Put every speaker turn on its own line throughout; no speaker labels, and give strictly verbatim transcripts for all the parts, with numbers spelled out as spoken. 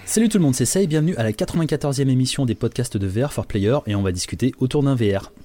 Salut tout le monde, c'est Say, bienvenue à la quatre-vingt-quatorzième émission des podcasts de V R for Player et on va discuter autour d'un V R.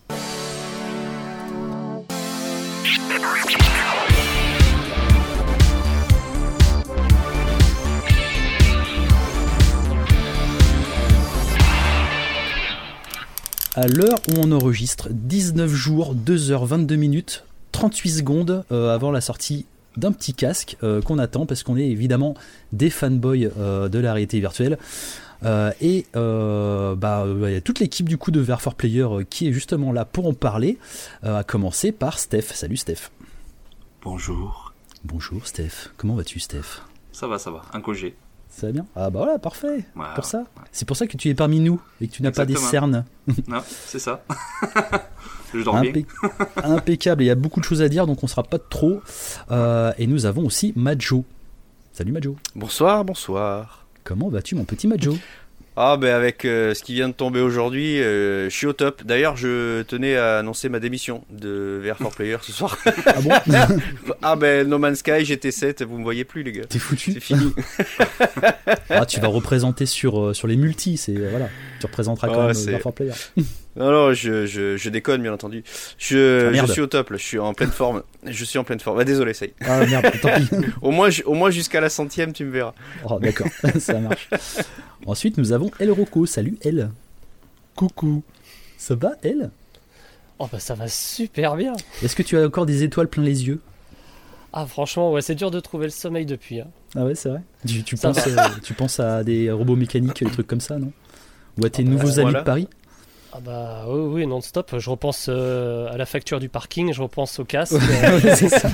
À l'heure où on enregistre, dix-neuf jours, deux heures vingt-deux minutes, trente-huit secondes euh, avant la sortie d'un petit casque euh, qu'on attend parce qu'on est évidemment des fanboys euh, de la réalité virtuelle. Euh, et euh, bah, il y a toute l'équipe du coup de V R for Player euh, qui est justement là pour en parler, euh, à commencer par Steph. Salut Steph.
Bonjour.
Bonjour Steph. Comment vas-tu Steph ?
Ça va, ça va. Un cogé.
Ça va bien ? Ah bah voilà, parfait.
Ouais,
pour ça.
ouais.
C'est pour ça que tu es parmi nous et que tu n'as
Exactement.
pas des cernes.
Non, c'est ça. Je dors bien.
Impec- Impeccable. Il y a beaucoup de choses à dire, donc on ne sera pas de trop. Euh, et nous avons aussi Majo. Salut Majo.
Bonsoir, bonsoir.
Comment vas-tu mon petit Majo ?
Ah ben avec euh, ce qui vient de tomber aujourd'hui, euh, je suis au top. D'ailleurs, je tenais à annoncer ma démission de V R for Player ce soir.
Ah bon ?
Ah ben No Man's Sky, G T sept, vous me voyez plus les gars.
T'es foutu ?
C'est fini.
Ah, tu vas représenter sur, euh, sur les multis, c'est, euh, voilà. Tu représenteras quand
Oh,
même
c'est-
V R for Player.
Non non, je, je, je déconne bien entendu. Je,
Ah, merde.
je suis au top là, je suis en pleine forme. Je suis en pleine forme. Ah, désolé, ça y est.
Ah merde, tant pis.
Au moins, ju- au moins jusqu'à la centième, tu me verras.
Oh, d'accord, ça marche. Ensuite, nous avons El Rocco. Salut El.
Coucou.
Ça va El ?
Oh bah ça va super bien.
Est-ce que tu as encore des étoiles plein les yeux ?
Ah franchement ouais c'est dur de trouver le sommeil depuis. Hein.
Ah ouais, c'est vrai. Tu, tu,
Ça
penses, euh, tu penses à des robots mécaniques, des trucs comme ça, non ? Ou à tes
Ah bah,
nouveaux amis
voilà.
de Paris ?
Ah bah oui oui non-stop. Je repense euh, à la facture du parking, je repense au casque,
Ouais, c'est ça.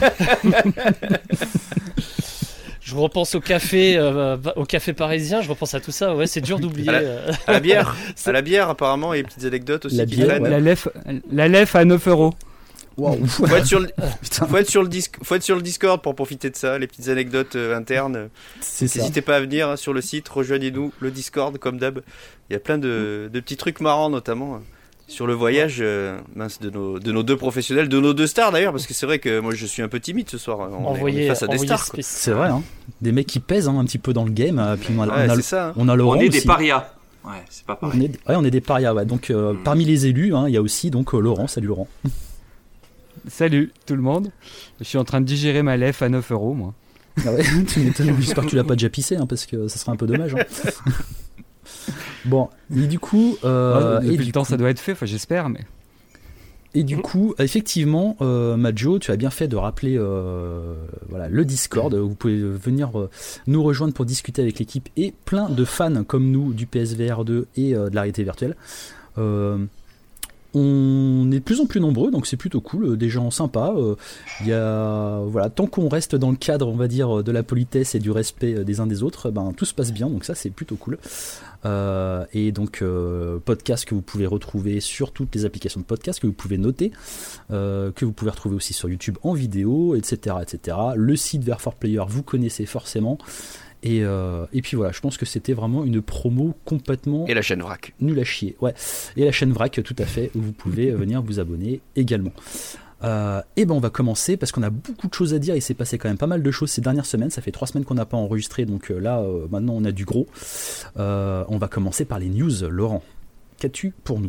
je repense au café, euh, au café parisien, je repense à tout ça. Ouais c'est dur d'oublier.
À la-
euh.
À la bière, à la bière apparemment, et les petites anecdotes aussi
La
qui
bière,
traînent.
ouais.
La lef, la lef à neuf euros.
Waouh.
Faut être sur le,
Putain,
faut être sur le disc, faut être sur le Discord pour profiter de ça, les petites anecdotes euh, internes.
c'est ça.
N'hésitez pas à venir hein, sur le site, rejoignez-nous, le Discord comme d'hab. Il y a plein de, de petits trucs marrants notamment euh, sur le voyage euh, mince, de, nos, de nos deux professionnels, de nos deux stars d'ailleurs, parce que c'est vrai que moi je suis un peu timide ce soir. On, est, on est
Envoyer,
face à des
envoyer
stars. quoi.
spéc-
C'est vrai, hein. Des mecs qui pèsent hein, un petit peu dans le game. euh, Puis on a,
Ouais,
on a,
c'est ça. hein.
on a Laurent
On est
aussi.
des parias. Ouais, c'est pas pareil.
On est, ouais, on est des parias. Ouais. Donc euh,
Mm.
parmi les élus, hein, il y a aussi donc euh, Laurent. Salut Laurent.
Salut tout le monde. Je suis en train de digérer ma lef à neuf euros moi.
Ah ouais, tu m'étonnes. J'espère que tu l'as pas déjà pissé, hein, parce que ça serait un peu dommage. Hein. Bon, et du coup, euh,
Ouais,
et,
depuis
du
le temps
coup
ça doit être fait, enfin j'espère mais.
et du coup, effectivement, euh, Majo, tu as bien fait de rappeler euh, voilà, le Discord. Vous pouvez venir euh, nous rejoindre pour discuter avec l'équipe et plein de fans comme nous du P S V R deux et euh, de la réalité virtuelle. Euh, On est de plus en plus nombreux, donc c'est plutôt cool, des gens sympas. Il y a, voilà, tant qu'on reste dans le cadre, on va dire, de la politesse et du respect des uns des autres, ben, tout se passe bien, donc ça c'est plutôt cool. Euh, et donc, euh, podcast que vous pouvez retrouver sur toutes les applications de podcast, que vous pouvez noter, euh, que vous pouvez retrouver aussi sur YouTube en vidéo, et cetera, et cetera. Le site V R for Player, vous connaissez forcément. Et, euh, et puis voilà, je pense que c'était vraiment une promo complètement
Et la chaîne vrac.
nul à chier. Ouais. Et la chaîne Vrac, tout à fait, où vous pouvez venir vous abonner également. Euh, et ben on va commencer parce qu'on a beaucoup de choses à dire. Il s'est passé quand même pas mal de choses ces dernières semaines. Ça fait trois semaines qu'on n'a pas enregistré, donc euh, là euh, maintenant on a du gros. Euh, on va commencer par les news. Laurent, qu'as-tu pour nous ?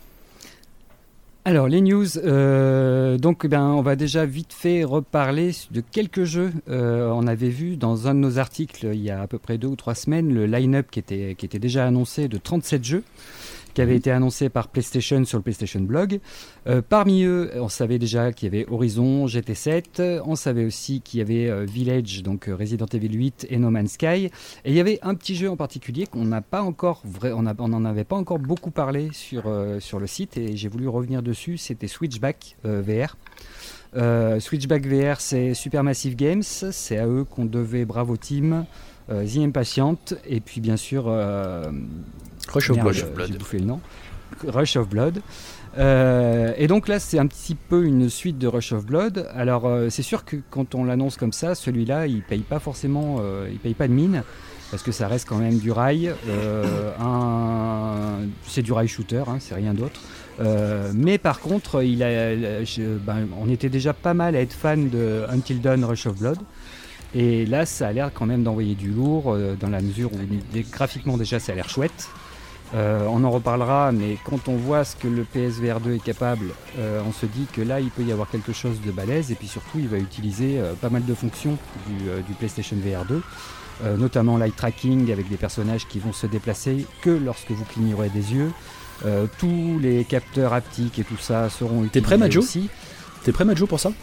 Alors les news, euh, donc ben, on va déjà vite fait reparler de quelques jeux. Euh, on avait vu dans un de nos articles il y a à peu près deux ou trois semaines le line-up qui était, qui était déjà annoncé de trente-sept jeux qui avait été annoncé par PlayStation sur le PlayStation Blog. Euh, parmi eux, on savait déjà qu'il y avait Horizon, G T sept, on savait aussi qu'il y avait euh, Village, donc euh, Resident Evil huit et No Man's Sky. Et il y avait un petit jeu en particulier qu'on n'a pas encore, vrai, on n'en avait pas encore beaucoup parlé sur, euh, sur le site et j'ai voulu revenir dessus, c'était Switchback euh, V R. Euh, Switchback V R, c'est Supermassive Games, c'est à eux qu'on devait Bravo Team, euh, The Impatient et puis bien sûr... Euh,
Rush of
Merde,
Blood.
of Blood.
J'ai bouffé le nom. Rush of Blood. Euh, et donc là, c'est un petit peu une suite de Rush of Blood. Alors, euh, c'est sûr que quand on l'annonce comme ça, celui-là, il paye pas forcément, euh, il paye pas de mine parce que ça reste quand même du rail. Euh, un, c'est du rail shooter, hein, c'est rien d'autre. Euh, mais par contre, il a, je, ben, on était déjà pas mal à être fan de Until Dawn Rush of Blood. Et là, ça a l'air quand même d'envoyer du lourd, euh, dans la mesure où graphiquement déjà ça a l'air chouette. Euh, on en reparlera, mais quand on voit ce que le P S V R deux est capable, euh, on se dit que là il peut y avoir quelque chose de balèze, et puis surtout il va utiliser euh, pas mal de fonctions du, euh, du PlayStation V R deux, euh, notamment l'eye tracking avec des personnages qui vont se déplacer que lorsque vous clignerez des yeux. Euh, tous les capteurs haptiques et tout ça seront utilisés.
T'es prêt, Majo
aussi.
T'es prêt, Majo, pour ça?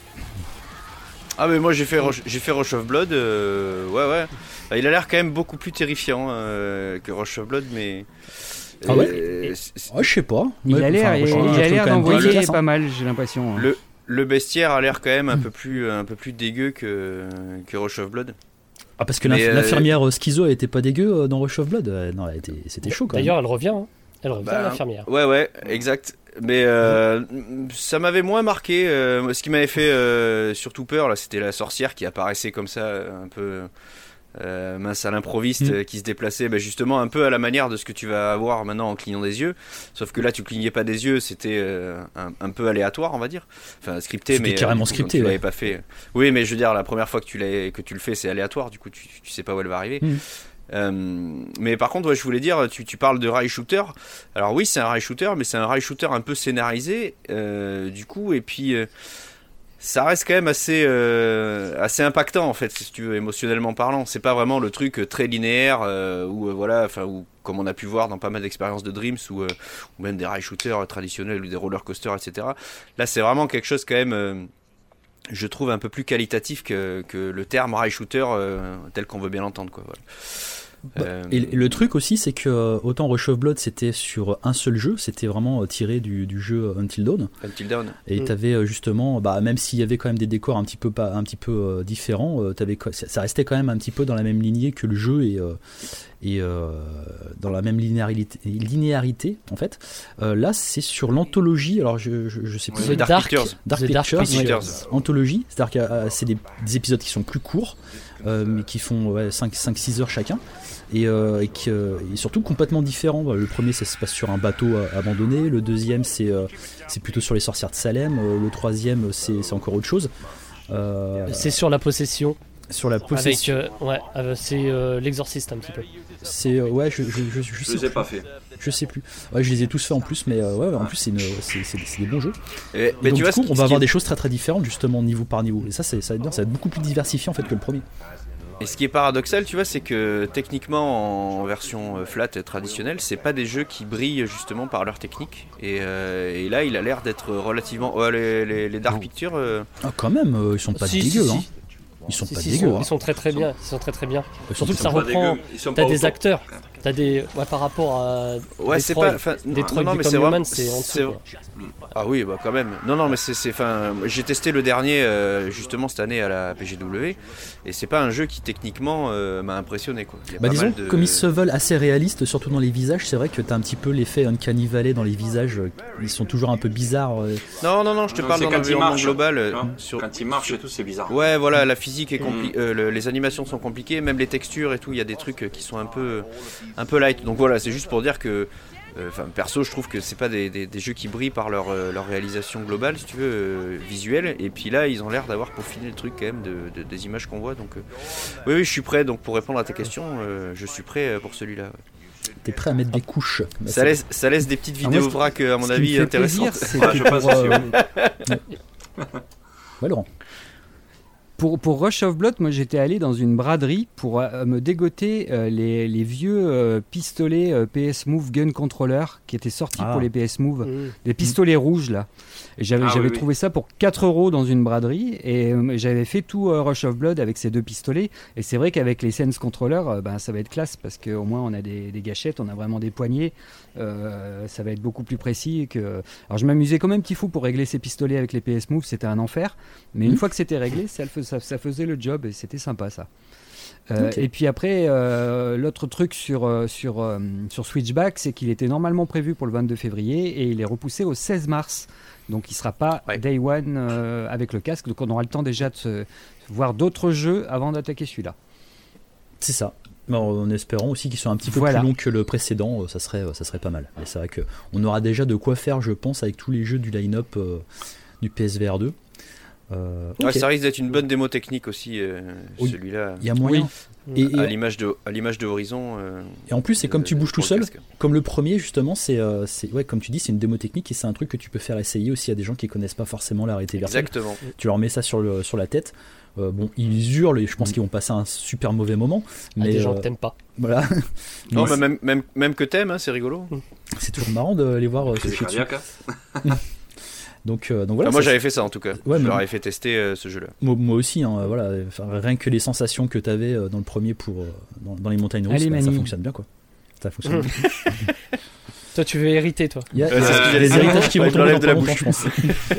Ah mais moi j'ai fait Rush, j'ai fait Rush of Blood, euh, ouais ouais. Bah, il a l'air quand même beaucoup plus terrifiant euh, que Rush of Blood, mais.
Ah ouais euh, oh, je sais pas.
Il
ouais,
a l'air,
enfin,
il, il a l'air d'envoyer
efficace,
pas
hein.
mal, j'ai l'impression. Hein.
Le, le bestiaire a l'air quand même un peu plus, un peu plus dégueu que, que Rush of Blood.
Ah parce que l'inf- euh, l'infirmière Schizo elle était pas dégueu dans Rush of Blood. Euh, non, elle était, c'était chaud quand même.
D'ailleurs, elle revient. Hein. Elle revient,
bah,
l'infirmière.
Ouais ouais, exact. Mais euh, ça m'avait moins marqué. Euh, ce qui m'avait fait euh, surtout peur, là, c'était la sorcière qui apparaissait comme ça, un peu euh, mince à l'improviste, mmh. euh, qui se déplaçait bah, justement un peu à la manière de ce que tu vas avoir maintenant en clignant des yeux. Sauf que là, tu clignais pas des yeux, c'était euh, un, un peu aléatoire, on va dire. Enfin, scripté,
c'était
mais
carrément
euh,
scripté.
Tu
ouais.
l'avais pas fait. Oui, mais je veux dire, la première fois que tu, l'as, que tu le fais, c'est aléatoire. Du coup, tu, tu sais pas où elle va arriver. Mmh. Euh, mais par contre, ouais, je voulais dire, tu, tu parles de rail shooter. Alors oui, c'est un rail shooter, mais c'est un rail shooter un peu scénarisé, euh, du coup, et puis euh, ça reste quand même assez, euh, assez impactant en fait, si tu veux, émotionnellement parlant. C'est pas vraiment le truc très linéaire euh, où euh, voilà, enfin où comme on a pu voir dans pas mal d'expériences de Dreams ou, euh, ou même des rail shooters traditionnels ou des roller coasters, et cetera. Là, c'est vraiment quelque chose quand même. Euh, je trouve un peu plus qualitatif que, que le terme rail shooter euh, tel qu'on veut bien l'entendre, quoi. Voilà.
Bah, euh... Et le truc aussi, c'est que autant Rush of Blood c'était sur un seul jeu, c'était vraiment tiré du, du jeu Until Dawn.
Until Dawn.
Et mm. t'avais justement, bah, même s'il y avait quand même des décors un petit peu, pas, un petit peu euh, différents, euh, t'avais, ça restait quand même un petit peu dans la même lignée que le jeu et, euh, et euh, dans la même linéarité, linéarité en fait. Euh, là, c'est sur l'anthologie. Alors, je, je, je sais plus.
Oui, Dark, Dark Pictures.
Dark
The
Pictures.
Dark Pictures.
Ouais, anthologie, c'est-à-dire que euh, c'est des, des épisodes qui sont plus courts, euh, mais qui font ouais, cinq six heures chacun. Et, euh, et, qui, euh, et surtout complètement différent. Le premier, ça se passe sur un bateau abandonné. Le deuxième, c'est, euh, c'est plutôt sur les sorcières de Salem. Euh, le troisième, c'est, c'est encore autre chose.
Euh, c'est sur la possession.
Sur la possession.
Avec, euh, ouais, euh, c'est euh, l'exorciste un petit peu.
C'est euh, ouais, je je je, je, je sais
les ai
plus.
pas fait.
Je sais plus. Ouais, je les ai tous fait en plus, mais euh, ouais, en plus c'est, une, c'est, c'est, c'est des bons jeux.
Et,
et
mais
donc,
tu vois,
du coup,
ce
on
qui,
va avoir
qui...
des choses très très différentes justement niveau par niveau. Et ça, c'est ça va être bien, ça va être beaucoup plus diversifié en fait que le premier.
Et ce qui est paradoxal, tu vois, c'est que techniquement, en version flat traditionnelle, c'est pas des jeux qui brillent justement par leur technique. Et, euh, et là, il a l'air d'être relativement. Oh, les, les, les Dark oh. Pictures. Euh...
Ah, quand même, euh, ils sont pas
si,
dégueux,
si,
hein.
Si.
Ils sont
si,
pas
si,
dégueux.
Ils sont,
hein.
ils sont très très bien. Ils sont très très bien.
Ils
Surtout que ça
pas
reprend. T'as des
autant.
acteurs. T'as des. Ouais, par rapport à.
Ouais, c'est pas.
Detroit
non, non, mais c'est
Human,
vraiment.
c'est en
c'est...
dessous.
Ah oui, bah quand même. Non, non, mais c'est. c'est fin, j'ai testé le dernier euh, justement cette année à la P G W. Et c'est pas un jeu qui techniquement euh, m'a impressionné, quoi. Il y a
bah
pas
disons,
mal de...
comme ils se veulent assez réalistes, surtout dans les visages, c'est vrai que t'as un petit peu l'effet Uncanny Valley dans les visages. Ils sont toujours un peu bizarres. Euh...
Non, non, non, je te non, parle dans l'environnement global. Euh,
sur... Quand il marche et tout, c'est bizarre.
Ouais, voilà, la physique est compliquée. Mmh. Euh, le, les animations sont compliquées, même les textures et tout. Il y a des trucs qui sont un peu, un peu light. Donc voilà, c'est juste pour dire que. Enfin, euh, perso, je trouve que c'est pas des, des, des jeux qui brillent par leur, euh, leur réalisation globale, si tu veux, euh, visuelle. Et puis là, ils ont l'air d'avoir peaufiné le truc quand même de, de, des images qu'on voit. Donc, euh... oui, oui, je suis prêt. Donc, pour répondre à ta question, euh, je suis prêt pour celui-là. Ouais.
T'es prêt à mettre des couches.
Bah, ça, laisse, ça laisse des petites vidéos ah, vrac, à mon avis, intéressantes.
Plaisir, c'est ah, je passe
euh... ouais, Laurent.
Pour, pour Rush of Blood, moi j'étais allé dans une braderie pour euh, me dégoter euh, les, les vieux euh, pistolets euh, P S Move Gun Controller qui étaient sortis ah. pour les P S Move, mmh. les pistolets mmh. rouges là. Et j'avais, ah, j'avais oui, trouvé oui. ça pour quatre euros dans une braderie et euh, j'avais fait tout euh, Rush of Blood avec ces deux pistolets. Et c'est vrai qu'avec les Sense Controller, euh, ben, ça va être classe parce qu'au moins on a des, des gâchettes, on a vraiment des poignées. Euh, ça va être beaucoup plus précis que... Alors je m'amusais comme un petit fou pour régler ces pistolets avec les P S Move, c'était un enfer. Mais mmh. une fois que c'était réglé, ça, ça, ça faisait le job et c'était sympa ça. Euh, okay. Et puis après, euh, l'autre truc sur, euh, sur, euh, sur Switchback, c'est qu'il était normalement prévu pour le vingt-deux février et il est repoussé au seize mars. Donc il ne sera pas ouais. Day One euh, avec le casque. Donc on aura le temps déjà de se, voir d'autres jeux avant d'attaquer celui-là.
C'est ça. En espérant aussi qu'il soit un petit peu voilà. plus long que le précédent, ça serait, ça serait pas mal. Et c'est vrai qu'on aura déjà de quoi faire, je pense, avec tous les jeux du line-up euh, du P S V R deux. Euh,
okay.
okay.
Ça risque d'être une bonne démo technique aussi, euh,
oui.
celui-là.
Il y a moyen. Oui.
Et, à, et, l'image de, à l'image de Horizon. Euh,
et en plus, c'est comme tu bouges tout seul, comme le premier, justement, c'est, euh, c'est ouais, comme tu dis, c'est une démo technique et c'est un truc que tu peux faire essayer aussi à des gens qui connaissent pas forcément la réalité virtuelle.
Exactement.
Tu leur mets ça sur, le, sur la tête. Euh, bon, ils hurlent et je pense mmh. qu'ils vont passer un super mauvais moment. Mais
ah, des gens
euh,
que t'aimes pas.
Voilà.
Non, mais même, même, même que t'aimes, hein, c'est rigolo.
C'est toujours marrant de les voir euh, se chier dessus. Donc, euh, donc voilà.
Enfin, moi
ça,
j'avais fait ça en tout cas.
Ouais,
je
mais...
leur avais fait tester euh, ce jeu-là.
Moi, moi aussi, hein, voilà. Enfin, rien que les sensations que t'avais euh, dans le premier pour euh, dans, dans les montagnes russes, bah, ça fonctionne bien quoi. Ça fonctionne bien.
Toi, tu veux hériter, toi.
Il y a, euh, il y a des héritages qui vont tomber dans
de la
longtemps,
bouche,
je pense.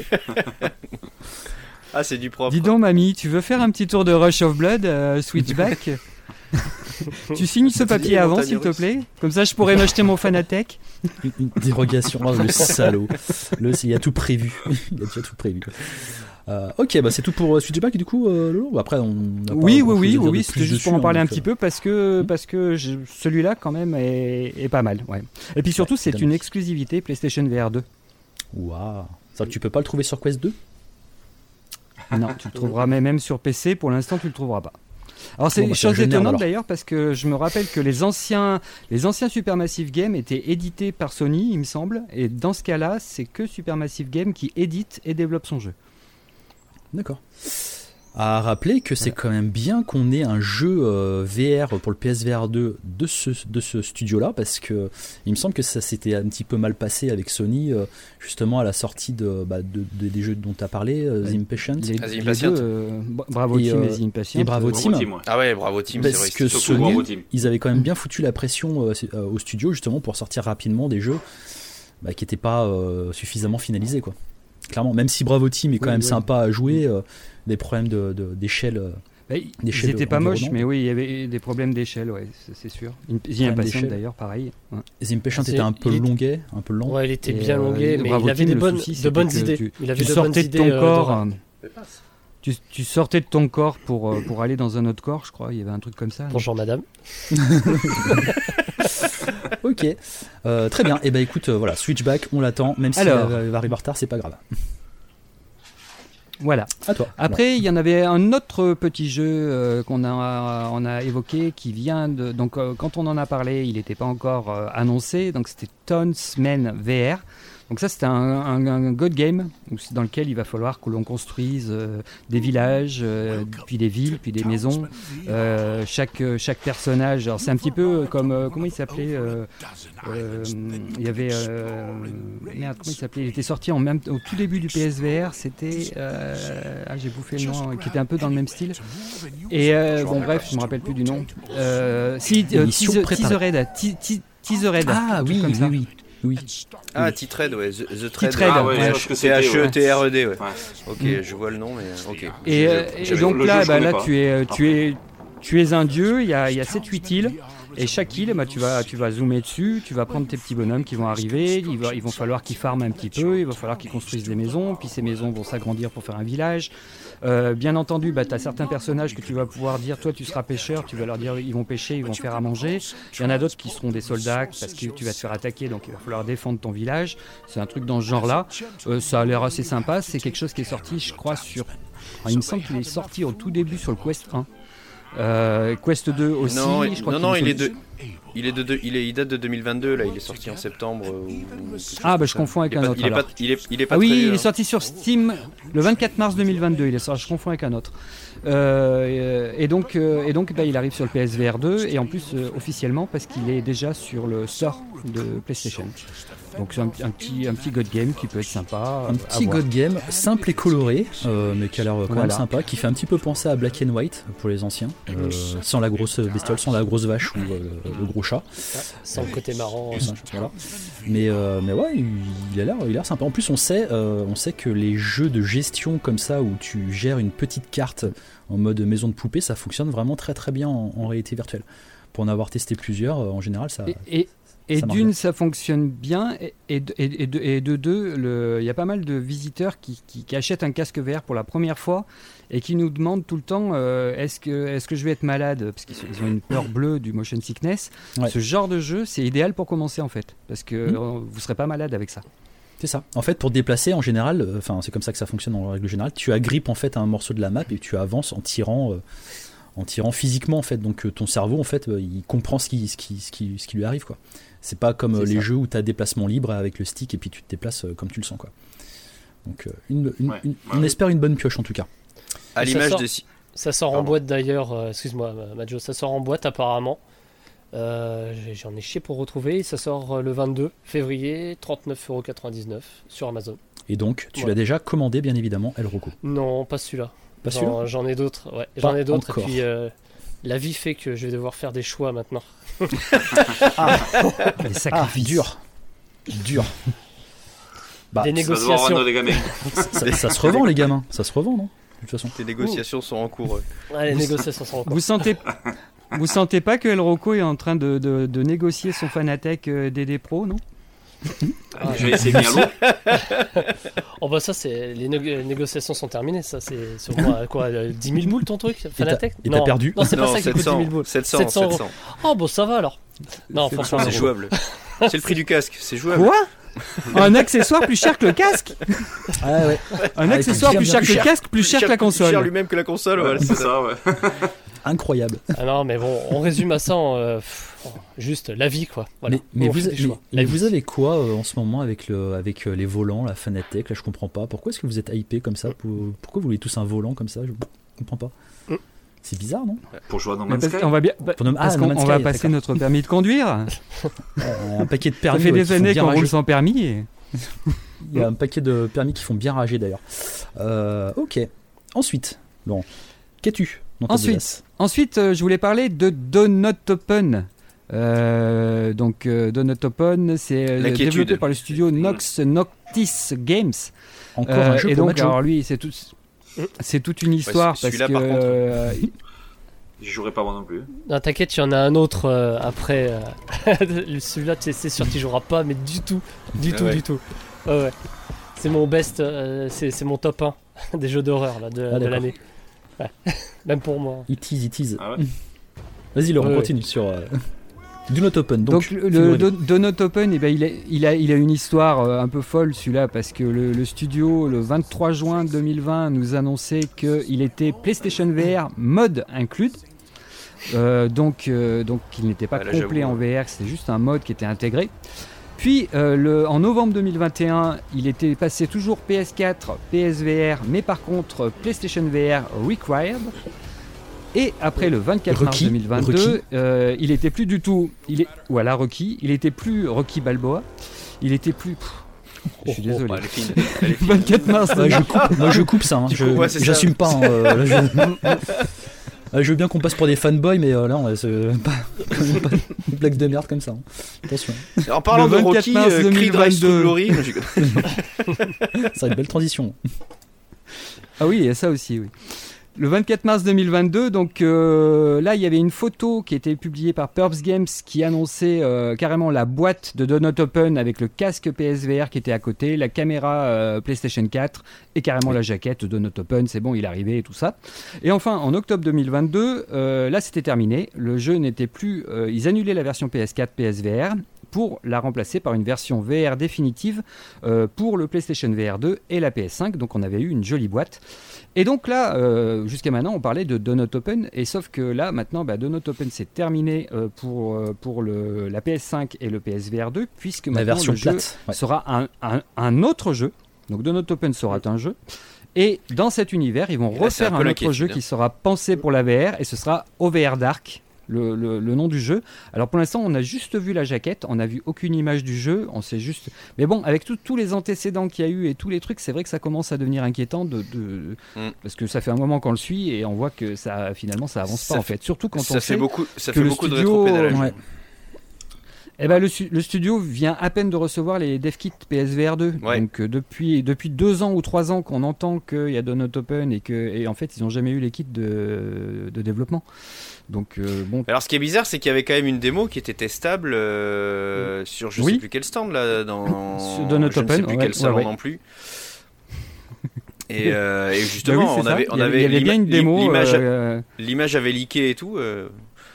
Ah, c'est du propre.
Dis donc, mamie, tu veux faire un petit tour de Rush of Blood, euh, Switchback? Tu signes ce papier avant, s'il te plaît? Comme ça, je pourrais m'acheter mon Fanatec.
Une, une dérogation, oh, le salaud. Le, il a tout prévu. Il a déjà tout prévu. Euh, ok, bah c'est tout pour Switchback du coup. Euh, Lolo. Après, on. A
oui,
pas
oui, oui, oui,
oui.
C'était juste pour en parler
hein,
un petit peu parce que parce que je, celui-là quand même est, est pas mal. Ouais. Et puis surtout, ouais, c'est une exclusivité PlayStation V R deux.
Waouh. Ça, tu peux pas le trouver sur Quest deux?
Non, tu le trouveras même sur P C. Pour l'instant, tu le trouveras pas. Alors c'est
bon,
une
bah,
chose étonnante
alors.
d'ailleurs parce que je me rappelle que les anciens, les anciens Supermassive Games étaient édités par Sony, il me semble, et dans ce cas-là, c'est que Supermassive Games qui édite et développe son jeu.
D'accord. À rappeler que c'est voilà. quand même bien qu'on ait un jeu euh, V R pour le P S V R deux de ce, de ce studio-là, parce que il me semble que ça s'était un petit peu mal passé avec Sony, euh, justement à la sortie de, bah, de, de, des jeux dont tu as parlé, euh, The Impatient.
Les, les les deux, euh, Bravo et, Team et The Impatient.
Et Bravo Team.
Team ouais.
Ah ouais, Bravo Team,
parce
c'est vrai.
que Sony, ils avaient quand même bien foutu la pression euh, au studio, justement, pour sortir rapidement des jeux bah, qui n'étaient pas euh, suffisamment finalisés, quoi. Clairement, même si Bravo Team est quand oui, même oui. sympa à jouer, euh, des problèmes de, de, d'échelle. Euh,
bah, ils n'étaient pas moches, mais oui, il y avait des problèmes d'échelle, ouais, c'est, c'est sûr. The Impatient d'ailleurs, pareil. Ouais.
The Impatient était un peu longuet, un peu lent.
Ouais, il était bien longuet, euh, mais il avait des bonnes, souci, de bonnes idées.
Tu,
il avait
tu
de
sortais
bonnes
de ton
idées,
corps.
Euh,
tu, tu sortais de ton corps pour, euh, pour aller dans un autre corps, je crois. Il y avait un truc comme ça.
Bonjour, madame.
Ok, euh, très bien. Et eh ben écoute, euh, voilà, Switchback, on l'attend, même si
Alors,
elle va arriver en retard, c'est pas grave.
Voilà.
À toi.
Après, il y en avait un autre petit jeu euh, qu'on a, on a évoqué qui vient de. Donc, euh, quand on en a parlé, il n'était pas encore euh, annoncé. Donc, c'était Townsmen V R. Donc, ça, c'était un, un, un God game dans lequel il va falloir que l'on construise euh, des villages, euh, puis des villes, puis des maisons. Euh, chaque, chaque personnage. Alors, c'est un petit peu comme. Euh, comment il s'appelait euh, euh, Il y avait. Euh, merde, comment il s'appelait Il était sorti en même, au tout début du P S V R. C'était. Euh, ah, j'ai bouffé le nom, qui était un peu dans le même style. Et euh, bon, bref, je me rappelle plus du nom. Euh, si, euh, Teasered. Teasered.
Ah oui, oui, oui. Oui.
Ah, T-Trade, ouais, The, the Trade.
T-Trade,
ah, ouais,
ouais.
T
H E T R E D, ouais.
ouais.
Ok,
mm.
je vois le nom, mais ok.
Et, euh, et donc là, bah, là tu, es, tu, es, tu es un dieu, il y a, il y a sept huit îles, et chaque île, bah, tu, vas, tu vas zoomer dessus, tu vas prendre tes petits bonhommes qui vont arriver, il va, ils vont falloir qu'ils farment un petit peu, il va falloir qu'ils construisent des maisons, puis ces maisons vont s'agrandir pour faire un village. Euh, bien entendu, bah, tu as certains personnages que tu vas pouvoir dire, toi tu seras pêcheur, tu vas leur dire ils vont pêcher, ils vont faire à manger. Il y en a d'autres qui seront des soldats parce que tu vas te faire attaquer, donc il va falloir défendre ton village. C'est un truc dans ce genre-là. Euh, ça a l'air assez sympa. C'est quelque chose qui est sorti, je crois, sur... Alors, il me semble qu'il est sorti au tout début sur le Quest un. Euh, Quest deux aussi.
Non,
je crois
non, non il, est de,
il,
est de, de, il, est, il date de deux mille vingt-deux, là, il est sorti en septembre. Ou, ou
ah, bah je confonds avec un
pas,
autre.
Il est, pas, il, est, il est pas
ah oui,
très,
il est
hein.
sorti sur Steam le vingt-quatre mars deux mille vingt-deux, il est sorti, je confonds avec un autre. Euh, et donc, euh, et donc bah, il arrive sur le P S V R deux, et en plus euh, officiellement parce qu'il est déjà sur le store de PlayStation. Donc c'est un, un, petit, un petit God Game qui peut être sympa.
Un petit God Game simple et coloré, euh, mais qui a l'air quand voilà. même sympa, qui fait un petit peu penser à Black and White pour les anciens, euh, sans la grosse bestiole, sans la grosse vache ou euh, le gros chat.
Sans le côté marrant.
Euh, voilà. Mais, euh, mais ouais, il a l'air, il a l'air sympa. En plus, on sait, euh, on sait que les jeux de gestion comme ça, où tu gères une petite carte en mode maison de poupée, ça fonctionne vraiment très très bien en, en réalité virtuelle. Pour en avoir testé plusieurs, euh, en général, ça...
Et, et... Et d'une, ça fonctionne bien, et, et, et, et, de, et de deux, il y a pas mal de visiteurs qui, qui, qui achètent un casque V R pour la première fois et qui nous demandent tout le temps euh, est-ce que, est-ce que je vais être malade, parce qu'ils ils ont une peur bleue du motion sickness. Ouais. Ce genre de jeu, c'est idéal pour commencer en fait, parce que mmh. euh, vous ne serez pas malade avec ça.
C'est ça. En fait, pour te déplacer, en général, enfin, euh, c'est comme ça que ça fonctionne en règle générale. Tu agrippes en fait un morceau de la map et tu avances en tirant, euh, en tirant physiquement en fait. Donc euh, ton cerveau en fait, euh, il comprend ce qui, ce qui, ce qui, ce qui lui arrive quoi. C'est pas comme euh, les ça. jeux où tu as déplacement libre avec le stick et puis tu te déplaces euh, comme tu le sens quoi. Donc euh, une, une, ouais. une, ouais. on espère une bonne pioche en tout cas.
À l'image
sort,
de
ça sort Pardon. en boîte d'ailleurs. Euh, excuse-moi, Majo, ça sort en boîte apparemment. Euh, j'en ai chié pour retrouver. Ça sort le vingt-deux février, trente-neuf euros quatre-vingt-dix-neuf sur Amazon.
Et donc, tu
ouais.
l'as déjà commandé, bien évidemment, El Rocco?
Non, pas celui-là.
Pas celui-là
j'en, j'en ai d'autres. Ouais, j'en
pas
ai d'autres.
Encore.
Et puis, euh, la vie fait que je vais devoir faire des choix maintenant.
ah, les sacrifices. Ah, dur. Dur.
Bah, des négociations.
Ça, ça, ça se revend, les gamins. Ça se revend, non? De toute façon.
Les négociations Ouh. sont en cours. Ouais.
Ouais, les négociations sont en cours.
Vous sentez, vous sentez pas que El Rocco est en train de, de, de négocier son Fanatec euh, D D Pro, non?
Ah, je vais essayer bien lourd.
Oh bah ça c'est les, né- les négociations sont terminées, ça c'est sur moi quoi dix mille boules ton truc Fanatec.
Et t'as, et t'as perdu.
Non, c'est pas
non,
ça qui coûte dix mille boules.
sept cents, sept cents. sept cents.
Oh bon ça va alors. Non,
c'est
franchement
c'est jouable. C'est le prix du casque, c'est jouable.
Quoi? Un accessoire plus cher que le casque?
Ah ouais.
Un ah, accessoire plus cher que le casque, plus cher que la console.
Plus cher lui-même que la console, ouais,
ouais, c'est ça, ouais.
Incroyable.
Ah non, mais bon, on résume à ça en, euh, pff, juste la vie, quoi. Voilà.
Mais, mais, vous, mais, mais vous avez quoi euh, en ce moment avec, le, avec euh, les volants, la Fanatec? Là, je comprends pas. Pourquoi est-ce que vous êtes hypés comme ça? pour, Pourquoi vous voulez tous un volant comme ça? Je comprends pas. Mm. C'est bizarre, non?
Pour jouer à No Man's Sky.
On va bien, bah,
no,
parce
ah,
qu'on
no
on va passer d'accord. notre permis de conduire.
euh, un paquet de permis.
Ça fait
ouais,
des années qu'on
rager.
roule sans permis. Et...
Il y a un paquet de permis qui font bien rager d'ailleurs. Euh, ok. Ensuite, bon, qu'as-tu dans ta
Ensuite, ensuite euh, je voulais parler de Donut Open. Euh, donc euh, Donut Open, c'est
L'inquiétude.
développé par le studio Nox Noctis Games.
Encore euh, un jeu
et
pour
donc,
Majo.
alors lui, c'est tout, c'est toute une histoire
ouais,
parce que.
Par contre,
euh,
j'y jouerai pas moi non plus.
Non, t'inquiète, il y en a un autre euh, après. Euh... Celui-là, c'est, c'est sûr, tu joueras pas, mais du tout, du ah tout, ouais. du tout. Ouais, ouais. C'est mon best, euh, c'est, c'est mon top un des jeux d'horreur là, de, ah, de l'année. Ouais. Même pour moi.
It is, it is.
Ah ouais.
Vas-y, Laurent,
ouais,
continue
ouais.
sur euh, Donut Open. Donc,
donc le, le Donut Open, eh ben, il, a, il, a, il a une histoire euh, un peu folle celui-là parce que le, le studio, le vingt-trois juin deux mille vingt, nous annonçait qu'il était PlayStation V R mode inclus. Euh, donc, euh, donc il n'était pas ah, là, complet en V R, c'est juste un mode qui était intégré. Puis euh, le, en novembre deux mille vingt et un, il était passé toujours P S quatre, P S V R, mais par contre PlayStation V R Required. Et après le vingt-quatre mars deux mille vingt-deux, euh, il était plus du tout, il est voilà requis, il était plus Rocky Balboa, il était plus. Pff, je suis désolé.
Oh, elle est fine, elle est fine.
vingt-quatre mars.
Ouais, je coupe, moi je coupe ça. Hein. Je,
coup, ouais,
j'assume ça. pas. Hein, euh, là, je... Je veux bien qu'on passe pour des fanboys, mais euh, là, on c'est pas, pas une blague de merde comme ça. Hein. Attention.
En parlant de Rocky, euh, Creed Rise to Glory,
c'est une belle transition.
Ah oui, il y a ça aussi, oui. Le vingt-quatre mars deux mille vingt-deux, donc euh, là il y avait une photo qui était publiée par Purps Games qui annonçait euh, carrément la boîte de Donut Open avec le casque P S V R qui était à côté, la caméra euh, PlayStation quatre et carrément la jaquette de Donut Open, c'est bon, il arrivait et tout ça. Et enfin en octobre deux mille vingt-deux, euh, là c'était terminé, le jeu n'était plus, euh, ils annulaient la version P S quatre, P S V R pour la remplacer par une version V R définitive euh, pour le PlayStation V R deux et la P S cinq, donc on avait eu une jolie boîte. Et donc là, euh, jusqu'à maintenant, on parlait de Donut Open, et sauf que là, maintenant, bah, Donut Open, c'est terminé euh, pour, euh, pour le, la P S cinq et le P S V R deux, puisque
la
maintenant,
version
le jeu
plate, ouais.
sera un, un, un autre jeu. Donc Donut Open sera un jeu. Et dans cet univers, ils vont et refaire là, un, un autre jeu qui sera pensé pour la V R, et ce sera O V R Dark. Le, le, le nom du jeu. Alors pour l'instant on a juste vu la jaquette, on n'a vu aucune image du jeu, on sait juste. Mais bon, avec tous les antécédents qu'il y a eu et tous les trucs, c'est vrai que ça commence à devenir inquiétant de, de... Mm. parce que ça fait un moment qu'on le suit et on voit que ça finalement ça avance ça pas fait, en fait. Surtout quand
ça
on
fait
sait
beaucoup, ça
que
fait
le
beaucoup
studio,
de rétropédalage. Ouais.
Eh ben, le, le studio vient à peine de recevoir les dev kits P S V R deux.
Ouais. Donc
euh, depuis, depuis deux ans ou trois ans qu'on entend qu'il y a Donut Open et, que, et en fait ils n'ont jamais eu les kits de, de développement. Donc, euh, bon.
Alors ce qui est bizarre, c'est qu'il y avait quand même une démo qui était testable euh, sur je
oui.
sais plus quel stand là, dans
sur Donut
je
Open,
ne sais plus
ouais,
quel salon
ouais, ouais.
non plus. Et, euh, et justement,
bah oui,
on avait, on
il y avait,
avait
il y avait bien une démo.
L'image,
euh...
l'image avait leaké et tout. Euh,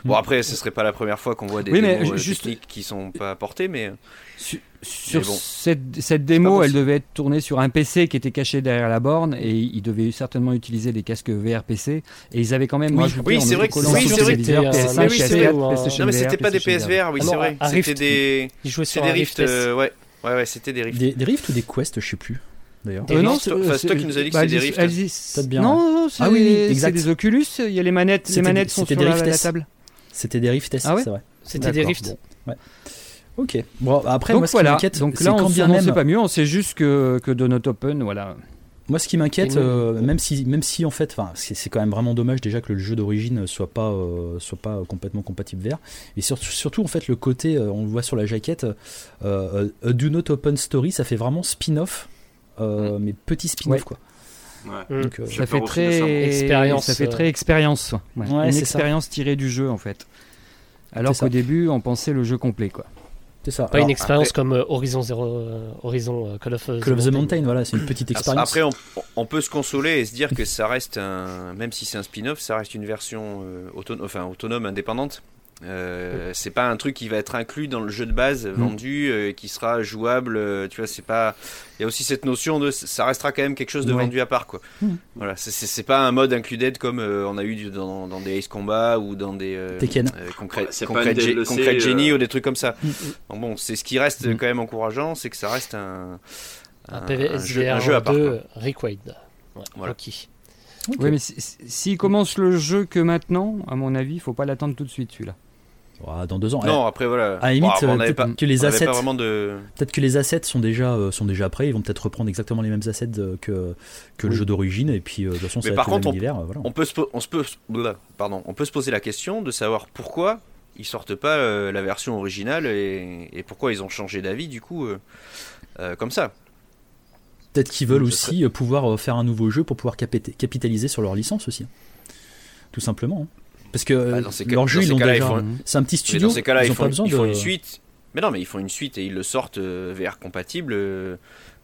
Bon, après, ce serait pas la première fois qu'on voit des
oui,
démos
mais juste...
techniques qui sont pas portées, mais.
Sur, sur
mais bon.
cette, cette démo, elle devait être tournée sur un P C qui était caché derrière la borne et ils devaient certainement utiliser des casques V R P C et ils avaient quand même
oui,
rajouté
oui, c'est vrai que
oui,
c'est vrai que
P S cinq, P S quatre, PlayStation
non, mais c'était
V R,
pas des P S V R, oui,
ah,
c'est
non,
vrai.
C'était
Rift. des.
Ils jouaient sur
des
un
Rift,
Rift
euh, ouais. Ouais, ouais, c'était des Rift.
Des, des Rift ou des Quest, je sais plus. D'ailleurs.
Euh, non, c'est enfin, toi qui nous a dit que
bah,
c'était des Rift.
Peut-être bien. Non, non, c'est ah, oui, oui, exact. des Oculus. Il y a les manettes, les manettes sont sur la, la table.
C'était des Rift S,
ah ouais
c'est vrai.
C'était des Rift.
Bon. Ouais. Ok. Bon, après,
donc
moi, ce
voilà.
qui m'inquiète,
donc
c'est
là,
quand
on
bien
ne
même...
sait pas mieux. On sait juste que que Donut Open, voilà.
Moi, ce qui m'inquiète, euh, même si, même si en fait, enfin, c'est, c'est quand même vraiment dommage déjà que le jeu d'origine soit pas, euh, soit pas complètement compatible V R. Et surtout, surtout en fait, le côté, euh, on le voit sur la jaquette, euh, euh, Do Not Open Story, ça fait vraiment spin-off, euh, mm. mais petit spin-off
ouais.
quoi.
Ouais.
Donc, euh,
ça fait très
expérience.
Ça fait très expérience. Ouais.
Ouais,
Une
c'est
expérience
ça.
tirée du jeu en fait. Alors
c'est
qu'au
ça.
début, on pensait le jeu complet quoi.
C'est ça.
Pas
Alors,
une expérience
après...
comme euh, Horizon Zero, euh, Horizon euh, Call of, uh,
Call
the,
of the
Mountain.
Mountain, voilà, c'est une petite expérience.
Après, on, on peut se consoler et se dire que ça reste un, même si c'est un spin-off, ça reste une version euh, autonome, enfin autonome, indépendante. Euh, c'est pas un truc qui va être inclus dans le jeu de base vendu, euh, qui sera jouable. Euh, tu vois, c'est pas. Il y a aussi cette notion de, ça restera quand même quelque chose de ouais. vendu à part, quoi. Mmh. Voilà, c'est, c'est, c'est pas un mode included comme euh, on a eu dans, dans des Ace Combat ou dans des euh,
Tekken,
euh, concrète,
ouais,
concrète, G,
D L C,
concrète
euh...
Genie ou des trucs comme ça.
Mmh.
Donc bon, c'est ce qui reste
mmh.
quand même encourageant, c'est que ça reste un
un, un P V S
un jeu, un jeu à part.
Requaid. Ouais,
voilà.
Okay.
Okay. Oui, mais s'il si, si commence le jeu que maintenant, à mon avis, il faut pas l'attendre tout de suite celui-là.
Oh, dans deux ans.
Non,
eh,
après voilà.
À la limite,
bon,
peut-être
pas,
que les assets,
de...
peut-être que les assets sont déjà euh, sont déjà prêts. Ils vont peut-être reprendre exactement les mêmes assets euh, que que oui. le jeu d'origine. Et puis euh, de toute façon, ça
mais
va
par
être
contre,
le
même
même
on,
univers, voilà.
on peut se, on se peut, pardon, on peut se poser la question de savoir pourquoi ils sortent pas euh, la version originale et, et pourquoi ils ont changé d'avis du coup euh, euh, comme ça.
Peut-être qu'ils veulent
Donc,
aussi
serait...
pouvoir faire un nouveau jeu pour pouvoir capita- capitaliser sur leur licence aussi, tout simplement. Hein. Parce que
bah,
cas, leur jeu, ils l'ont déjà. Ils font... C'est un petit studio.
Mais dans ces cas-là,
ils,
ils,
ont
font,
pas besoin
ils
de...
font une suite. Mais non, mais ils font une suite et ils le sortent euh, V R compatible, euh,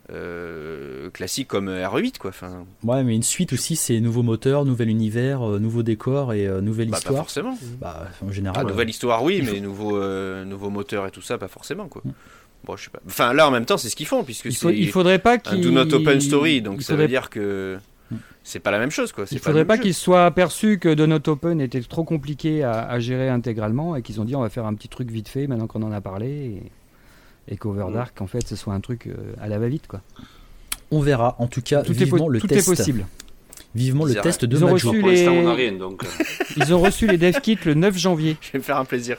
euh, classique comme R huit, quoi. Enfin.
Ouais, mais une suite aussi, c'est nouveau moteur, nouvel univers, euh, nouveau décor et euh, nouvelle
bah,
histoire.
Pas forcément.
Bah, en général.
Ah, nouvelle
euh...
histoire, oui, mais nouveau, euh, nouveau moteur et tout ça, pas forcément, quoi. Mm. Bon, je sais pas. Enfin, là, en même temps, c'est ce qu'ils font, puisque
il
c'est
faut, il faudrait pas
un Do Not Open Story, donc
il
ça
faudrait...
veut dire que c'est pas la même chose, quoi. C'est
il
pas
faudrait pas
jeu.
qu'ils soient aperçus que Do Not Open était trop compliqué à, à gérer intégralement et qu'ils ont dit on va faire un petit truc vite fait maintenant qu'on en a parlé et, et qu'Overdark, mm. en fait, ce soit un truc euh, à la va-vite, quoi.
On verra. En tout cas,
tout
vivement
est,
le
tout
test.
est possible.
Vivement
Ils
le test de
Ils ont
Majo.
reçu
Pour
les...
l'instant, on n'a rien, donc.
Ils ont reçu les dev kits le neuf janvier.
Je vais me faire un plaisir.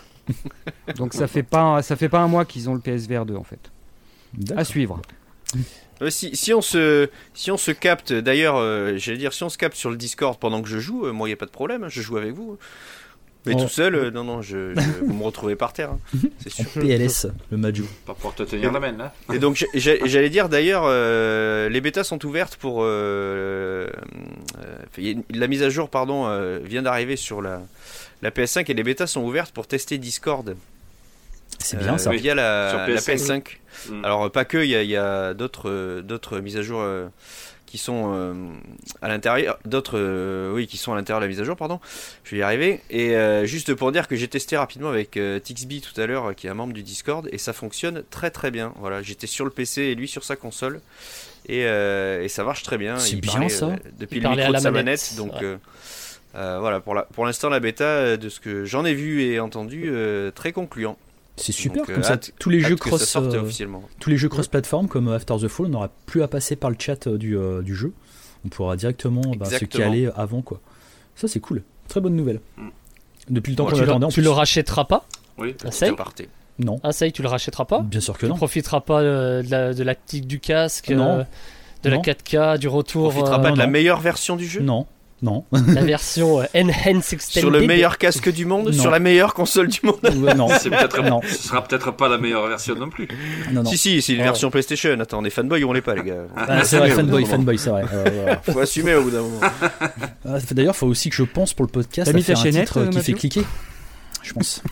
Donc ça fait pas ça fait pas un mois qu'ils ont le P S V R deux en fait.
D'accord.
À suivre.
Euh, si, si on se si on se capte, d'ailleurs, euh, j'allais dire, si on se capte sur le Discord pendant que je joue, euh, moi il y a pas de problème, hein, je joue avec vous. Mais
oh.
tout seul, euh, non non, je, je, vous me retrouvez par terre, hein, c'est sûr.
P L S, le Majo.
Pas pour te tenir la main, là.
Et donc j'allais dire d'ailleurs, euh, les bêtas sont ouvertes pour euh, euh, la mise à jour, pardon, euh, vient d'arriver sur la la P S cinq et les bêtas sont ouvertes pour tester Discord.
C'est bien euh, ça.
Via la,
P S cinq.
la P S cinq. Mmh. Alors pas que, il y, y a d'autres euh, d'autres mises à jour euh, qui sont euh, à l'intérieur, d'autres euh, oui qui sont à l'intérieur de la mise à jour, pardon. Je vais y arriver. Et euh, juste pour dire que j'ai testé rapidement avec euh, Tixby tout à l'heure, qui est un membre du Discord, et ça fonctionne très très bien. Voilà, j'étais sur le P C et lui sur sa console, et, euh, et ça marche très bien.
C'est
il
bien
parlait,
ça.
Euh, depuis
il
le micro de sa
manette,
manette, donc.
Ouais.
Euh, euh, voilà, pour la, pour l'instant la bêta, de ce que j'en ai vu et entendu, euh, très concluant.
C'est super.
Donc,
comme
euh,
ça,
hâte,
tous les jeux
cross,
cross, euh, tous les jeux cross-platform comme After the Fall, on n'aura plus à passer par le chat euh, du, euh, du jeu. On pourra directement bah, se caler avant, quoi. Ça c'est cool. Très bonne nouvelle. Mm. Depuis le temps
bon,
qu'on
tu
l'attendait.
Le, tu le rachèteras pas?
Oui.
Un save?
Non.
Un save, tu le rachèteras pas?
Bien sûr que
tu
non.
Tu profiteras pas euh, de la de la tic du casque,
non.
Euh, de non. la quatre K, du retour.
Tu profiteras
euh,
pas
non,
de la
non.
meilleure version du jeu?
Non. Non.
La version euh, Enhanced Extended.
Sur le meilleur casque du monde, non. Sur la meilleure console du monde.
Ouais, non.
C'est peut-être, non. Ce sera peut-être pas la meilleure version non plus.
Non, non.
Si, si, c'est une oh. version PlayStation. Attends, on est fanboy ou on l'est pas, les gars?
Ah, c'est vrai, fanboy, fanboy, c'est vrai. Euh, voilà.
Faut assumer au bout d'un moment.
D'ailleurs, il faut aussi que je pense pour le podcast
à
faire un
chaînette,
titre
euh,
qui fait cliquer. Je pense.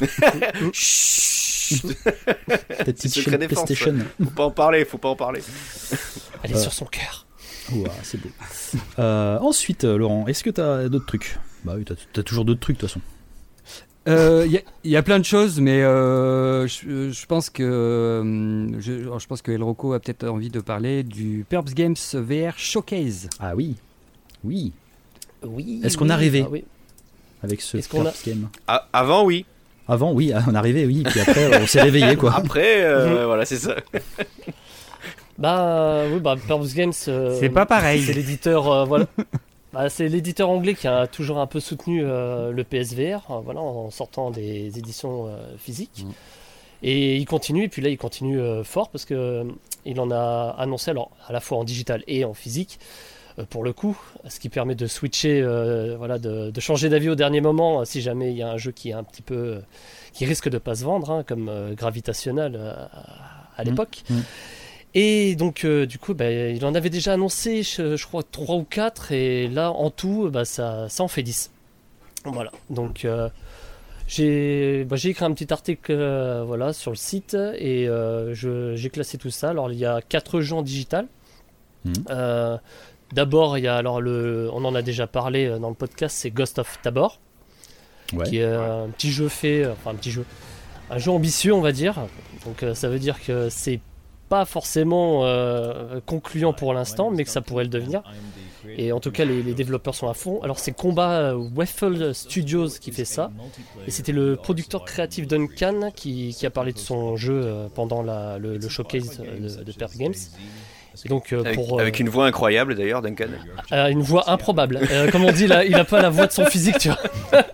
Peut-être petite chaîne PlayStation.
Faut pas en parler, faut pas en parler.
Elle est euh. sur son cœur.
Ouah, c'est beau. Euh, ensuite, Laurent, est-ce que t'as d'autres trucs? Bah oui, t'as, t'as toujours d'autres trucs de toute façon.
Il euh, y, y a plein de choses, mais euh, je, je pense que euh, je, je pense que El Rocco a peut-être envie de parler du Purps Games V R Showcase.
Ah oui, oui.
Oui.
Est-ce qu'on
oui,
a rêvé
ah, oui.
avec ce
Est-ce qu'on
Purps
a...
Game
Ah, avant, oui.
Avant, oui, on est arrivé, oui. Puis après, on s'est réveillé, quoi.
Après, euh, voilà, c'est ça.
Bah oui, bah Purps Games. Euh,
c'est pas pareil.
C'est l'éditeur, euh, voilà. Bah, c'est l'éditeur anglais qui a toujours un peu soutenu euh, le P S V R, euh, voilà, en sortant des éditions euh, physiques. Mmh. Et il continue, et puis là il continue euh, fort parce que euh, il en a annoncé, alors à la fois en digital et en physique, euh, pour le coup, ce qui permet de switcher, euh, voilà, de, de changer d'avis au dernier moment, euh, si jamais il y a un jeu qui est un petit peu, euh, qui risque de pas se vendre, hein, comme euh, Gravitational euh, à l'époque. Mmh. Mmh. Et donc, euh, du coup, bah, il en avait déjà annoncé, je, je crois, trois ou quatre, et là, en tout, bah, ça, ça en fait dix. Voilà, donc euh, j'ai, bah, j'ai écrit un petit article euh, voilà, sur le site, et euh, je, j'ai classé tout ça. Alors, il y a quatre jeux en digital. Mmh. Euh, d'abord, il y a, alors, le, on en a déjà parlé dans le podcast, c'est Ghost of Tabor, ouais. qui est euh, un petit jeu fait, enfin, un petit jeu, un jeu ambitieux, on va dire. Donc, euh, ça veut dire que c'est pas forcément euh, concluant pour l'instant, mais que ça pourrait le devenir. Et en tout cas, les, les développeurs sont à fond. Alors, c'est Combat Waffle Studios qui fait ça. Et c'était le producteur créatif Duncan qui, qui a parlé de son jeu euh, pendant la, le, le showcase de, de Purps Games. Et donc, euh,
avec,
pour, euh,
avec une voix incroyable d'ailleurs, Duncan.
Euh, une voix improbable. Euh, comme on dit, là, il a pas la voix de son physique, tu vois.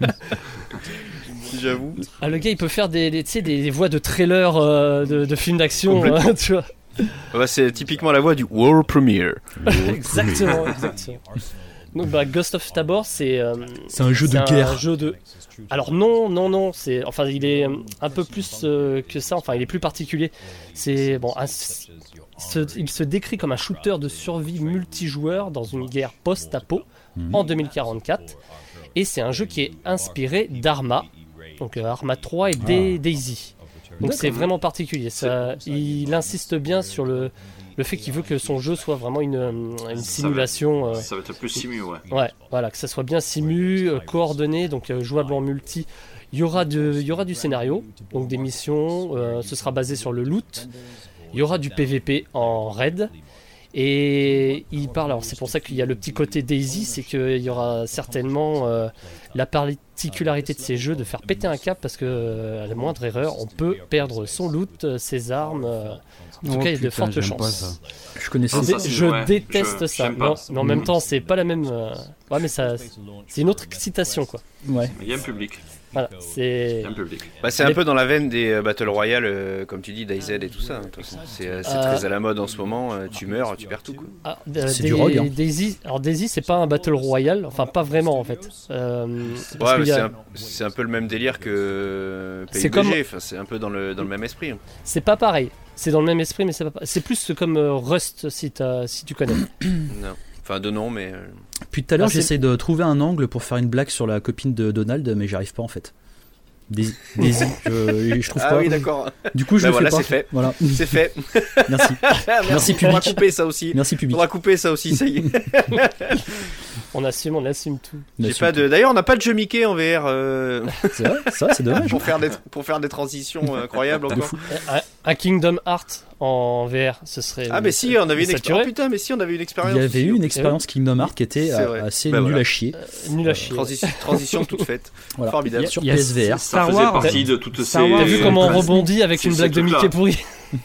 J'avoue.
Ah, le gars, il peut faire des, des, des, des voix de trailer euh, de, de films d'action, euh, tu vois.
Bah, c'est typiquement la voix du World Premiere.
exactement, exactement. Donc, bah, Ghost of Tabor, c'est. Euh,
c'est un jeu
c'est
de
un
guerre.
Jeu de... Alors, non, non, non. C'est... Enfin, il est un peu plus euh, que ça. Enfin, il est plus particulier. C'est. Bon, un... se... il se décrit comme un shooter de survie multijoueur dans une guerre post-apo mmh. en deux mille quarante-quatre. Et c'est un jeu qui est inspiré d'Arma. Donc euh, Arma trois et ah. Daisy. Donc D'accord. c'est vraiment particulier. Ça, il insiste bien sur le, le fait qu'il veut que son jeu soit vraiment une, une simulation.
Ça va, être, euh, ça va être plus simu, ouais.
Ouais, voilà, que ça soit bien simu, euh, coordonné, donc euh, jouable en multi. Il y aura de, il y aura du scénario, donc des missions. Euh, ce sera basé sur le loot. Il y aura du P V P en raid. Et il parle, alors c'est pour ça qu'il y a le petit côté Daisy, c'est qu'il y aura certainement euh, la particularité de ces jeux de faire péter un câble parce que euh, à la moindre erreur, on peut perdre son loot, ses armes. Euh, en tout oh, cas, il y a de fortes chances.
Je connais ça.
Je, je ouais, déteste je, ça, non, mais en mmh. même temps, c'est pas la même. Euh... Ouais, mais ça, c'est une autre excitation, quoi.
Ouais.
Il y a un public.
Voilà, c'est.
Un public.
Bah, c'est un peu dans la veine des euh, Battle Royale, euh, comme tu dis, DayZ et tout ça. Hein, c'est euh, c'est euh... très à la mode en ce moment. Euh, tu meurs, tu perds tout. Quoi.
Ah, euh, c'est des, du rogue. Hein. Daisy, alors Daisy, c'est pas un Battle Royale, enfin pas vraiment en fait. Euh,
ouais, mais c'est, a... un, c'est un peu le même délire que P U B G. C'est, comme... enfin, c'est un peu dans le dans le même esprit. Hein.
C'est pas pareil. C'est dans le même esprit, mais c'est pas. C'est plus comme euh, Rust si, si tu connais.
Non. Enfin, de nom, mais.
Puis tout à l'heure, ah, j'essaie de trouver un angle pour faire une blague sur la copine de Donald, mais j'y arrive pas en fait. Daisy, Daisy je, je trouve
ah
pas.
Ah oui, d'accord.
Du coup, je
ben
le
voilà,
fais pas.
C'est fait.
Voilà.
C'est fait.
Merci.
Merci,
Merci public.
On va couper ça aussi.
Merci public.
On va couper ça aussi, ça y est.
On assume, on assume tout.
J'ai pas de... D'ailleurs, on n'a pas de jeu Mickey en V R. Euh...
C'est vrai, ça, c'est dommage.
pour, faire des... pour faire des transitions incroyables encore.
Un, un Kingdom Hearts en V R, ce serait.
Ah, mais si, on avait une expérience. Oh, putain, mais si, on avait une expérience.
Il y avait eu une expérience Kingdom Hearts qui était assez bah, nulle voilà. à chier.
Euh, nulle à chier.
Transition, transition toute faite.
Voilà.
Formidable.
Sur P S V R.
Ça faisait partie de toutes ces.
T'as vu comment on rebondit avec une blague de Mickey pourrie.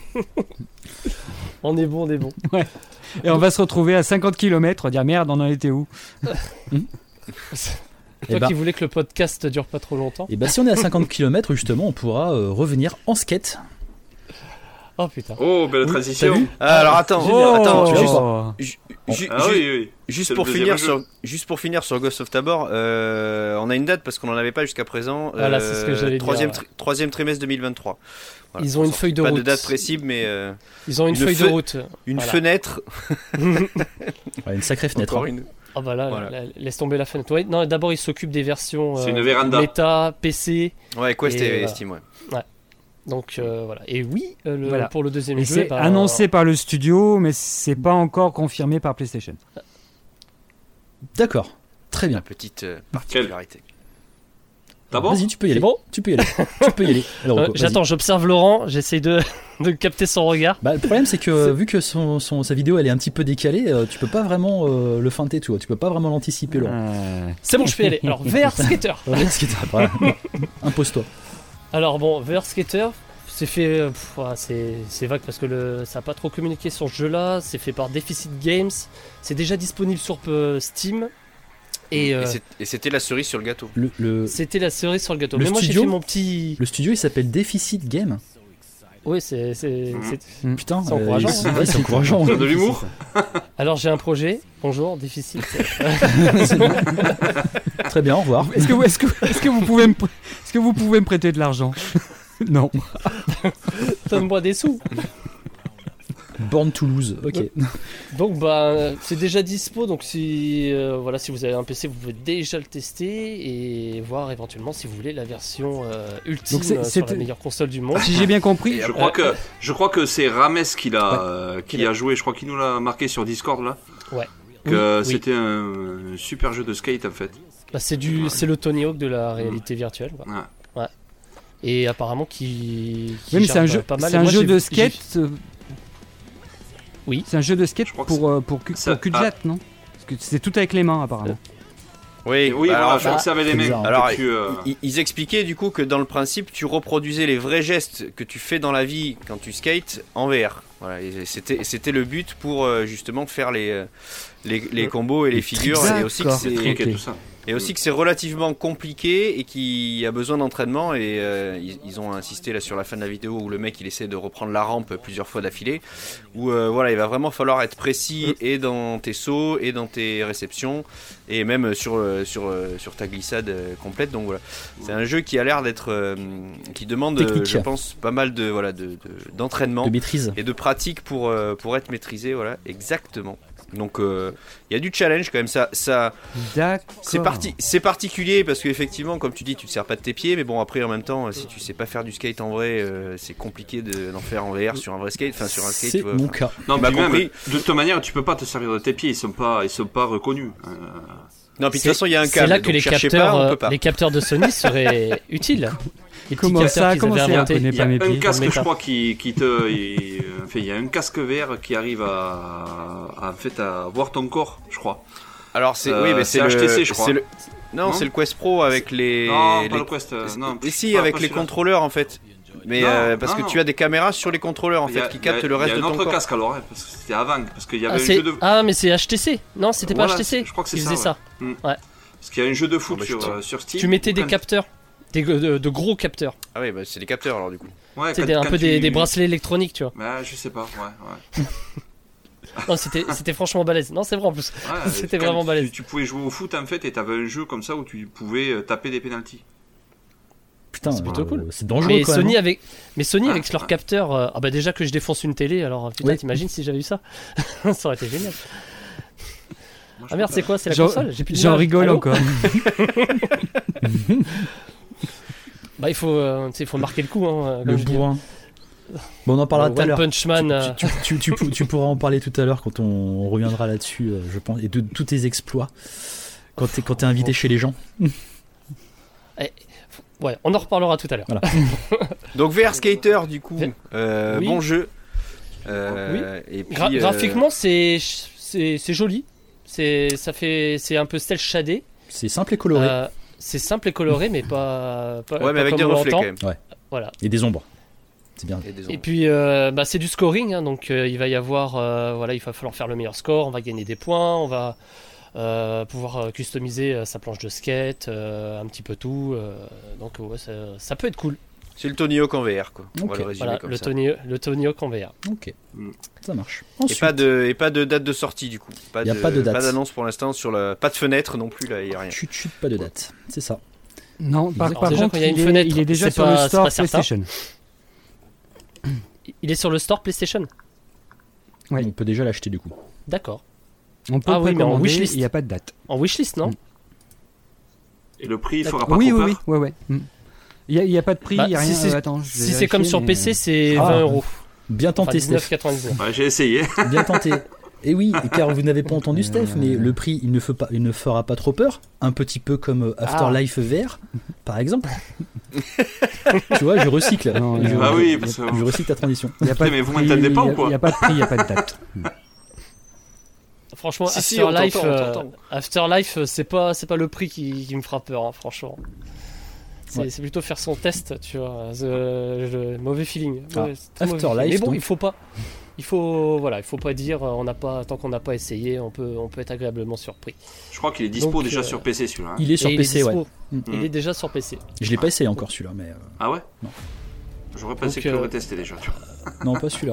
On est bon, on est bon.
Ouais. Et on va se retrouver à cinquante kilomètres, dire merde, on en était où?
Toi
et bah,
qui voulais que le podcast dure pas trop longtemps.
Et bah si on est à cinquante kilomètres, justement, on pourra euh, revenir en skate.
Oh putain.
Oh, belle oui, transition.
Ah, alors attends,
oh,
attends,
oh,
juste,
oh.
ju- ju-
ah,
ju-
oui, oui.
juste pour finir sur, juste pour finir sur Ghost of Tabor, euh, on a une date parce qu'on en avait pas jusqu'à présent.
Ah, là, c'est ce que j'allais
troisième,
dire.
Tri- troisième trimestre deux mille vingt-trois. Voilà.
Ils ont une feuille de
pas
route.
Pas de date précise, mais euh,
ils ont une, une feuille fe- de route.
Une
voilà.
fenêtre.
Ouais, une sacrée fenêtre.
Encore une.
Ah bah là, voilà. la, laisse tomber la fenêtre. Ouais, non, d'abord ils s'occupent des versions.
C'est
euh,
une véranda.
Bêta, P C.
Ouais, Quest et,
et
voilà.
voilà.
Steam, ouais.
Ouais. Donc euh, voilà. Et oui, euh, le,
voilà.
pour le deuxième
et
jeu,
c'est
bah,
annoncé par le studio, mais c'est pas encore confirmé par PlayStation.
D'accord, très bien.
La petite euh, particularité.
D'abord,
vas-y, tu peux y aller.
Bon
tu peux y aller. tu peux y aller. Alors,
euh,
vas-y.
J'attends, j'observe Laurent, j'essaye de, de capter son regard.
Bah, le problème, c'est que vu que son, son, sa vidéo elle est un petit peu décalée, euh, tu peux pas vraiment euh, le feinter, tu vois. Tu peux pas vraiment l'anticiper, Laurent.
Euh,
C'est bon, je peux y aller. Alors, V R Skater.
Voilà, ce qui est- voilà. Impose-toi.
Alors bon, V R Skater, c'est fait, euh, pff, ouais, c'est, c'est vague parce que le, ça n'a pas trop communiqué sur ce jeu-là. C'est fait par Deficit Games. C'est déjà disponible sur euh, Steam. Et, euh,
Et, c'est- et c'était la cerise sur le gâteau.
Le, le,
c'était la cerise sur le gâteau.
Le
Mais moi, j'ai
studio
fait mon petit.
le studio il s'appelle Deficit Game.
Oui, c'est, c'est,
Mhm.
c'est-
Mm.
Putain,
C'est encourageant,
c'est-
hein.
ouais, c'est encourageant.
de l'humour.
Alors j'ai un projet. Bonjour, Deficit.
C'est bon. Très bien, au revoir.
Est-ce que, vous- est-ce, que, est-ce, que vous pouvez me, pr- est-ce que vous pouvez me prêter de l'argent? Non.
Donne-moi des sous.
Born Toulouse, ok.
Donc bah c'est déjà dispo, donc si euh, voilà, si vous avez un P C, vous pouvez déjà le tester et voir éventuellement si vous voulez la version euh, ultime
Donc c'est-
euh,
c'est-
sur la meilleure console du monde.
Si j'ai bien compris,
Je crois
Euh,
que je crois que c'est Rames qui l'a euh, qui
Qui l'a-
a joué. Je crois qu'il nous l'a marqué sur Discord là.
Ouais.
Que
Oui, oui.
c'était un super jeu de skate en fait.
Bah, c'est du c'est le Tony Hawk de la réalité virtuelle. Quoi.
Ouais.
Et apparemment qui, qui
oui, mais
gère
c'est un jeu,
pas mal.
c'est
Et
un
moi,
jeu
j'ai-
de
j'ai-
skate. euh,
Oui.
C'est un jeu de skate
Je crois que
pour, euh, pour, cul-
ça-
pour cul de jatte, non? Parce que c'est tout avec les mains, apparemment.
Oui,
Oui,
bah
voilà,
alors,
je crois que ça avait les
c'est
mecs.
bizarre, hein.
Alors,
que tu, euh,
ils, ils expliquaient du coup que dans le principe, tu reproduisais les vrais gestes que tu fais dans la vie quand tu skates en V R. Voilà, et c'était, c'était le but pour euh, justement faire les, euh, les, les combos et les figures. Et aussi, que
D'accord.
c'est,
les tricks et
ok.
tout ça.
et aussi que c'est relativement compliqué et qu'il y a besoin d'entraînement. Et euh, ils, ils ont insisté là sur la fin de la vidéo où le mec il essaie de reprendre la rampe plusieurs fois d'affilée. Où euh, voilà, il va vraiment falloir être précis et dans tes sauts et dans tes réceptions et même sur, euh, sur, euh, sur ta glissade euh, complète. Donc voilà, c'est un jeu qui a l'air d'être, euh, qui demande, euh,
Technique.
je pense, pas mal de voilà de, de- d'entraînement
De maîtrise.
et de pratique pour euh, pour être maîtrisé. Voilà, exactement. Donc euh, il y a du challenge quand même. Ça ça
D'accord.
c'est parti, c'est particulier parce qu'effectivement, comme tu dis, tu te sers pas de tes pieds, mais bon après en même temps, si tu sais pas faire du skate en vrai, euh, c'est compliqué de, d'en faire en V R sur un vrai skate, enfin sur un skate.
C'est
tu vois,
mon
enfin.
cas.
Non,
Tu m'as
puis même,
compris.
de toute manière, tu peux pas te servir de tes pieds. Ils sont pas ils sont pas reconnus. Euh,
Non, puis de
C'est-
toute façon il y a un
C'est
câble.
là que
donc
les
cherchez
capteurs,
pas, on
euh,
peut pas.
les capteurs de Sony seraient utiles. Les petits
Comment
capteurs
ça
qu'ils
Comment
avaient
c'est
inventés.
reconnaît
Il y a
pas mes
un
pieds?
casque,
méta.
je crois, qui, qui te. il- Enfin, il y a un casque V R qui arrive à, à, en fait, à voir ton corps, je crois.
Alors c'est
Euh,
oui, mais
c'est
c'est le,
H T C, je crois.
c'est le- Non,
Non
c'est le Quest Pro avec les.
Non,
les-
pas le Quest. euh, non,
Et si,
pas-
avec
pas
les
celui-là.
contrôleurs en fait. Mais
Non,
euh, parce
non,
que
non.
tu as des caméras sur les contrôleurs en
Il y a-
fait qui captent
il y a-
le reste
Il y
de
a un
ton
autre
corps.
casque alors, hein, parce que c'était avant, parce qu'il y avait
Ah,
un
c'est-
jeu de.
ah, mais c'est H T C. Non, c'était pas
Voilà,
H T C.
je crois que c'est
qui
ça,
faisait
ouais.
ça.
Hmm.
Ouais.
Parce qu'il y a un jeu de foot
Oh, bah, je
sur,
sais.
euh, sur Steam.
Tu mettais des
Quand-
capteurs, des, de, de gros capteurs.
Ah oui, bah, c'est des capteurs alors du coup.
Ouais,
C'était
quand-
un
quand
peu des,
tu-
des bracelets électroniques, tu vois.
Bah, je sais pas, ouais, ouais.
Non, c'était, c'était franchement balèze. Non, c'est vrai en plus.
Ouais,
C'était
quand
vraiment
tu-
balèze.
Tu pouvais jouer au foot en fait, et t'avais un jeu comme ça où tu pouvais euh, taper des pénaltys.
Putain,
C'est plutôt
euh,
cool.
c'est dangereux
Mais
quand
Sony
même.
avec, mais Sony
Ah,
avec leurs
ah.
capteurs. euh, Ah bah déjà que je défonce une télé, alors putain,
Oui.
t'imagines si j'avais eu ça. Ça aurait été génial.
Moi, je
Ah merde,
peux
c'est
pas.
quoi? C'est la
J'en-
console? J'ai plus
J'en
d'image.
rigole
Allô
encore.
Bah il faut, euh, tu sais, il faut marquer le coup. Hein,
Le
comme je dis.
bourrin. Bon, on en parlera
Euh,
tout à
One
l'heure.
Punch Man. euh,
Tu, tu, tu, tu, tu pourras en parler tout à l'heure quand on reviendra là-dessus, euh, je pense, et de tous tes exploits quand t'es quand t'es invité chez les gens.
Ouais, on en reparlera tout à l'heure.
Donc V R Skater du coup,
V-
euh,
Oui.
bon jeu. Euh, Et puis,
Gra-
euh,
Graphiquement, c'est, c'est, c'est joli. C'est, ça fait, c'est un peu cel shadé.
C'est simple et coloré.
Euh, c'est simple et coloré, mais pas. pas
ouais, mais
pas
avec
comme
des
on
reflets
l'entend.
quand même.
Voilà.
Et des ombres. C'est bien.
Et des
Et
ombres.
puis, euh, bah, c'est du scoring, hein, donc euh, il va y avoir, euh, voilà, il va falloir faire le meilleur score, on va gagner des points, on va euh, pouvoir euh, customiser euh, sa planche de skate, euh, un petit peu tout. euh, donc ouais, ça, ça peut être cool.
C'est le Tony Hawk en V R quoi. On
Ok.
va le résumer
Voilà,
comme
le
ça.
Tony, le Tony Hawk en V R.
Ok,
Mm.
ça marche.
Et
Ensuite,
pas de et pas de date de sortie du coup. Pas
Y a pas de date.
Pas d'annonce pour l'instant sur la. Pas de fenêtre non plus là. Il y a rien.
chut, chut, pas de date. C'est ça.
Non, par,
Alors
par
déjà,
contre,
quand il y a une
il, est,
fenêtre,
il est déjà
c'est
sur
pas-
le
c'est
store
pas certain.
PlayStation.
Il est sur le store PlayStation.
Ouais.
On peut déjà l'acheter du coup.
D'accord.
On peut
Ah oui, mais en
précommander,
wishlist.
il n'y a pas de date.
En wishlist, non?
Mm.
Et le prix, il fera pas
Oui,
trop
oui,
peur.
oui, ouais, ouais. Mm. Il n'y a, il y a pas de prix,
Bah,
il n'y a
si
rien.
c'est-
euh, attends, je vais
Si c'est comme
vérifier,
sur
mais-
P C, c'est
Ah.
vingt euros.
Bien
Enfin,
tenté,
dix-neuf
Steph.
quatre-vingt-dix-neuf.
Ouais, j'ai essayé.
Bien tenté. Et oui, car vous n'avez pas entendu Steph, mais le prix, il ne, fait pas, il ne fera pas trop peur. Un petit peu comme Afterlife ah. V R, par exemple. Tu vois, je recycle. Non, je,
ah oui,
parce que... je recycle ta transition.
Y a pas mais vous m'entendez pas ou quoi ?
Il n'y a pas de prix, il n'y a pas de date.
Franchement, si, Afterlife, si, on t'entend, on t'entend. Euh, Afterlife, c'est pas, c'est pas le prix qui, qui me fera peur, hein, franchement. C'est, ouais. c'est plutôt faire son test, tu vois. Le mauvais feeling.
Ah,
ouais,
Afterlife.
Mais bon,
donc.
il faut pas. Il faut, voilà, il faut pas dire, on n'a pas, tant qu'on n'a pas essayé, on peut, on peut être agréablement surpris.
Je crois qu'il est dispo donc, déjà euh, sur P C celui-là. Hein.
Il est sur
Et
P C,
il est
ouais.
Il mmh. est déjà sur P C.
Je l'ai pas essayé encore celui-là, mais. Euh...
Ah ouais ?
Non.
J'aurais pensé que tu l'aurais testé déjà. Tu vois.
Non, pas celui-là.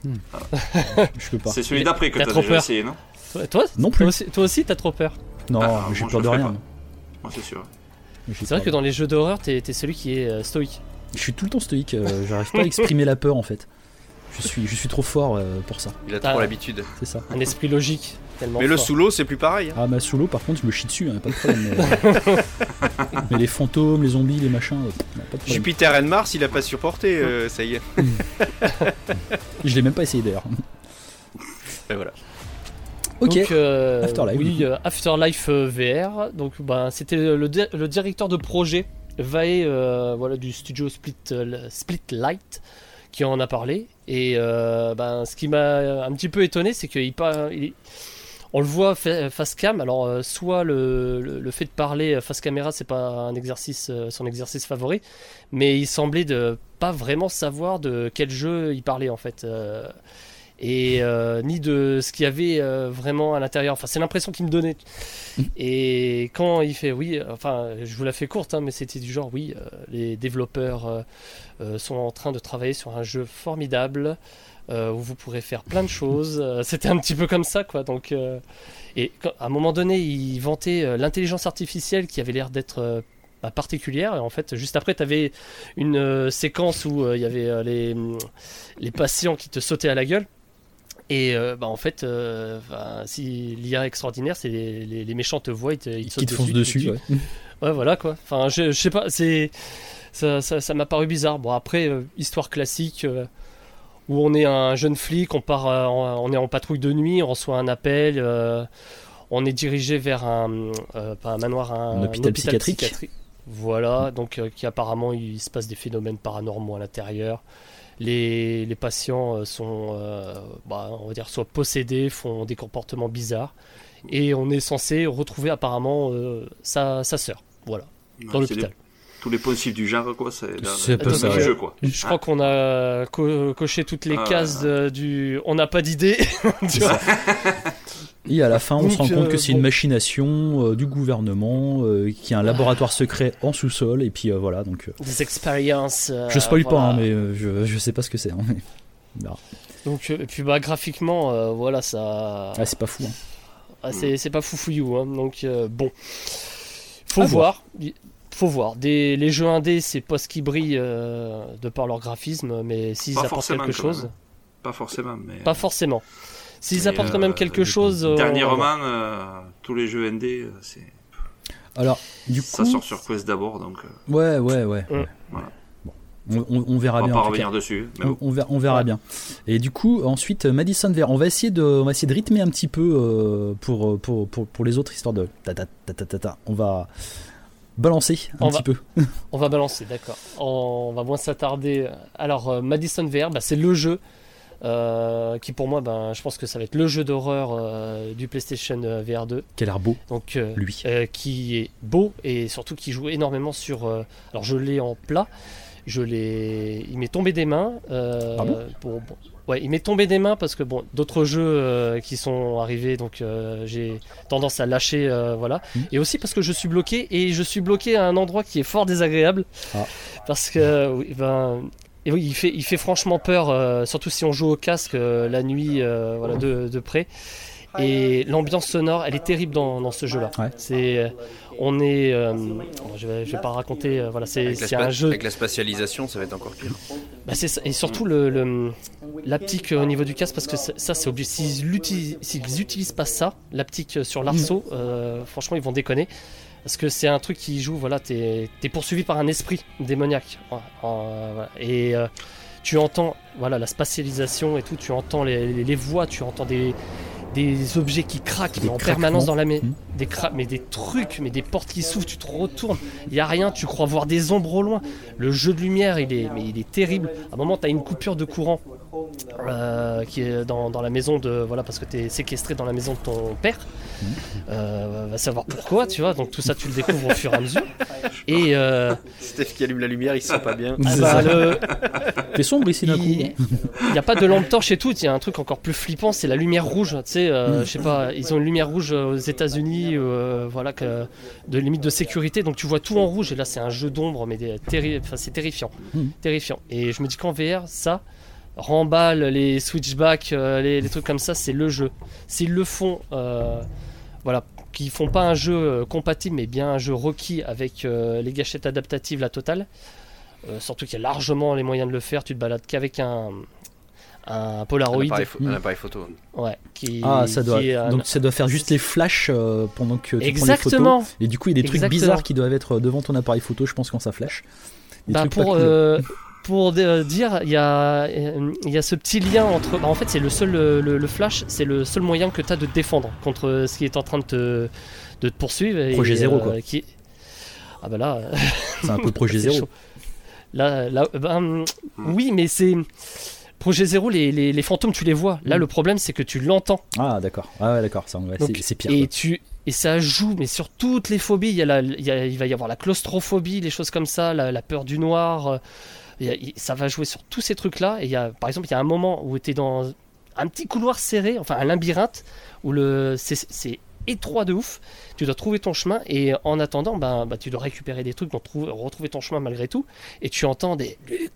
Je peux pas.
C'est celui d'après que
t'as,
t'as
trop
déjà
peur.
essayé, non ?
Toi, toi,
non plus.
Toi aussi, toi aussi, t'as trop peur.
Non,
ah,
j'ai
moi,
peur de rien.
Pas. Moi, c'est sûr.
C'est vrai que dans les jeux d'horreur, t'es, t'es celui qui est euh, stoïque.
Je suis tout le temps stoïque. Euh, j'arrive pas à exprimer la peur en fait. Je suis, je suis trop fort euh, pour ça.
Il a trop ah, l'habitude.
C'est ça.
Un esprit logique. Tellement
mais
fort.
Le sous l'eau, c'est plus pareil. Hein.
Ah, bah sous l'eau, par contre, je me chie dessus, hein, pas de problème. Mais, mais les fantômes, les zombies, les machins, euh, pas de problème.
Jupiter et Mars, il a pas supporté, euh, ça y est.
Je l'ai même pas essayé d'ailleurs.
Et voilà.
Ok.
Donc, euh,
Afterlife.
Oui, euh, Afterlife euh, V R. Donc, bah, c'était le, le, le directeur de projet Vae, euh, voilà, du studio Split, euh, Split Light, qui en a parlé. Et euh, ben, ce qui m'a un petit peu étonné, c'est qu'il il, on le voit face cam. Alors euh, soit le, le, le fait de parler face caméra, c'est pas un exercice, euh, son exercice favori, mais il semblait de pas vraiment savoir de quel jeu il parlait en fait, euh, et euh, ni de ce qu'il y avait euh, vraiment à l'intérieur. Enfin, c'est l'impression qu'il me donnait. Et quand il fait oui, enfin, je vous la fais courte, hein, mais c'était du genre oui, euh, les développeurs euh, euh, sont en train de travailler sur un jeu formidable. Euh, où vous pourrez faire plein de choses. Euh, c'était un petit peu comme ça, quoi. Donc, euh, et quand, à un moment donné, il vantait euh, l'intelligence artificielle qui avait l'air d'être euh, bah, particulière. Et en fait, juste après, tu avais une euh, séquence où il euh, y avait euh, les, les patients qui te sautaient à la gueule. Et euh, bah, en fait, euh, bah, si l'I A est extraordinaire, c'est les, les, les méchants te voient, ils te, ils te
qui te foncent dessus. dessus ouais.
ouais, voilà, quoi. Enfin, je, je sais pas, c'est, ça, ça, ça m'a paru bizarre. Bon, après, euh, histoire classique. Euh, où on est un jeune flic, on part, euh, on est en patrouille de nuit, on reçoit un appel, euh, on est dirigé vers un, euh, pas un manoir, un,
un hôpital, un hôpital psychiatrique. psychiatrique.
Voilà, donc euh, qui apparemment il se passe des phénomènes paranormaux à l'intérieur. Les, les patients euh, sont, euh, bah, on va dire, soit possédés, font des comportements bizarres, et on est censé retrouver apparemment euh, sa, sa sœur, voilà, dans ouais, l'hôpital.
Tous les possibles du genre, quoi, c'est,
c'est
dans,
ça.
dans le jeu, quoi.
Je hein crois qu'on a co- coché toutes les ah, cases euh, du. On n'a pas d'idée. Tu vois.
Et à la fin, on
Donc,
se rend compte
euh,
que c'est
bon.
une machination euh, du gouvernement, euh, qui a un laboratoire secret en sous-sol, et puis euh, voilà. Donc. Euh,
Des expériences. Euh,
je spoil
voilà.
pas, hein, mais euh, je je sais pas ce que c'est. Hein, mais... non.
Donc et puis bah graphiquement, euh, voilà ça.
Ah, c'est pas fou. Hein.
Ah, c'est c'est pas foufouillou, hein. Donc euh, bon, faut
à
voir. voir. Faut voir. Des, les jeux indés, c'est pas ce qui brille euh, de par leur graphisme, mais s'ils
pas
apportent quelque chose.
Même. Pas forcément, mais.
Pas forcément. S'ils apportent euh, quand même quelque
euh,
chose.
Dernièrement, euh, tous les jeux indés, c'est.
Alors, du
ça
coup.
sort sur Quest d'abord, donc.
Euh... Ouais, ouais, ouais.
Mmh. Voilà.
Bon. On, on, on verra
on
bien.
On va pas revenir dessus. Mais
on, on verra, on verra ouais. bien. Et du coup, ensuite, Madison V R. On va essayer de, on va essayer de rythmer un petit peu euh, pour, pour, pour, pour les autres histoires de. Ta, ta, ta, ta, ta, ta. On va. Balancer un
on
petit
va,
peu.
On va balancer, d'accord. On va moins s'attarder. Alors, euh, Madison V R, bah, c'est le jeu euh, qui, pour moi, bah, je pense que ça va être le jeu d'horreur euh, du PlayStation V R deux.
Quel a l'air beau,
donc, euh,
lui.
Euh, qui est beau et surtout qui joue énormément sur. Euh, alors, je l'ai en plat. Je l'ai. Il m'est tombé des mains. Euh,
Pardon
pour, bon, ouais, il m'est tombé des mains parce que bon, d'autres jeux euh, qui sont arrivés, donc euh, j'ai tendance à lâcher, euh, voilà. Mmh. Et aussi parce que je suis bloqué et je suis bloqué à un endroit qui est fort désagréable, ah. parce que oui, ben, et oui, il fait, il fait franchement peur, euh, surtout si on joue au casque euh, la nuit, euh, voilà, de, de près. Et l'ambiance sonore, elle est terrible dans, dans ce jeu-là.
Ouais.
C'est, on est, euh, je vais, je vais pas raconter. Euh, voilà, c'est, c'est
spa-
un jeu.
Avec la spatialisation, ça va être encore pire.
Bah c'est ça, et surtout le, le l'aptique au niveau du casque, parce que ça, c'est obligé. S'ils utilisent, s'ils utilisent pas ça, l'aptique sur l'arceau, euh, franchement, ils vont déconner. Parce que c'est un truc qui joue. Voilà, t'es, t'es poursuivi par un esprit démoniaque. Euh, voilà. Et euh, tu entends, voilà, la spatialisation et tout. Tu entends les, les, les voix, tu entends des des objets qui craquent
Des
mais en
craquements.
permanence dans la maison.
Mmh.
Des cra- mais des trucs, mais des portes qui s'ouvrent, tu te retournes, il y a rien, tu crois voir des ombres au loin. Le jeu de lumière, il est, mais il est terrible. À un moment, tu as une coupure de courant euh, qui est dans, dans la maison de, voilà, parce que tu es séquestré dans la maison de ton père. Euh, va savoir pourquoi, tu vois. Donc tout ça, tu le découvres au fur et à mesure. Et euh,
Steph qui allume la lumière, il se sent pas bien.
ah
C'est
bah,
ça.
le,
Fait sombre ici d'un coup.
il n'y a pas de lampe torche et tout. Il y a un truc encore plus flippant, c'est la lumière rouge. Tu sais, euh, je sais pas, ils ont une lumière rouge aux États-Unis, euh, voilà, que, de limite de sécurité. Donc tu vois tout en rouge. Et là, c'est un jeu d'ombre, mais des, terri- enfin, c'est terrifiant,
Mm.
terrifiant. Et je me dis qu'en V R, ça remballe les switchbacks, euh, les, les trucs comme ça, c'est le jeu. S'ils le font, euh, voilà, qu'ils font pas un jeu euh, compatible, mais bien un jeu requis avec euh, les gâchettes adaptatives, la totale. Euh, surtout qu'il y a largement les moyens de le faire. Tu te balades qu'avec un, un
Un
Polaroid,
appareil, pho- un appareil photo.
ouais, qui,
Ah, ça doit.
qui est un-
Donc ça doit faire juste les flashs euh, pendant que tu prends les
Exactement.
photos. Et du coup, il y a des trucs
Exactement.
bizarres qui doivent être devant ton appareil photo, je pense, quand ça flash. Des
Bah,
trucs pas
pour
cool.
euh, pour euh, dire, il y a euh, il y a ce petit lien entre. Bah, en fait, c'est le seul le, le- le flash, c'est le seul moyen que tu as de te défendre contre ce qui est en train de te de te poursuivre. et,
Projet zéro, quoi.
Qui... Ah bah là.
C'est un peu projet
c'est
zéro.
chaud. Là, là ben, oui, mais c'est. Projet zéro, les, les, les fantômes, tu les vois. Là,
Mm.
le problème, c'est que tu l'entends.
Ah, d'accord. Ah, ouais, d'accord. Ça, ouais,
Donc,
c'est, c'est pire.
Et,
quoi.
tu, et ça joue, mais sur toutes les phobies. Il, y a la, il, y a- il va y avoir la claustrophobie, les choses comme ça, la, la peur du noir. euh, il y a- il- ça va jouer sur tous ces trucs-là. Et il y a, par exemple, il y a un moment où tu es dans un petit couloir serré, enfin un labyrinthe, où le, c'est, c'est étroit de ouf. Tu dois trouver ton chemin. Et en attendant, ben, bah, tu dois récupérer des trucs, donc trouver- retrouver ton chemin malgré tout. Et tu entends des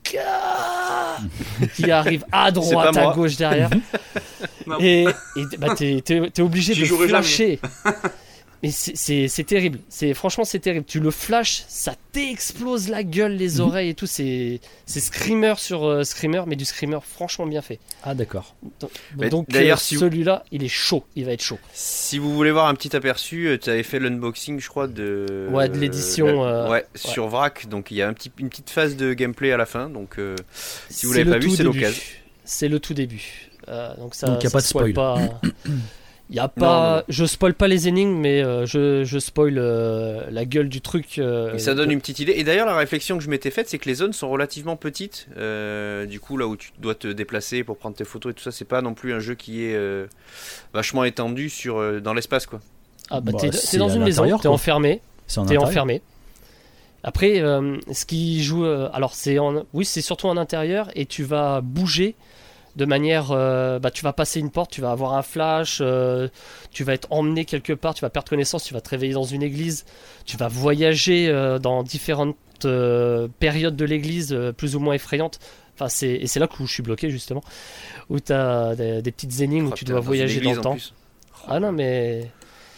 Lucas qui arrivent à droite,
pas
à
moi.
gauche, derrière.
Non.
Et, et bah, t'es, t'es- t'es obligé
J'y
de
jouerai jamais.
flasher. Mais c'est, c'est, c'est terrible. C'est, franchement, c'est terrible. Tu le flashes, ça t'explose la gueule, les oreilles et tout. C'est, c'est Screamer sur euh, Screamer, mais du Screamer franchement bien fait.
Ah, d'accord.
Donc,
Mais
donc,
d'ailleurs,
euh,
si vous-
celui-là, il est chaud. Il va être chaud.
Si vous voulez voir un petit aperçu, tu avais fait l'unboxing, je crois, de.
Ouais, de l'édition,
la-
euh,
ouais, sur Vrac. Donc il y a un petit, une petite phase de gameplay à la fin. Donc euh, si vous
C'est
l'avez
le
pas vu,
tout
c'est
début.
l'occasion.
C'est le tout début. Euh, donc ça,
Donc, y a
ça
pas de
spoil
spoil.
pas. Il y a pas.
Non, non.
Je spoil pas les énigmes, mais euh, je, je spoil euh, la gueule du truc. euh,
Et ça donne une petite idée. Et d'ailleurs, la réflexion que je m'étais faite, c'est que les zones sont relativement petites. Euh, du coup, là où tu dois te déplacer pour prendre tes photos et tout ça, c'est pas non plus un jeu qui est euh, vachement étendu sur, euh, dans l'espace, quoi.
Ah bah,
Bah,
t'es,
c'est
t'es dans
à
une maison,
l'intérieur,
t'es
quoi.
enfermé.
C'est en
T'es
intérieur.
enfermé. Après, euh, ce qui joue, euh, alors c'est en, oui, c'est surtout en intérieur et tu vas bouger de manière, euh, bah, tu vas passer une porte, tu vas avoir un flash, euh, tu vas être emmené quelque part, tu vas perdre connaissance, tu vas te réveiller dans une église, tu vas voyager euh, dans différentes euh, périodes de l'église euh, plus ou moins effrayantes. Enfin, c'est, et c'est là où je suis bloqué justement, où tu as des, des petites énigmes où
Oh,
tu
putain,
dois
dans une
voyager dans
église,
le
en
temps.
plus.
Ah non mais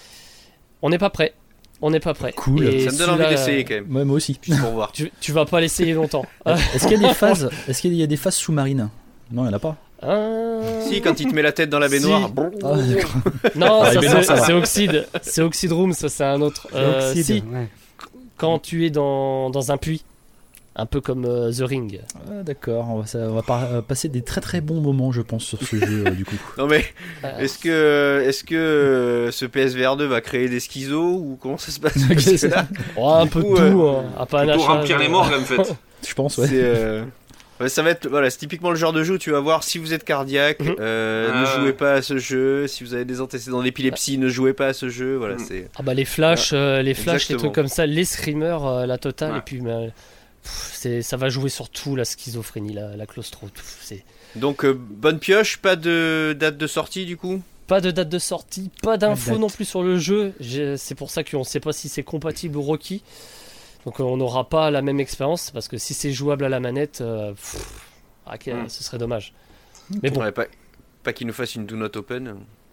on n'est pas prêt. On n'est pas prêt.
Cool.
Et
Ça me donne envie
celui-là,
d'essayer quand même,
Ouais, moi aussi.
juste pour voir.
Tu, tu vas pas l'essayer longtemps.
Est-ce qu'il y a des phases Est-ce qu'il y a des phases sous-marines? Non, il y en a pas.
Euh,
Si, quand il te met la tête dans la baignoire.
Si.
brrr,
Ah, d'accord.
Non,
Ah,
ça,
les baignoires,
c'est,
ça va.
c'est Oxide. C'est Oxide Room, ça c'est un autre. Euh,
Oxyde,
si,
ouais.
quand tu es dans, dans un puits, un peu comme euh, The Ring.
Ah, d'accord. On va, ça- on va par- euh, passer des très très bons moments, je pense, sur ce jeu, euh, du coup.
Non mais
Euh,
est-ce que est-ce que euh, ce P S V R deux va créer des schizos ou comment ça se passe?
Ok,
Parce que
c'est-
là,
oh, un
du
peu
coup,
de
euh,
tout. hein. Un peu un
Pour
achat,
remplir les
euh,
morgues en fait.
Je pense, ouais.
c'est euh, ouais, ça va être voilà, c'est typiquement le genre de jeu où tu vas voir si vous êtes cardiaque,
Mhm.
euh,
Ah
ne
ouais.
jouez pas à ce jeu. Si vous avez des antécédents d'épilepsie, ne jouez pas à ce jeu. Voilà,
Mhm.
c'est
Ah bah les flashs, euh, les flashs,
Exactement.
les trucs comme ça, les screamers, euh, la totale,
Ouais.
et puis bah, pff, c'est, ça va jouer sur tout, la schizophrénie, la, la claustro, tout. C'est
donc euh, bonne pioche, pas de date de sortie du coup.
pas de date de sortie, pas d'infos
date.
non plus sur le jeu. J'ai- c'est pour ça qu'on ne sait pas si c'est compatible ou requis. Donc euh, on n'aura pas la même expérience parce que si c'est jouable à la manette, euh, pff, ah, ok,
Mm.
ce serait dommage. Mais bon,
Ouais, pas pas qu'il nous fasse une do not open.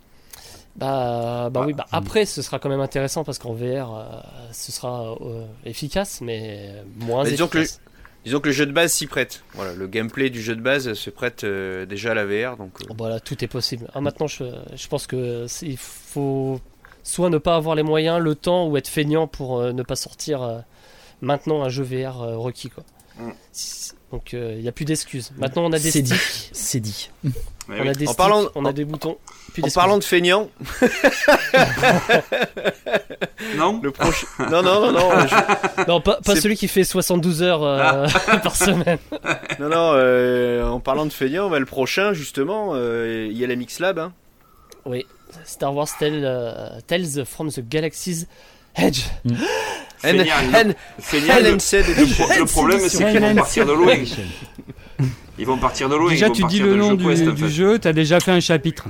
bah, bah
Ah.
oui, bah après ce sera quand même intéressant parce qu'en V R euh, ce sera euh, efficace, mais moins
Mais disons que le-
efficace.
Disons que le jeu de base s'y prête. Voilà, le gameplay du jeu de base se prête euh, déjà à la V R, donc. euh,
Bon, voilà, tout est possible. Ah, maintenant, je, je pense que c'est- il faut soit ne pas avoir les moyens, le temps, ou être feignant pour euh, ne pas sortir euh, maintenant un jeu V R euh, requis, quoi.
Mm.
Si- Donc il n'y a plus d'excuses. Maintenant on a des
C'est dit.
sticks,
C'est dit.
Ouais,
on
oui.
a des
En
sticks,
parlant-
on a des boutons. Puis
En
des
parlant de feignants,
Non
le prochain. Non, non, non, non. je-
Non, pas, pas
C'est-
celui qui fait soixante-douze heures euh, par semaine.
Non, non. euh, En parlant de feignants, bah, le prochain, justement, euh, il y a la Mix Lab. Hein.
Oui, Star Wars Tales, euh, Tales from the Galaxy's Edge.
And,
Feignant,
and,
Feignant,
and
le,
said-
le pro- le problème, c'est qu'ils vont partir de loin. Ils vont partir de loin.
Déjà,
ils vont
tu dis
partir
le
de
nom
jeu
du,
Quest, en
du
fait.
jeu, t'as déjà fait un chapitre.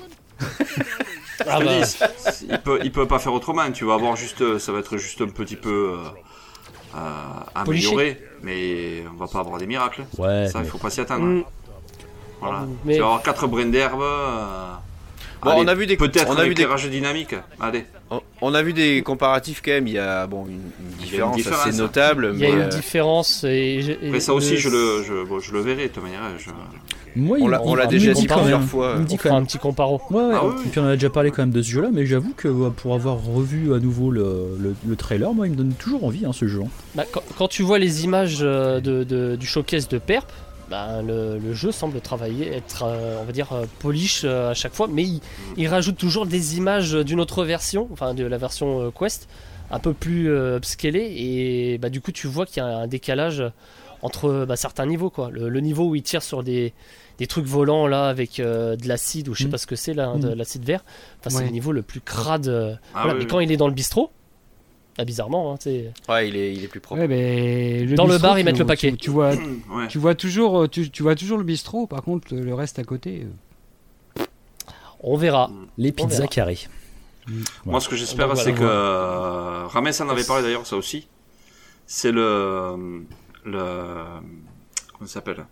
Ah
Je te
bah,
dis, c'est- il peut, il peut pas faire autrement. Tu vas avoir juste, ça va être juste un petit peu euh, euh,
Poliché.
amélioré, mais on va pas avoir des miracles.
Ouais.
Ça, il faut pas s'y attendre.
mm,
Voilà.
mais-
Tu vas avoir quatre brins d'herbe. euh,
Bon,
allez,
on a vu des-
peut-être
on a
un
vu des-
éclairage dynamique. Allez.
On, on a vu des comparatifs quand même. Il y a bon une, une différence,
différence,
assez
hein.
notable.
il y a
mais,
une
euh,
différence. Et, je- et
Après, ça aussi,
le-
je le, je, bon, je le verrai de toute manière. Je...
Moi,
On
il-
l'a- on
il-
l'a
il
déjà
me
dit
quand même.
plusieurs fois.
Il me
On
dit quand
fera un
même.
petit comparo.
Ouais, ouais.
Ah oui,
Et
oui.
puis on en a déjà parlé quand même de ce jeu-là, mais j'avoue que euh, pour avoir revu à nouveau le, le, le trailer, moi, il me donne toujours envie, hein, ce jeu. hein.
Bah, quand, quand tu vois les images euh, de, de- du showcase de Perp, bah, le, le jeu semble travailler, être, euh, on va dire, euh, polish euh, à chaque fois, mais il, il rajoute toujours des images d'une autre version, enfin de la version euh, Quest, un peu plus euh, upscalée, et bah, du coup tu vois qu'il y a un décalage entre bah, certains niveaux, quoi. Le, le niveau où il tire sur des, des trucs volants là avec euh, de l'acide, ou je sais
Mm.
pas ce que c'est là, hein, de
Mm.
l'acide vert, enfin, c'est
Ouais.
le niveau le plus crade. euh,
Ah
voilà.
oui,
Mais
oui.
quand il est dans le bistrot, bah, bizarrement, hein, tu sais,
Ouais, il est, il est plus propre.
Ouais, mais
Dans le
bistrot,
bar, ils
tu-
mettent le
tu-
paquet.
Tu vois,
Ouais.
tu vois toujours, tu, tu vois toujours le bistrot. Par contre, le reste à côté. euh,
on verra.
Les
On
pizzas
verra.
carrées.
Moi, ce que j'espère,
Donc,
c'est
voilà.
que euh, Rames en avait parlé d'ailleurs, ça aussi. C'est le le comment ça s'appelle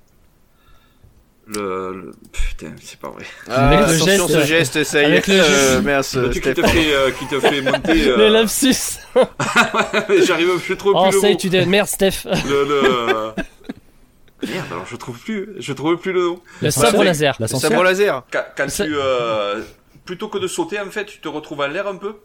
le, le putain, c'est pas vrai.
Ah,
Avec le
attention,
geste.
ce geste, ça y est.
Avec le
euh,
geste.
mince,
Le truc qui te
Steph,
fait euh, qui te fait monter.
Le
Euh...
lapsus.
J'arrive, je trouve
Oh,
plus
ça y
le
est,
mot.
tu dis merde, Steph.
Le, le... Merde, alors je trouve plus, je trouve plus le nom.
Le sabre
Ouais.
laser.
le
L'ascenseur.
sabre laser.
Quand, quand
Ça-
tu euh, plutôt que de sauter, en fait, tu te retrouves en l'air un peu.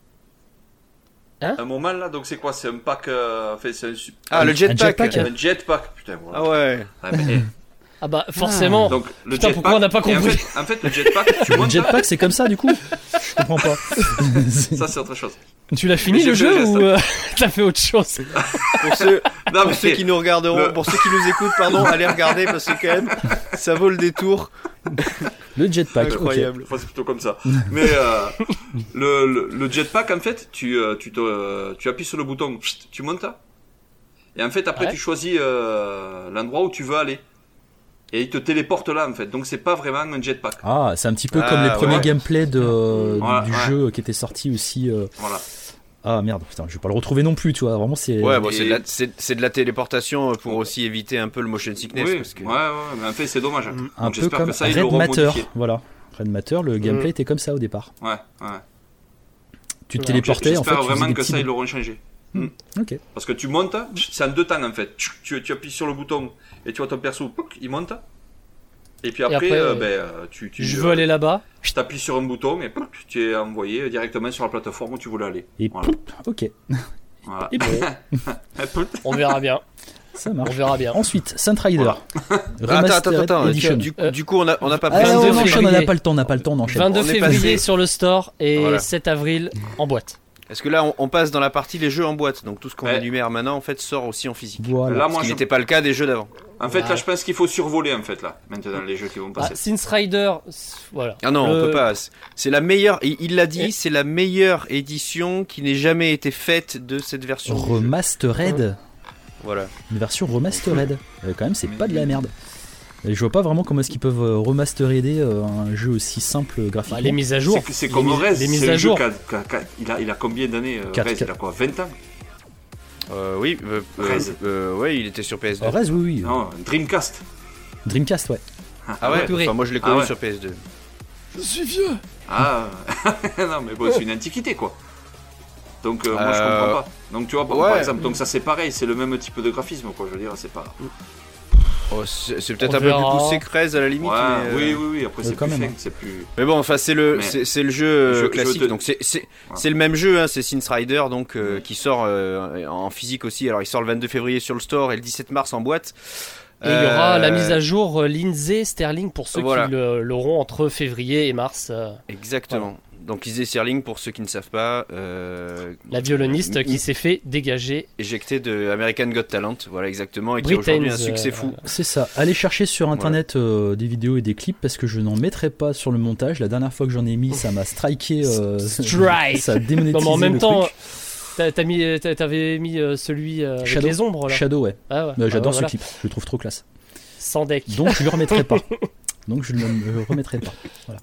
Hein
Un moment là, donc c'est quoi? C'est un pack, euh, enfin, c'est un, su-
Ah, le
Un
jetpack.
jetpack.
un jetpack. Putain, voilà.
Ah ouais.
Ah, mais,
Ah bah forcément.
donc le
Putain,
jetpack.
pourquoi on n'a pas
et en
compris
fait, en fait, le jetpack, tu
Le
montes.
jetpack, c'est comme ça, du coup Je comprends pas.
Ça, c'est autre chose.
Tu l'as fini
Mais
le
j'ai fait
jeu
le geste.
ou euh, t'as fait autre chose?
Pour ceux,
Non,
pour ceux qui nous regarderont,
le-
pour ceux qui nous écoutent, pardon, allez regarder parce que quand même, ça vaut le détour.
Le jetpack, ok.
Incroyable.
Enfin, c'est plutôt comme ça. Mais euh, le, le, le jetpack, en fait, tu, euh, tu, te, euh, tu appuies sur le bouton, chut, tu montes. Et en fait, après,
Ouais.
tu choisis euh, l'endroit où tu veux aller. Et il te téléporte là, en fait. Donc, c'est pas vraiment un jetpack.
Ah, c'est un petit peu
Ah,
comme les premiers
ouais.
gameplays de, du,
Ouais,
du
ouais.
jeu qui était sorti aussi. euh,
Voilà.
Ah merde, putain, je vais pas le retrouver non plus, tu vois. Vraiment, c'est.
Ouais, bon,
Et-
c'est de, la- c'est- c'est de la téléportation pour aussi éviter un peu le motion sickness.
Oui,
parce que...
ouais, ouais, mais en fait, c'est dommage.
un
Donc,
peu
j'espère
comme
que ça, ils
Red
l'auront
Matter.
modifié.
Voilà. Red Matter, le gameplay
Mm.
était comme ça au départ.
Ouais, ouais.
Tu te
Ouais.
téléportais, en fait.
J'espère
tu faisais
vraiment
des
que
petits
ça, ils
bouts.
l'auront changé.
Ok.
Parce que tu montes, c'est en deux temps, en fait. Tu, tu appuies sur le bouton et tu vois ton perso, pouc, il monte. Et puis après,
après,
euh,
euh,
ben, euh, tu, tu
Je
euh,
veux aller là-bas.
tu t'appuies sur un bouton et pouc, tu es envoyé directement sur la plateforme où tu voulais aller.
Et
Voilà.
poup, ok.
Voilà.
Et bon,
Et pouc.
On verra bien.
ça
On
marche.
verra bien.
Ensuite, Saint Rider.
Voilà.
Attends,
Remastered
attends, attends.
Edition.
Du,
Euh,
du coup, on a, on a pas
Ah,
pris.
on
vingt-deux
enchaîne, on n'a
février.
pas le temps, on n'a pas le temps, on enchaîne.
vingt-deux
On est
février
passé.
sur le store et
Voilà.
sept avril en boîte.
Est-ce que là, on, on passe dans la partie les jeux en boîte. Donc tout ce qu'on
Ouais.
énumère maintenant, en fait, sort aussi en physique.
Voilà.
Là,
Ce
moi,
qui
je...
n'était pas le cas des jeux d'avant.
En fait,
Ouais.
là, je pense qu'il faut survoler, en fait, là, maintenant, les jeux qui vont
Ah,
passer.
Sins Rider, c'est- voilà.
Ah non, on
Le-
peut pas. C'est- C'est la meilleure. Il il l'a dit,
Et-
c'est la meilleure édition qui n'ait jamais été faite de cette version. du jeu.
Remastered.
Voilà.
Une version remastered. Euh, quand même, c'est pas de la merde. Et je vois pas vraiment comment est-ce qu'ils peuvent euh, remasterer euh, un jeu aussi simple
Bah,
graphiquement.
les mises à jour.
C'est- C'est
Les
comme
mises-
Rez.
Les mises
c'est
à
le jeu
jour.
qui a- qui a- qui a- il, a, il a combien d'années euh,
Quatre,
Rez,
quatre.
il a quoi, vingt ans?
Euh, oui. Euh, euh,
treize.
euh, ouais, il était sur P S deux.
Euh, Rez, oui, oui.
Non, Dreamcast.
Dreamcast, ouais.
Ah ouais.
purée.
Enfin, moi, je l'ai
Ah
connu
ouais.
sur P S deux.
Je suis vieux.
Ah, non, mais bon, c'est une antiquité, quoi. Donc, euh, moi, je
Euh,
comprends pas. Donc, tu vois, par,
ouais.
par exemple, donc ça, c'est pareil, c'est le même type de graphisme, quoi. Je veux dire, c'est pas.
Oh, c'est c'est peut-être
On
un peu
verra.
plus poussé que Rez à la limite.
Ouais,
mais, euh,
oui, oui, oui. Après,
Ouais,
c'est
quand
plus
même,
fin,
hein.
c'est plus.
Mais bon, enfin, c'est le,
Mais-
c'est c'est le jeu euh,
Je- je
classique.
te-
Donc c'est c'est
Voilà.
c'est le même jeu. Hein, c'est Sins Rider, donc euh, qui sort euh, en physique aussi. Alors, il sort le vingt-deux février sur le store et le dix-sept mars en boîte.
Et il y aura
Euh,
la mise à jour euh, Lindsay Sterling pour ceux
Voilà.
qui le- l'auront entre février et mars. euh,
Exactement. Donc Lindsay Sterling, pour ceux qui ne savent pas, euh,
la violoniste
euh,
qui s'est fait dégager.
éjectée de American Got Talent, voilà exactement, et qui a
Britain's,
aujourd'hui un succès
euh,
fou.
C'est ça. Allez chercher sur internet euh, des vidéos et des clips parce que je n'en mettrai pas sur le montage. La dernière fois que j'en ai mis, ça m'a striké. Euh,
Strike.
Ça a démonétisé.
Non, mais en même
le
temps,
truc.
t'as, t'as mis, t'as- t'avais mis euh, celui euh, avec
Shadow.
les ombres là.
Shadow, ouais.
Ah ouais.
Euh, J'adore
Ah, voilà.
ce clip. Je le trouve trop classe.
Sans deck.
Donc je le remettrai pas. Donc je ne le remettrai pas.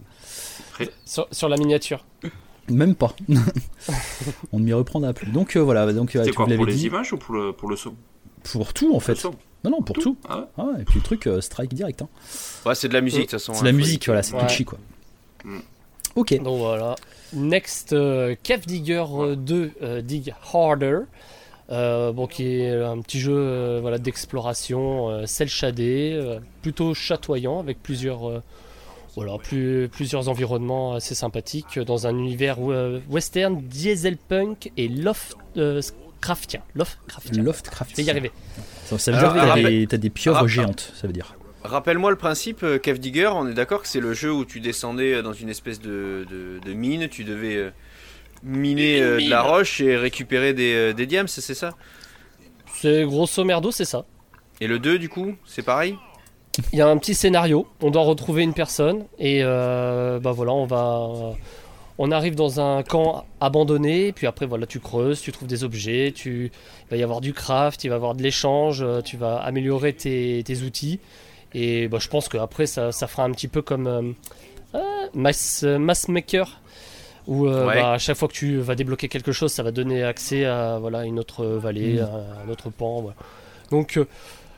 Sur, sur la miniature.
Même pas. On ne m'y reprendra plus. Donc euh, voilà. Donc euh,
C'est
tu
quoi,
vous
pour
l'avais
les
dit.
images ou pour le, pour le son
Pour tout en
Le
fait.
son.
Non non pour tout.
Ah ouais.
Ah ouais, et puis le truc euh, strike direct. Hein.
Ouais, c'est de la musique de toute façon.
C'est de la
hein,
musique,
faut-
voilà, c'est
Ouais.
pitchy quoi.
Mm.
Ok.
Donc voilà. Next, euh, Cave Digger euh, deux, euh, Dig Harder. Euh, bon, qui est un petit jeu euh, voilà, d'exploration, euh, cel shadé, euh, plutôt chatoyant, avec plusieurs, euh, voilà, plus, plusieurs environnements assez sympathiques, euh, dans un univers euh, western, dieselpunk et loft euh, craftien. Loft craftien.
Loftcraft.
Je vais y arriver.
Ça, ça veut
Alors,
dire que t'as
rappel-
des, t'as des pieuvres
Ah,
géantes, ça veut dire.
Rappelle-moi le principe, euh, Cave Digger, on est d'accord que c'est le jeu où tu descendais dans une espèce de, de, de mine, tu devais euh, miner euh, de la roche et récupérer des, euh, des diams, c'est ça?
C'est grosso merdo, c'est ça.
Et le deux du coup, c'est pareil?
Il y a un petit scénario, on doit retrouver une personne et euh, bah voilà, on va, on arrive dans un camp abandonné, puis après voilà, tu creuses, tu trouves des objets, tu, il va y avoir du craft, il va y avoir de l'échange, euh, tu vas améliorer tes, tes outils et bah, je pense qu'après ça, ça fera un petit peu comme euh, ah, Mass, euh, Mass Maker où euh,
Ouais.
bah, à chaque fois que tu vas débloquer quelque chose, ça va donner accès à voilà, une autre vallée,
Mm.
à un autre pan. Voilà. Donc euh,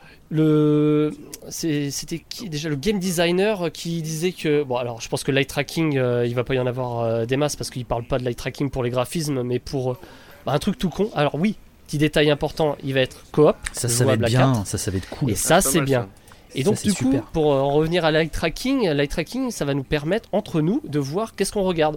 le c'est- c'était qui déjà le game designer qui disait que bon alors je pense que l'eye tracking euh, il va pas y en avoir euh, des masses parce qu'il parle pas de l'eye tracking pour les graphismes mais pour euh, bah, un truc tout con. Alors oui, petit détail important, il va être coop,
Ça, ça va être
jouable à
bien,
quatre.
ça, ça va être cool.
Et ça
c'est pas
c'est
mal,
bien.
ça.
Et
Ça,
donc
c'est
du coup
super.
pour euh, en revenir à l'eye tracking, l'eye tracking ça va nous permettre entre nous de voir qu'est-ce qu'on regarde.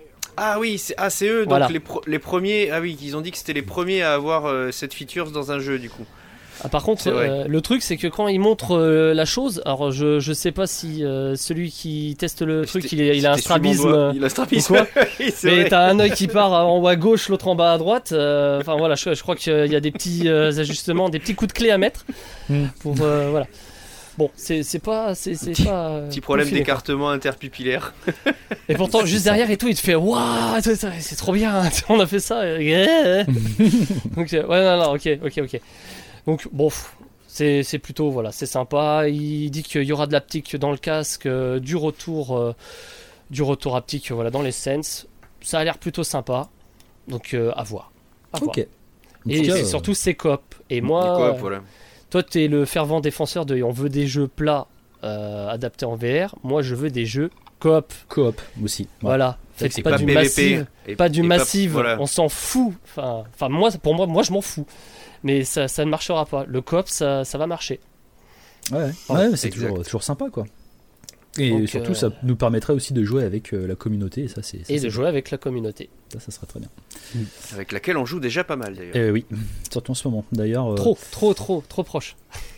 Ah oui, c'est ah, c'est eux, donc
Voilà.
les, pro- les premiers. Ah oui, ils ont dit que c'était les premiers à avoir euh, cette feature dans un jeu du coup.
Ah, par contre,
C'est vrai.
euh, le truc c'est que quand il montre euh, la chose, alors je, je sais pas si euh, celui qui teste le truc
C'était-
il, est- il a un
c'était sur mon
strabisme.
doigt.
euh,
Il a un strabisme.
quoi.
Oui, c'est
Mais
vrai.
t'as un œil qui part en haut à gauche, l'autre en bas à droite. euh, Enfin voilà, je, je crois qu'il y a des petits euh, ajustements, des petits coups de clé à mettre.
Mm.
Pour euh, voilà. Bon, c'est c'est pas, c'est c'est
Petit-
pas. euh,
Petit problème
peaufiné, quoi.
d'écartement interpupillaire.
Et pourtant, juste derrière et tout, il te fait waouh, c'est- c'est c'est trop bien. On a fait ça. euh, Donc euh, ouais, non, non, ok, ok, ok. Donc bon. pff, C'est c'est plutôt, voilà, c'est sympa. Il dit qu'il y aura de l'haptique dans le casque, euh, du retour euh, du retour haptique voilà, dans les Sense. Ça a l'air plutôt sympa. Donc euh, à voir. À voir.
Ok. En
Et
tout cas,
c'est
euh,
surtout c'est coop. Et
Les
moi,
coop,
euh,
voilà.
toi t'es le fervent défenseur de on veut des jeux plats euh, adaptés en V R. Moi je veux des jeux coop.
coop aussi. Ouais.
Voilà. Faites
c'est
pas,
Pas
du
P V P.
massif.
et-
Pas du
et
massif,
voilà.
on s'en fout. Enfin, enfin moi, pour moi, moi je m'en fous. Mais ça, ça ne marchera pas. Le coop, ça, ça va marcher.
Ouais, ouais,
Oh,
ouais, c'est
exact.
toujours, toujours sympa quoi. Et
Donc,
surtout,
euh,
ça nous permettrait aussi de jouer avec euh, la communauté. Et ça, c'est, ça,
Et
c'est-
de jouer avec la communauté.
ça, ça serait très bien.
Avec laquelle on joue déjà pas mal d'ailleurs.
Eh oui, surtout en ce moment. D'ailleurs, euh,
Trop, trop, trop, trop proche.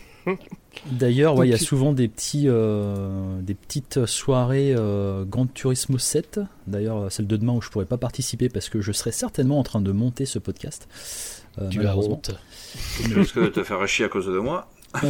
d'ailleurs, ouais, il y a
Donc-
souvent des petits, euh, des petites soirées euh, Gran Turismo sept. D'ailleurs, celle de demain où je pourrais pas participer parce que je serais certainement en train de monter ce podcast. Euh,
Tu as
malheureusement.
honte.
Tu risques de te faire chier à cause de moi.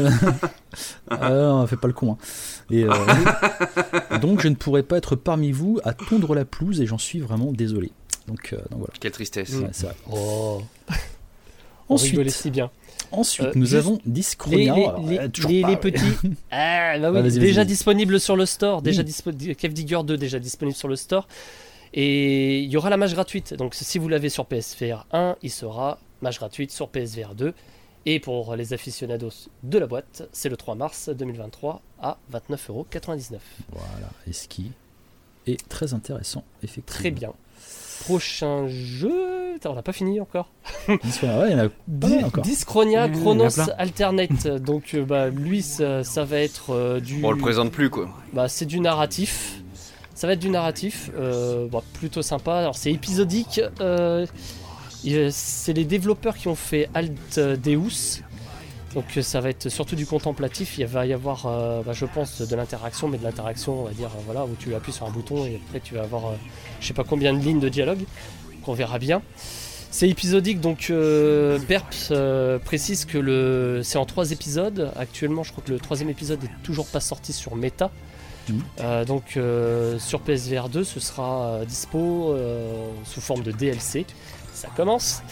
Ah non, fais pas le con. Hein. Et, euh, donc, je ne pourrais pas être parmi vous à tondre la pelouse et j'en suis vraiment désolé. Donc, euh, donc voilà.
Quelle tristesse.
Ouais, c'est vrai.
Oh. On rigolait
Ensuite,
si bien.
ensuite
Euh,
nous
juste
avons
Les,
Discronia.
les,
Alors,
les-
euh, toujours
les-
pas,
les
ouais.
petits. Ah, bah oui,
Ah, vas-y, vas-y,
déjà
vas-y.
disponible sur le store. Déjà
Oui.
disponible. Cave Digger deux, déjà disponible sur le store. Et il y aura la match gratuite. Donc si vous l'avez sur P S V R un, il sera match gratuite sur P S V R deux. Et pour les aficionados de la boîte, c'est le trois mars deux mille vingt-trois à vingt-neuf euros quatre-vingt-dix-neuf.
Voilà, et ce qui est très intéressant, effectivement.
Très bien. Prochain jeu. Attends, on n'a pas fini encore.
Discronia, ouais, il y en a pas mal encore.
Discronia
Mmh, il y en a
Chronos
plein.
Alternate. Donc euh, bah, lui, ça, ça va être euh, du.
Bon, on le présente plus quoi.
Bah, c'est du narratif. Ça va être du narratif, euh, bah, plutôt sympa. Alors c'est épisodique. euh, il- c'est les développeurs qui ont fait Alt Deus. Donc ça va être surtout du contemplatif, il va y avoir, euh, bah, je pense, de l'interaction, mais de l'interaction, on va dire, euh, voilà, où tu appuies sur un bouton et après tu vas avoir, euh, je sais pas combien de lignes de dialogue, qu'on verra bien. C'est épisodique, donc euh, Perps euh, précise que le, c'est en trois épisodes. Actuellement, je crois que le troisième épisode est toujours pas sorti sur Meta. Mmh. Euh, donc euh, sur P S V R deux, ce sera euh, dispo euh, sous forme de D L C. Ça commence.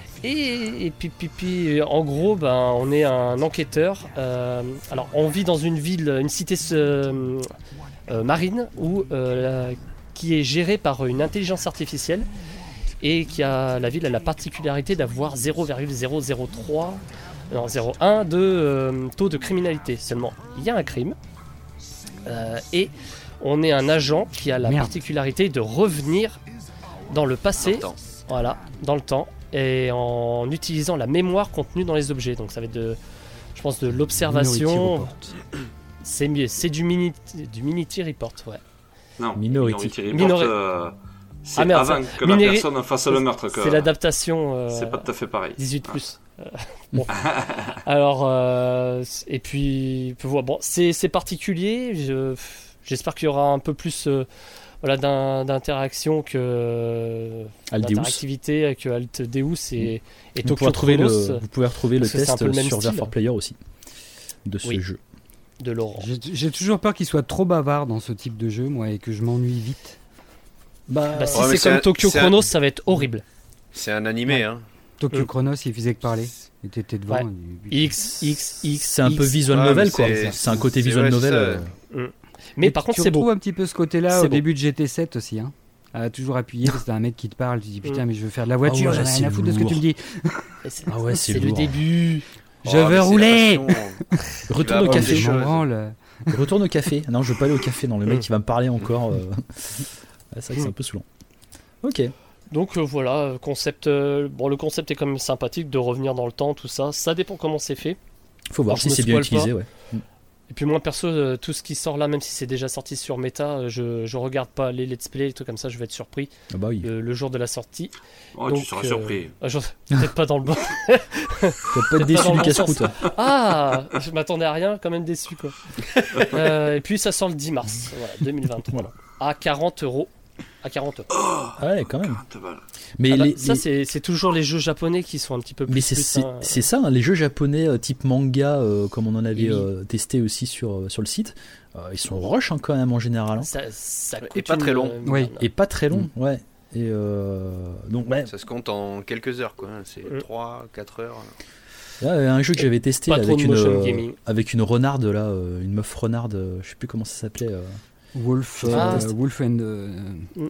Et, et puis, puis, puis, en gros, ben, on est un enquêteur. Euh, alors, on vit dans une ville, une cité euh, euh, marine où, euh, la, qui est gérée par une intelligence artificielle et qui a la ville a la particularité d'avoir zéro virgule zéro zéro trois, non zéro virgule un de euh, taux de criminalité. Seulement, il y a un crime euh, et on est un agent qui a la Merde. particularité de revenir dans le passé, dans le voilà, dans le temps. Et en utilisant la mémoire contenue dans les objets. Donc ça va être de, je pense, de l'observation. C'est mieux, c'est du mini, du Minority Report, ouais.
Non,
Minority,
Minority Report,
Minori...
euh, c'est
ah, merde,
avant
ça...
que
Minori...
la personne fasse le meurtre. Que...
C'est l'adaptation. Euh...
C'est pas tout à fait pareil.
dix-huit plus. Ah. Euh, bon. Alors, euh, et puis, bon, c'est, c'est particulier. Je, j'espère qu'il y aura un peu plus. Euh, Voilà, d'un, d'interaction que d'interactivité que Alt Deus et, et Tokyo Chronos.
Le, vous pouvez retrouver le test le sur V R four Player aussi de ce
oui,
jeu.
De Laurent.
J'ai, j'ai toujours peur qu'il soit trop bavard dans ce type de jeu, moi, et que je m'ennuie vite.
Bah, bah si ouais, c'est, c'est comme un, Tokyo Chronos, un... ça va être horrible.
C'est un animé, ouais. hein.
Tokyo Chronos, il faisait que parler. Et t'étais devant.
Ouais.
Et...
X, X, X.
C'est un peu visual
ouais,
novel, quoi.
C'est,
c'est un côté visual
ouais,
novel.
Euh...
Mm. Mais
et
par contre,
tu
c'est beau.
Tu retrouves un petit peu ce côté-là
c'est
au
beau.
début de G T sept aussi. Hein. À toujours appuyer, parce que t'as un mec qui te parle, tu dis putain, mais je veux faire de la voiture,
ah ouais,
j'en ai rien à foutre de ce que tu me dis.
C'est,
ah ouais, c'est,
c'est le début.
Je oh, veux rouler.
Retourne au café.
Je branle.
Retourne au café. Non, je veux pas aller au café. Non, le mec qui va me parler encore. Euh... c'est vrai que c'est un peu saoulant. Ok.
Donc euh, voilà, concept. Euh, bon, le concept est quand même sympathique de revenir dans le temps, tout ça. Ça dépend comment c'est fait.
Faut voir Alors, si c'est bien utilisé, pas. ouais.
Et puis moi perso, euh, tout ce qui sort là, même si c'est déjà sorti sur Meta, euh, je, je regarde pas les let's play, les trucs comme ça, je vais être surpris
ah bah oui.
le, le jour de la sortie.
Oh, Donc, tu seras euh, surpris.
Euh, je, peut-être pas dans le bon.
Tu vas pas être déçu du casse-cou, toi.
Ah, je m'attendais à rien, quand même déçu quoi. euh, et puis ça sort le dix mars, voilà, deux mille vingt-trois, voilà. À quarante euros. À quarante euros.
Oh,
ouais, quand même.
Mais ah bah, les, ça, les... C'est, c'est toujours les jeux japonais qui sont un petit peu plus.
Mais c'est,
plus,
c'est,
hein,
c'est ça, hein, les jeux japonais euh, type manga, euh, comme on en avait oui. euh, testé aussi sur, euh, sur le site, euh, ils sont rush hein, quand même en général. Hein.
Ça, ça
et pas très long.
Euh,
oui, et pas très long, mmh. ouais. Et euh, donc, ouais.
Ça se compte en quelques heures, quoi. C'est mmh. trois quatre heures.
Il y a un jeu que j'avais testé là, avec, une, euh, avec une renarde, là, euh, une meuf renarde, euh, je sais plus comment ça s'appelait. Euh...
Wolf, ah, euh, Wolf and. Euh...
Mm.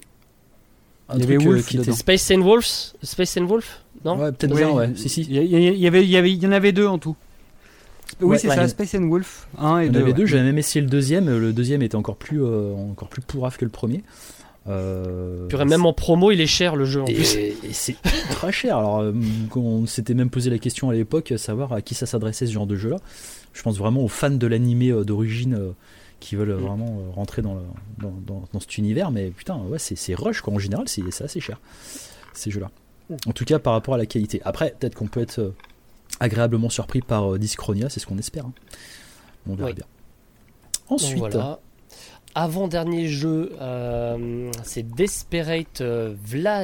Un il y avait Wolf
qui était Space and Wolves, Space and Wolf, non?
Ouais, peut-être bien, ouais. Si, si.
Il y, y, y avait, il y avait, il y en avait deux en tout. Oui, ouais, c'est ouais, ça, Space and Wolf. Un et
il y en
deux.
avait
ouais.
deux. J'avais même essayé le deuxième. Le deuxième était encore plus, euh, encore plus pourrave que le premier. Euh,
Puis même en promo, il est cher le jeu en
et,
plus.
Et c'est très cher. Alors, euh, on s'était même posé la question à l'époque, savoir à qui ça s'adressait ce genre de jeu-là. Je pense vraiment aux fans de l'animé euh, d'origine. Euh, qui veulent vraiment euh, rentrer dans, le, dans, dans, dans cet univers, mais putain, ouais, c'est, c'est rush, quoi. En général, c'est, c'est assez cher, ces jeux-là. En tout cas, par rapport à la qualité. Après, peut-être qu'on peut être euh, agréablement surpris par euh, Discronia, c'est ce qu'on espère. Hein. On verra oui. bien. Ensuite... Donc, voilà.
Avant-dernier jeu, euh, c'est Desperate euh,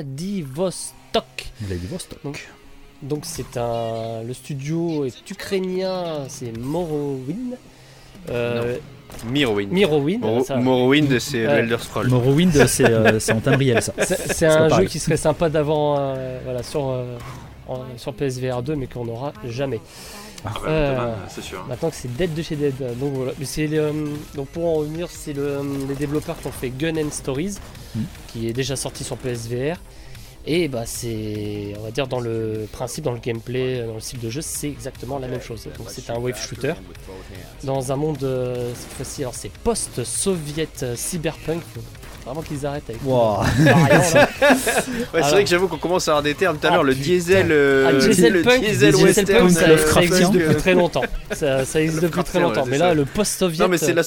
Vladivostok.
Vladivostok.
Donc, donc c'est un... Le studio est ukrainien, c'est Morrowind. Euh,
Morrowind.
Morrowind,
Mor-
ça.
Morrowind, c'est euh, Elder Scrolls.
Morrowind, c'est, euh, c'est en timbriel, ça.
C'est, c'est un jeu qui serait sympa d'avoir euh, voilà, sur, euh, en, sur P S V R deux, mais qu'on n'aura jamais.
Ah, ouais,
euh,
demain, c'est sûr.
Maintenant que c'est Dead de chez Dead. Donc, voilà. Mais c'est le, donc pour en revenir, c'est le, les développeurs qui ont fait Gun and Stories, mm. qui est déjà sorti sur P S V R. Et bah c'est, on va dire dans le principe, dans le gameplay, dans le style de jeu, c'est exactement la même chose. Donc c'est un wave shooter dans un monde euh, cette fois-ci, alors c'est post-soviet euh, cyberpunk. Faut vraiment qu'ils arrêtent avec.
Wow.
Variant, là.
Ouais, c'est alors, vrai que j'avoue qu'on commence à avoir des termes tout à l'heure. Le diesel, euh,
ah, diesel
le
punk,
diesel,
diesel
western,
punk, ça, ça existe depuis très longtemps. Ça, ça existe depuis très longtemps.
Ouais,
mais
ça.
là, le post-soviet.
Non mais c'est la...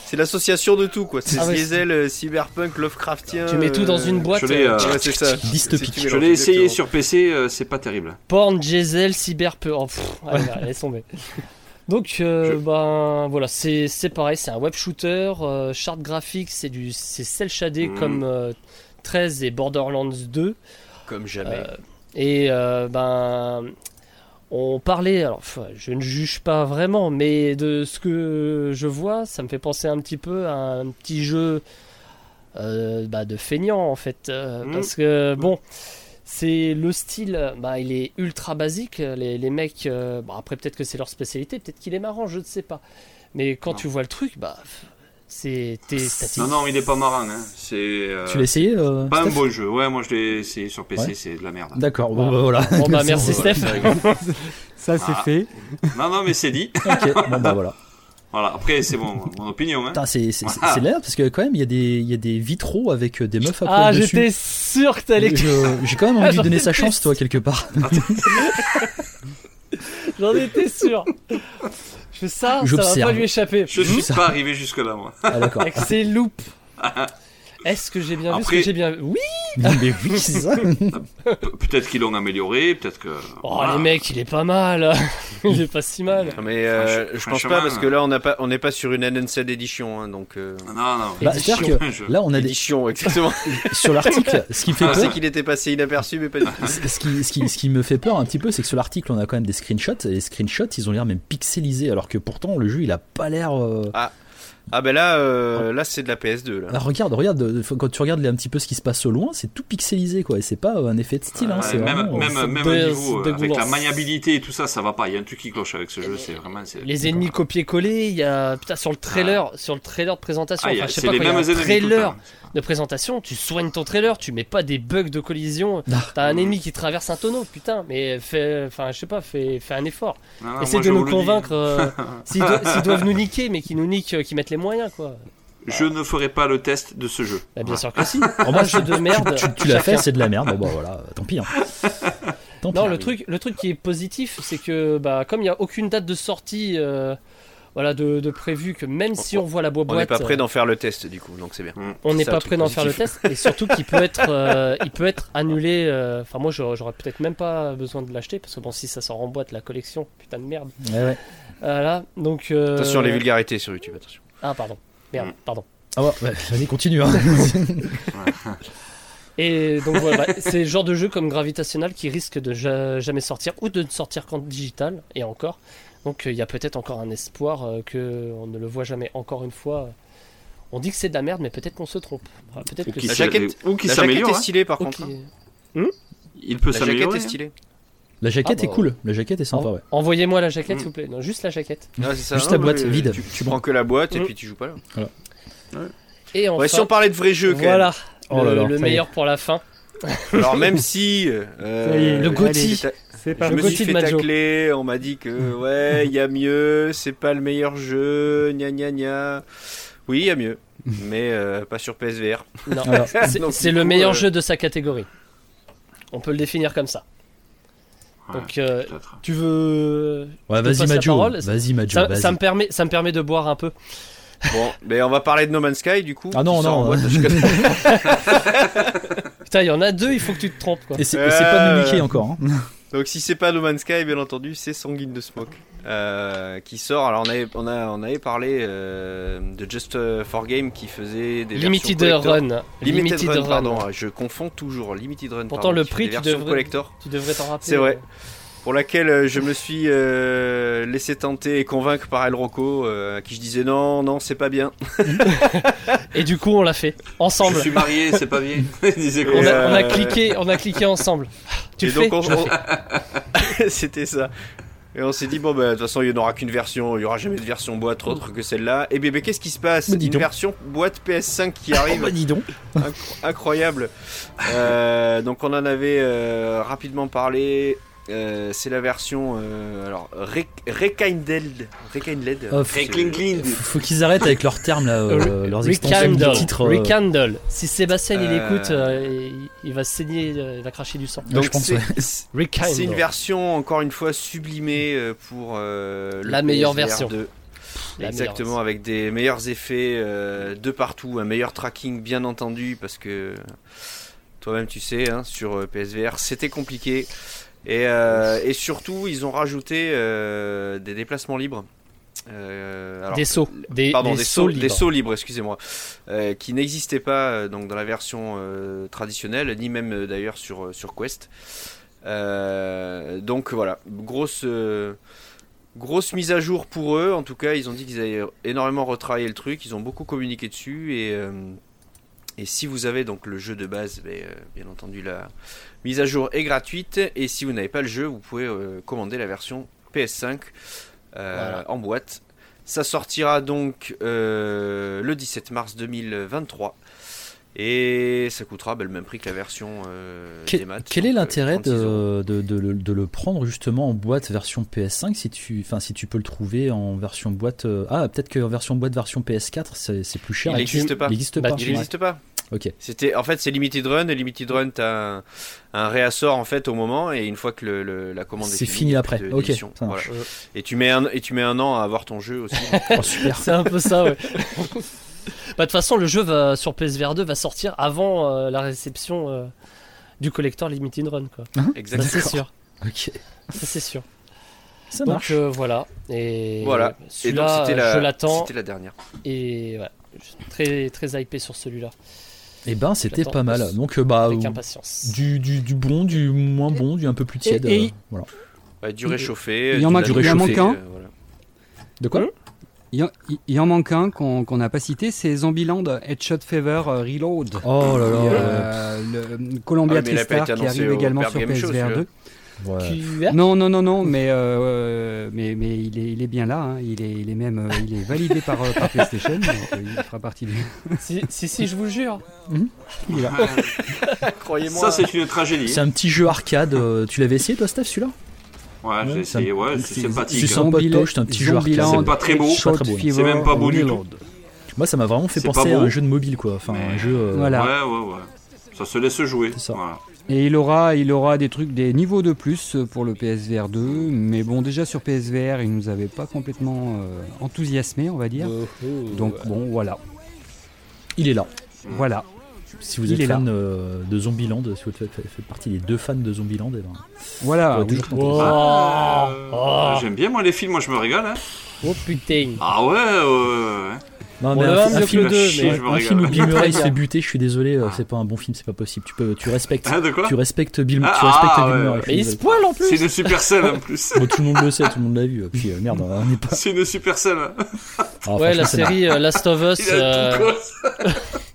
c'est l'association de tout, quoi. C'est
Ah ouais,
diesel, euh, cyberpunk, Lovecraftien.
Tu mets tout dans une
euh,
boîte.
je l'ai,
euh,
euh,
Ouais, c'est ça.
Dystopique.
C'est- tu
Je
mélanges,
l'ai essayé
exactement.
sur P C, euh, c'est pas terrible.
Porn, diesel, cyberpunk. Oh, pff, allez, allez, laisse tomber. Donc, euh,
Je-
ben voilà, c'est c'est pareil, c'est un web shooter, euh, chart graphique, c'est du c'est cel shadé
Mhm.
comme euh, treize et Borderlands deux.
Comme jamais.
Euh, et euh, ben, on parlait, alors pff, je ne juge pas vraiment, mais de ce que je vois, ça me fait penser un petit peu à un petit jeu euh, bah, de feignant en fait. euh,
Mhm.
Parce que bon, c'est le style, bah, il est ultra basique. Les, les mecs, euh, bon, après peut-être que c'est leur spécialité, peut-être qu'il est marrant, je ne sais pas. Mais quand
Non.
tu vois le truc, bah, c'est tes statistiques.
Non, non, il est pas marrant. Hein. C'est euh,
Tu l'as essayé euh,
pas un
Steph
bon jeu. Ouais, moi je l'ai essayé sur P C,
Ouais.
c'est de la merde.
D'accord, bon, bah, voilà.
Bon bah
C'est
merci
bon,
Voilà,
Steph.
c'est rigolo.
Ça, c'est
Ah.
fait.
Non, non, mais c'est dit.
Ok, bon bah voilà.
Voilà, après, c'est mon, mon opinion. Hein.
Putain, c'est c'est c'est-
Voilà.
c'est l'air parce que quand même il y a des il y a des vitraux avec euh, des meufs à poil
Ah,
dessus.
j'étais sûr que t'allais.
Je- J'ai quand même envie de
J'en
donner sa
étais
chance, toi, quelque part.
J'en étais sûr. Je fais ça, ça va
J'observe.
pas lui échapper.
Je suis
Ça.
pas arrivé jusque-là, moi.
Ah d'accord.
Avec ses loupes. Est-ce que j'ai bien vu ce
Après-
que j'ai bien vu? Oui.
Mais oui, c'est ça.
Pe- Peut-être qu'ils l'ont amélioré, peut-être que.
Oh
voilà.
les mecs, il est pas mal. Il est pas si mal.
Non, mais euh,
Franch-
je pense
franchement,
pas parce que là on n'a pas on n'est pas sur une Enhanced Edition hein, donc euh,
Non, non.
Bah,
Édition.
c'est-à-dire que
Je-
là on a des
édition exactement.
sur l'article, ce qui me fait
Ah,
Je sais
peur.
qu'il était passé inaperçu mais pas du tout.
Ce qui, ce, qui, ce qui me fait peur un petit peu, c'est que sur l'article, on a quand même des screenshots, et les screenshots, ils ont l'air même pixelisés, alors que pourtant, le jeu, il a pas l'air... euh,
Ah ben là euh, là c'est de la P S deux là.
Ah, regarde, regarde, euh, quand tu regardes un petit peu ce qui se passe au loin, c'est tout pixelisé, quoi, et c'est pas euh, un effet de style, hein,
Ouais,
c'est
même
vraiment... euh,
même,
c'est
même
dé-
au niveau,
c'est
euh, avec la
dégueulasse.
maniabilité et tout ça, ça va pas. Il y a un truc qui cloche avec ce jeu, c'est vraiment. c'est-
Les ennemis copier-coller, il y a putain sur le trailer, sur le trailer de présentation.
Ah, il y a-
Enfin, je sais
c'est
pas
les
quand il y a
mêmes
un
ennemis tout le
trailer
temps.
de présentation, tu soignes ton trailer, tu mets pas des bugs de collision.
Ah.
T'as un ennemi qui traverse un tonneau, putain, mais fais, enfin je sais pas, fais, fais un effort.
Non, non,
Essaye
moi,
de
je
nous
vous le dis.
convaincre. euh, s'ils, do- s'ils doivent nous niquer, mais qu'ils nous niquent, euh, qu'ils mettent les moyens, quoi.
Je ne ferai pas le test de ce jeu.
Bah, bien
Voilà.
sûr que si.
Oh, moi,
Un jeu de merde.
tu tu l'as fait,
chacun.
c'est de la merde, bon bah voilà, tant pis. Hein. Tant pis.
Non, le truc, le truc qui est positif, c'est que bah, comme il n'y a aucune date de sortie euh, voilà, de, de prévu, que même si on voit la boîte,
On n'est pas prêt d'en faire le test du coup donc c'est bien.
on n'est
c'est
pas
un truc
prêt d'en faire le
positif.
test, et surtout qu'il peut être, euh, il peut être annulé. euh, Enfin, moi, j'aurais, j'aurais peut-être même pas besoin de l'acheter parce que bon, si ça sort en boîte, la collection, putain de merde.
Ouais, ouais.
Voilà, donc. euh,
Attention les vulgarités sur YouTube attention.
Ah, pardon. Merde,
Mm.
pardon.
Ah ouais, ouais, vas-y, continue. Hein.
Et donc voilà, bah, c'est le genre de jeu comme Gravitational qui risque de ja- jamais sortir ou de ne sortir qu'en digital, et encore. Donc il y a peut-être encore un espoir euh, que on ne le voit jamais encore une fois. On dit que c'est de la merde, mais peut-être qu'on se trompe. Voilà, peut-être
Ou
que
qui
La
c'est-
s'est-
jaquette-
ou qui
La jaquette
s'améliore.
est
hein.
stylée par
Ok.
contre. hein.
Il peut
La jaquette
s'améliorer.
est
hein.
stylée.
La jaquette
Ah, bah,
est cool, la jaquette est sympa,
En-
ouais.
Envoyez-moi la jaquette,
Mm.
s'il vous plaît. Non, juste la jaquette.
Ah, c'est ça,
Juste
non,
la boîte
mais
vide.
Tu, tu
Bon.
prends que la boîte et
Mm.
puis tu joues pas là.
Et enfin,
Ouais, si on parlait de vrais jeux quand
voilà,
Oh
le,
là là,
le
ça y est.
meilleur pour la fin.
même. Alors même si euh,
Ça y est,
le
je
Gotti.
me suis fait ta-
C'est
Je
pas
Le
me
Gotti
suis
de
fait
Majo.
tacler, on m'a dit que ouais, il y a mieux, c'est pas le meilleur jeu, gna gna gna. Oui, il y a mieux, mais euh, pas sur P S V R.
Non,
Alors,
c'est,
Donc,
c'est
du
le
coup,
meilleur
euh,
jeu de sa catégorie. On peut le définir comme ça.
Ouais,
Donc, euh,
peut-être.
tu veux.
Ouais,
te
vas-y,
passe la
Majo.
parole.
Vas-y, Majo.
Ça,
vas-y.
ça me permet, ça me permet de boire un peu.
Bon, mais on va parler de No Man's Sky du coup.
Ah non,
qui sort
non,
en boîte,
euh,
je connais.
Putain, il y en a deux, il faut que tu te trompes, quoi.
Et c'est et c'est pas
Euh,
de Mickey encore. Hein.
Donc si c'est pas No Man's Sky, bien entendu, c'est Sanguine de Smoke euh, qui sort. Alors on avait, on a, on avait parlé euh, de Just for Game qui faisait des
Limited
versions collector.
Run.
Limited, Run, pardon. Je confonds toujours Limited Run.
Pourtant,
pardon,
le
qui fait
prix,
des
tu
versions
devrais-
collector.
Tu devrais t'en rappeler.
C'est vrai. Pour laquelle euh, je me suis euh, laissé tenter et convaincre par El Rocco, euh, à qui je disais non, non, c'est pas bien.
Et du coup, on l'a fait ensemble.
Je suis marié, c'est pas bien. Il disait
Et,
quoi
On a,
euh,
on a cliqué, on a cliqué ensemble. Tu
Et
le fais
donc, on-
Je le
on-
fais.
C'était ça. Et on s'est dit, bon, bah, de toute façon, il n'y en aura qu'une version, il n'y aura jamais de version boîte autre que celle-là. Et bébé, qu'est-ce qui se passe?
Bah, dis
Une
donc.
version boîte P S cinq qui
Oh,
arrive,
bah, dis donc.
Incro- incroyable. Euh, donc, on en avait euh, rapidement parlé. Euh, c'est la version euh, alors Re- Rekindled Rekindled
Euh,
C'est-
Rekindled.
Faut qu'ils arrêtent avec leurs termes, là, euh, leurs extensions de
Rekindle.
titres. euh,
Rekindle. Si Sébastien il
Euh,
écoute, euh, il, il va saigner, euh, il va cracher du sang.
Ouais,
donc
je pense,
c'est
ouais.
c'est-
Rekindle.
c'est une version encore une fois sublimée euh, pour euh, le
La meilleure
P S V R
version.
deux.
La
Exactement,
meilleure.
avec des meilleurs effets euh, de partout, un meilleur tracking bien entendu, parce que toi-même tu sais, hein, sur euh, P S V R c'était compliqué. Et, euh, et surtout, ils ont rajouté euh, des déplacements libres. Euh, alors,
Des sauts. Des,
pardon,
des
des,
sauts
sauts,
libres.
des sauts libres, excusez-moi, euh, qui n'existaient pas euh, donc dans la version euh, traditionnelle, ni même euh, d'ailleurs sur sur Quest. Euh, donc voilà, grosse euh, grosse mise à jour pour eux. En tout cas, ils ont dit qu'ils avaient énormément retravaillé le truc. Ils ont beaucoup communiqué dessus et euh, et si vous avez donc le jeu de base, ben, euh, bien entendu la mise à jour est gratuite. Et si vous n'avez pas le jeu, vous pouvez euh, commander la version P S cinq. Euh, voilà. En boîte. Ça sortira donc euh, le dix-sept mars deux mille vingt-trois et ça coûtera bah, le même prix que la version euh,
quel,
des maths.
Quel
donc,
est l'intérêt
euh,
de, de, de, de, de le prendre justement en boîte version P S cinq si tu, si tu peux le trouver en version boîte euh, ah peut-être qu'en version boîte version P S quatre c'est, c'est plus cher.
Il n'existe pas.
Il n'existe
bah,
pas.
Il n'existe pas.
Ok.
C'était, en fait, c'est Limited Run et Limited Run, t'as un, un réassort en fait au moment et une fois que le, le, la commande
c'est
est
fini après.
de,
ok.
Voilà. Et tu mets un et tu mets un an à avoir ton jeu aussi.
Oh, super.
C'est un peu ça, ouais. Bah, de toute façon, le jeu va, sur P S V R deux va sortir avant euh, la réception euh, du collector Limited Run, quoi.
Exactement.
Ça, c'est sûr.
Ok.
Ça, c'est sûr.
Ça
donc
marche.
euh, voilà. Et
Voilà. Et donc
celui-là,
c'était la,
je l'attends.
C'était la dernière.
Et ouais, je suis très très hypé sur celui-là.
Eh ben, c'était
J'attends
pas mal. Donc, euh, bah,
avec
euh,
impatience.
Du, du, du bon, du moins bon, du un peu plus tiède.
Et- et-
euh, voilà.
Ouais, du réchauffé.
Il en
du
manque-
lavé,
il en
manque un.
euh, voilà.
De quoi?
Hum
Il, en, il- il en manque un qu'on qu'on n'a pas cité, c'est Zombieland Headshot Fever euh, Reload.
Oh là là.
Et,
ouais.
euh, le Columbia
Ah, mais il a pas
TriStar
été
qui
annoncé
arrive
au
également
Pair
sur
Game
P S
Show,
V R deux.
Ouais.
Tu as
Non, non, non, non, mais, euh, mais, mais il, est, il est bien là. Hein. Il, est, il est même euh, il est validé par, euh, par PlayStation. Donc, euh, il fera partie du.
si, si, si, je vous le jure.
Il est là.
Croyez-moi.
Ça, c'est une tragédie.
C'est un petit jeu arcade. euh, Tu l'avais essayé, toi, Steph, celui-là?
Ouais, j'ai
Ouais,
essayé.
ça-
Ouais, c'est sympathique.
c'est sympa. Sympatoche, c'est un petit jeu arcade.
C'est pas très beau.
Pas très beau.
C'est même pas beau du tout.
Moi, ça m'a vraiment fait
C'est
penser
pas
à
beau.
un jeu de mobile, quoi. Enfin,
Mais-
un jeu. euh,
Voilà.
Ouais, ouais, ouais. Ça se laisse jouer.
C'est ça.
Voilà.
Et il aura, il aura des trucs, des niveaux de plus pour le P S V R deux. Mais bon, déjà sur P S V R, il nous avait pas complètement euh, enthousiasmé, on va dire.
Oh, oh,
Donc
ouais.
bon, voilà.
Il est là.
Voilà.
Si vous
Il
êtes
est là.
fan euh, de Zombieland, si vous faites, faites partie des deux fans de Zombieland, eh ben,
Voilà.
Ouais,
oui.
toujours
Oh,
Euh,
oh,
J'aime bien, moi, les films. Moi, je me régale. Hein.
oh, putain.
Ah ouais, ouais, ouais, ouais.
non,
Bon,
mais
le
un,
un,
un
mieux
film,
que le deux,
chier,
mais-
je me
un
régale.
film où Bill Murray se
Très
fait
bien.
buter, je suis désolé, euh, c'est pas un bon film, c'est pas possible. Tu peux, tu respectes,
Hein, de quoi?
tu respectes Bill,
Ah,
tu respectes
ah,
Bill
ouais,
Murray.
ouais.
je suis
Mais il se
désolé.
poile en plus.
C'est une supercell en plus.
Bon, tout le monde le sait, tout le monde l'a vu. Puis euh, merde, on n'est pas.
C'est une supercell.
Ah,
Ouais,
franchement,
la
c'est
série euh, Last of Us.
Il a
euh,
tout cause.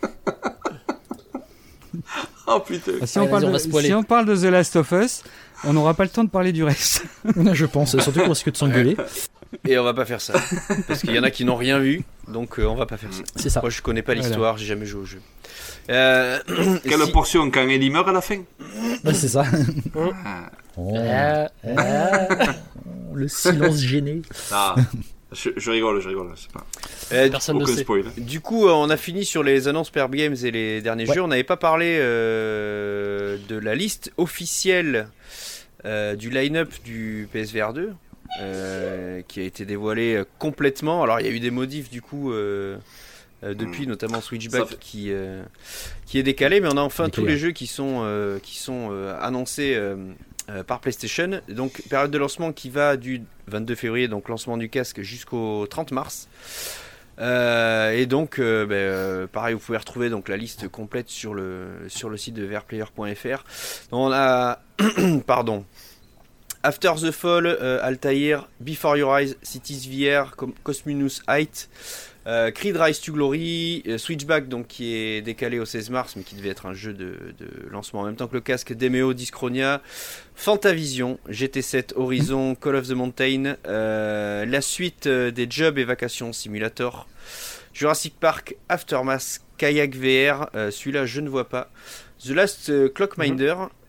Oh putain.
Ah, si,
Allez,
on parle
vas-y, on
de,
va spoiler.
si on parle de The Last of Us, on n'aura pas le temps de parler du reste.
marrant. Je pense, surtout qu'on risque de s'engueuler.
Et on va pas faire ça. Parce qu'il y en a qui n'ont rien vu. Donc euh, on va pas faire ça.
C'est ça.
Moi je connais pas
Voilà.
l'histoire, j'ai jamais joué au jeu. Euh,
Quelle
si-
portion quand Ellie meurt à la fin?
Ouais, c'est ça.
Ah,
Oh,
euh, euh,
le silence gêné.
ah. Je, je rigole, je rigole. C'est pas
Euh,
Personne ne
aucun
sait.
spoil.
Du coup, euh, on a fini sur les annonces Pair Games et les derniers
Ouais.
jeux. On n'avait pas parlé euh, de la liste officielle euh, du line-up du P S V R deux euh, qui a été dévoilée euh, complètement. Alors, il y a eu des modifs du coup euh, euh, depuis, notamment Switchback
Ça fait-
qui, euh, qui est décalé. Mais on a enfin
Décalé,
tous les
ouais.
jeux qui sont, euh, qui sont euh, annoncés euh, euh, par PlayStation. Donc, période de lancement qui va du vingt-deux février, donc lancement du casque, jusqu'au trente mars. Euh, et donc, euh, ben, euh, pareil, vous pouvez retrouver donc la liste complète sur le sur le site de v r player point f r. Donc, on a, pardon, After the Fall, euh, Altair, Before Your Eyes, Cities V R, Com- Cosminus Height, euh, Creed Rise to Glory, euh, Switchback donc qui est décalé au seize mars, mais qui devait être un jeu de, de lancement en même temps que le casque, Demeo, Dyschronia, Fantavision, G T sept, Horizon, Call of the Mountain, euh, la suite euh, des Job et Vacations Simulator, Jurassic Park, Aftermath, Kayak V R, euh, celui-là je ne vois pas, The Last euh, Clockminder,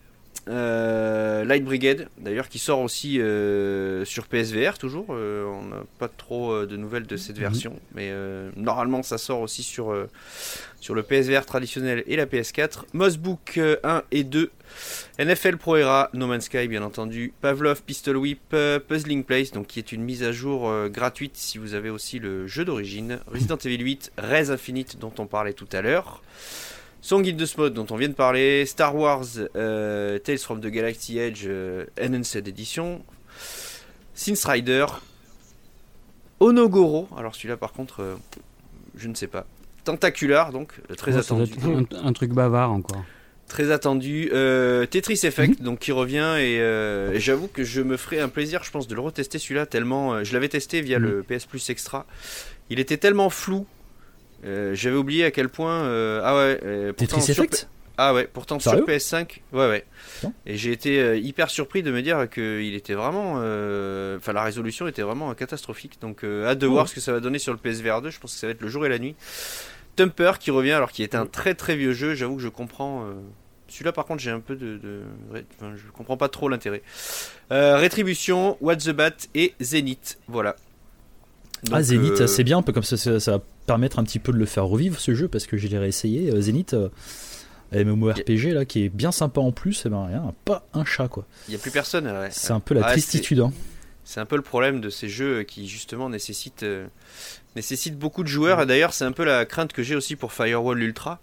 Euh, Light Brigade, d'ailleurs, qui sort aussi euh, sur P S V R toujours. Euh, on n'a pas trop euh, de nouvelles de cette version, mmh. mais euh, normalement ça sort aussi sur, euh, sur le P S V R traditionnel et la P S quatre. Moss Book euh, un et deux, N F L Pro Era, No Man's Sky bien entendu, Pavlov Pistol Whip, euh, Puzzling Place, donc qui est une mise à jour euh, gratuite si vous avez aussi le jeu d'origine, Resident Evil huit, Res Infinite dont on parlait tout à l'heure. Song in the Spot dont on vient de parler, Star Wars euh, Tales from the Galaxy Edge euh, Enhanced Edition, Synth Rider, Onogoro, alors celui-là par contre euh, je ne sais pas, Tentacular donc très
oh,
attendu,
un, un truc bavard encore,
très attendu, euh, Tetris Effect mm-hmm. donc qui revient et, euh, et j'avoue que je me ferai un plaisir je pense de le retester celui-là tellement euh, je l'avais testé via mm-hmm. le P S Plus Extra, il était tellement flou. Euh, j'avais oublié à quel point euh, ah ouais euh,
Tetris Effect
P... ah ouais pourtant
Sérieux
sur P S cinq ouais ouais non. Et j'ai été euh, hyper surpris de me dire que il était vraiment enfin euh, la résolution était vraiment catastrophique, donc euh, hâte de oh. voir ce que ça va donner sur le P S V R deux. Je pense que ça va être le jour et la nuit. Thumper qui revient alors qui est un très très vieux jeu, j'avoue que je comprends euh... celui-là par contre j'ai un peu de, de... Enfin, je comprends pas trop l'intérêt. euh, Rétribution, What the Bat et Zenith, voilà.
Donc, ah Zenith euh... c'est bien, un peu comme ça, ça, ça va permettre un petit peu de le faire revivre ce jeu parce que je l'ai réessayé. euh, Zenith euh, MMORPG là qui est bien sympa en plus, et ben rien, pas un chat quoi.
Il n'y a plus personne. Ouais.
C'est un peu la
ah,
tristitude.
C'est...
Hein.
c'est un peu le problème de ces jeux qui justement nécessitent, euh, nécessitent beaucoup de joueurs, et d'ailleurs c'est un peu la crainte que j'ai aussi pour Firewall Ultra.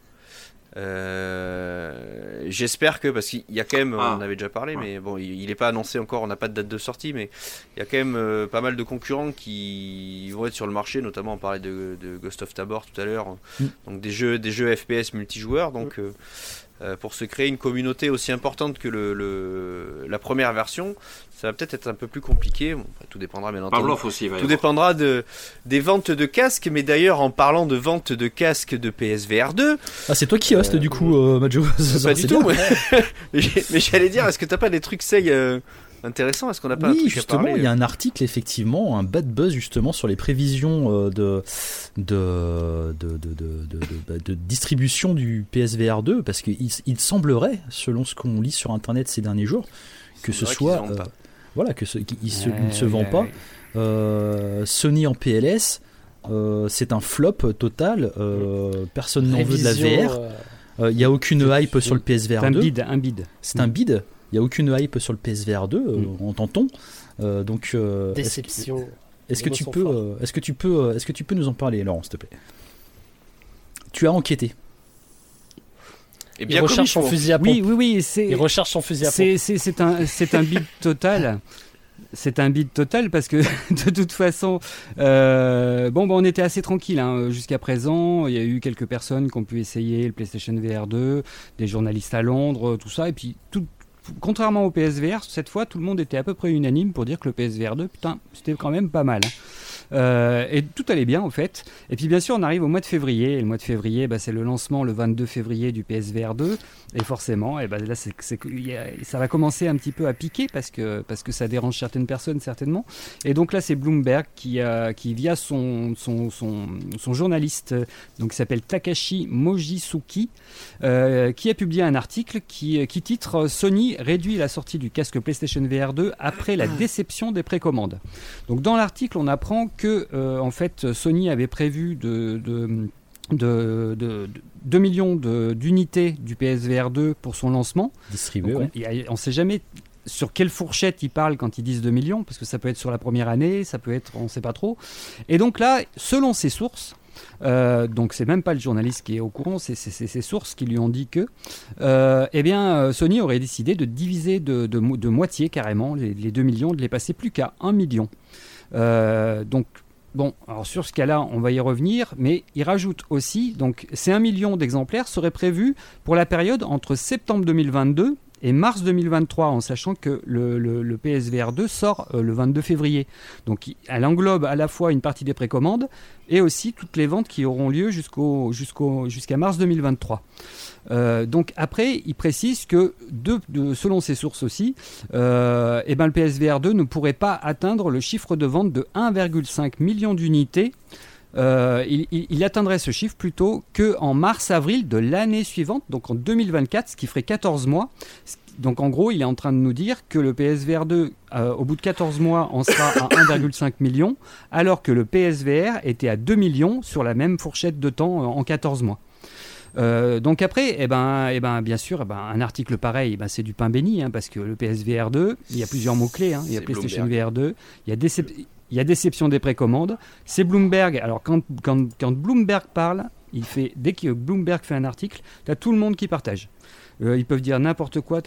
Euh, j'espère que, parce qu'il y a quand même, ah. on en avait déjà parlé, mais bon, il n'est pas annoncé encore, on n'a pas de date de sortie, mais il y a quand même euh, pas mal de concurrents qui vont être sur le marché, notamment on parlait de, de Ghost of Tabor tout à l'heure, mm. donc des jeux, des jeux F P S multijoueurs, donc mm. euh, euh, pour se créer une communauté aussi importante que le, le, la première version, ça va peut-être être un peu plus compliqué. Bon, tout dépendra bien entendu.
Pavlov aussi,
tout dépendra de, des ventes de casques. Mais d'ailleurs, en parlant de ventes de casques de P S V R deux...
Ah, c'est toi qui hoste euh, du coup, euh, Majo.
Pas du tout, mais, mais j'allais dire, est-ce que t'as pas des trucs say euh, intéressants? Est-ce qu'on n'a pas
oui,
un truc
justement, il y a un article, effectivement, un bad buzz justement sur les prévisions euh, de, de, de, de, de, de, de, de distribution du P S V R deux, parce qu'il il semblerait, selon ce qu'on lit sur Internet ces derniers jours, que ce soit... Euh, voilà, que ce, qu'il se, ouais, ne se vend ouais, pas. Ouais. Euh, Sony en P L S, euh, c'est un flop total. Euh, personne n'en veut de la V R. Il euh, n'y a aucune hype sur le P S V R deux.
C'est un bid, un bid.
C'est un bid. Il n'y a aucune hype sur le P S V R deux, mm. euh, entend-on. Euh, donc, euh,
déception.
Est-ce que, est-ce que tu peux, euh, est-ce que tu peux, est-ce que tu peux nous en parler, Laurent, s'il te plaît? Tu as enquêté.
Et bien il recherche son fusil à pompe.
Oui, oui, oui. C'est,
il recherche son fusil à pompe.
C'est, c'est, c'est un, c'est un bid total. C'est un bid total parce que de toute façon, euh, bon, bah, on était assez tranquille hein, jusqu'à présent. Il y a eu quelques personnes qui ont pu essayer le PlayStation V R deux, des journalistes à Londres, tout ça. Et puis, tout, contrairement au P S V R, cette fois, tout le monde était à peu près unanime pour dire que le P S V R deux, putain, c'était quand même pas mal. Hein. Euh, et tout allait bien en fait. Et puis bien sûr on arrive au mois de février, et le mois de février bah, c'est le lancement le vingt-deux février du P S V R deux, et forcément et bah, là c'est, c'est, y a, ça va commencer un petit peu à piquer parce que, parce que ça dérange certaines personnes certainement. Et donc là c'est Bloomberg qui, a, qui via son, son, son, son journaliste donc, qui s'appelle Takashi Mochizuki euh, qui a publié un article qui, qui titre Sony réduit la sortie du casque PlayStation V R deux après la déception des précommandes. Donc dans l'article on apprend que euh, en fait Sony avait prévu de, de, de, de, de deux millions de, d'unités du P S V R deux pour son lancement.
Distribué,
Donc, ouais. On ne sait jamais sur quelle fourchette ils parlent quand ils disent deux millions, parce que ça peut être sur la première année, ça peut être, on ne sait pas trop. Et donc là, selon ses sources, Euh, donc c'est même pas le journaliste qui est au courant, c'est ses sources qui lui ont dit que euh, eh bien Sony aurait décidé de diviser de, de, de moitié carrément les, les deux millions, de les passer plus qu'à un million. Euh, donc bon, alors sur ce cas-là on va y revenir, mais il rajoute aussi, donc ces un million d'exemplaires seraient prévus pour la période entre septembre deux mille vingt-deux et mars deux mille vingt-trois, en sachant que le, le, le P S V R deux sort euh, le vingt-deux février. Donc elle englobe à la fois une partie des précommandes et aussi toutes les ventes qui auront lieu jusqu'au, jusqu'au, jusqu'à mars deux mille vingt-trois. Euh, donc après, il précise que de, de, selon ses sources aussi, euh, eh ben le P S V R deux ne pourrait pas atteindre le chiffre de vente de un virgule cinq million d'unités euh, il, il, il atteindrait ce chiffre plutôt qu'en mars-avril de l'année suivante, donc en deux mille vingt-quatre, ce qui ferait quatorze mois. Donc en gros, il est en train de nous dire que le P S V R deux, euh, au bout de quatorze mois, en sera à un virgule cinq million, alors que le P S V R était à deux millions sur la même fourchette de temps euh, en quatorze mois. Euh, donc après, eh ben, eh ben, bien sûr, eh ben, un article pareil, eh ben, c'est du pain béni, hein, parce que le P S V R deux, il y a plusieurs mots-clés. Hein. Il y a
C'est
PlayStation
Bloomberg.
V R deux, il y a décep- il y a déception des précommandes. C'est Bloomberg. Alors quand, quand, quand Bloomberg parle, il fait, dès que Bloomberg fait un article, tu as tout le monde qui partage. Euh, ils peuvent dire n'importe quoi, tu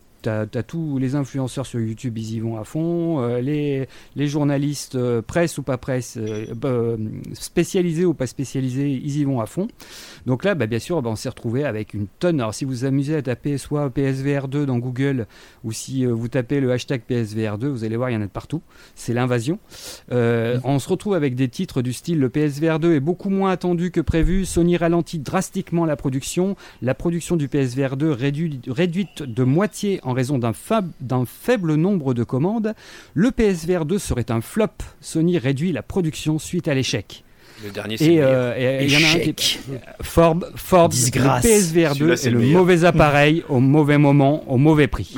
as tous les influenceurs sur YouTube, ils y vont à fond, euh, les, les journalistes, euh, presse ou pas presse, euh, euh, spécialisés ou pas spécialisés, ils y vont à fond. Donc là, bah, bien sûr, bah, on s'est retrouvé avec une tonne. Alors si vous vous amusez à taper soit P S V R deux dans Google, ou si euh, vous tapez le hashtag P S V R deux, vous allez voir, il y en a de partout. C'est l'invasion. Euh, mmh. On se retrouve avec des titres du style le P S V R deux est beaucoup moins attendu que prévu, Sony ralentit drastiquement la production, la production du P S V R deux réduit, réduite de moitié en raison d'un, fab, d'un faible nombre de commandes. Le P S V R deux serait un flop. Sony réduit la production suite à l'échec.
Le dernier, c'est
et
il
y en a un qui Forbes, Forbes
Disgrâce.
le P S V R deux est le, le mauvais appareil au mauvais moment, au mauvais prix.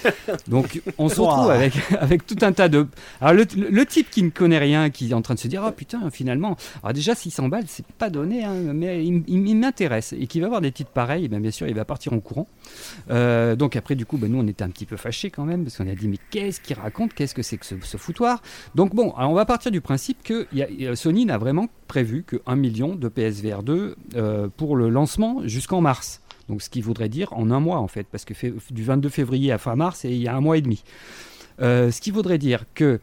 Donc on se retrouve wow. avec, avec tout un tas de... Alors le, le type qui ne connaît rien, qui est en train de se dire « Ah oh, putain, finalement, alors déjà six cents balles, c'est pas donné, hein, mais il, il, il m'intéresse. » Et qui va avoir des titres pareils, ben, bien sûr, il va partir en courant. Euh, donc après, du coup, ben, nous, on était un petit peu fâchés quand même, parce qu'on a dit « Mais qu'est-ce qu'il raconte ? Qu'est-ce que c'est que ce, ce foutoir ?» Donc bon, alors on va partir du principe que y a, Sony n'a vraiment prévu que un million de P S V R deux euh, pour le lancement jusqu'en mars. Donc ce qui voudrait dire en un mois en fait, parce que fait, du vingt-deux février à fin mars, et il y a un mois et demi. Euh, ce qui voudrait dire que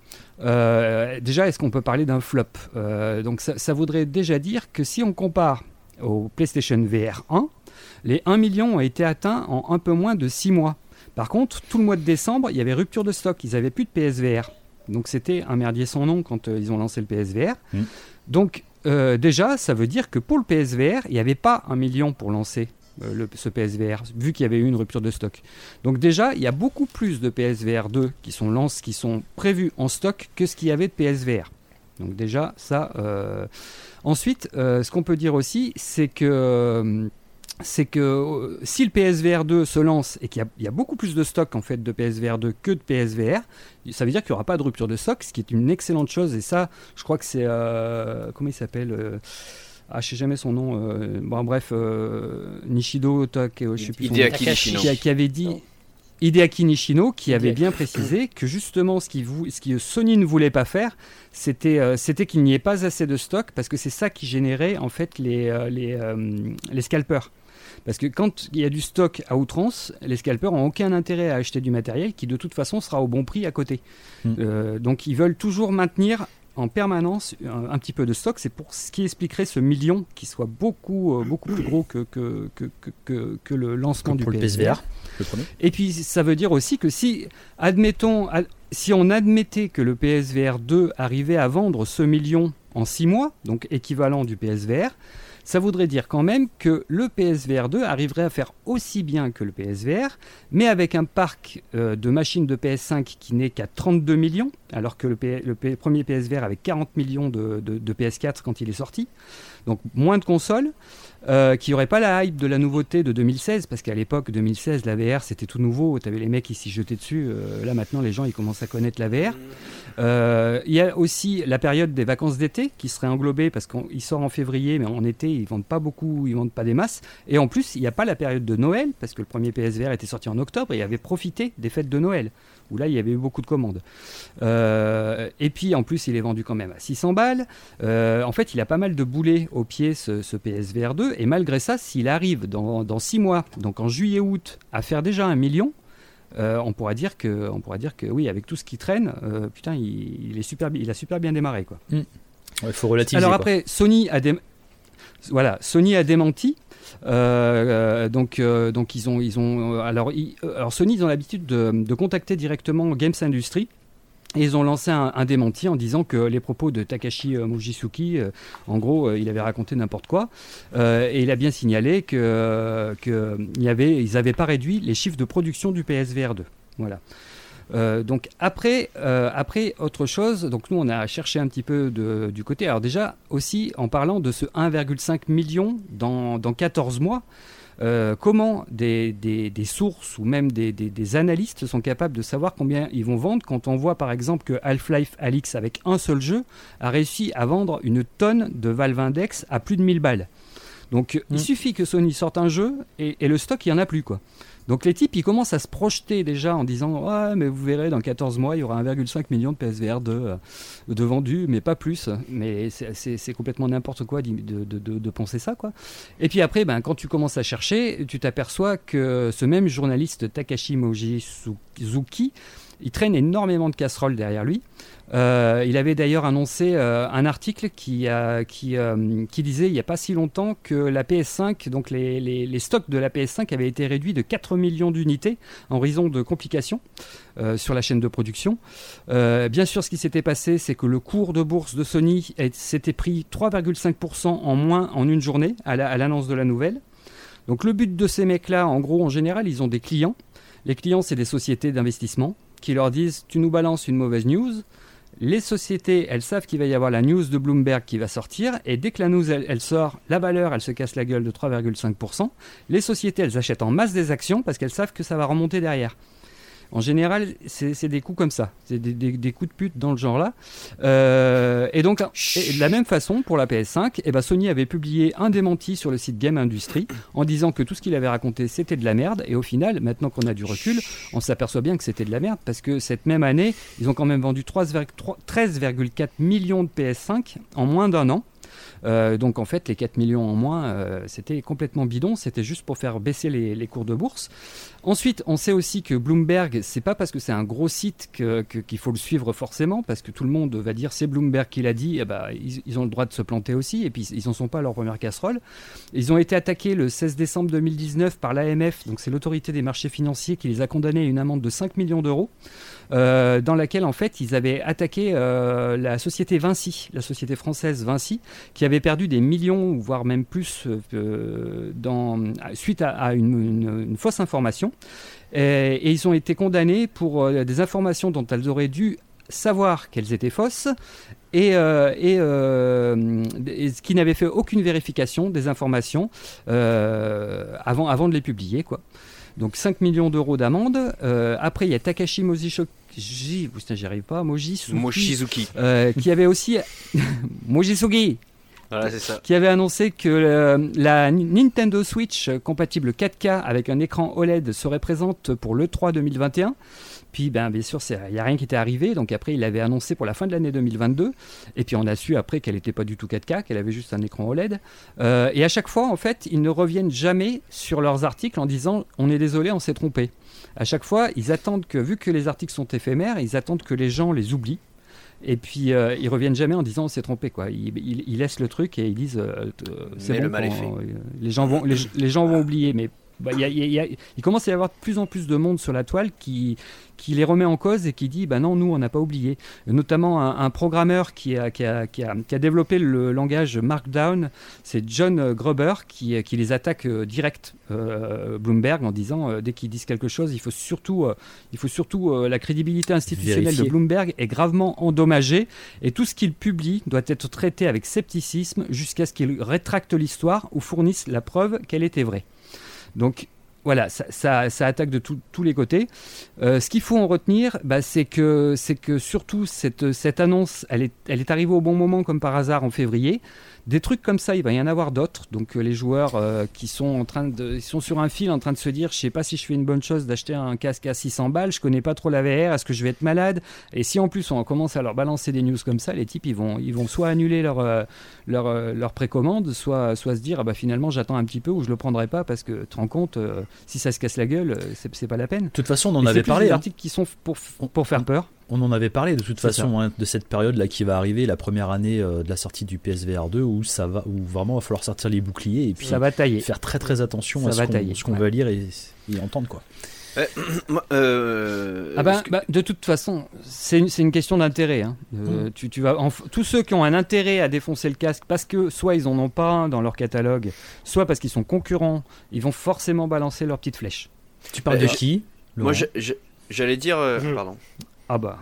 euh, déjà, est-ce qu'on peut parler d'un flop ? euh, Donc ça, ça voudrait déjà dire que si on compare au PlayStation V R un, les un million ont été atteints en un peu moins de six mois. Par contre, tout le mois de décembre, il y avait rupture de stock, ils n'avaient plus de P S V R. Donc c'était un merdier sans nom quand euh, ils ont lancé le P S V R. Mmh. Donc Euh, déjà, ça veut dire que pour le P S V R, il n'y avait pas un million pour lancer euh, le, ce P S V R, vu qu'il y avait eu une rupture de stock. Donc déjà, il y a beaucoup plus de P S V R deux qui sont, lance, qui sont prévus en stock que ce qu'il y avait de P S V R. Donc déjà, ça... Euh... Ensuite, euh, ce qu'on peut dire aussi, c'est que... Euh, c'est que euh, si le P S V R deux se lance et qu'il y a, il y a beaucoup plus de stock en fait de P S V R deux que de P S V R, ça veut dire qu'il n'y aura pas de rupture de stock, ce qui est une excellente chose. Et ça, je crois que c'est euh, comment il s'appelle euh, ah, je sais jamais son nom. Euh, bon, bref, euh, Nishido Tak, je sais plus son nom, qui, qui avait dit. Non. Hideaki Nishino qui avait bien précisé que justement ce, qui vou- ce que Sony ne voulait pas faire, c'était, euh, c'était qu'il n'y ait pas assez de stock, parce que c'est ça qui générait en fait les, euh, les, euh, les scalpers. Parce que quand il y a du stock à outrance, les scalpers n'ont aucun intérêt à acheter du matériel qui de toute façon sera au bon prix à côté. Mmh. Euh, donc ils veulent toujours maintenir en permanence un, un petit peu de stock. C'est pour ce qui expliquerait ce million qui soit beaucoup, euh, beaucoup plus gros que, que, que, que, que, que le lancement du
pour
P S V R.
Le P S V R. Le premier.
Et puis ça veut dire aussi que si, admettons, ad, si on admettait que le P S V R deux arrivait à vendre ce million en six mois, donc équivalent du P S V R, ça voudrait dire quand même que le P S V R deux arriverait à faire aussi bien que le P S V R, mais avec un parc euh, de machines de P S cinq qui n'est qu'à trente-deux millions, alors que le, P- le P- premier P S V R avait quarante millions de, de, de P S quatre quand il est sorti. Donc moins de consoles, euh, qui n'auraient pas la hype de la nouveauté de deux mille seize, parce qu'à l'époque, deux mille seize, la V R c'était tout nouveau, tu avais les mecs qui s'y jetaient dessus, euh, là maintenant les gens ils commencent à connaître la V R. Euh, il y a aussi la période des vacances d'été qui serait englobée, parce qu'il sort en février, mais en été ils vendent pas beaucoup, ils vendent pas des masses, et en plus il n'y a pas la période de Noël, parce que le premier P S V R était sorti en octobre et avait profité des fêtes de Noël, où là il y avait eu beaucoup de commandes. Euh, et puis en plus il est vendu quand même à six cents balles. Euh, en fait il a pas mal de boulets au pied ce, ce P S V R deux, et malgré ça, s'il arrive dans, dans six mois, donc en juillet-août, à faire déjà un million, euh, on, pourra dire que, on pourra dire que oui, avec tout ce qui traîne, euh, putain, il, il, est super, il a super bien démarré, quoi.
Mmh. Ouais, faut relativiser.
Alors
quoi.
après, Sony a, dé... voilà, Sony a démenti. Euh, donc, euh, donc ils ont, ils ont, euh, alors, ils, euh, alors Sony, ils ont l'habitude de, de contacter directement Games Industry. Et ils ont lancé un, un démenti en disant que les propos de Takashi euh, Mochizuki, euh, en gros, euh, il avait raconté n'importe quoi. Euh, et il a bien signalé qu'ils euh, que, y avait, ils n'avaient pas réduit les chiffres de production du P S V R deux. Voilà. Euh, donc après, euh, après autre chose, donc nous on a cherché un petit peu de, du côté. Alors déjà aussi en parlant de ce un virgule cinq million dans, dans quatorze mois, euh, comment des, des, des sources ou même des, des, des analystes sont capables de savoir combien ils vont vendre quand on voit par exemple que Half-Life Alyx avec un seul jeu a réussi à vendre une tonne de Valve Index à plus de mille balles. Donc mmh. il suffit que Sony sorte un jeu et, et le stock il n'y en a plus quoi. Donc les types, ils commencent à se projeter déjà en disant « Ouais, mais vous verrez, dans quatorze mois, il y aura un virgule cinq million de P S V R deux euh, de vendus, mais pas plus. » Mais c'est, c'est, c'est complètement n'importe quoi de, de, de, de penser ça, quoi. Et puis après, ben, quand tu commences à chercher, tu t'aperçois que ce même journaliste Takashi Mochizuki, il traîne énormément de casseroles derrière lui. Euh, il avait d'ailleurs annoncé euh, un article qui, a, qui, euh, qui disait il n'y a pas si longtemps que la P S cinq, donc les, les, les stocks de la P S cinq avaient été réduits de quatre millions d'unités en raison de complications euh, sur la chaîne de production. Euh, bien sûr, ce qui s'était passé, c'est que le cours de bourse de Sony s'était pris trois virgule cinq pour cent en moins en une journée à, la, à l'annonce de la nouvelle. Donc le but de ces mecs-là, en gros, en général, ils ont des clients. Les clients, c'est des sociétés d'investissement qui leur disent « tu nous balances une mauvaise news ». Les sociétés, elles savent qu'il va y avoir la news de Bloomberg qui va sortir, et dès que la news, elle, elle sort, la valeur, elle se casse la gueule de trois virgule cinq pour cent. Les sociétés, elles achètent en masse des actions parce qu'elles savent que ça va remonter derrière. En général, c'est, c'est des coups comme ça, c'est des, des, des coups de pute dans le genre-là. Euh, et donc, et de la même façon, pour la P S cinq, eh ben Sony avait publié un démenti sur le site Game Industry en disant que tout ce qu'il avait raconté, c'était de la merde. Et au final, maintenant qu'on a du recul, on s'aperçoit bien que c'était de la merde parce que cette même année, ils ont quand même vendu treize virgule quatre millions de P S cinq en moins d'un an. Euh, donc en fait les quatre millions en moins euh, c'était complètement bidon, c'était juste pour faire baisser les, les cours de bourse. Ensuite on sait aussi que Bloomberg, c'est pas parce que c'est un gros site que, que, qu'il faut le suivre forcément, parce que tout le monde va dire c'est Bloomberg qui l'a dit, et bah, ils, ils ont le droit de se planter aussi, et puis ils n'en sont pas à leur première casserole. Ils ont été attaqués le seize décembre deux mille dix-neuf par l'A M F, donc c'est l'autorité des marchés financiers qui les a condamnés à une amende de cinq millions d'euros. Euh, dans laquelle en fait ils avaient attaqué euh, la société Vinci, la société française Vinci, qui avait perdu des millions, voire même plus, euh, dans, suite à, à une, une, une fausse information. Et, et ils ont été condamnés pour euh, des informations dont elles auraient dû savoir qu'elles étaient fausses et, euh, et, euh, et qui n'avaient fait aucune vérification des informations euh, avant, avant de les publier, quoi. Donc cinq millions d'euros d'amende. Euh, après, il y a Takashi Mochizuki, j'y arrive pas, Mochizuki,
Mochizuki.
Euh, qui avait aussi Mochizuki.
Voilà, c'est ça.
Qui avait annoncé que euh, la Nintendo Switch compatible quatre K avec un écran O L E D serait présente pour l'E trois deux mille vingt et un. Puis, ben, bien sûr, il n'y a rien qui était arrivé. Donc après, il l'avait annoncé pour la fin de l'année deux mille vingt-deux. Et puis, on a su après qu'elle n'était pas du tout quatre K, qu'elle avait juste un écran O L E D. Euh, et à chaque fois, en fait, ils ne reviennent jamais sur leurs articles en disant « on est désolé, on s'est trompé ». À chaque fois, ils attendent que, vu que les articles sont éphémères, ils attendent que les gens les oublient. Et puis, euh, ils reviennent jamais en disant « on s'est trompé ». Quoi. Ils, ils, ils laissent le truc et ils disent euh, « c'est bon,
le mal est fait.
Euh, les, gens vont, les, les gens vont oublier ». Mais bah, y a, y a, y a, il commence à y avoir de plus en plus de monde sur la toile qui, qui les remet en cause et qui dit bah non, nous on n'a pas oublié. Notamment un, un programmeur qui a, qui, a, qui, a, qui a développé le langage Markdown, c'est John Gruber qui, qui les attaque euh, direct euh, Bloomberg en disant euh, dès qu'ils disent quelque chose, il faut surtout, euh, il faut surtout euh, la crédibilité institutionnelle Vérifier. de Bloomberg est gravement endommagée et tout ce qu'il publie doit être traité avec scepticisme jusqu'à ce qu'il rétracte l'histoire ou fournisse la preuve qu'elle était vraie. Donc voilà, ça, ça, ça attaque de tout, tous les côtés. Euh, ce qu'il faut en retenir, bah, c'est, que, c'est que surtout cette, cette annonce, elle est, elle est arrivée au bon moment comme par hasard en février. Des trucs comme ça, il va y en avoir d'autres. Donc euh, les joueurs euh, qui sont, en train de, ils sont sur un fil en train de se dire, je sais pas si je fais une bonne chose d'acheter un casque à six cents balles, je connais pas trop la V R, est-ce que je vais être malade? Et si en plus on commence à leur balancer des news comme ça, les types ils vont, ils vont soit annuler leur, euh, leur, euh, leur précommande, soit, soit se dire ah bah finalement j'attends un petit peu ou je le prendrai pas parce que tu te rends compte, euh, si ça se casse la gueule, c'est, c'est pas la peine.
De toute façon, on en
Et
avait
c'est plus
parlé.
des
Hein.
articles qui sont pour, pour faire peur.
On en avait parlé de toute
C'est
façon hein, de cette période là qui va arriver, la première année euh, de la sortie du P S V R deux où ça va, où vraiment il va falloir sortir les boucliers et puis
ça va tailler.
faire très très attention
Ça
à ce
va
qu'on,
tailler,
ce qu'on
ouais.
va lire et, et entendre quoi.
Euh, euh,
Ah bah,
que...
bah, de toute façon, c'est une, c'est une question d'intérêt. Hein. Euh, mmh. tu, tu vas, en, tous ceux qui ont un intérêt à défoncer le casque, parce que soit ils en ont pas un dans leur catalogue, soit parce qu'ils sont concurrents, ils vont forcément balancer leur petite flèche.
Tu parles
euh,
de
je...
qui
Moi, je, je... J'allais dire, euh,
Mmh.
pardon.
Ah bah.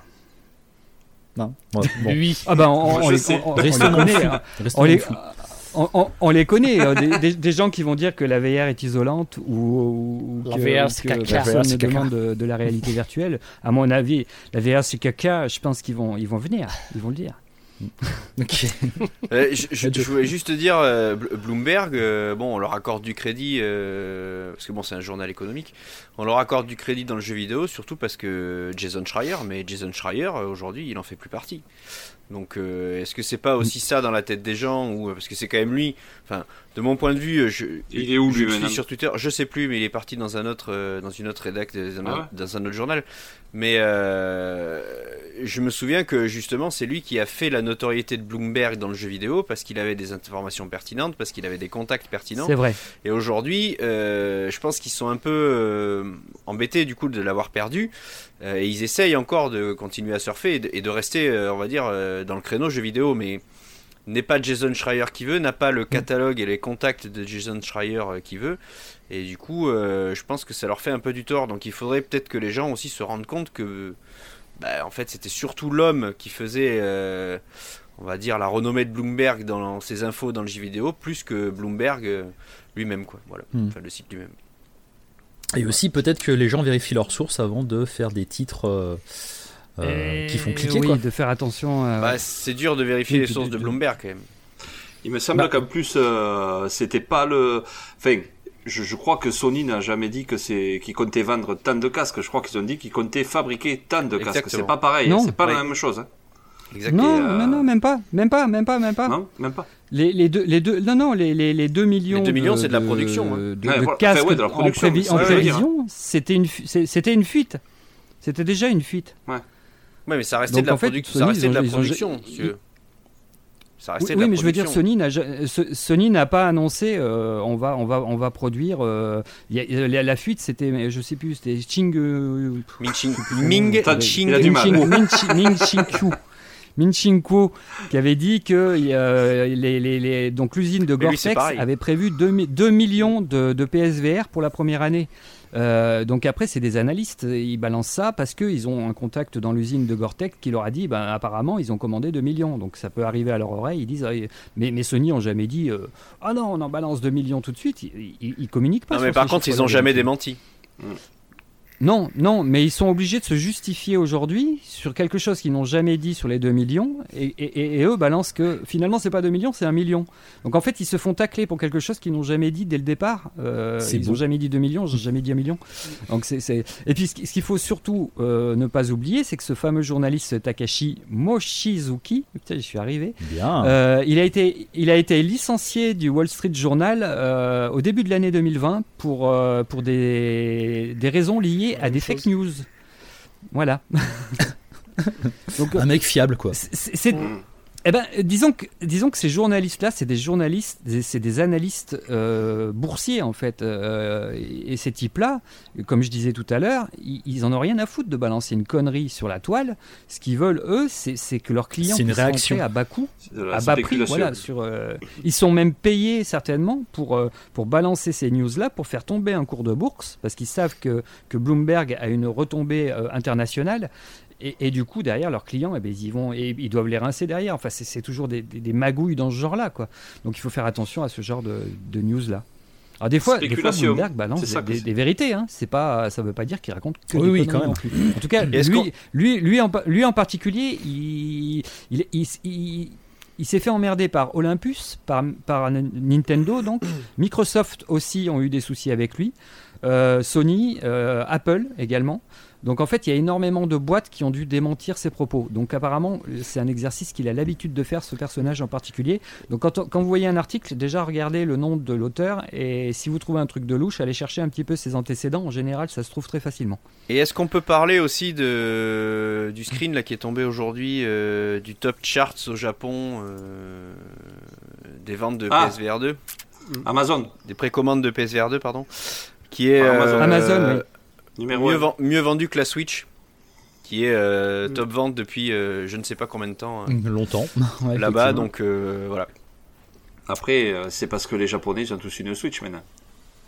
Non. Ouais, bon.
Lui.
Ah bah on,
Moi,
on
je
les,
sais.
on, on les
Restons dans le
connaît.
flou.
hein.
Restons
On
dans
les,
le flou.
on, on- on les connaît, euh, des, des- des gens qui vont dire que la V R est isolante ou, ou
La
que,
V R,
ou
c'est
que
caca.
personne
La V R,
ne
c'est caca.
demande de, de la réalité virtuelle. À mon avis, la V R c'est caca. Je pense qu'ils vont, ils vont venir, ils vont le dire.
Ok.
Euh, je, je- je voulais juste te dire, euh, Bl- Bloomberg, euh, bon, on leur accorde du crédit, euh, parce que bon, c'est un journal économique, on leur accorde du crédit dans le jeu vidéo, surtout parce que Jason Schreier, mais Jason Schreier, euh, aujourd'hui, il en fait plus partie. Donc, euh, est-ce que c'est pas aussi ça dans la tête des gens, ou parce que c'est quand même lui, enfin, de mon point de vue, je,
Il est où,
je
lui,
le suis
maintenant
sur Twitter, je sais plus, mais il est parti dans un autre, euh, dans une autre rédac, dans un,
Ah ouais
dans un autre journal. Mais euh, je me souviens que justement, c'est lui qui a fait la notoriété de Bloomberg dans le jeu vidéo parce qu'il avait des informations pertinentes, parce qu'il avait des contacts pertinents.
C'est vrai.
Et aujourd'hui, euh, je pense qu'ils sont un peu euh, embêtés du coup de l'avoir perdu. Euh, et ils essayent encore de continuer à surfer et de, et de rester, euh, on va dire, euh, dans le créneau jeu vidéo. Mais n'est pas Jason Schreier qui veut, n'a pas le catalogue et les contacts de Jason Schreier euh, qui veut. Et du coup, euh, je pense que ça leur fait un peu du tort. Donc il faudrait peut-être que les gens aussi se rendent compte que, bah, en fait, c'était surtout l'homme qui faisait, euh, on va dire, la renommée de Bloomberg dans ses infos dans le jeu vidéo, plus que Bloomberg euh, lui-même, quoi. Voilà,
Hmm.
enfin le site lui-même.
Et aussi peut-être que les gens vérifient leurs sources avant de faire des titres euh, euh, qui font cliquer.
oui,
Quoi.
de faire attention. à-
Bah, c'est dur de vérifier
Oui,
les
de-
sources
de-
de Bloomberg quand même.
Il me semble
Bah.
qu'en plus, euh, c'était pas le. Enfin, je, je crois que Sony n'a jamais dit que c'est qu'ils comptaient vendre tant de casques. Je crois qu'ils ont dit qu'ils comptaient fabriquer tant de casques.
Exactement.
C'est pas pareil.
Non.
C'est pas
Oui.
la même chose. Hein.
Exactement.
Non,
Et, euh,
non, non, même pas, même pas, même pas, même pas.
Non, même pas.
Les, les deux, les deux, non, non, les, les, les deux millions.
Les deux millions, c'est de la production, hein.
De, de
Ouais, voilà.
casques
Enfin, ouais, de la
en,
production,
prévi-
c'est
en
ça que je veux dire.
prévision, c'était une, fu- c'est- c'était une fuite. C'était déjà une fuite.
Ouais, mais ça restait
Donc,
de la,
en fait,
produc-
Sony,
ça restait
ils
de la
ont- ils ont-
production. si tu veux. Ça restait
Oui,
de la
oui, mais je veux dire,
production.
Sony n'a, ja- So- Sony n'a pas annoncé. euh, on va, on va, on va produire. euh, il y a- la, la fuite, c'était, je sais plus, c'était Ching. euh,
Ming Ching, Ming
T'as-
Ching,
il a du mal.
Min Chi- Min Ching-Kyu. Min Ching-Kuo, qui avait dit que euh, les, les, les- donc l'usine de
Mais lui, c'est
Gore-Tex
pareil.
avait prévu deux millions de, de P S V R pour la première année. Euh, donc après, c'est des analystes, ils balancent ça parce qu'ils ont un contact dans l'usine de Gore-Tex qui leur a dit, ben, apparemment, ils ont commandé deux millions. Donc ça peut arriver à leur oreille, ils disent, ah, mais, mais Sony n'ont jamais dit, euh, ah non, on en balance deux millions tout de suite, ils, ils, ils communiquent pas.
Non,
sur
mais par
ces
contre, ils
chiffres-là,
ont jamais
d'habitude.
démenti.
Non, non, mais ils sont obligés de se justifier aujourd'hui sur quelque chose qu'ils n'ont jamais dit sur les deux millions, et, et- et- et eux balancent que finalement c'est pas deux millions, c'est un million. Donc en fait ils se font tacler pour quelque chose qu'ils n'ont jamais dit dès le départ. Euh,
C'est
ils
beau.
n'ont jamais dit deux millions, ils n'ont jamais dit un million. Donc c'est, c'est... Et puis ce qui- ce qu'il faut surtout euh, ne pas oublier, c'est que ce fameux journaliste Takashi Mochizuki, putain j'y suis arrivé,
Bien.
euh, il, a été, il a été licencié du Wall Street Journal euh, au début de l'année deux mille vingt pour, euh, pour des, des raisons liées à des fake news. Voilà. Donc,
Un mec fiable, quoi.
c'est, c'est- c'est-
Mm.
eh ben, disons que, disons que ces journalistes-là, c'est des journalistes, des- c'est des analystes euh, boursiers en fait. euh, et, et ces types-là, comme je disais tout à l'heure, ils, ils en ont rien à foutre de balancer une connerie sur la toile. Ce qu'ils veulent eux, c'est, c'est que leurs clients
C'est une
puissent
réaction.
rentrer à bas coût.
C'est de la
À bas prix,
spéculation.
voilà, sur, euh, ils sont même payés certainement pour, euh, pour balancer ces news-là, pour faire tomber un cours de bourse, parce qu'ils savent que, que Bloomberg a une retombée euh, internationale, et, et du coup, derrière, leurs clients, eh ben, ils, y vont, et ils doivent les rincer derrière. Enfin, c'est, c'est toujours des, des- des magouilles dans ce genre-là, quoi. Donc il faut faire attention à ce genre de, de news-là. Alors des fois, des fois
Spéculation.
Bloomberg balance
C'est ça
des,
que
des- des vérités, hein. C'est pas, ça veut pas dire qu'il raconte que
Oui,
des
oui,
conneries
quand même.
non plus. En tout cas,
Et est-ce qu'on-
lui, lui, lui, en, pa- lui en particulier, il, il, il, il- il s'est fait emmerder par Olympus, par, par N- Nintendo, donc. Microsoft aussi ont eu des soucis avec lui. Euh, Sony, euh, Apple également. Donc en fait, il y a énormément de boîtes qui ont dû démentir ses propos. Donc apparemment, c'est un exercice qu'il a l'habitude de faire, ce personnage en particulier. Donc quand, quand vous voyez un article, déjà regardez le nom de l'auteur, et si vous trouvez un truc de louche, allez chercher un petit peu ses antécédents. En général, ça se trouve très facilement.
Et est-ce qu'on peut parler aussi de du screen là qui est tombé aujourd'hui euh, du top charts au Japon euh, des ventes de
Ah.
P S V R deux,
Amazon,
des précommandes de P S V R deux pardon, qui est
Amazon.
euh,
Amazon, oui.
numéro
mieux,
un.
ven- mieux vendu que la Switch, qui est euh,
Mm.
top vente depuis euh, je ne sais pas combien de temps hein,
Longtemps. Ouais,
là-bas.
effectivement.
Donc euh, voilà.
Après, euh, c'est parce que les Japonais ils ont tous une Switch maintenant.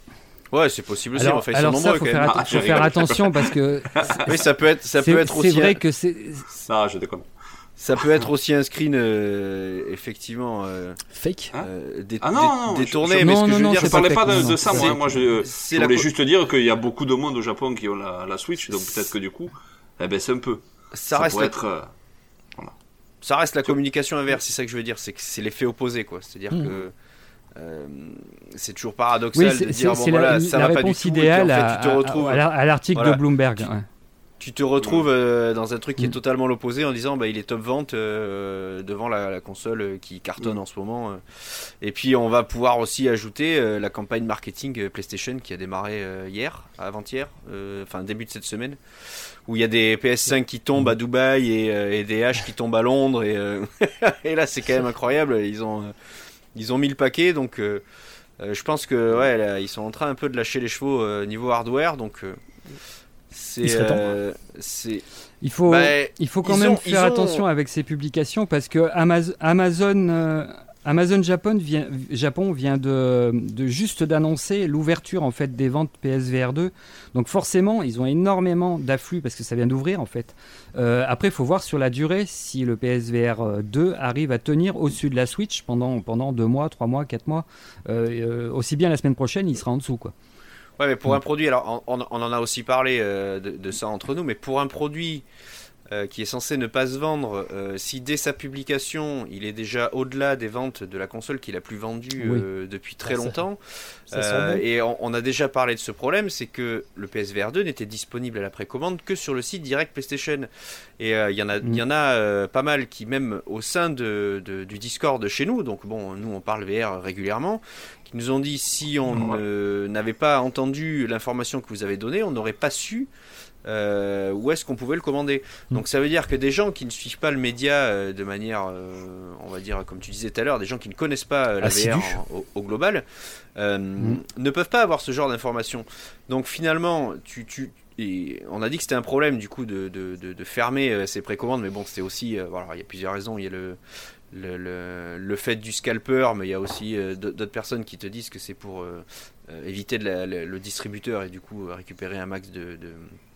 Ouais, c'est possible aussi.
Alors,
enfin, ils
alors
sont
ça,
nombreux
faut
quand
faire,
même.
atten-
Ah, je
faut faire
rigole.
attention parce que
Oui, ça peut être, ça
c'est,
peut être
c'est
aussi.
vrai
un-
que c'est,
Ça, je déconne.
Ça peut être aussi un screen euh, effectivement euh,
Fake.
Hein
euh, dé-
Ah non,
dé-
non,
détourné.
je-
mais
non,
ce que
non,
je veux
non,
dire,
Je
c'est
parlais
pas
pas
fake,
de,
non,
de ça,
c'est-
moi. Moi, je,
c'est
je
la
voulais
co-
juste dire qu'il y a beaucoup de monde au Japon qui ont la, la Switch, donc peut-être que du coup, eh ben, c'est un peu.
ça
Ça,
reste
pourrait
la,
être. euh,
ça reste la communication inverse. C'est ça que je veux dire. C'est que c'est l'effet opposé, quoi. C'est-à-dire
Mhm.
que euh, c'est toujours paradoxal
oui,
de
c'est,
dire
c'est,
bon
c'est
voilà,
la,
ça
la
va pas du
réponse
tout. Et puis,
idéale
en fait,
à,
tu te retrouves.
à- à la- à l'article
Voilà.
de Bloomberg.
Tu-
ouais.
Tu te retrouves euh, dans un truc qui est
Mm.
totalement l'opposé en disant bah, il est top vente euh, devant la, la console euh, qui cartonne
Mm.
en ce moment. euh. Et puis on va pouvoir aussi ajouter euh, la campagne marketing euh, PlayStation qui a démarré euh, hier, avant-hier, euh, enfin début de cette semaine, où il y a des P S cinq qui tombent à Dubaï et, euh, et des H qui tombent à Londres. Et, euh, et là c'est quand même incroyable, ils ont, euh, ils ont mis le paquet. Donc euh, euh, je pense que ouais, là, ils sont en train un peu de lâcher les chevaux euh, niveau hardware. Donc euh, c'est...
Il serait temps.
euh, c'est
Il faut,
Bah,
il faut quand
ils
même
ont-
faire
ils ont-
attention avec ces publications parce que Amaz- Amazon, euh, Amazon Japon vient, Japon vient de, de juste d'annoncer l'ouverture en fait des ventes P S V R deux. Donc forcément, ils ont énormément d'afflux parce que ça vient d'ouvrir en fait. Euh, après, il faut voir sur la durée si le P S V R deux arrive à tenir au-dessus de la Switch pendant, pendant deux mois, trois mois, quatre mois. Euh, euh, aussi bien la semaine prochaine, il sera en dessous quoi.
Ouais, mais pour
Mm.
un produit, alors on, on en a aussi parlé euh, de, de ça entre nous, mais pour un produit euh, qui est censé ne pas se vendre, euh, si dès sa publication il est déjà au-delà des ventes de la console qu'il a plus vendue euh, depuis très
Ah, ça-
longtemps,
Ça sent
euh,
bon.
et on, on a déjà parlé de ce problème, c'est que le P S V R deux n'était disponible à la précommande que sur le site direct PlayStation. Et euh, il y en a, il
Mm.
y en a euh, pas mal qui, même au sein de, de- du Discord chez nous, donc bon, nous on parle V R régulièrement, qui nous ont dit si on ne- n'avait pas entendu l'information que vous avez donnée, on n'aurait pas su euh, où est-ce qu'on pouvait le commander.
Mm.
Donc ça veut dire que des gens qui ne suivent pas le média euh, de manière, euh, on va dire, comme tu disais tout à l'heure, des gens qui ne connaissent pas euh, la
Assidus.
V R en- au, au global, euh,
Mm.
ne peuvent pas avoir ce genre d'informations. Donc finalement, tu, tu, et on a dit que c'était un problème du coup de, de, de, de fermer euh, ces précommandes, mais bon, c'était aussi, euh, voilà, il y a plusieurs raisons. Il y a le, le, le, le fait du scalper, mais il y a aussi euh, d'autres personnes qui te disent que c'est pour euh, euh, éviter de la- le, le distributeur et du coup euh, récupérer un max de, de,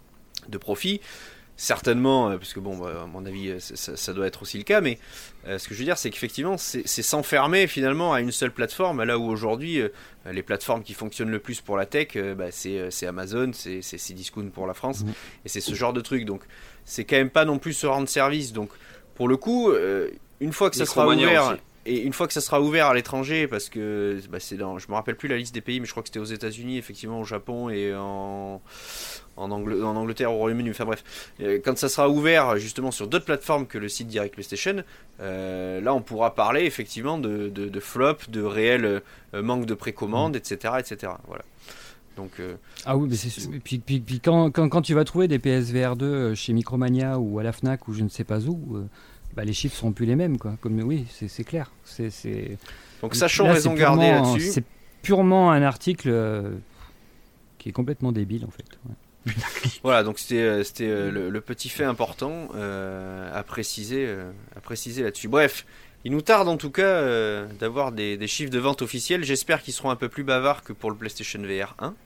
de profit. Certainement, euh, parce que bon, bah, à mon avis, euh, ça, ça doit être aussi le cas, mais euh, ce que je veux dire, c'est qu'effectivement, c'est c'est s'enfermer finalement à une seule plateforme, là où aujourd'hui, euh, les plateformes qui fonctionnent le plus pour la tech, euh, bah, c'est euh, c'est Amazon, c'est c'est Cdiscount pour la France,
Mhm.
et c'est ce genre de truc. Donc, c'est quand même pas non plus se rendre service. Donc, pour le coup, euh, une fois que ça sera
Micromania
ouvert,
aussi.
et une fois que ça sera ouvert à l'étranger, parce que bah, c'est dans, je me rappelle plus la liste des pays, mais je crois que c'était aux États-Unis, effectivement, au Japon et en en, Angl- en Angleterre, au Royaume-Uni, enfin bref, Euh, quand ça sera ouvert justement sur d'autres plateformes que le site direct PlayStation, euh, là on pourra parler effectivement de, de, de flop, de réel euh, manque de précommande, et cetera, et cetera. Voilà. Donc euh,
Ah oui, mais c'est sûr. Et puis, puis, puis quand, quand, quand tu vas trouver des P S V R deux chez Micromania ou à la Fnac ou je ne sais pas où, euh, bah, les chiffres seront plus les mêmes quoi. Comme oui, c'est c'est clair. C'est c'est.
donc sachons
Là,
raison
c'est
garder
purement-
là-dessus.
C'est purement un article euh, qui est complètement débile en fait. Ouais.
Voilà, donc c'était euh, c'était euh, le, le petit fait important euh, à préciser euh, à préciser là-dessus. Bref, il nous tarde en tout cas euh, d'avoir des, des chiffres de vente officiels. J'espère qu'ils seront un peu plus bavards que pour le PlayStation V R un,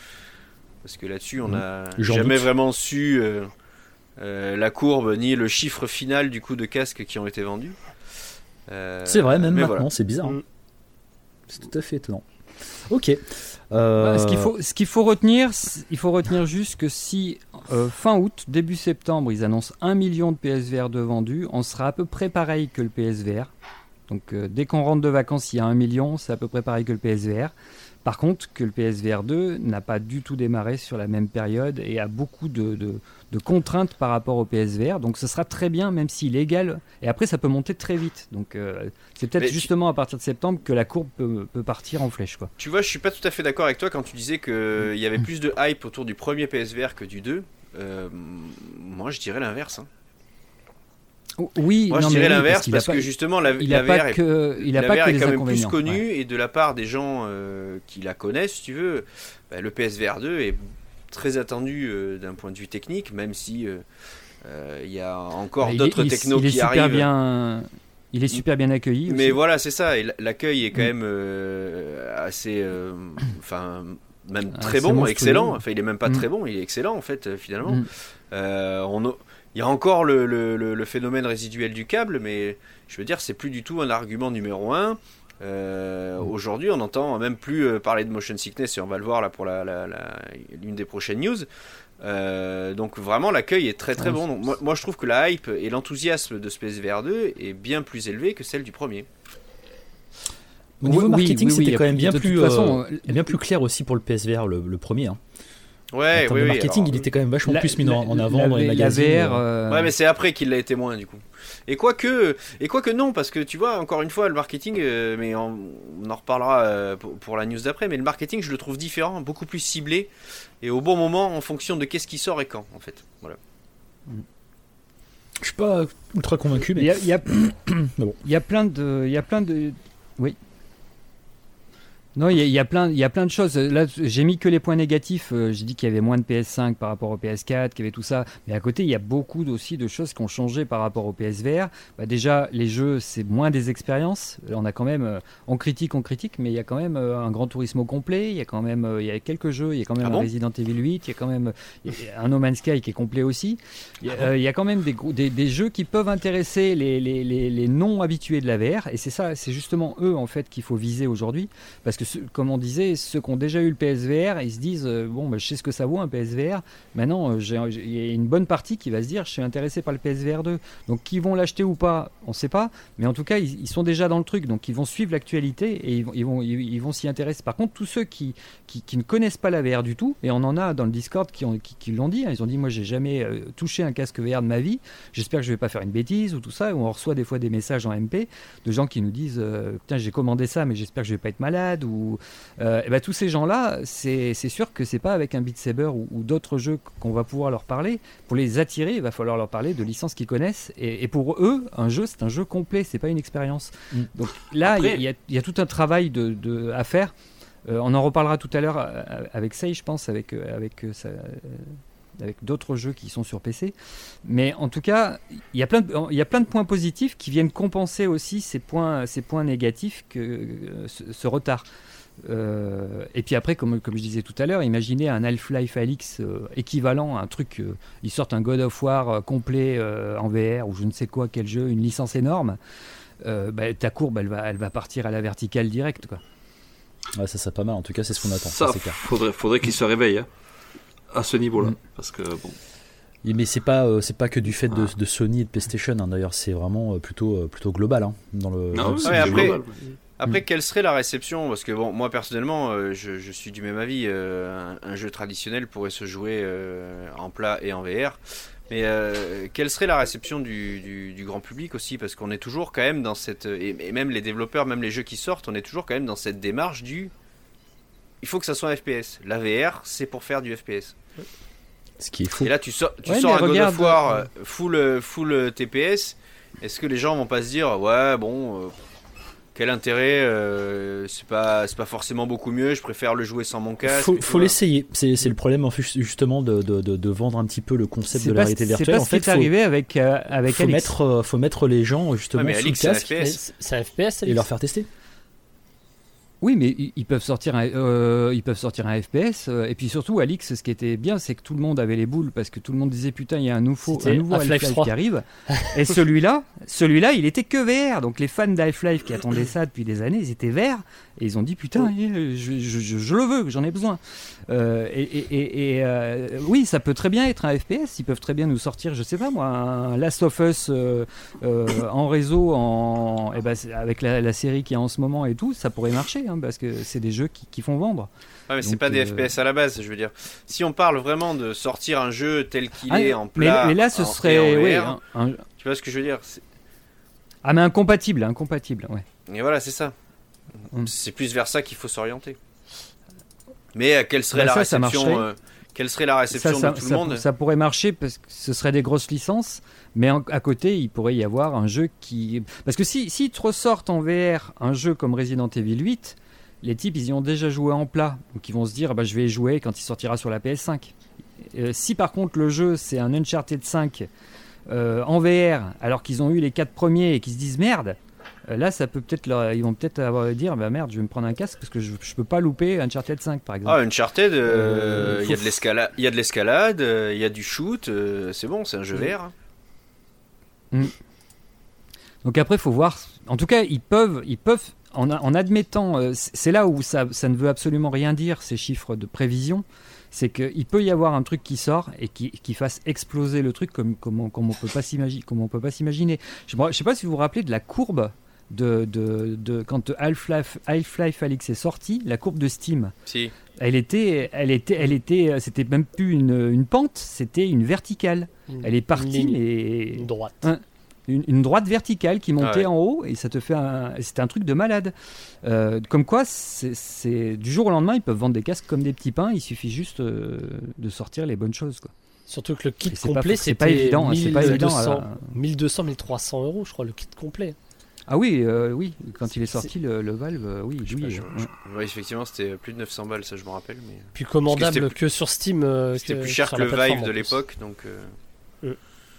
parce que là-dessus on
Mmh.
n'a
J'en
jamais
doute.
vraiment su euh, euh, la courbe ni le chiffre final du coup de casques qui ont été vendus. Euh,
C'est vrai, même
mais
maintenant,
voilà.
c'est bizarre. hein.
Mm.
C'est tout à fait étonnant. Ok. Euh,
Bah, ce qu'il faut, ce qu'il faut retenir, c'est- il faut retenir juste que si euh, fin août, début septembre, ils annoncent un million de P S V R deux vendus, on sera à peu près pareil que le P S V R. Donc euh, dès qu'on rentre de vacances, il y a un million, c'est à peu près pareil que le P S V R. Par contre, que le P S V R deux n'a pas du tout démarré sur la même période et a beaucoup de, de, de contraintes par rapport au P S V R. Donc ce sera très bien, même s'il est égal. Et après, ça peut monter très vite. Donc euh, c'est peut-être
Mais tu-
justement à partir de septembre que la courbe peut, peut partir en flèche, quoi.
Tu vois, je suis pas tout à fait d'accord avec toi quand tu disais qu'il y avait plus de hype autour du premier P S V R que du deux. Euh, moi, je dirais l'inverse. hein.
Oui,
Moi,
non,
je
mais
dirais
oui,
l'inverse
qu'il
parce,
a pas-
que justement, la,
il
la
n'a pas
V R est,
que, il a
la
pas
V R
que
est
les
quand même plus
inconvénients.
connue
Ouais.
et de la part des gens euh, qui la connaissent, si tu veux, bah, le P S V R deux est très attendu euh, d'un point de vue technique, même si euh, euh, il y a encore
Il est-
d'autres
il-
technos
il est
qui
super
arrivent.
Bien, il est super bien accueilli.
Mais
aussi.
voilà, c'est ça. Et l'accueil est quand
Mm.
même euh, assez, euh, enfin, même
Ah,
très
c'est
bon,
monstrueux.
excellent. Enfin, il est même pas
Mm.
très bon, il est excellent en fait, euh, finalement.
Mm.
Euh, on a- Il y a encore le, le, le, le phénomène résiduel du câble, mais je veux dire, c'est plus du tout un argument numéro un. Euh, aujourd'hui, on n'entend même plus euh, parler de motion sickness, et on va le voir là pour la, la, la, l'une des prochaines news. Euh, donc vraiment, l'accueil est très très
Ouais,
bon. Donc, moi, moi, je trouve que la hype et l'enthousiasme de ce P S V R deux est bien plus élevé que celle du premier.
Au niveau
Oui,
marketing,
oui, oui,
c'était
oui,
quand même bien
de toute
plus,
façon,
euh, bien plus clair aussi pour le P S V R, le, le premier. Hein.
Ouais,
en termes
oui,
de
oui,
marketing,
alors,
il était quand même vachement
La-
plus mis en, en
la-
avant
la-
dans les
la
magazines.
V R,
euh,
euh,
Ouais, mais c'est après qu'il l'a été moins du coup. Et quoique, et quoique non, parce que tu vois, encore une fois, le marketing, euh, mais on, on en reparlera euh, pour, pour la news d'après, mais le marketing, je le trouve différent, beaucoup plus ciblé et au bon moment en fonction de qu'est-ce qui sort et quand, en fait. Voilà.
Je suis pas ultra convaincu, mais
Il y a, il y a-
Mais bon.
il y a plein de, il y a plein de, oui. Non, il y, a, il y a plein, il y a plein de choses. Là, j'ai mis que les points négatifs. Euh, j'ai dit qu'il y avait moins de P S cinq par rapport au P S quatre, qu'il y avait tout ça. Mais à côté, il y a beaucoup aussi de choses qui ont changé par rapport au P S V R. Bah, déjà, les jeux, c'est moins des expériences. On a quand même, euh, on critique, on critique, mais il y a quand même euh, un Gran Turismo complet. Il y a quand même, euh, il y a quelques jeux. Il y a quand même
Ah
un
bon
Resident Evil huit. Il y a quand même il y a un No Man's Sky qui est complet aussi. Il y a, euh, il y a quand même des, gros- des, des jeux qui peuvent intéresser les, les, les, les non habitués de la V R. Et c'est ça, c'est justement eux en fait qu'il faut viser aujourd'hui, parce que ce- comme on disait, ceux qui ont déjà eu le P S V R, ils se disent euh, bon, bah, je sais ce que ça vaut un P S V R. Maintenant, euh, j'ai- j'ai- il y a une bonne partie qui va se dire je suis intéressé par le P S V R deux. Donc, qui vont l'acheter ou pas, on ne sait pas. Mais en tout cas, ils, ils sont déjà dans le truc, donc ils vont suivre l'actualité et ils vont, ils vont, ils, ils vont s'y intéresser. Par contre, tous ceux qui, qui, qui ne connaissent pas la V R du tout, et on en a dans le Discord qui, ont, qui, qui l'ont dit, hein, ils ont dit moi j'ai jamais euh, touché un casque V R de ma vie. J'espère que je vais pas faire une bêtise ou tout ça. Ou on reçoit des fois des messages en M P de gens qui nous disent euh, putain j'ai commandé ça, mais j'espère que je vais pas être malade ou Euh, et ben, tous ces gens-là, c'est c'est sûr que c'est pas avec un Beat Saber ou, ou d'autres jeux qu'on va pouvoir leur parler. Pour les attirer, il va falloir leur parler de licences qu'ils connaissent. Et, et pour eux, un jeu, c'est un jeu complet, c'est pas une expérience.
Mm.
Donc là, il
Après-
y, a- il y a tout un travail de, de- à faire. Euh, on en reparlera tout à l'heure euh, avec Sei, je pense, avec, euh, avec, euh, ça, euh, avec d'autres jeux qui sont sur P C. Mais en tout cas, il y a plein de, il y a plein de points positifs qui viennent compenser aussi ces points, ces points négatifs, que, euh, ce, ce retard. Euh, et puis après, comme, comme je disais tout à l'heure, imaginez un Half-Life Alyx euh, équivalent, un truc, euh, ils sortent un God of War euh, complet euh, en V R ou je ne sais quoi, quel jeu, une licence énorme, euh, bah, ta courbe elle va, elle va partir à la verticale directe, quoi.
ouais, ça serait pas mal. En tout cas, c'est ce qu'on attend.
Ça,
Ça, c'est clair.
faudrait, faudrait qu'il se réveille hein, à ce niveau-là.
Mm.
Parce que bon.
Et- Mais c'est pas, euh, c'est pas que du fait de, de Sony et de PlayStation. Hein. D'ailleurs, c'est vraiment euh, plutôt, euh, plutôt global hein, dans le. dans
Non,
le
oui,
Ouais,
c'est
après-
global.
Après, quelle serait la réception? Parce que bon, moi personnellement, euh, je, je suis du même avis. euh, un, un jeu traditionnel pourrait se jouer euh, en plat et en V R. Mais euh, quelle serait la réception du, du, du grand public aussi? Parce qu'on est toujours quand même dans cette... Et, et même les développeurs, même les jeux qui sortent, on est toujours quand même dans cette démarche du... Il faut que ça soit un F P S. La V R, c'est pour faire du F P S.
Ce qui est faux.
Et là, tu sors, tu
Ouais,
sors
mais
un God
regarde,
of War
euh,
euh, full, euh, full T P S. Est-ce que les gens vont pas se dire, ouais, bon... euh, quel intérêt, euh, c'est pas, c'est pas forcément beaucoup mieux, je préfère le jouer sans mon casque.
Faut,
tu
faut
vois.
l'essayer. C'est, c'est le problème en fait, justement de, de, de, de vendre un petit peu le concept
C'est
de
pas,
la réalité
c'est
virtuelle.
pas
En
ce qui
fait,
est
faut,
arrivé avec, euh, avec
faut
Alex.
mettre, euh, faut mettre les gens justement
Ouais, mais
sous
Alix,
le
c'est un
casque
F P
Mais
S.
c'est c'est un F P S,
et
Alix.
leur faire tester.
Oui, mais ils ils peuvent sortir un, euh, ils peuvent sortir un F P S. euh, et puis surtout, Alix, ce qui était bien, c'est que tout le monde avait les boules parce que tout le monde disait putain, il y a un nouveau,
C'était
un nouveau
Half-Life
Half-Life
trois.
qui arrive. Et celui-là, celui-là, il était que V R. Donc les fans d'Half-Life qui attendaient ça depuis des années, ils étaient verts et ils ont dit putain, eh, je, je, je, je le veux, j'en ai besoin. Euh, et et, et, et, euh, oui, ça peut très bien être un F P S. Ils peuvent très bien nous sortir, je sais pas moi, un Last of Us euh, euh, en réseau, en, eh ben, c'est- avec la, la série qui est en ce moment et tout, ça pourrait marcher hein, parce que c'est des jeux qui, qui font vendre.
Ouais, mais c'est
Donc,
pas des
euh,
F P S à la base, je veux dire. Si on parle vraiment de sortir un jeu tel qu'il
Ah,
est en
mais,
plat,
mais là, ce
en-
serait
et en
oui,
V R,
un- un-
tu vois ce que je veux dire? C'est-
ah mais incompatible, incompatible, ouais.
Et voilà, c'est ça.
Mm.
C'est plus vers ça qu'il faut s'orienter. Mais euh, quelle serait
Bah,
la
ça, ça
réception
marcherait.
euh, Quelle serait la réception
Ça, ça,
de tout
ça-
le monde?
ça pourrait marcher parce que ce serait des grosses licences, mais en- à côté, il pourrait y avoir un jeu qui... Parce que si, si te ressortent en V R un jeu comme Resident Evil huit, les types, ils y ont déjà joué en plat. Donc ils vont se dire, bah, je vais y jouer quand il sortira sur la P S cinq. Euh, si par contre le jeu, c'est un Uncharted cinq euh, en V R, alors qu'ils ont eu les quatre premiers et qu'ils se disent, merde, Euh, là, ça peut peut-être leur... ils vont peut-être avoir dire bah merde, je vais me prendre un casque parce que je, je peux pas louper Uncharted cinq par exemple.
Ah, Uncharted, il euh,
Euh,
y a de l'escalade, il y a de l'escalade, il euh, y a du shoot, euh, c'est bon, c'est un jeu V R.
Mm. Donc après, faut voir. En tout cas, ils peuvent, ils peuvent, en, en admettant, euh, c'est là où ça, ça ne veut absolument rien dire ces chiffres de prévision. C'est qu'il peut y avoir un truc qui sort et qui, qui fasse exploser le truc comme, comme, on, comme on peut pas s'imaginer. Comme on peut pas s'imaginer. Je ne sais pas si vous vous rappelez de la courbe de, de, de quand Half-Life, Half-Life Alyx est sorti, la courbe de Steam.
Si.
Elle était, elle était, elle était, c'était même plus une, une pente, c'était une verticale.
Une,
elle est partie,
une,
mais
une droite.
Un, Une, une droite verticale qui montait
ah ouais.
en haut et ça te fait un, c'était un truc de malade. Euh, comme quoi, c'est, c'est du jour au lendemain, ils peuvent vendre des casques comme des petits pains. Il suffit juste euh, de sortir les bonnes choses, quoi.
Surtout que le kit
c'est
complet,
pas, c'est
c'était
pas évident,
mille deux cents,
c'est pas évident à...
mille deux cents, mille trois cents euros, je crois, le kit complet.
Ah oui, euh, oui. Quand il est sorti le, le Valve, euh, oui,
Je sais
oui.
pas, je-
euh,
je- ouais, effectivement, c'était plus de neuf cents balles, ça je me rappelle. Mais
Puis commandable
Parce que
que, sur Steam. euh,
c'était
que
plus cher
sur
que
la
le
plateforme,
Vive
en
de
plus.
l'époque, donc. euh,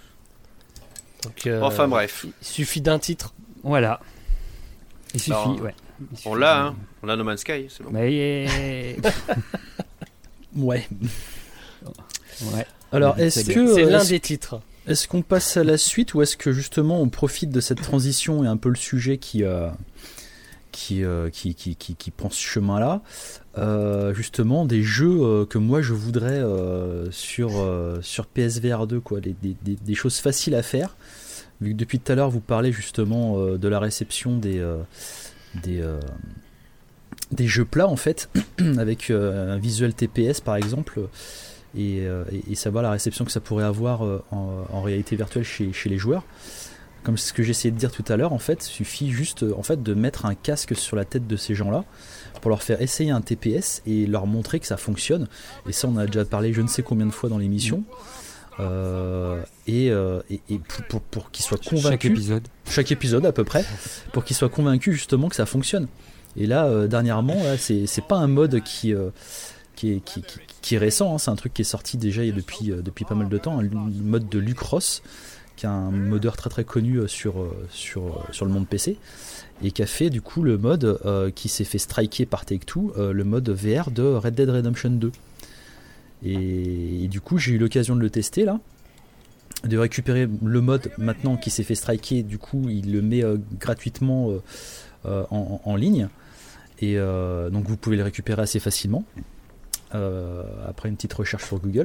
Donc, euh,
Enfin bref,
Il suffit d'un titre.
Voilà. Il suffit,
Alors,
ouais. Il suffit
on l'a,
de-
hein. On a No Man's Sky, c'est bon.
Mais
Ouais.
ouais.
Alors,
Mais
est-ce
c'est
que
C'est
euh,
l'un
est-ce,
des titres.
est-ce qu'on passe à la suite ou est-ce que justement on profite de cette transition et un peu le sujet qui euh, qui, euh, qui, qui, qui qui prend ce chemin-là, euh, justement des jeux euh, que moi je voudrais euh, sur euh, sur P S V R deux, quoi, des, des, des, des choses faciles à faire. Vu que depuis tout à l'heure vous parlez justement euh, de la réception des euh, des euh, des jeux plats en fait, avec euh, un visuel T P S par exemple. Et, euh, et, et savoir la réception que ça pourrait avoir euh, en, en réalité virtuelle chez, chez les joueurs. Comme c'est ce que j'essayais de dire tout à l'heure, en fait, il suffit juste euh, en fait, de mettre un casque sur la tête de ces gens-là pour leur faire essayer un T P S et leur montrer que ça fonctionne. Et ça, on a déjà parlé je ne sais combien de fois dans l'émission. Euh, et, euh, et, et pour, pour, pour qu'ils soient convaincus,
Chaque épisode.
chaque épisode à peu près, pour qu'ils soient convaincus justement que ça fonctionne. Et là, euh, dernièrement, là, c'est, c'est pas un mode qui... Euh, Qui est, qui, qui, qui est récent, hein. C'est un truc qui est sorti déjà depuis, euh, depuis pas mal de temps, un mode de Lucross, qui est un modeur très très connu sur, sur, sur le monde P C, et qui a fait du coup le mode euh, qui s'est fait striker par Take-Two, euh, le mode V R de Red Dead Redemption deux. Et, et du coup j'ai eu l'occasion de le tester là, de récupérer le mode maintenant qui s'est fait striker, du coup il le met euh, gratuitement euh, euh, en, en ligne, et euh, donc vous pouvez le récupérer assez facilement. Euh, après une petite recherche sur Google,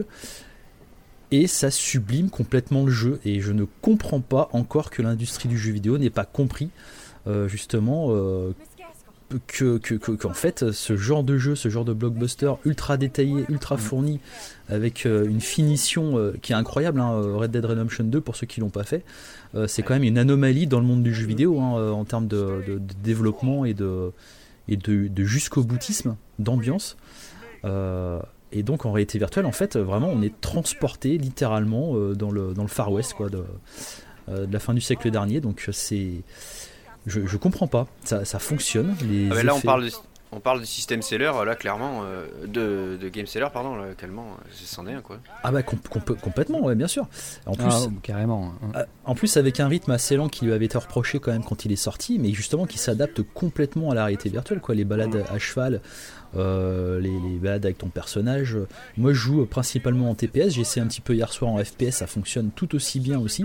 et ça sublime complètement le jeu, et je ne comprends pas encore que l'industrie du jeu vidéo n'ait pas compris euh, justement euh, que, que, que, qu'en fait ce genre de jeu, ce genre de blockbuster ultra détaillé, ultra fourni, avec euh, une finition euh, qui est incroyable, hein, Red Dead Redemption deux pour ceux qui l'ont pas fait, euh, c'est quand même une anomalie dans le monde du jeu vidéo, hein, en termes de, de, de développement et de, et de, de jusqu'au boutisme, d'ambiance. Euh, et donc en réalité virtuelle, en fait, vraiment, on est transporté littéralement euh, dans le dans le Far West, quoi, de, euh, de la fin du siècle dernier. Donc c'est, je je comprends pas, ça ça fonctionne. Les
Ah bah là, on
effets-
parle, de, on parle de système seller, là, clairement, euh, de, de game seller, pardon, là, clairement, c'en est un, quoi.
Ah bah com- com- complètement, ouais, bien sûr. En plus,
Ah, carrément. hein.
Euh, En plus, avec un rythme assez lent qui lui avait été reproché quand même quand il est sorti, mais justement qui s'adapte complètement à la réalité virtuelle, quoi. Les balades à cheval, euh, les, les balades avec ton personnage. Moi, je joue principalement en T P S. J'ai essayé un petit peu hier soir en F P S, ça fonctionne tout aussi bien aussi.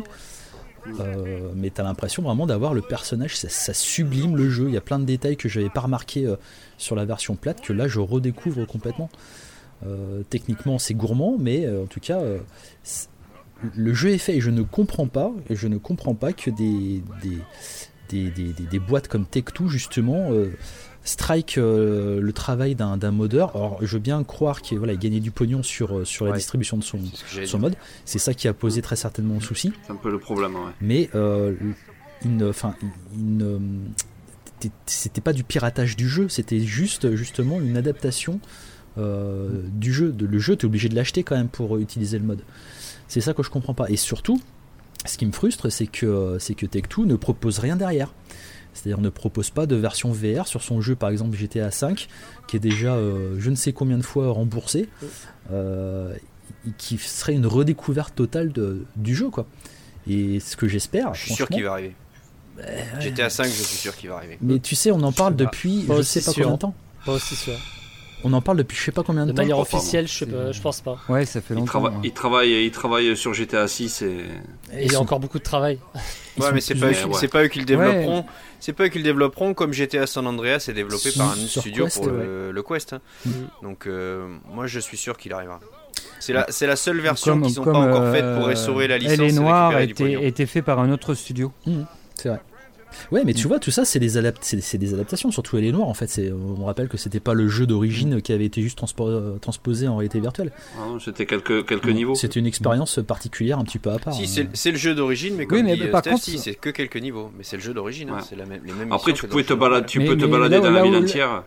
Euh, mais t'as l'impression vraiment d'avoir le personnage, ça, ça sublime le jeu. Il y a plein de détails que j'avais pas remarqué euh, sur la version plate que là je redécouvre complètement. Euh, techniquement, c'est gourmand, mais euh, en tout cas. Euh, c'est- le jeu est fait, et je ne comprends pas, et je ne comprends pas que des, des, des, des, des- des boîtes comme Take-Two justement euh, strike euh, le travail d'un, d'un modeur. Alors je veux bien croire qu'il voilà, il gagnait du pognon sur, euh, sur la
Ouais.
distribution de son,
C'est ce que j'allais
son
dire.
mode. C'est ça qui a posé très certainement souci.
C'est un peu le problème, ouais.
Mais euh, une, enfin, une, euh, c'était- c'était pas du piratage du jeu, c'était juste justement une adaptation euh, du jeu. De, le jeu, t'es obligé de l'acheter quand même pour euh, utiliser le mode. C'est ça que je comprends pas. Et surtout, ce qui me frustre, c'est que, c'est que Take-Two ne propose rien derrière. C'est-à-dire ne propose pas de version V R sur son jeu, par exemple G T A cinq, qui est déjà euh, je ne sais combien de fois remboursé, euh, qui serait une redécouverte totale de, du jeu, quoi. Et ce que j'espère,
Je suis sûr
franchement,
qu'il va arriver. G T A cinq, je suis sûr qu'il va arriver.
Mais tu sais, on en parle depuis,
pas
je sais pas
sûr.
combien de temps.
Pas aussi sûr.
On en parle depuis je sais pas combien de,
De
temps.
manière
pas,
officielle,
moi.
je, sais pas, je pense pas.
Ouais, ça fait
Il,
longtemps.
trava-
hein.
il travaille, il travaille sur G T A six et
Et il y a encore beaucoup de travail.
Ils
Ouais,
sont
mais c'est
plus
pas,
ou
eux,
moins-
qui-
ouais.
c'est pas eux qui le développeront. C'est pas eux qui le développeront comme G T A San Andreas est développé
Sur-
par un
sur
studio
Quest,
pour
ouais.
le, le Quest. hein.
Mm.
Donc euh, moi je suis sûr qu'il arrivera. C'est la, c'est la seule version
Comme-
qui sont
comme,
pas encore
euh,
faites pour restaurer la licence.
Elle est
et
noire
récupérer du pognon.
était, était fait par un autre studio.
Mmh, c'est vrai. Ouais, mais tu vois, tout ça, c'est des, adapt- c'est, c'est des adaptations, surtout Elle est noire en fait. C'est, on rappelle que c'était pas le jeu d'origine qui avait été juste transpo- euh, transposé en réalité virtuelle.
Ah non, c'était quelques, quelques
Non,
niveaux.
C'était une expérience particulière, un petit peu à part.
Si,
hein.
c'est, c'est le jeu d'origine, mais comme
Oui, mais
dit,
par
Steph,
contre-
si, c'est que quelques niveaux. Mais c'est le jeu d'origine, hein,
Ouais.
c'est la même, les mêmes
Après,
missions
tu
que
pouvais
dans
te
le jeu.
balader, tu
Mais-
peux te
mais
balader
là où-
dans la
là
ville
où-
entière.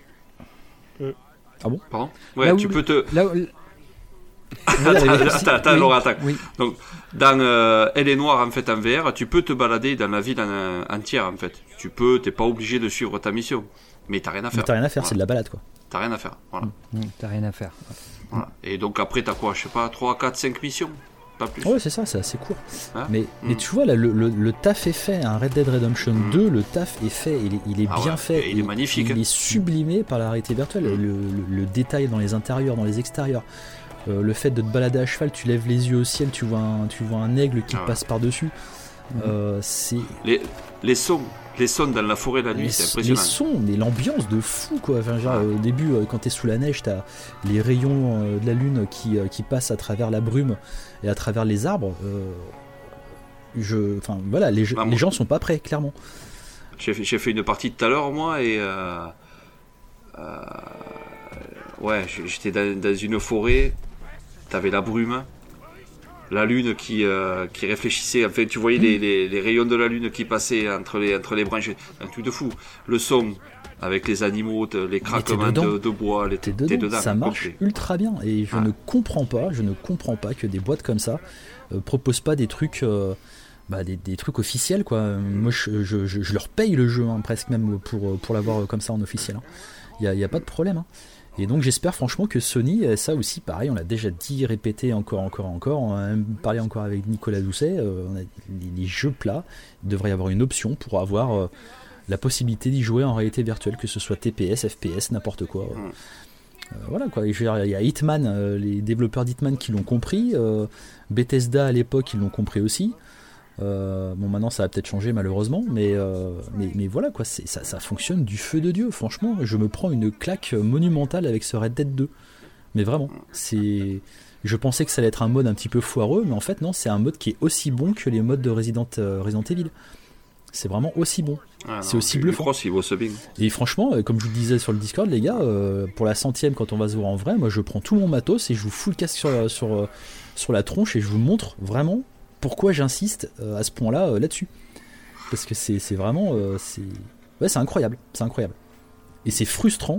Ah bon
Pardon Ouais,
Là où
tu
le-
peux te.
Là, où-
Attends, attends, attends,
oui,
Laura, attends.
oui.
Donc, dans euh, Elle est noire en fait en V R, tu peux te balader dans la ville en- entière en fait. Tu peux, t'es pas obligé de suivre ta mission, mais t'as rien à
Mais
faire.
t'as rien à faire,
Voilà.
c'est de la balade quoi.
T'as rien à faire. Voilà.
Mmh, t'as rien à faire.
Voilà. Et donc après t'as quoi, je sais pas, trois, quatre, cinq missions, pas plus.
Ouais, c'est ça, c'est assez court.
Hein
mais,
Mm.
mais tu vois, là, le, le, le taf est fait. Un Red Dead Redemption
Mm.
deux, le taf est fait. Il est, il est
Ah
bien
ouais,
fait.
et il est magnifique,
Il
hein.
est sublimé par la réalité virtuelle. Le, le- le détail dans les intérieurs, dans les extérieurs. Euh, le fait de te balader à cheval, tu lèves les yeux au ciel, tu vois un, tu vois un aigle qui
Ah ouais.
passe par-dessus. Euh, c'est
Les, les sons, les sons dans la forêt la nuit,
les,
c'est
les
impressionnant.
sons, mais l'ambiance de fou quoi. Enfin, genre,
Ouais.
au début, euh, quand t'es sous la neige, t'as les rayons euh, de la lune qui, euh, qui passent à travers la brume et à travers les arbres. Euh, je, enfin voilà, les,
Ah,
les
moi-
gens sont pas prêts, clairement.
J'ai fait, j'ai fait une partie tout à l'heure moi et euh, euh, ouais, j'étais dans, dans une forêt. T'avais la brume, la lune qui, euh, qui réfléchissait. En fait, tu voyais les, les, les rayons de la lune qui passaient entre les, entre les branches. Un truc de fou. Le son avec les animaux, te- les craquements
dedans.
de, de bois, les,
T'es dedans, ça marche
complet.
ultra bien. Et je
Ouais.
ne comprends pas, je ne comprends pas que des boîtes comme ça euh, proposent pas des trucs, euh, bah, des, des trucs officiels quoi. Euh, Moi, je, je, je, je leur paye le jeu hein, presque même pour, pour l'avoir euh, comme ça en officiel. Il n'y a, y a pas de problème. Hein. Et donc j'espère franchement que Sony, euh, ça aussi pareil, on l'a déjà dit, répété encore, encore, encore, on a même parlé encore avec Nicolas Doucet, euh, on a les, les jeux plats, il devrait y avoir une option pour avoir euh, la possibilité d'y jouer en réalité virtuelle, que ce soit T P S, F P S, n'importe quoi.
Mm.
Euh, voilà quoi, et je veux dire, il y a Hitman, euh, les développeurs d'Hitman qui l'ont compris, euh, Bethesda à l'époque ils l'ont compris aussi. Euh, bon maintenant ça va peut-être changer malheureusement, mais, euh, mais, mais voilà quoi, c'est, ça, ça fonctionne du feu de Dieu, franchement, je me prends une claque monumentale avec ce Red Dead deux. Mais vraiment, c'est... Je pensais que ça allait être un mode un petit peu foireux, mais en fait non, c'est un mode qui est aussi bon que les modes de Resident, euh, Resident Evil. C'est vraiment aussi bon.
Ah,
C'est
non,
aussi
le
bluffant.
cross, il vaut ce bien.
Et franchement, euh, comme je vous le disais sur le Discord, les gars, euh, pour la centième, quand on va se voir en vrai, moi je prends tout mon matos et je vous fous le casque sur, sur, euh, sur la tronche et je vous montre vraiment pourquoi j'insiste euh, à ce point-là euh, là-dessus. Parce que c'est, c'est vraiment... euh, c'est... Ouais, c'est incroyable, c'est incroyable. Et c'est frustrant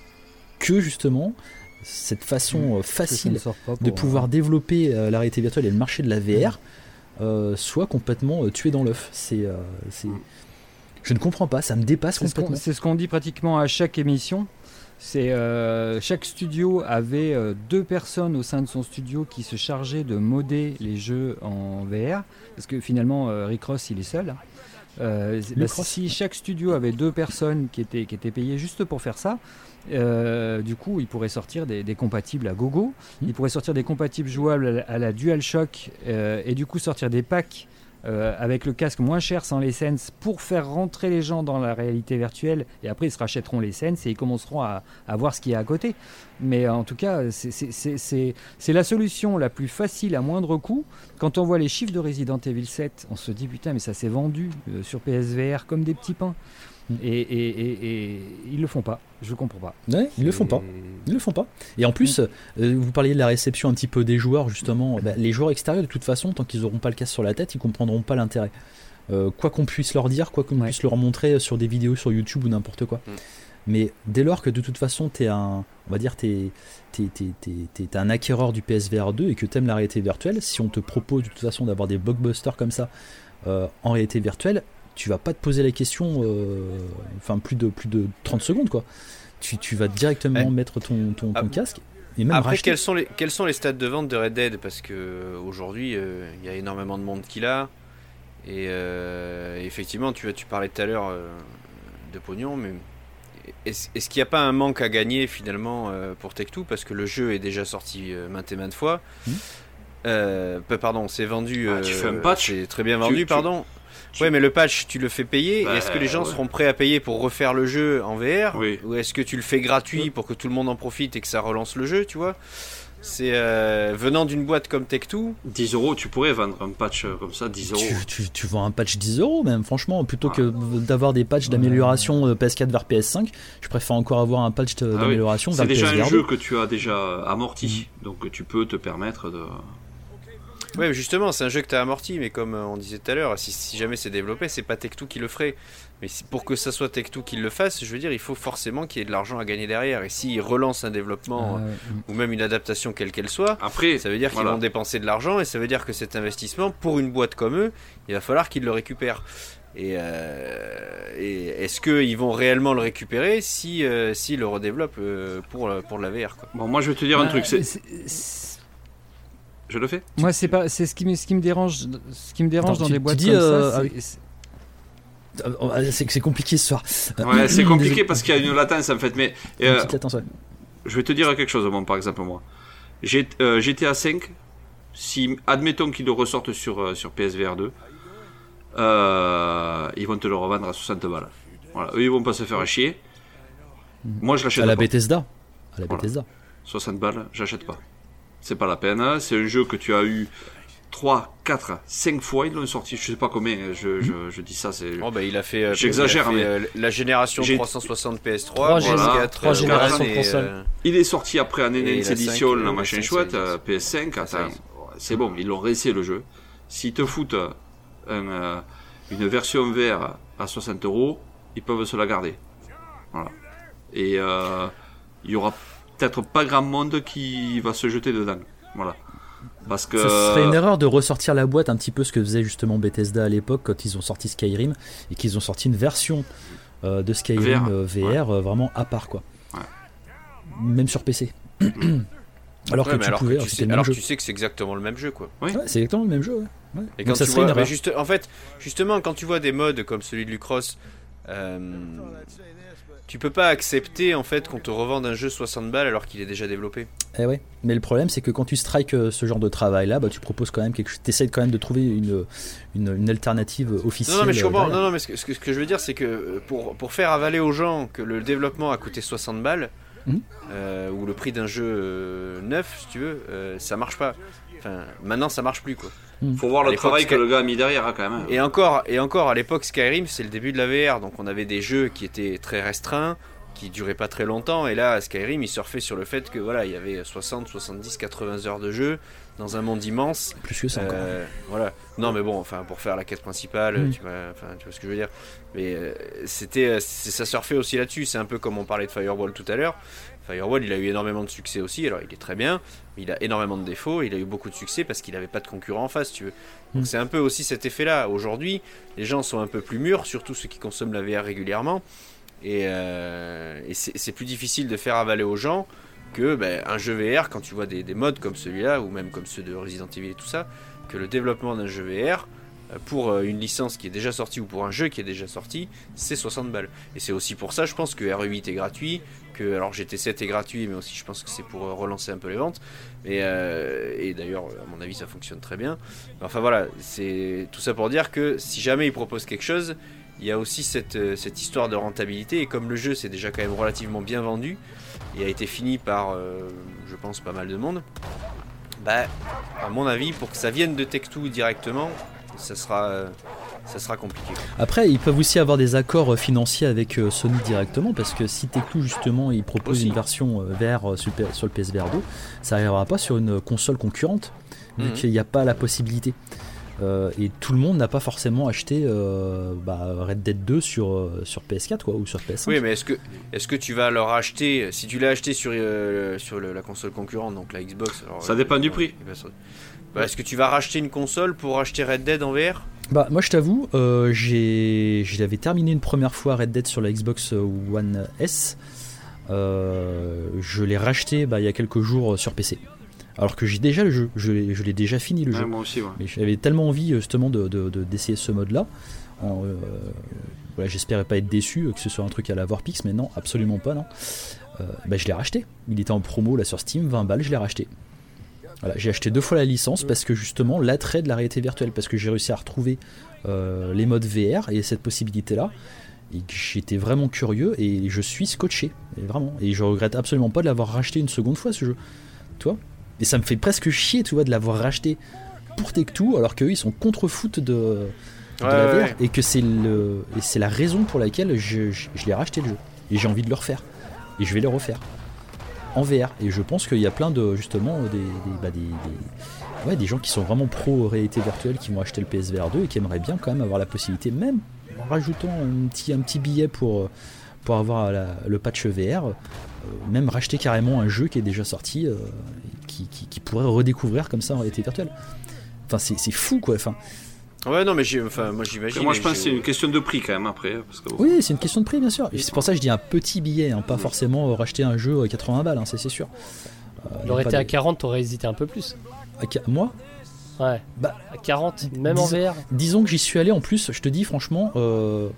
que justement, cette façon euh, facile
Ça ne sort pas
de
pour,
pouvoir
euh,
développer euh, la réalité virtuelle et le marché de la V R euh, soit complètement euh, tué dans l'œuf. C'est, euh, c'est... Je ne comprends pas, ça me dépasse
C'est ce qu'on-
complètement.
c'est ce qu'on dit pratiquement à chaque émission. C'est euh, chaque studio avait euh, deux personnes au sein de son studio qui se chargeaient de modder les jeux en V R, parce que finalement euh, Rick Ross il est seul. Euh, bah,
Ross,
si chaque studio avait deux personnes qui étaient, qui étaient payées juste pour faire ça, euh, du coup, il pourrait sortir des, des compatibles à gogo,
Mmh.
il pourrait sortir des compatibles jouables à la, à la DualShock, euh, et du coup sortir des packs euh, avec le casque moins cher sans les Sense pour faire rentrer les gens dans la réalité virtuelle, et après ils se rachèteront les Sense et ils commenceront à, à voir ce qu'il y a à côté. Mais en tout cas, c'est, c'est, c'est, c'est, c'est la solution la plus facile à moindre coût. Quand on voit les chiffres de Resident Evil sept, on se dit putain, mais ça s'est vendu euh, sur P S V R comme des petits pains. Et, et, et, et ils le font pas, je comprends pas.
Ouais, ils le font pas. Ils le font pas. Et en plus, euh, vous parliez de la réception un petit peu des joueurs, justement. Bah, les joueurs extérieurs, de toute façon, tant qu'ils n'auront pas le casque sur la tête, ils comprendront pas l'intérêt. Euh, quoi qu'on puisse leur dire, quoi qu'on
Ouais.
puisse leur montrer sur des vidéos sur YouTube ou n'importe quoi.
Mm.
Mais dès lors que de toute façon, t'es un, on va dire, t'es, t'es, t'es, t'es, t'es- t'es un acquéreur du P S V R deux et que t'aimes la réalité virtuelle, si on te propose de toute façon d'avoir des blockbusters comme ça euh, en réalité virtuelle, tu vas pas te poser la question, euh, enfin plus de plus de trente secondes quoi. Tu, tu vas directement
Ouais.
mettre ton, ton, ton
Ah.
casque et même
Après,
racheter.
quels sont, les, quels sont les stats de vente de Red Dead? Parce que euh, aujourd'hui, euh, il y a énormément de monde qui l'a. Et euh, effectivement, tu, tu parlais tout à l'heure euh, de pognon, mais est-ce, est-ce qu'il n'y a pas un manque à gagner finalement euh, pour Take-Two, parce que le jeu est déjà sorti euh, maintes et maintes fois. Mmh. Euh, pardon, c'est vendu.
Ah, tu
euh,
fais un patch.
C'est très bien vendu,
tu,
pardon.
Tu...
Ouais, mais le patch, tu le fais payer. Bah, est-ce que les gens ouais. seront prêts à payer pour refaire le jeu en V R,
oui.
ou est-ce que tu le fais gratuit oui. pour que tout le monde en profite et que ça relance le jeu, tu vois? C'est euh, venant d'une boîte comme Take-Two.
dix euros, tu pourrais vendre un patch comme ça, dix euros.
Tu, tu, tu vends un patch dix euros même, franchement, plutôt ah. que d'avoir des patchs d'amélioration P S quatre vers P S cinq, je préfère encore avoir un patch de, ah d'amélioration
oui.
vers P S deux.
C'est déjà un jeu que tu as déjà amorti, mmh. donc tu peux te permettre de...
Ouais, justement, c'est un jeu que tu as amorti, mais comme on disait tout à l'heure, si, si jamais c'est développé, c'est pas Take-Two qui le ferait. Mais si, pour que ça soit Take-Two qui le fasse, je veux dire, il faut forcément qu'il y ait de l'argent à gagner derrière. Et s'ils relancent un développement ah, ouais. ou même une adaptation quelle qu'elle soit,
après,
ça veut dire voilà. qu'ils vont dépenser de l'argent, et ça veut dire que cet investissement, pour une boîte comme eux, il va falloir qu'ils le récupèrent. Et, euh, et est-ce qu'ils vont réellement le récupérer si, euh, si le redéveloppent euh, pour, pour de la V R, quoi.
Bon, moi je vais te dire ah, un truc, c'est...
c'est, c'est...
Je le fais.
Moi, c'est pas, c'est ce qui me, ce qui me dérange, ce qui me dérange
Attends,
dans
tu,
les boîtes
tu dis,
comme
euh,
ça.
C'est... C'est, c'est compliqué ce soir.
Ouais, c'est compliqué parce qu'il y a une latence en fait. Mais
euh, une petite latence, ouais.
Je vais te dire quelque chose. Bon, par exemple, moi, G T A euh, G T A cinq. Si admettons qu'il le ressorte sur euh, sur P S V R deux, euh, ils vont te le revendre à soixante balles. Voilà, eux ils vont pas se faire chier. Moi, je l'achète
à la
pas.
Bethesda. À la
voilà.
Bethesda.
soixante balles, j'achète pas. C'est pas la peine, c'est un jeu que tu as eu trois, quatre, cinq fois, ils l'ont sorti, je sais pas combien, je, je, je dis ça, c'est...
Oh bah il a fait, euh,
j'exagère,
il a fait,
mais...
Euh, la génération J'ai... trois cent soixante P S trois,
trois, voilà, quatre,
trois
générations de consoles.
Euh...
Il est sorti après un Enhanced Edition,
la
machin chouette, euh, P S cinq, attends, c'est bon, ils l'ont réessayé le jeu. S'ils te foutent un, euh, une version V R à soixante euros, ils peuvent se la garder. Voilà. Et euh, il y aura peut-être pas grand monde qui va se jeter dedans. Voilà. Parce que...
Ce serait une erreur de ressortir la boîte un petit peu ce que faisait justement Bethesda à l'époque quand ils ont sorti Skyrim et qu'ils ont sorti une version euh, de Skyrim V R, euh, V R ouais. euh, vraiment à part quoi.
Ouais.
Même sur P C. alors
ouais,
que tu
alors
pouvais,
que tu, sais, alors tu sais que c'est exactement le même jeu quoi.
Ouais, ouais c'est exactement le même jeu. Ouais. Ouais.
Et quand
ça
tu
serait
vois,
une erreur.
Juste, en fait, justement, quand tu vois des modes comme celui de Lucross, euh, tu peux pas accepter en fait qu'on te revende un jeu soixante balles alors qu'il est déjà développé.
Eh ouais, mais le problème c'est que quand tu strikes ce genre de travail là, bah tu proposes quand même quelque chose, t'essayes quand même de trouver une, une, une alternative officielle.
Non, non mais je comprends, non, non, mais ce que, ce que je veux dire c'est que pour, pour faire avaler aux gens que le développement a coûté soixante balles, mmh. euh, ou le prix d'un jeu euh, neuf si tu veux, euh, ça marche pas. Enfin, maintenant ça marche plus quoi.
Faut voir le travail que le gars a mis derrière hein, quand même.
Et encore, et encore à l'époque Skyrim c'est le début de la V R, donc on avait des jeux qui étaient très restreints, qui duraient pas très longtemps, et là Skyrim il surfait sur le fait que voilà il y avait soixante, soixante-dix, quatre-vingts heures de jeu dans un monde immense.
Plus que ça encore.
Euh, voilà. Non mais bon, enfin pour faire la quête principale,
mmh.
tu vois, enfin tu vois ce que je veux dire. Mais euh, c'était, c'est, ça surfait aussi là-dessus. C'est un peu comme on parlait de Firewall tout à l'heure. Firewall, il a eu énormément de succès aussi. Alors, il est très bien, mais il a énormément de défauts. Il a eu beaucoup de succès parce qu'il n'avait pas de concurrent en face, tu veux. Donc, mmh. c'est un peu aussi cet effet-là. Aujourd'hui, les gens sont un peu plus mûrs, surtout ceux qui consomment la V R régulièrement. Et, euh, et c'est, c'est plus difficile de faire avaler aux gens que ben, un jeu V R, quand tu vois des, des modes comme celui-là, ou même comme ceux de Resident Evil et tout ça, que le développement d'un jeu V R, pour une licence qui est déjà sortie ou pour un jeu qui est déjà sorti, c'est soixante balles. Et c'est aussi pour ça, je pense, que R E huit est gratuit, que alors G T sept est gratuit, mais aussi je pense que c'est pour relancer un peu les ventes. Et, euh, et d'ailleurs, à mon avis, ça fonctionne très bien. Enfin voilà, c'est tout ça pour dire que si jamais ils proposent quelque chose, il y a aussi cette, cette histoire de rentabilité. Et comme le jeu s'est déjà quand même relativement bien vendu et a été fini par, euh, je pense, pas mal de monde, bah, à mon avis, pour que ça vienne de Take-Two directement, ça sera, euh, ça sera compliqué.
Après, ils peuvent aussi avoir des accords financiers avec euh, Sony directement, parce que si Take-Two justement il propose aussi une version euh, V R sur, sur le P S V R deux, ça n'arrivera pas sur une console concurrente, vu mmh. qu'il n'y a pas la possibilité. Euh, et tout le monde n'a pas forcément acheté euh, bah, Red Dead deux sur, euh, sur P S quatre quoi, ou sur P S cinq.
Oui, mais est-ce que, est-ce que tu vas leur acheter, si tu l'as acheté sur, euh, sur le, la console concurrente, donc la Xbox, alors,
ça euh, dépend euh, du prix.
Bah, est-ce que tu vas racheter une console pour acheter Red Dead en V R ?
Bah moi je t'avoue, euh, j'ai, j'avais terminé une première fois Red Dead sur la Xbox One S. Euh, je l'ai racheté bah, il y a quelques jours sur P C. Alors que j'ai déjà le jeu, je, l'ai, je l'ai déjà fini le
ouais,
jeu.
Moi aussi, ouais.
Mais j'avais tellement envie justement de, de, de, d'essayer ce mode-là. En, euh, voilà, j'espérais pas être déçu, que ce soit un truc à la Warpix, mais non, absolument pas, non. Euh, bah, je l'ai racheté. Il était en promo là sur Steam, vingt balles, je l'ai racheté. Voilà, j'ai acheté deux fois la licence parce que justement l'attrait de la réalité virtuelle, parce que j'ai réussi à retrouver euh, les modes V R et cette possibilité-là. Et que j'étais vraiment curieux et je suis scotché, et vraiment. Et je regrette absolument pas de l'avoir racheté une seconde fois ce jeu, tu vois. Et ça me fait presque chier, tu vois, de l'avoir racheté pour Take-Two alors qu'eux ils sont contre foot de, de
ouais,
la V R
ouais.
et que c'est le et c'est la raison pour laquelle je, je, je l'ai racheté le jeu et j'ai envie de le refaire et je vais le refaire en V R. Et je pense qu'il y a plein de justement des des, bah, des, des, ouais, des gens qui sont vraiment pro réalité virtuelle qui vont acheter le P S V R deux et qui aimeraient bien quand même avoir la possibilité, même en rajoutant un petit, un petit billet pour, pour avoir la, le patch V R, euh, même racheter carrément un jeu qui est déjà sorti, euh, qui, qui, qui pourrait redécouvrir comme ça en réalité virtuelle. Enfin, c'est, c'est fou quoi. Enfin,
Ouais, non, mais j'ai, enfin, moi j'imagine.
Moi je pense
j'ai...
que c'est une question de prix quand même après. Parce que...
Oui, c'est une question de prix bien sûr. Et c'est pour ça que je dis un petit billet, hein, pas mmh. forcément racheter un jeu à quatre-vingts balles, hein, c'est, c'est sûr.
Euh, Il aurait été de... à quarante, t'aurais hésité un peu plus.
À ca... Moi
Ouais, bah, à quarante, même dis, en V R.
Disons que j'y suis allé en plus, je te dis franchement, euh,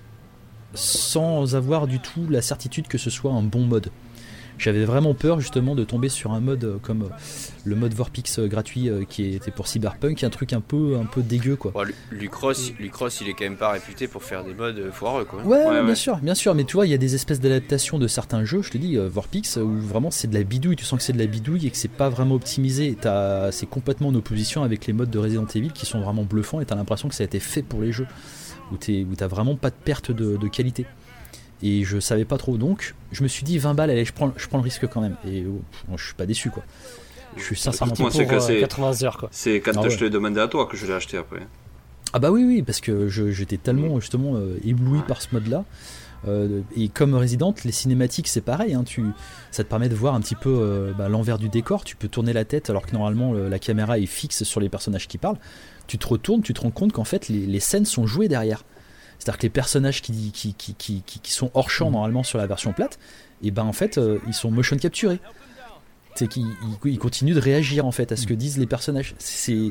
sans avoir du tout la certitude que ce soit un bon mode. J'avais vraiment peur justement de tomber sur un mode comme le mode Warpix gratuit qui était pour Cyberpunk, un truc un peu, un peu dégueu quoi.
Ouais, Lucross, Lucross il est quand même pas réputé pour faire des modes foireux quoi.
Ouais,
ouais,
ouais,
bien
ouais. sûr, bien sûr, mais tu vois, il y a des espèces d'adaptations de certains jeux, je te dis, Warpix, où vraiment c'est de la bidouille, tu sens que c'est de la bidouille et que c'est pas vraiment optimisé. T'as, c'est complètement en opposition avec les modes de Resident Evil qui sont vraiment bluffants et t'as l'impression que ça a été fait pour les jeux, où, t'es, où t'as vraiment pas de perte de, de qualité. Et je savais pas trop, donc je me suis dit vingt balles, allez, je prends, je prends le risque quand même. Et oh, bon, je suis pas déçu quoi. Je suis sincèrement
moi, c'est
pour
que c'est,
quatre-vingts heures quoi.
C'est quand ah, ouais. je te l'ai demandé à toi que je l'ai acheté après.
Ah bah oui, oui, parce que je, j'étais tellement justement euh, ébloui ouais. par ce mode-là. Euh, et comme Resident, les cinématiques c'est pareil, hein, tu, ça te permet de voir un petit peu euh, bah, l'envers du décor. Tu peux tourner la tête alors que normalement euh, la caméra est fixe sur les personnages qui parlent. Tu te retournes, tu te rends compte qu'en fait les, les scènes sont jouées derrière. C'est-à-dire que les personnages qui, qui, qui, qui, qui sont hors champ normalement sur la version plate, et ben en fait euh, ils sont motion capturés. C'est qu'ils ils, ils continuent de réagir en fait à ce que disent les personnages. C'est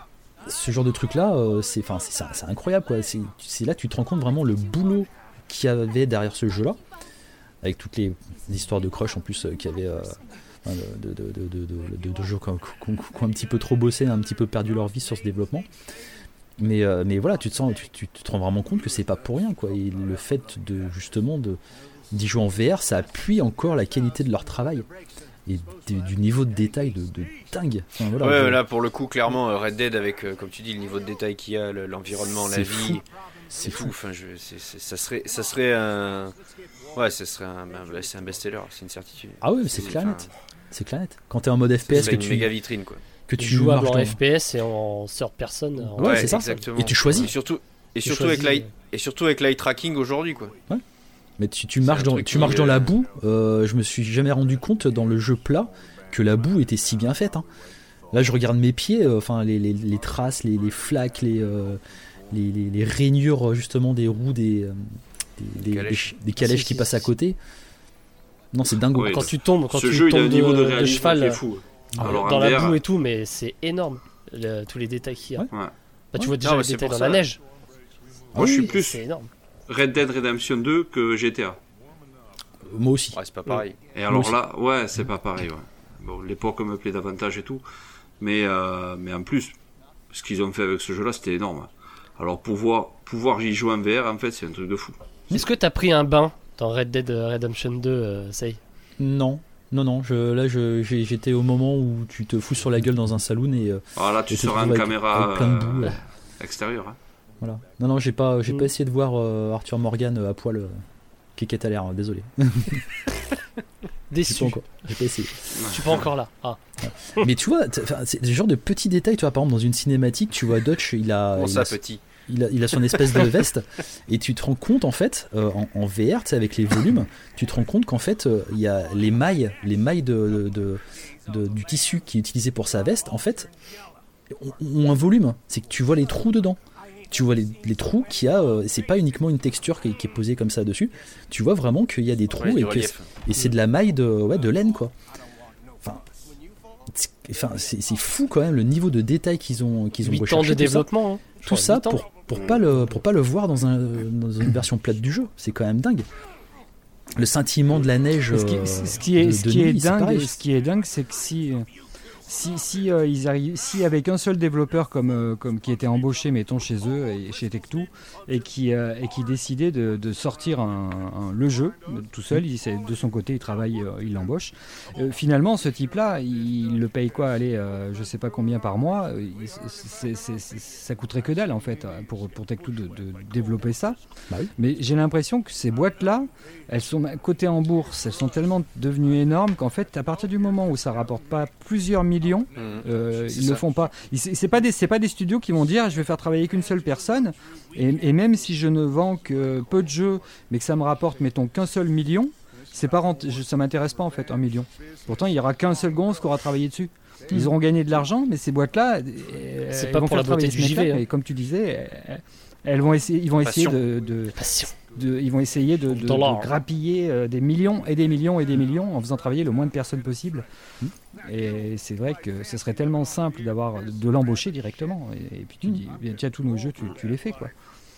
ce genre de truc là, euh, c'est, enfin c'est, c'est incroyable quoi. C'est, c'est là que tu te rends compte vraiment le boulot qu'il y avait derrière ce jeu là, avec toutes les histoires de crush en plus euh, qu'il y avait. Euh, de, de, de, de, de, de jeux qui ont, qui ont un petit peu trop bossé, un petit peu perdu leur vie sur ce développement. Mais, euh, mais voilà, tu te sens, tu, tu, tu te rends vraiment compte que c'est pas pour rien, quoi. Et le fait de justement de, d'y jouer en V R, ça appuie encore la qualité de leur travail et du, du niveau de détail de, de dingue. Enfin, voilà,
ouais,
je...
là pour le coup, clairement, Red Dead avec, euh, comme tu dis, le niveau de détail qu'il y a, le, l'environnement,
c'est
la
fou.
vie,
c'est,
c'est
fou.
fou. Enfin, je, c'est, c'est, ça serait, ça serait un, ouais, ça serait un, c'est un best-seller, c'est une certitude.
Ah ouais, c'est, c'est clair net. C'est clair net. Quand t'es en mode F P S,
c'est
que
une
tu
méga vitrine quoi.
Que tu
joues en
dans...
F P S et en third person. En...
Ouais,
ouais,
c'est ça.
Exactement.
Et tu choisis.
Et surtout, et
tu
surtout
choisis...
avec l'eye, et surtout avec l'eye tracking aujourd'hui quoi.
Ouais. Mais tu, tu marches dans, tu marches dans la boue. Euh, je me suis jamais rendu compte dans le jeu plat que la boue était si bien faite. Hein. Là, je regarde mes pieds, enfin euh, les, les, les traces, les, les flaques, les, euh, les, les, les rainures justement des roues, des, euh, des, des calèches, des, des calèches si, qui si, passent si, à côté. Non, c'est dingue.
Ouais, quand tu tombes, quand
ce
tu
jeu,
tombes
il a un niveau de,
de,
réalisme
de cheval
qui est fou.
Alors, dans la boue et tout, mais c'est énorme le, tous les détails qu'il y a.
Ouais.
Bah, tu
ouais.
vois déjà
non,
les détails dans
ça.
la neige.
Moi, oui, je suis
oui,
plus
c'est énorme.
Red Dead Redemption deux que G T A.
Moi aussi.
Ouais, c'est pas pareil.
Et alors là, ouais, c'est pas pareil. Ouais. Bon, l'époque me plaît davantage et tout, mais euh, mais en plus, ce qu'ils ont fait avec ce jeu-là, c'était énorme. Alors pouvoir pouvoir y jouer en V R, en fait, c'est un truc de fou.
Est-ce que t'as pris un bain dans Red Dead Redemption deux, euh, Sei ?
Non. Non, non, je, là je, j'ai, j'étais au moment où tu te fous sur la gueule dans un saloon et. Euh,
ah là, tu seras en caméra avec plein de boue, euh, extérieure. Hein.
Voilà. Non, non, j'ai pas, j'ai
mm.
pas essayé de voir euh, Arthur Morgan euh, à poil. Euh, Kékette à l'air, hein, désolé.
Déçu.
J'ai pas encore, j'ai pas essayé.
Je suis pas encore là. Ah.
Mais tu vois, c'est le genre de petits détails. Tu vois, par exemple, dans une cinématique, tu vois Dutch, il a.
Bon,
il
ça,
a,
petit.
Il a, il a son espèce de veste et tu te rends compte en fait euh, en, en V R, tu sais, avec les volumes, tu te rends compte qu'en fait il euh, y a les mailles, les mailles de, de, de, du tissu qui est utilisé pour sa veste, en fait, ont, ont un volume. C'est que tu vois les trous dedans. Tu vois les, les trous qu'il y a, euh, c'est pas uniquement une texture qui, qui est posée comme ça dessus. Tu vois vraiment qu'il y a des trous ouais, et, que, et c'est de la maille de, ouais, de laine quoi. Enfin, enfin, c'est, c'est fou quand même le niveau de détail qu'ils ont, qu'ils ont
huit
recherché.
ans de
tout ça.
développement. Hein.
Tout ça pour, pour, pas le, pour pas le voir dans, un, dans une version plate du jeu. C'est quand même dingue. Le scintillement de la neige.
Ce qui,
euh,
ce qui est,
de,
ce
de
qui
nuit,
est
c'est
dingue,
pareil.
ce qui est dingue, c'est que si, si, si euh, ils arrivent, si avec un seul développeur comme, euh, comme qui était embauché, mettons chez eux et chez Tech-Two, et qui euh, et qui décidait de, de sortir un, un- le jeu tout seul, il, c'est- de son côté, il travaille, euh, il l'embauche. Euh, finalement, ce type-là, il, il le paye quoi, allez, euh, je sais pas combien par mois. euh, il- c'est- c'est- c'est- ça coûterait que dalle en fait pour pour Tech-Two de, de développer ça.
Bah oui.
Mais j'ai l'impression que ces boîtes-là, elles sont cotées en bourse, elles sont tellement devenues énormes qu'en fait, à partir du moment où ça rapporte pas plusieurs millions,
Mmh.
euh,
C'est
ils
ça.
ne font pas. Ils- C'est c'est pas des, c'est pas des studios qui vont dire, je vais faire travailler qu'une seule personne. Et, et même si je ne vends que peu de jeux, mais que ça me rapporte, mettons, qu'un seul million, c'est pas rent- je- ça m'intéresse pas en fait, un million. Pourtant, il y aura qu'un seul gonze qui aura travaillé dessus. Ils auront gagné de l'argent, mais ces boîtes-là, euh,
C'est
elles
pas
vont
pour la
faire
beauté
travailler
du
ce
J
mec-là,
V, hein.
Et comme tu disais, euh, elles vont essayer, ils vont essayer
Passion.
de, de,
Passion.
de- ils vont essayer de, de-
Dollar.
de grappiller euh, des millions et des millions et des millions en faisant travailler le moins de personnes possible. Et c'est vrai que ce serait tellement simple d'avoir de l'embaucher directement. Et, et puis tu dis, bien, tiens, tous nos jeux, tu, tu les fais quoi.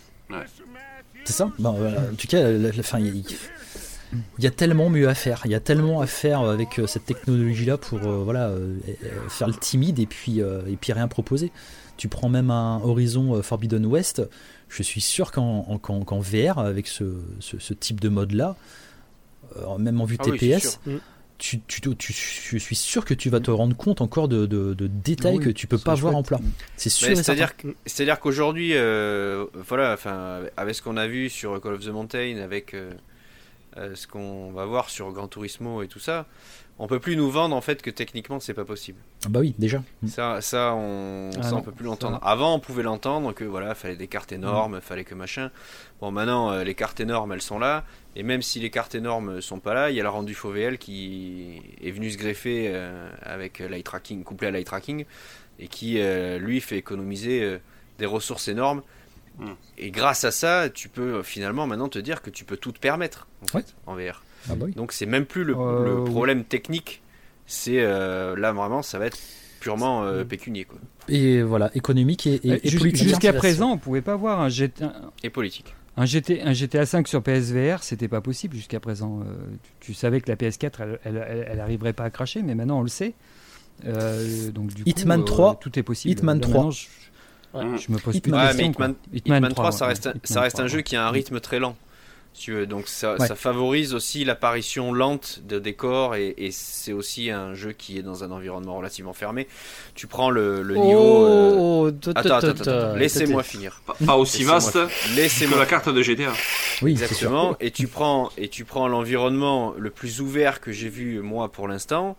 C'est ça. Ben, voilà. En tout cas, la, la fin, il y, a- il y a tellement mieux à faire. Il y a tellement à faire avec euh, cette technologie-là pour euh, voilà euh, euh, faire le timide et puis euh, et puis rien proposer. Tu prends même un Horizon euh, Forbidden West. Je suis sûr qu'en, en- qu'en, qu'en V R avec ce, ce, ce type de mode-là, euh, même en vue
Ah oui,
T P
c'est
S.
sûr.
Tu, tu, tu, je suis sûr que tu vas te rendre compte encore de, de, de détails
Oui,
que tu peux
c'est
pas voir
chouette.
en plat. C'est sûr.
Mais
et certain.
c'est-à-dire, que- c'est-à-dire qu'aujourd'hui, euh, voilà, enfin, avec ce qu'on a vu sur Call of the Mountain, avec euh, euh, ce qu'on va voir sur Gran Turismo et tout ça, on peut plus nous vendre en fait que techniquement c'est pas possible.
Ah bah oui, déjà.
Ça, ça, on,
Ah
ça, on
non,
peut plus
ça-
l'entendre. Avant, on pouvait l'entendre que voilà, fallait des cartes énormes, fallait que machin. Bon, maintenant, euh, les cartes énormes, elles sont là. Et même si les cartes énormes sont pas là, il y a le rendu F O V L qui est venu se greffer euh, avec l'eye tracking, couplé à l'eye tracking, et qui euh, lui fait économiser euh, des ressources énormes.
Mm.
Et grâce à ça, tu peux euh, finalement maintenant te dire que tu peux tout te permettre en fait
Ouais.
en V R.
Ah bah oui.
Donc c'est même plus le,
Euh,
le
oui.
problème technique, c'est euh, là vraiment ça va être purement euh, pécunier quoi.
Et voilà, économique et, et,
Euh,
et
ju-
politique.
Jusqu'à
Motivation.
présent, on pouvait pas voir un G T A,
Et politique.
un G T, un G T A cinq sur P S V R, c'était pas possible jusqu'à présent. Euh, tu, tu savais que la P S quatre, elle, elle, elle- elle arriverait pas à cracher, mais maintenant on le sait. Euh, donc du
Hitman
coup, euh,
trois,
tout est possible.
Hitman
Là,
trois.
maintenant, je,
Mm.
je me pose
Hitman.
plus de
Ouais,
questions.
mais
quoi.
Hitman, Hitman trois, ça
ouais,
reste, un,
Hitman
ça reste un
trois,
jeu
ouais.
qui a un rythme très lent. Si tu veux. Donc ça,
Ouais.
ça favorise aussi l'apparition lente de décors et, et c'est aussi un jeu qui est dans un environnement relativement fermé. Tu prends le, le niveau. euh,
Oh, t- t-
Attends,
t-
attends, attends, attends.
t-
Laissez-moi
t-
finir.
Pas, pas aussi
Laissez-moi
vaste
fi-
que
Laissez-moi
la carte de G T A.
Oui, c'est sûr.
Exactement. Et tu prends et tu prends l'environnement le plus ouvert que j'ai vu moi pour l'instant.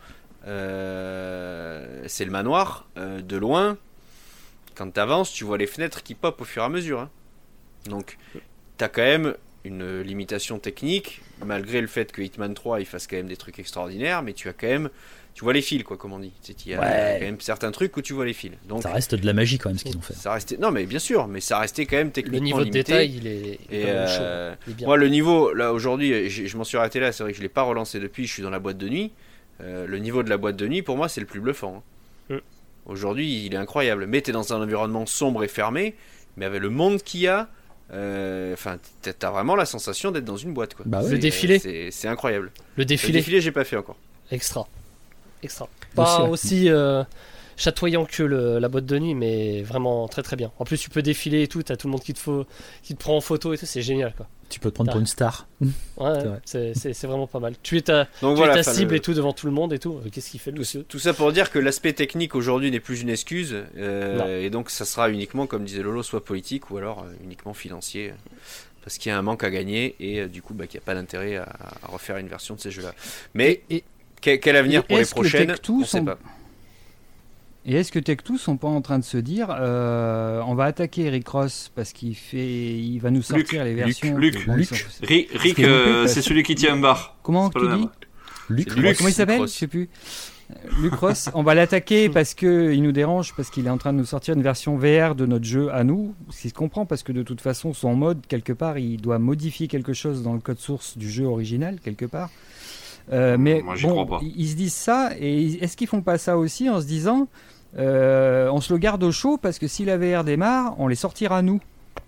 euh, c'est le manoir euh, de loin. Quand tu avances, tu vois les fenêtres qui pop au fur et à mesure. hein. Donc, tu as quand même une limitation technique, malgré le fait que Hitman trois il fasse quand même des trucs extraordinaires, mais tu as quand même, tu vois les fils quoi, comme on dit. Il y a
Ouais.
quand même certains trucs où tu vois les fils. Donc,
Ça reste de la magie quand même ce qu'ils ont fait.
ça restait, non mais bien sûr, mais ça restait quand même
Le
techniquement
niveau de
limité.
détail, il est, il est
Et
quand même chaud.
euh,
Il est bien.
moi, le niveau, là aujourd'hui, je, je m'en suis arrêté là, c'est vrai que je l'ai pas relancé depuis, je suis dans la boîte de nuit. Euh, le niveau de la boîte de nuit, pour moi, c'est le plus bluffant. hein.
Mm.
Aujourd'hui, il est incroyable. Mais tu es dans un environnement sombre et fermé, mais avec le monde qu'il y a, euh, enfin, t'as t'as vraiment la sensation d'être dans une boîte. Quoi.
Bah ouais.
Le
C'est-
défilé.
C'est c'est incroyable.
Le
Le
défilé,
défilé, j'ai pas fait encore.
extra. Extra. Pas
Aussi,
aussi euh, chatoyant que le- la boîte de nuit, mais vraiment très très bien. En plus, tu peux défiler et tout, t'as tout le monde qui te, faut, qui te prend en photo et tout, c'est génial quoi.
Tu peux te prendre pour une star.
Ouais,
C'est vrai.
c'est c'est- c'est vraiment pas mal. Tu es ta,
Donc
tu
voilà,
es ta
enfin,
cible
le-
et tout devant tout le monde et tout. Euh, Qu'est-ce qu'il fait le
Tout,
monsieur
tout ça pour dire que l'aspect technique aujourd'hui n'est plus une excuse, euh,
Non.
et donc ça sera uniquement, comme disait Lolo, soit politique ou alors euh, uniquement financier, euh, parce qu'il y a un manque à gagner et euh, du coup bah, qu'il n'y a pas d'intérêt à, à refaire une version de ces jeux-là. Mais
Et-
quel, quel avenir
et
pour les
est-ce que
prochaines
Tech-Two
On ne sait
sont-
pas.
Et est-ce que Tech-Two sont pas en train de se dire, euh, on va attaquer Eric Ross parce qu'il fait, il va nous sortir les versions.
Luc,
que- bon,
Luc.
ils sont-
Rick, Rick,
C'est
euh,
loupé,
c'est
parce-
celui qui tient un bar.
Comment
C'est pas
tu
le
dis
même.
Luc,
C'est
Luc,
Luc,
comment il s'appelle
Cross.
Je sais plus. Euh, Luc Ross, on va l'attaquer parce que il nous dérange, parce qu'il est en train de nous sortir une version V R de notre jeu à nous. Ce qui se comprend parce que de toute façon, son mode quelque part, il doit modifier quelque chose dans le code source du jeu original quelque part. Euh, mais
Moi, j'y
bon,
crois pas.
ils se disent ça, et est-ce qu'ils font pas ça aussi en se disant, euh, on se le garde au chaud parce que si la V R démarre, on les sortira nous.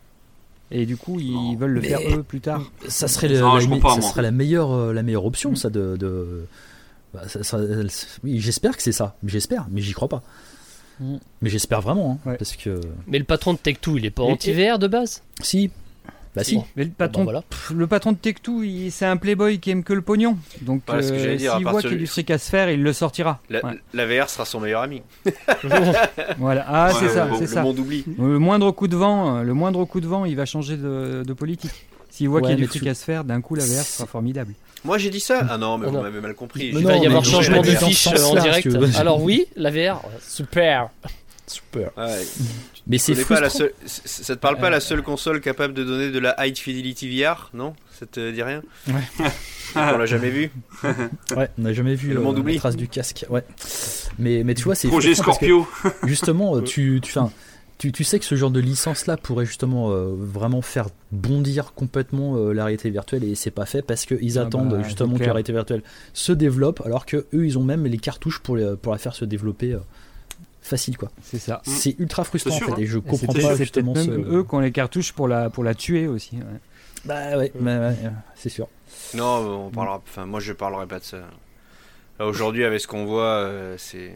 Et du coup, ils
Non.
veulent le
Mais-
faire eux plus tard.
Ça serait, le-
Non,
la,
je
me-
comprends pas,
ça
moi.
serait la meilleure, euh, la meilleure option, ça de. de... Bah, ça- ça- oui, j'espère que c'est ça. J'espère, mais j'y crois pas.
Mm.
Mais j'espère vraiment, hein,
Ouais.
parce que
Mais le patron de Tech deux, il est pas
Et-
anti-V R de base?
si, bah si.
Bon.
Mais le patron,
Bon, bah, voilà.
pff, le patron de Tech deux, il- c'est un playboy qui aime que le pognon. Donc,
Voilà ce que
euh,
j'allais dire, à
s'il
part
voit qu'il y a
celui-
du fric à se faire, il le sortira.
La,
Ouais.
la V R sera son meilleur ami.
Voilà. Ah,
Ouais,
c'est ça,
bon,
c'est
Le
ça.
monde oublie.
Le moindre coup de vent, euh, le moindre coup de vent, il va changer de, de politique. S'il voit
Ouais,
qu'il y a du
mais
fric
tu-
à se faire, d'un coup la V R sera formidable.
Moi j'ai dit ça. Ah non, mais
Oh
vous
non.
m'avez mal compris.
Mais
Il
J'ai
va
non,
y
dit-
avoir
mais
changement
je
de
l'ai dit dans ce
fiche euh, en
sens-là,
direct.
si tu veux.
Alors oui, la V R, super.
Super.
Ouais.
Mais c'est
C'est pas la
frustrant.
seule, c- ça te parle pas la seule console capable de donner de la high fidelity V R, non? Ça te dit rien?
Ouais.
On l'a jamais vu.
Ouais, on n'a jamais vu
Le
euh,
monde
la
oublie.
trace du casque. Ouais. Mais, mais tu vois, c'est
Projet
frustrant parce que,
Scorpio.
justement, euh, tu, tu, enfin, tu, tu sais que ce genre de licence-là pourrait justement euh, vraiment faire bondir complètement euh, la réalité virtuelle, et c'est pas fait parce qu'ils
Ah
attendent
bah,
justement
c'est
que la
clair.
réalité virtuelle se développe, alors que eux ils ont même les cartouches pour, les- pour la faire se développer euh, facile, quoi.
C'est ça.
Mm.
C'est ultra frustrant
C'est sûr,
en fait, et je
Et c'est
comprends
peut-être-
pas
c'est
justement
peut-être
ce.
même eux qui ont les cartouches pour la, pour la tuer aussi. Ouais.
Bah ouais, bah ouais, euh, c'est sûr.
Non, on parlera. Enfin, moi je parlerai pas de ça. Là, aujourd'hui, avec ce qu'on voit, euh, c'est.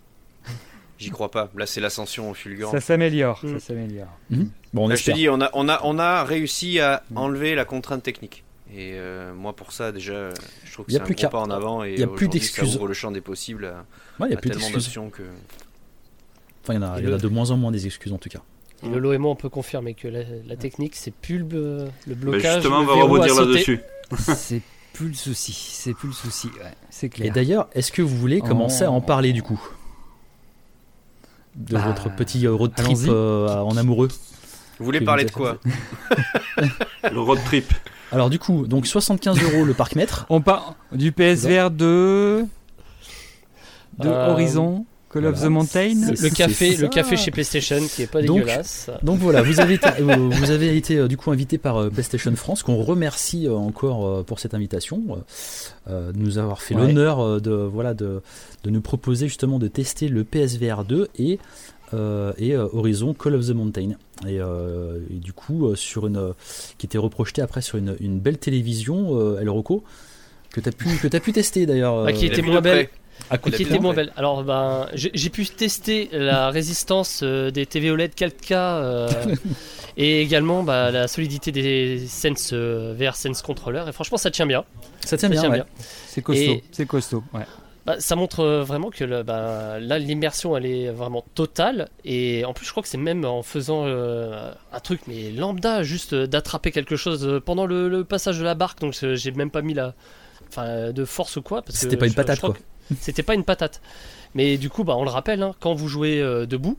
J'y crois pas. Là, c'est l'ascension fulgurante.
Ça s'améliore,
Mm.
ça s'améliore.
Mhm. Bon, on
Là, je te
espère.
dis, on a, on a, on a réussi à enlever la contrainte technique. Et euh, moi, pour ça, déjà, je trouve que
Y a
c'est un
plus
gros
qu'à-
pas en avant. Et
y a plus
aujourd'hui,
d'excuses.
Ça ouvre le champ des possibles à,
Ouais, il y
à
a plus
tellement
d'excuses.
d'options que.
Enfin, il y en a,
Et
il y en a
le-
de moins en moins des excuses en tout cas.
Et Lolo et moi, on peut confirmer que la, la technique, c'est plus le, le
Bah,
blocage.
justement, on
le
va
verrou à
rebondir
sauter.
là-dessus.
C'est plus le souci, c'est plus le souci, ouais, c'est
Et
clair.
d'ailleurs, est-ce que vous voulez commencer à en
Oh.
parler du coup de
Bah,
votre petit euh, road trip
allons-y.
euh, en amoureux?
Vous voulez
Que
parler
vous
de quoi?
Le road trip.
Alors du coup, donc soixante-quinze euros le parc mètre.
On part du P S V R de, de
Euh,
Horizon, Call of
voilà.
the Mountain.
C'est-
Le
C'est
café,
ça.
le café chez PlayStation qui est pas
Donc-
dégueulasse.
Donc voilà, vous avez été, euh, vous avez été euh, du coup invité par euh, PlayStation France, qu'on remercie euh, encore euh, pour cette invitation, euh, de nous avoir fait
Ouais.
l'honneur euh, de voilà de, de nous proposer justement de tester le P S V R deux et euh, et euh, Horizon Call of the Mountain. Et, euh, et du coup euh, sur une euh, qui était reprojeté après sur une, une belle télévision euh, El Rocco que t'as pu que t'as pu tester d'ailleurs.
Ah, qui
euh,
était
La vue
moins
de
belle.
près.
à
Qui
côté
La
était
vue
moins
de près.
belle. Alors, ben, j'ai j'ai pu tester la résistance euh, des T V O L E D quatre K euh, et également bah, la solidité des Sense euh, V R Sense Controller. Et franchement, ça tient bien.
Ça tient
Ça
bien.
tient
ouais.
bien.
C'est costaud,
Et-
c'est costaud. Ouais.
Bah, ça montre euh, vraiment que le, bah, là, l'immersion, elle est vraiment totale. Et en plus, je crois que c'est même en faisant euh, un truc, mais lambda, juste euh, d'attraper quelque chose euh, pendant le, le passage de la barque. Donc, euh, j'ai même pas mis la, enfin, de force ou quoi. parce
C'était
que
pas une
je-
patate,
je crois
quoi.
que C'était pas une patate. Mais du coup, bah, on le rappelle, hein, quand vous jouez euh, debout,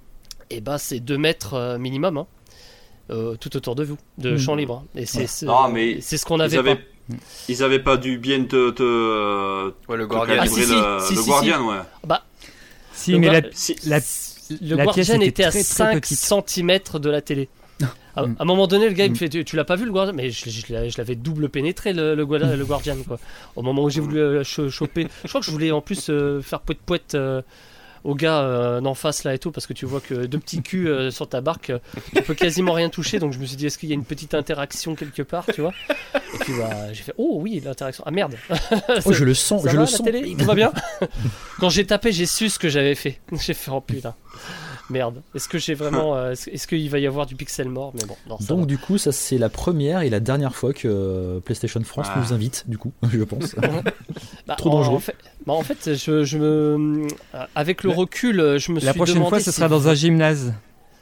et bah, c'est deux mètres euh, minimum. Hein, euh, tout autour de vous, de
Mhm.
champ libre. Et c'est
Ouais.
c'est-
Non, mais
c'est ce qu'on
Ils
avait
avaient,
pas.
ils avaient pas dû bien te, te, euh,
Ouais, le
te
Guardian.
Ah,
calibrer
si, si,
le,
si,
le
si,
Guardian, ouais.
Bah,
Si,
le
mais
Guar-
la,
Si,
la,
le
la pièce
Guardian
était
était à
très, très
cinq
petite.
centimètres de la télé. À,
Mm.
à un moment donné, le gars il me
Mm.
fait Tu, tu l'as pas vu le Guardian? Mais je, je- je l'avais- je l'avais double pénétré le, le, Guardian- le Guardian quoi. Au moment où j'ai voulu euh, cho- choper. Je crois que je voulais en plus euh, faire poète poète euh, au gars euh, d'en face là et tout parce que tu vois que deux petits culs euh, sur ta barque, euh, tu peux quasiment rien toucher. Donc je me suis dit est-ce qu'il y a une petite interaction quelque part, tu vois? Et puis bah j'ai fait oh oui l'interaction. Ah merde.
Oh, je le sens,
Ça
je
va,
le
la
sens.
télé tout va bien? Quand j'ai tapé, j'ai su ce que j'avais fait. J'ai fait oh putain. Merde. Est-ce que j'ai vraiment. euh, est-ce est-ce qu'il va y avoir du pixel mort? Mais bon, non, ça
Donc
va.
du coup, ça c'est la première et la dernière fois que euh, PlayStation France
Ah.
nous invite, du coup, je pense.
Bah,
trop
en-
dangereux.
En fait, bah, en fait je, je me. euh, Avec le
La-
recul, je me suis
la prochaine
demandé
fois, ce
si-
sera dans un gymnase.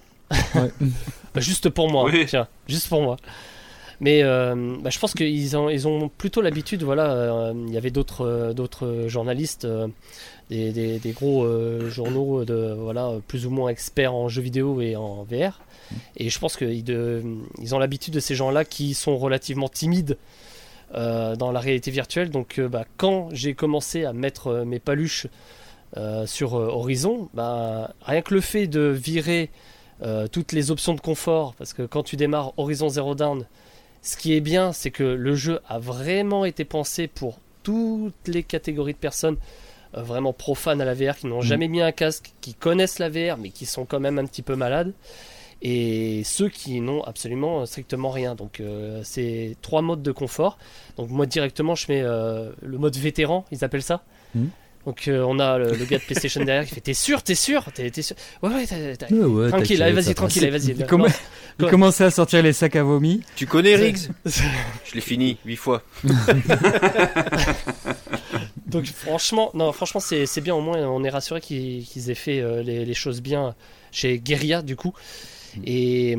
Bah, juste pour moi,
Oui.
tiens, juste pour moi. Mais euh, bah, je pense qu'ils ont, ils ont plutôt l'habitude, voilà, euh, il y avait d'autres euh, d'autres journalistes, euh, des, des, des gros euh, journaux de, voilà, plus ou moins experts en jeux vidéo et en V R. Et je pense qu'ils de- ils ont l'habitude de ces gens-là qui sont relativement timides euh, dans la réalité virtuelle. Donc euh, bah, quand j'ai commencé à mettre euh, mes paluches euh, sur euh, Horizon, bah, rien que le fait de virer euh, toutes les options de confort, parce que quand tu démarres Horizon Zero Dawn, ce qui est bien, c'est que le jeu a vraiment été pensé pour toutes les catégories de personnes euh, vraiment profanes à la V R, qui n'ont
Mmh.
jamais mis un casque, qui connaissent la V R, mais qui sont quand même un petit peu malades. Et ceux qui n'ont absolument strictement rien. Donc euh, c'est trois modes de confort. Donc moi directement je mets euh, le mode vétéran, ils appellent ça.
Mm.
Donc euh, on a le, le gars de PlayStation derrière qui fait t'es sûr, t'es sûr, t'es, t'es sûr. Ouais ouais, t'as, t'as...
Ouais, ouais,
tranquille,
t'inquiète,
allez, vas-y
ça
tranquille, allez, vas-y.
Il, comm-
Non,
il
Quoi
commençait à sortir les sacs à vomi.
Tu connais Riggs?
c'est-
Je l'ai fini huit fois.
Donc franchement, non franchement c'est, c'est bien, au moins on est rassuré qu'ils, qu'ils aient fait euh, les, les choses bien chez Guerilla du coup. Et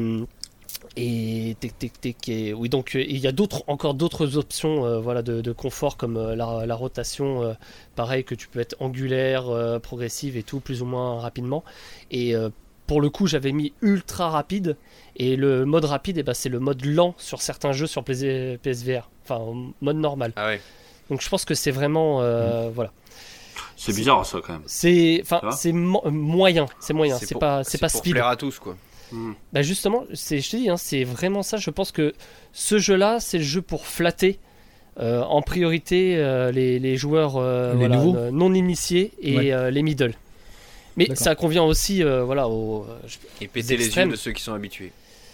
et, tic, tic, tic, et oui donc euh, il y a d'autres encore d'autres options euh, voilà de, de confort comme euh, la, la rotation euh, pareil que tu peux être angulaire euh, progressive et tout plus ou moins rapidement et euh, pour le coup j'avais mis ultra rapide et le mode rapide et ben, c'est le mode lent sur certains jeux sur P S V R enfin en mode normal
Ah ouais.
donc je pense que c'est vraiment euh, voilà
C'est bizarre ça quand même.
c'est enfin
Ça va
c'est mo- moyen c'est moyen c'est,
pour-
pas c'est, pas
pour
speed.
plaire à tous quoi.
Hmm.
Bah justement, c'est, je te dis, hein, c'est vraiment ça. Je pense que ce jeu-là, c'est le jeu pour flatter euh, en priorité euh, les, les joueurs euh,
Les
voilà,
nouveaux
euh, non initiés et
Ouais.
euh, les middle. Mais
D'accord.
ça convient aussi euh, voilà, aux, euh, je-
Et péter les
extrêmes.
yeux de ceux qui sont habitués.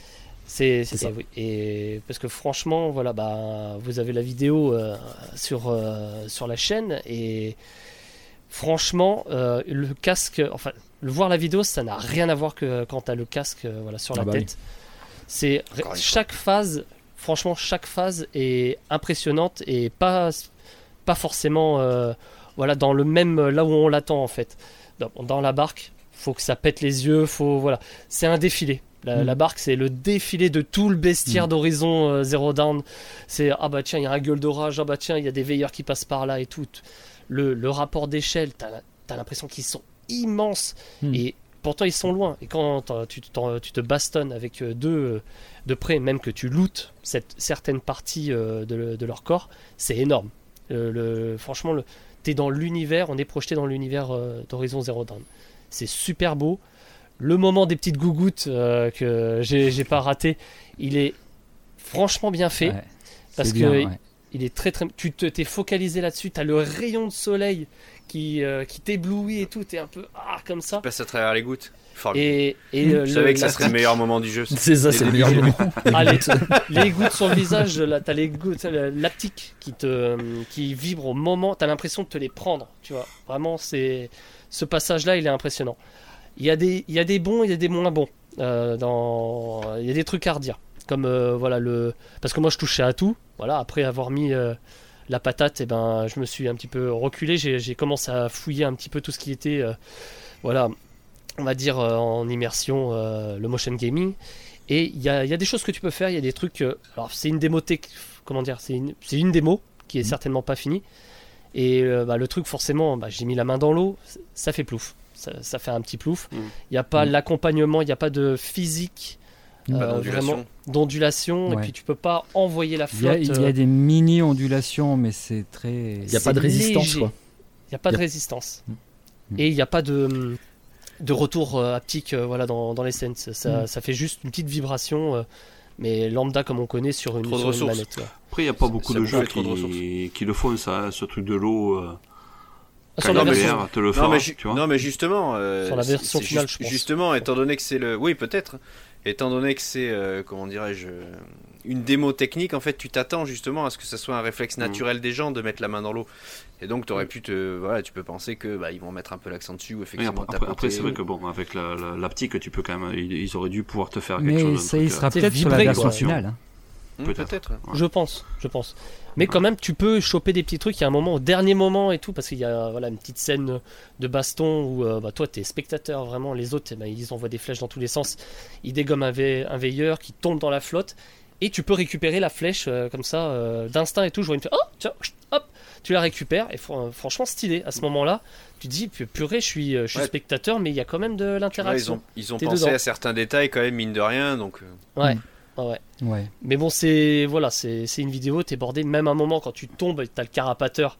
c'est,
C'est
c'est-
ça.
oui. Et parce que franchement, voilà, bah, vous avez la vidéo euh, sur, euh, sur la chaîne et franchement, euh, le casque, enfin, le voir la vidéo, ça n'a rien à voir que quand tu as le casque euh, voilà, sur la
Ah bah
tête. C'est
Encore une
chaque phase, franchement, chaque phase est impressionnante et pas, pas forcément euh, voilà, dans le même là où on l'attend en fait. Dans, dans la barque, faut que ça pète les yeux, faut voilà, c'est un défilé. La,
Mm.
la barque, c'est le défilé de tout le bestiaire
Mm.
d'Horizon euh, Zero Dawn. C'est ah bah tiens, il y a un gueule d'orage, ah bah tiens, il y a des veilleurs qui passent par là et tout. Le, le rapport d'échelle, t'as, t'as l'impression qu'ils sont immenses
Mm.
et pourtant ils sont loin. Et quand t'en- tu, t'en- tu te bastonnes avec euh, deux euh, de près, même que tu lootes cette, certaines parties euh, de, le- de leur corps, c'est énorme. Le, le- franchement, le, t'es dans l'univers, on est projeté dans l'univers euh, d'Horizon Zero Dawn. C'est super beau. Le moment des petites gougouttes euh, que j'ai, j'ai pas raté, il est franchement bien fait.
Ouais,
parce
c'est bien,
que
ouais.
il est très très. Tu te, t'es focalisé là-dessus. T'as le rayon de soleil qui, euh, qui t'éblouit et tout. T'es un peu ah comme ça.
Passe à travers les gouttes. Formidable.
Et, et euh,
Je
le-
savais que ça
la-
serait le meilleur moment du jeu. ça.
C'est ça, c'est le meilleur moment.
Ah, les, les gouttes sur le visage, là, t'as les gouttes, euh, l'aptique qui te, qui vibre au moment. T'as l'impression de te les prendre. Tu vois, vraiment, c'est ce passage-là, il est impressionnant. Il y a des, il y a des bons, il y a des moins bons. Euh, dans, il y a des trucs à redire, comme euh, voilà le, parce que moi je touchais à tout. Voilà, après avoir mis euh, la patate, et ben je me suis un petit peu reculé. J'ai, j'ai commencé à fouiller un petit peu tout ce qui était, euh, voilà, on va dire euh, en immersion, euh, le motion gaming. Et il y a, il y a des choses que tu peux faire. Il y a des trucs. euh, alors c'est une démo tech, comment dire, c'est une, c'est une démo qui est
Mhm.
certainement pas finie. Et euh, bah, le truc forcément, bah, j'ai mis la main dans l'eau, ça fait plouf. Ça, ça fait un petit plouf. Il
Mhm.
n'y a pas
Mhm.
l'accompagnement, il n'y a pas de physique,
Mhm.
Pas
euh,
d'ondulation.
vraiment d'ondulation. Et
Ouais.
puis tu peux pas envoyer la
Il y, a,
flotte.
il y a
euh,
des mini ondulations, mais c'est très.
Il n'y a
C'est
pas de résistance,
léger.
quoi.
Il n'y a pas
Y
de
a-
résistance.
Mm.
Et il n'y a pas de, de retour euh, haptique euh, voilà, dans, dans les scènes. Ça, ça,
Mm.
ça fait juste une petite vibration, euh, mais lambda comme on connaît sur une,
Trop de
sur une
ressources.
manette. Ouais.
Après, il n'y a pas beaucoup
ça
de
vous
jeux
fait trop de
qui, qui le font, ça, hein, ce truc de l'eau. Euh,
Ah,
quand
sur la
il y a
version-
V R, te le
Non
fera,
mais, ju-
tu vois.
non mais justement, euh,
Sur la
c'est-
version
c'est
finale,
juste-
je pense.
justement, étant donné que c'est le, oui peut-être, étant donné que c'est, euh, comment dirais-je, euh, une démo technique, en fait, tu t'attends justement à ce que ça soit un réflexe naturel des gens de mettre la main dans l'eau, et donc t'aurais pu te, voilà, tu peux penser que bah ils vont mettre un peu l'accent dessus ou
Et
effectivement
après, après, après,
tapoter.
c'est vrai que bon, avec la, la, l'aptique, tu peux quand même, ils, ils auraient dû pouvoir te faire quelque
Mais
chose. un
ça
truc,
y sera
euh,
C'est
peut-être sur la
vibré,
version
quoi.
finale. hein.
Hmm,
peut-être.
peut-être.
Je pense, je pense. Mais quand même, tu peux choper des petits trucs. Il y a un moment, au dernier moment et tout, parce qu'il y a voilà, une petite scène de baston où euh, bah, toi, t'es spectateur vraiment. Les autres, eh ben, ils envoient des flèches dans tous les sens. Ils dégomment un, ve- un veilleur qui tombe dans la flotte. Et tu peux récupérer la flèche euh, comme ça, euh, d'instinct et tout. Je vois une flèche, oh, tiens, chut, hop, tu la récupères. Et fr- franchement, stylé. À ce moment-là, tu te dis, pu- purée, je suis, euh, je suis
Ouais.
spectateur, mais il y a quand même de
Tu vois, ils
l'interaction.
ont, ils ont
T'es
pensé
dedans.
à certains détails quand même mine de rien, donc. euh,
Ouais,
Mm.
ouais, ouais.
Ouais.
Mais bon, c'est voilà, c'est c'est une vidéo, t'es bordé. Même à un moment, quand tu tombes et t'as le carapateur,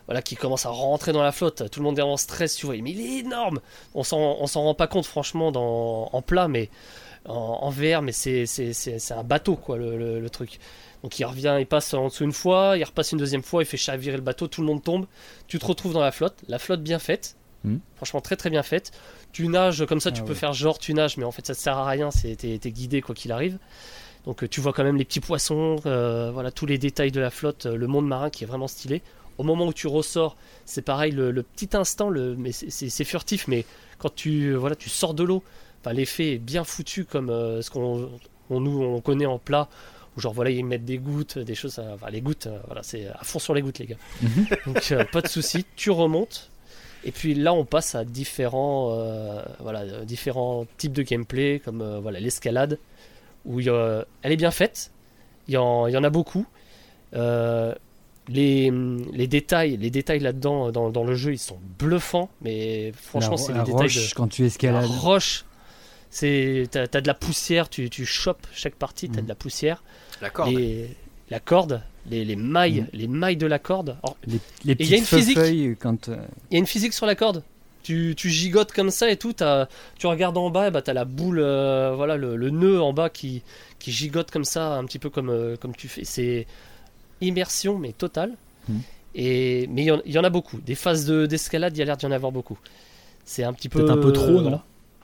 voilà, qui commence à rentrer dans la flotte. Tout le monde est en stress, tu vois. Mais il est énorme. On s'en, on s'en rend pas compte, franchement, dans, en plat, mais en, en V R, mais c'est, c'est, c'est, c'est un bateau, quoi, le, le, le truc. Donc il revient, il passe en dessous une fois, il repasse une deuxième fois, il fait chavirer le bateau, tout le monde tombe. Tu te retrouves dans la flotte, la flotte bien faite. Mmh. Franchement, très très bien faite. Tu nages comme ça, tu ah, peux ouais. faire genre tu nages, mais en fait, ça te sert à rien. C'est, t'es, t'es guidé, quoi qu'il arrive. Donc tu vois quand même les petits poissons, euh, voilà, tous les détails de la flotte, le monde marin qui est vraiment stylé. Au moment où tu ressors, c'est pareil, le, le petit instant, le, mais c'est, c'est, c'est furtif, mais quand tu, voilà, tu sors de l'eau, enfin, l'effet est bien foutu comme euh, ce qu'on on, nous, on connaît en plat, où genre voilà, ils mettent des gouttes, des choses, enfin les gouttes, euh, voilà, c'est à fond sur les gouttes les gars. Donc euh, pas de souci, tu remontes, et puis là on passe à différents, euh, voilà, différents types de gameplay, comme euh, voilà, l'escalade, où euh, elle est bien faite, il y en, il y en a beaucoup. Euh, Les, les détails, les détails là-dedans dans, dans le jeu, ils sont bluffants, mais franchement, la, c'est les détails
roche,
de
quand tu escalades.
La roche, c'est t'as, t'as de la poussière, tu, tu chopes chaque partie, t'as mmh. de la poussière.
La corde.
Les, la corde, les, les mailles, mmh. les mailles de la corde. Alors,
les les petites y a une physique. Quand euh...
il y a une physique sur la corde. Tu, tu gigotes comme ça et tout. T'as, tu regardes en bas, bah t'as la boule, euh, voilà, le, le nœud en bas qui, qui gigote comme ça, un petit peu comme, euh, comme tu fais. C'est immersion mais totale. Mmh. Et mais il y, y en a beaucoup. Des phases de, d'escalade, il y a l'air d'y en avoir beaucoup. C'est un petit peu
peut-être un peu trop,
voilà.
non?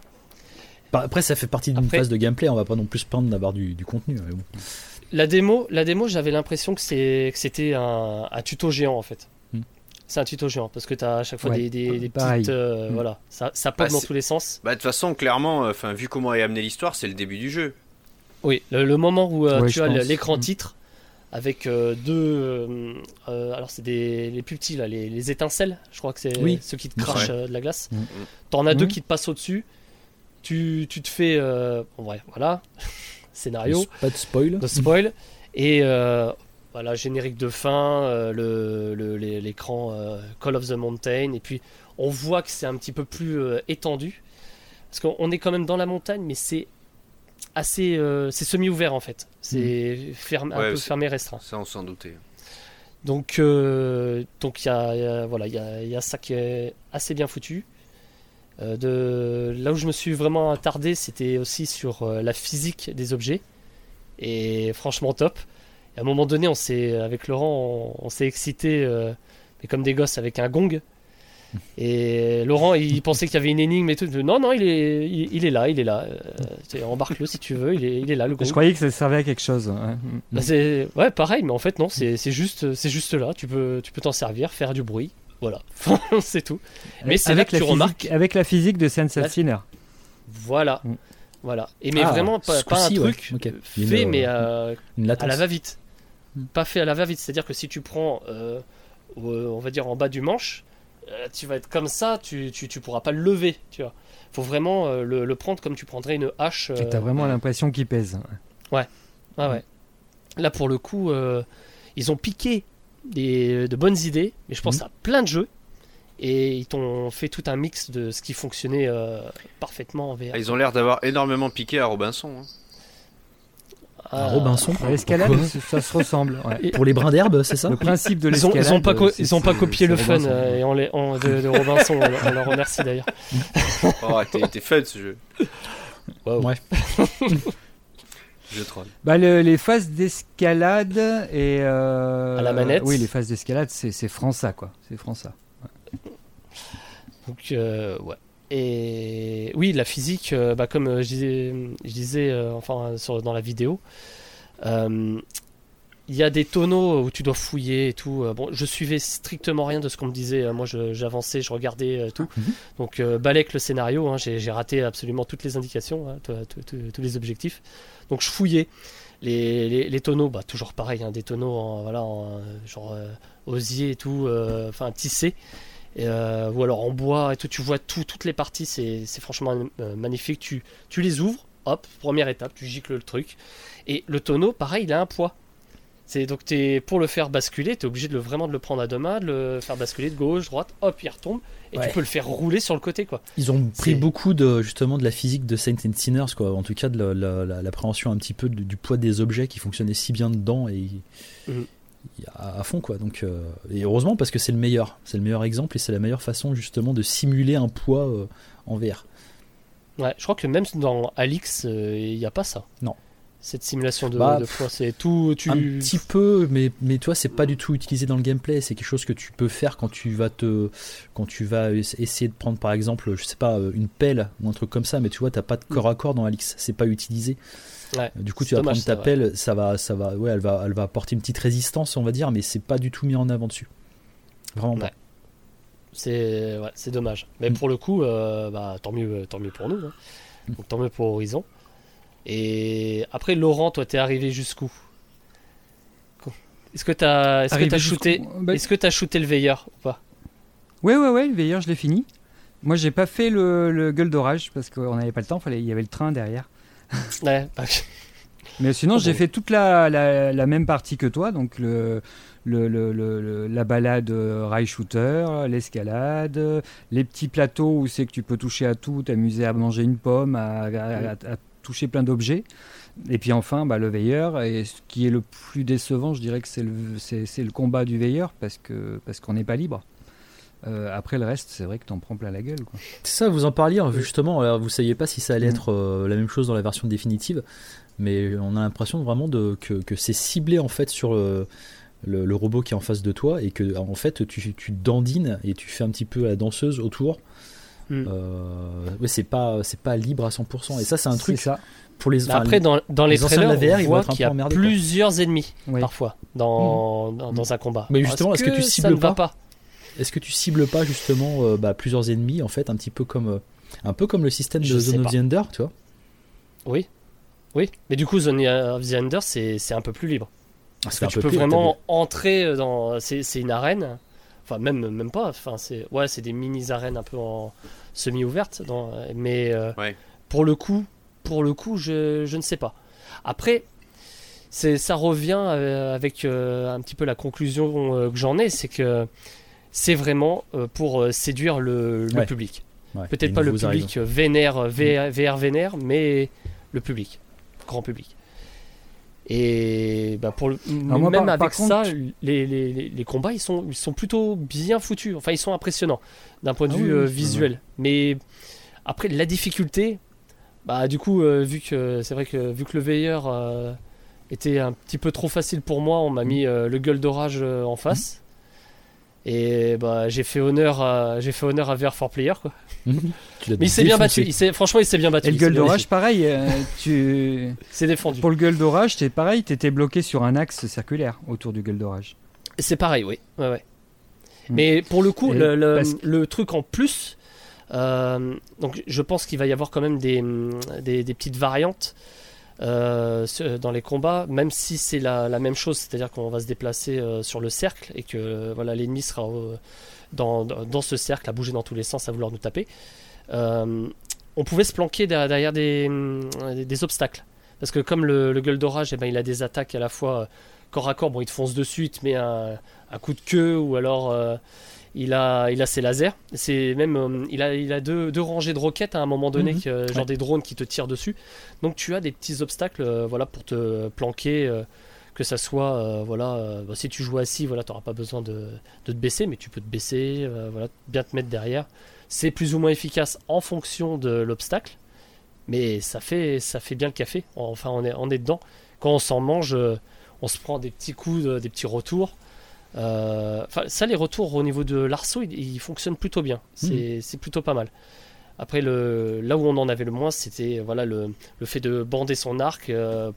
Après, ça fait partie d'une Après, phase de gameplay. On va pas non plus se plaindre d'avoir du, du contenu. Mais bon.
La démo, la démo, j'avais l'impression que, c'est, que c'était un, un tuto géant en fait. Mmh. C'est un tuto géant parce que t'as à chaque fois ouais, des, des, des petites, euh, mmh. voilà, ça, ça pop bah, dans tous les sens.
Bah de toute façon, clairement, enfin vu comment est amenée l'histoire, c'est le début du jeu.
Oui, le, le moment où euh,
ouais,
tu as
pense.
l'écran titre. Avec euh, deux, euh, euh, alors c'est des les plus petits là, les, les étincelles, je crois que c'est
oui.
ceux qui te crachent ouais. euh, de la glace. Mmh. T'en as mmh. deux qui te passent au-dessus. Tu, tu te fais, euh, bon, ouais, voilà, scénario.
Pas de spoil.
De spoil. Et euh, voilà, générique de fin, euh, le, le l'écran euh, Call of the Mountain. Et puis on voit que c'est un petit peu plus euh, étendu, parce qu'on est quand même dans la montagne, mais c'est assez euh, c'est semi-ouvert en fait, c'est mmh. ferme, un ouais, peu fermé restreint,
ça on s'en doutait.
Donc euh, donc il y a, y a voilà il y a, y a ça qui est assez bien foutu. Euh, de là où je me suis vraiment attardé, c'était aussi sur euh, la physique des objets, et franchement top. Et à un moment donné, on s'est avec Laurent on, on s'est excité euh, mais comme des gosses avec un gong. Et Laurent, il pensait qu'il y avait une énigme et tout. Non, non, il est, il, il est là, il est là. Euh, embarque-le si tu veux. Il est, il est là. Le gong.
Je croyais que ça servait à quelque chose. Ouais,
bah c'est, ouais pareil, mais en fait non, c'est, c'est juste, c'est juste là. Tu peux, tu peux t'en servir, faire du bruit. Voilà, c'est tout. Mais c'est
avec
là que tu
physique,
remarques
avec la physique de Sense of Sinner.
Voilà, mm. voilà. Et mais ah, vraiment pas, pas un truc ouais. okay. fait, une, mais euh, à la va-vite. Mm. Pas fait à la va-vite. C'est-à-dire que si tu prends, euh, on va dire en bas du manche. Euh, tu vas être comme ça, tu, tu, tu pourras pas le lever, tu vois. Faut vraiment euh, le, le prendre comme tu prendrais une hache. Euh...
Et t'as vraiment l'impression qu'il pèse.
Ouais, ah ouais. Là pour le coup, euh, ils ont piqué des, de bonnes idées, mais je pense mmh. à plein de jeux, et ils t'ont fait tout un mix de ce qui fonctionnait euh, parfaitement en V R.
Ah, ils ont l'air d'avoir énormément piqué à Robinson. Hein.
À Robinson.
L'escalade, ça se ressemble. Ouais.
Pour les brins d'herbe, c'est ça?
Le principe de l'escalade.
Ils n'ont pas, co- ils ont pas copié le fun euh, et on les, on, de, de Robinson. on, on leur remercie d'ailleurs.
Oh, t'es, t'es fun ce jeu.
Wow.
Ouais.
Je troll.
Bah, le, les phases d'escalade et. Euh,
à la manette.
Oui, les phases d'escalade, c'est, c'est França, quoi. C'est França. Ouais.
Donc, euh, ouais. Et oui, la physique, euh, bah, comme euh, je disais, je disais euh, enfin, sur, dans la vidéo, il euh, y a des tonneaux où tu dois fouiller et tout. Bon, je suivais strictement rien de ce qu'on me disait. Moi, je, j'avançais, je regardais euh, tout. Mm-hmm. Donc, euh, balèque le scénario. Hein, j'ai, j'ai raté absolument toutes les indications, hein, tout, tout, tout, tous les objectifs. Donc, je fouillais les, les, les tonneaux. Bah, toujours pareil, hein, des tonneaux en, voilà, en, genre euh, osier et tout, enfin euh, tissés. Et euh, ou alors en bois et tout, tu vois tout, toutes les parties, c'est, c'est franchement euh, magnifique. Tu, tu les ouvres, hop, première étape, tu gicles le truc. Et le tonneau, pareil, il a un poids. C'est, donc t'es, pour le faire basculer, tu es obligé de le, vraiment de le prendre à deux mains, de le faire basculer de gauche, droite, hop, il retombe. Et ouais. tu peux le faire rouler sur le côté, quoi.
Ils ont pris
c'est...
beaucoup de, justement de la physique de Saints and Sinners, quoi. En tout cas, de la, la, la, l'appréhension un petit peu du, du poids des objets qui fonctionnait si bien dedans. Et...
Mmh.
à, à fond quoi. Donc euh, et heureusement parce que c'est le meilleur, c'est le meilleur exemple et c'est la meilleure façon justement de simuler un poids euh, en V R.
Ouais, je crois que même dans Alix, il euh, n'y a pas ça.
Non.
Cette simulation de,
bah,
de poids, c'est tout. Tu...
Un petit peu, mais mais toi c'est pas du tout utilisé dans le gameplay. C'est quelque chose que tu peux faire quand tu vas te, quand tu vas essayer de prendre par exemple, je sais pas, une pelle ou un truc comme ça. Mais tu vois, t'as pas de corps à corps dans Alix, c'est pas utilisé.
Ouais,
du coup, tu vas
dommage,
prendre ta
ça,
pelle,
ouais.
ça va, ça va, ouais, elle va, elle va apporter une petite résistance, on va dire, mais c'est pas du tout mis en avant dessus. Vraiment pas.
Ouais. C'est, ouais, c'est dommage. Mais mm. pour le coup, euh, bah, tant mieux, tant mieux pour nous. Hein. Mm. Donc, tant mieux pour Horizon. Et après, Laurent, toi, t'es arrivé jusqu'où? Est-ce que t'as, est-ce que t'as shooté, bah... est-ce que t'as shooté le veilleur ou pas?
Ouais, ouais, ouais, le veilleur, je l'ai fini. Moi, j'ai pas fait le, le gueule d'orage parce qu'on n'avait pas le temps. Fallait, il y avait le train derrière.
Ouais. Bah...
Mais sinon,
oh,
j'ai
bon.
fait toute la, la, la même partie que toi, donc le, le, le, le, la balade rail shooter, l'escalade, les petits plateaux où c'est que tu peux toucher à tout, t'amuser à manger une pomme, à, à, à, à toucher plein d'objets. Et puis enfin, bah, le veilleur. Et ce qui est le plus décevant, je dirais que c'est le, c'est, c'est le combat du veilleur parce, que, parce qu'on n'est pas libre. Euh, après le reste, c'est vrai que t'en prends plein la gueule, quoi.
C'est ça, vous en parliez justement. Alors, vous saviez pas si ça allait mmh. être euh, la même chose dans la version définitive, mais on a l'impression vraiment de, que, que c'est ciblé en fait sur le, le, le robot qui est en face de toi et que en fait tu, tu dandines et tu fais un petit peu la danseuse autour. Mmh. Euh, ouais, c'est pas c'est pas libre à cent pour cent et ça c'est un truc.
C'est ça.
Pour les,
bah après, dans, dans les, les trailers, on
V R,
voit qu'il y a
emmerdés,
plusieurs quoi. ennemis
oui.
parfois dans,
mmh.
dans, dans un combat.
Mais justement, est-ce que, est-ce que tu cibles
pas,
pas, Est-ce que tu cibles pas justement euh, bah, plusieurs ennemis en fait, un petit peu comme euh, un peu comme le système
Je
de Zone of the Ender, tu vois?
Oui, oui. Mais du coup, Zone of the Ender, c'est c'est un peu plus libre.
Ah,
Parce que tu peux plus, vraiment entrer dans. C'est c'est une arène. Enfin, même même pas. Enfin, c'est ouais, c'est des mini arènes un peu en semi-ouvertes. Dans... Mais euh,
ouais.
pour le coup. Pour le coup, je, je ne sais pas. Après, c'est, ça revient euh, avec euh, un petit peu la conclusion euh, que j'en ai, c'est que c'est vraiment euh, pour euh, séduire le, le
ouais.
public.
Ouais.
Peut-être pas le public arrivent. vénère, V R, V R vénère, mais le public, grand public. Et bah pour le,
Alors moi,
même
par,
avec
par
ça,
contre...
les, les, les combats, ils sont, ils sont plutôt bien foutus. Enfin, ils sont impressionnants d'un point de
ah
vue
oui,
euh,
oui,
visuel.
ouais.
Mais après, la difficulté... Bah du coup euh, vu que c'est vrai que vu que le veilleur euh, était un petit peu trop facile pour moi, on m'a mis euh, le gueule d'orage euh, en face mmh. et bah j'ai fait honneur à j'ai fait honneur à V R for Player quoi. Mmh. Mais il s'est bien battu, il s'est, franchement il s'est bien battu.
Et le gueule d'orage pareil, euh, tu
c'est défendu.
Pour le gueule d'orage, c'est pareil, t'étais bloqué sur un axe circulaire autour du gueule d'orage.
C'est pareil, oui. Ouais, ouais. Mmh. Mais pour le coup, et le, le, parce... le truc en plus. Euh, donc je pense qu'il va y avoir quand même des, des, des petites variantes euh, dans les combats, même si c'est la, la même chose, c'est-à-dire qu'on va se déplacer euh, sur le cercle et que euh, voilà, l'ennemi sera euh, dans, dans ce cercle à bouger dans tous les sens à vouloir nous taper. Euh, on pouvait se planquer derrière, derrière des, des, des obstacles parce que comme le, le gueule d'orage, eh ben, il a des attaques à la fois corps à corps, bon, il te fonce dessus, il te met un, un coup de queue ou alors euh, Il a, il a ses lasers. C'est même, euh, il a, il a deux, deux rangées de roquettes à un moment donné, mm-hmm. que, genre ouais. des drones qui te tirent dessus. Donc tu as des petits obstacles, euh, voilà, pour te planquer, euh, que ça soit, euh, voilà, euh, bah, si tu joues assis, voilà, t'auras pas besoin de, de te baisser, mais tu peux te baisser, euh, voilà, bien te mettre derrière. C'est plus ou moins efficace en fonction de l'obstacle, mais ça fait, ça fait bien le café. Enfin, on est, on est dedans. Quand on s'en mange, euh, on se prend des petits coups, de, des petits retours. Euh, ça, les retours au niveau de l'arceau, ils, ils fonctionnent plutôt bien. C'est, mmh. c'est plutôt pas mal. Après, le, là où on en avait le moins, c'était voilà, le, le fait de bander son arc. Euh,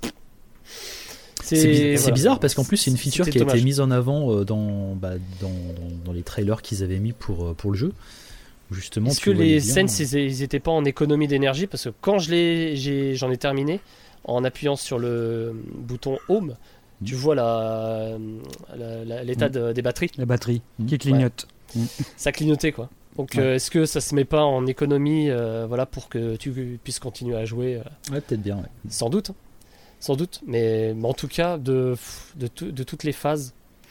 c'est, c'est, bizarre, c'est bizarre parce qu'en plus, c'est une feature qui a dommage. été mise en avant dans, bah, dans, dans, dans les trailers qu'ils avaient mis pour, pour le jeu. Justement,
est-ce que les Sense, ils, ils étaient pas en économie d'énergie? Parce que quand je l'ai, j'ai, j'en ai terminé, en appuyant sur le bouton Home, tu vois la, la, la, l'état de, des batteries.
La batterie mmh. qui clignote.
Ouais. Mmh. Ça clignotait quoi. Donc ouais. euh, est-ce que ça se met pas en économie euh, voilà, pour que tu puisses continuer à jouer euh,
Ouais, peut-être bien. Ouais.
Sans doute. Sans doute. Mais, mais en tout cas, de, de, de, de toutes les phases,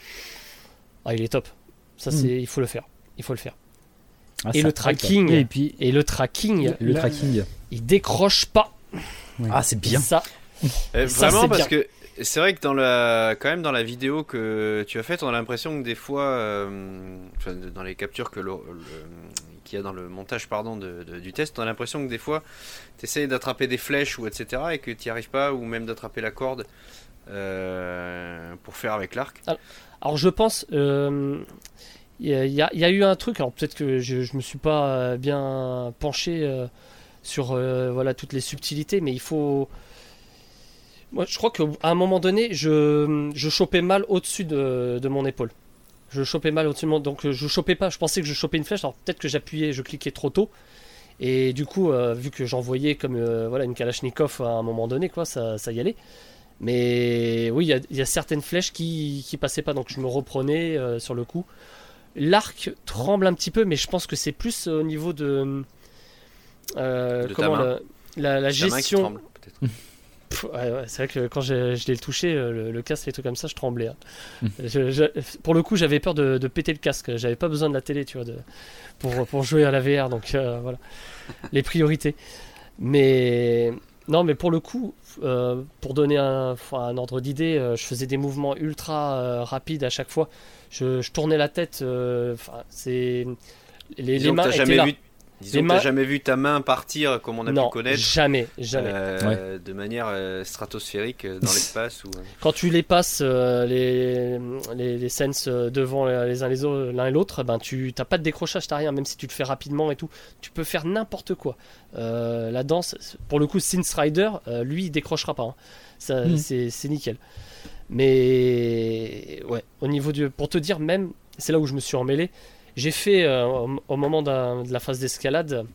ah, il est top. Ça, mmh. c'est, il faut le faire. Il faut le faire. Ah, et, le tracking, et, puis, et le tracking,
le, le tracking,
il décroche pas.
Ouais.
Ah, c'est bien.
Ça,
euh,
ça
vraiment
c'est
parce
bien.
que c'est vrai que dans la, quand même dans la vidéo que tu as faite, on a l'impression que des fois, euh, enfin, dans les captures que le, le, qu'il y a dans le montage pardon, de, de, du test, on a l'impression que des fois, tu essayes d'attraper des flèches ou et cetera et que tu n'y arrives pas, ou même d'attraper la corde euh, pour faire avec l'arc.
Alors, alors je pense, il euh, y, y, a, y a eu un truc, alors peut-être que je ne me suis pas bien penché euh, sur euh, voilà, toutes les subtilités, mais il faut... Moi, je crois qu'à un moment donné, je, je chopais mal au-dessus de, de mon épaule. Je chopais mal au-dessus de mon... Donc, je chopais pas. Je pensais que je chopais une flèche. Alors, peut-être que j'appuyais, je cliquais trop tôt. Et du coup, euh, vu que j'envoyais comme euh, voilà, une Kalachnikov à un moment donné, quoi, ça, ça y allait. Mais oui, il y, y a certaines flèches qui, qui passaient pas. Donc, je me reprenais euh, sur le coup. L'arc tremble un petit peu, mais je pense que c'est plus au niveau de... Euh,
de
comment la, la, la gestion...
Ta main qui tremble, peut-être.
Ouais, ouais, c'est vrai que quand j'ai, je l'ai touché, le, le casque et tout comme ça, je tremblais. Hein. Mmh. Je, je, pour le coup, j'avais peur de, de péter le casque. J'avais pas besoin de la télé, tu vois, de, pour, pour jouer à la V R. Donc euh, voilà, les priorités. Mais non, mais pour le coup, euh, pour donner un, un ordre d'idée, euh, je faisais des mouvements ultra euh, rapides à chaque fois. Je, je tournais la tête. Euh, c'est les, les mains étaient là. Vu...
Disons que tu n'as jamais vu ta main partir comme on a
non,
pu connaître.
Jamais, jamais.
Euh, ouais. De manière euh, stratosphérique dans l'espace. Ou...
Quand tu les passes, euh, les, les, les sens devant les uns les autres, l'un et l'autre, ben tu n'as pas de décrochage, tu n'as rien, même si tu le fais rapidement et tout. Tu peux faire n'importe quoi. Euh, la danse, pour le coup, Synth Rider, euh, lui, il décrochera pas. Hein. Ça, mmh. c'est, c'est nickel. Mais ouais, au niveau du. Pour te dire, même, c'est là où je me suis emmêlé. J'ai fait, euh, au, au moment de la phase d'escalade,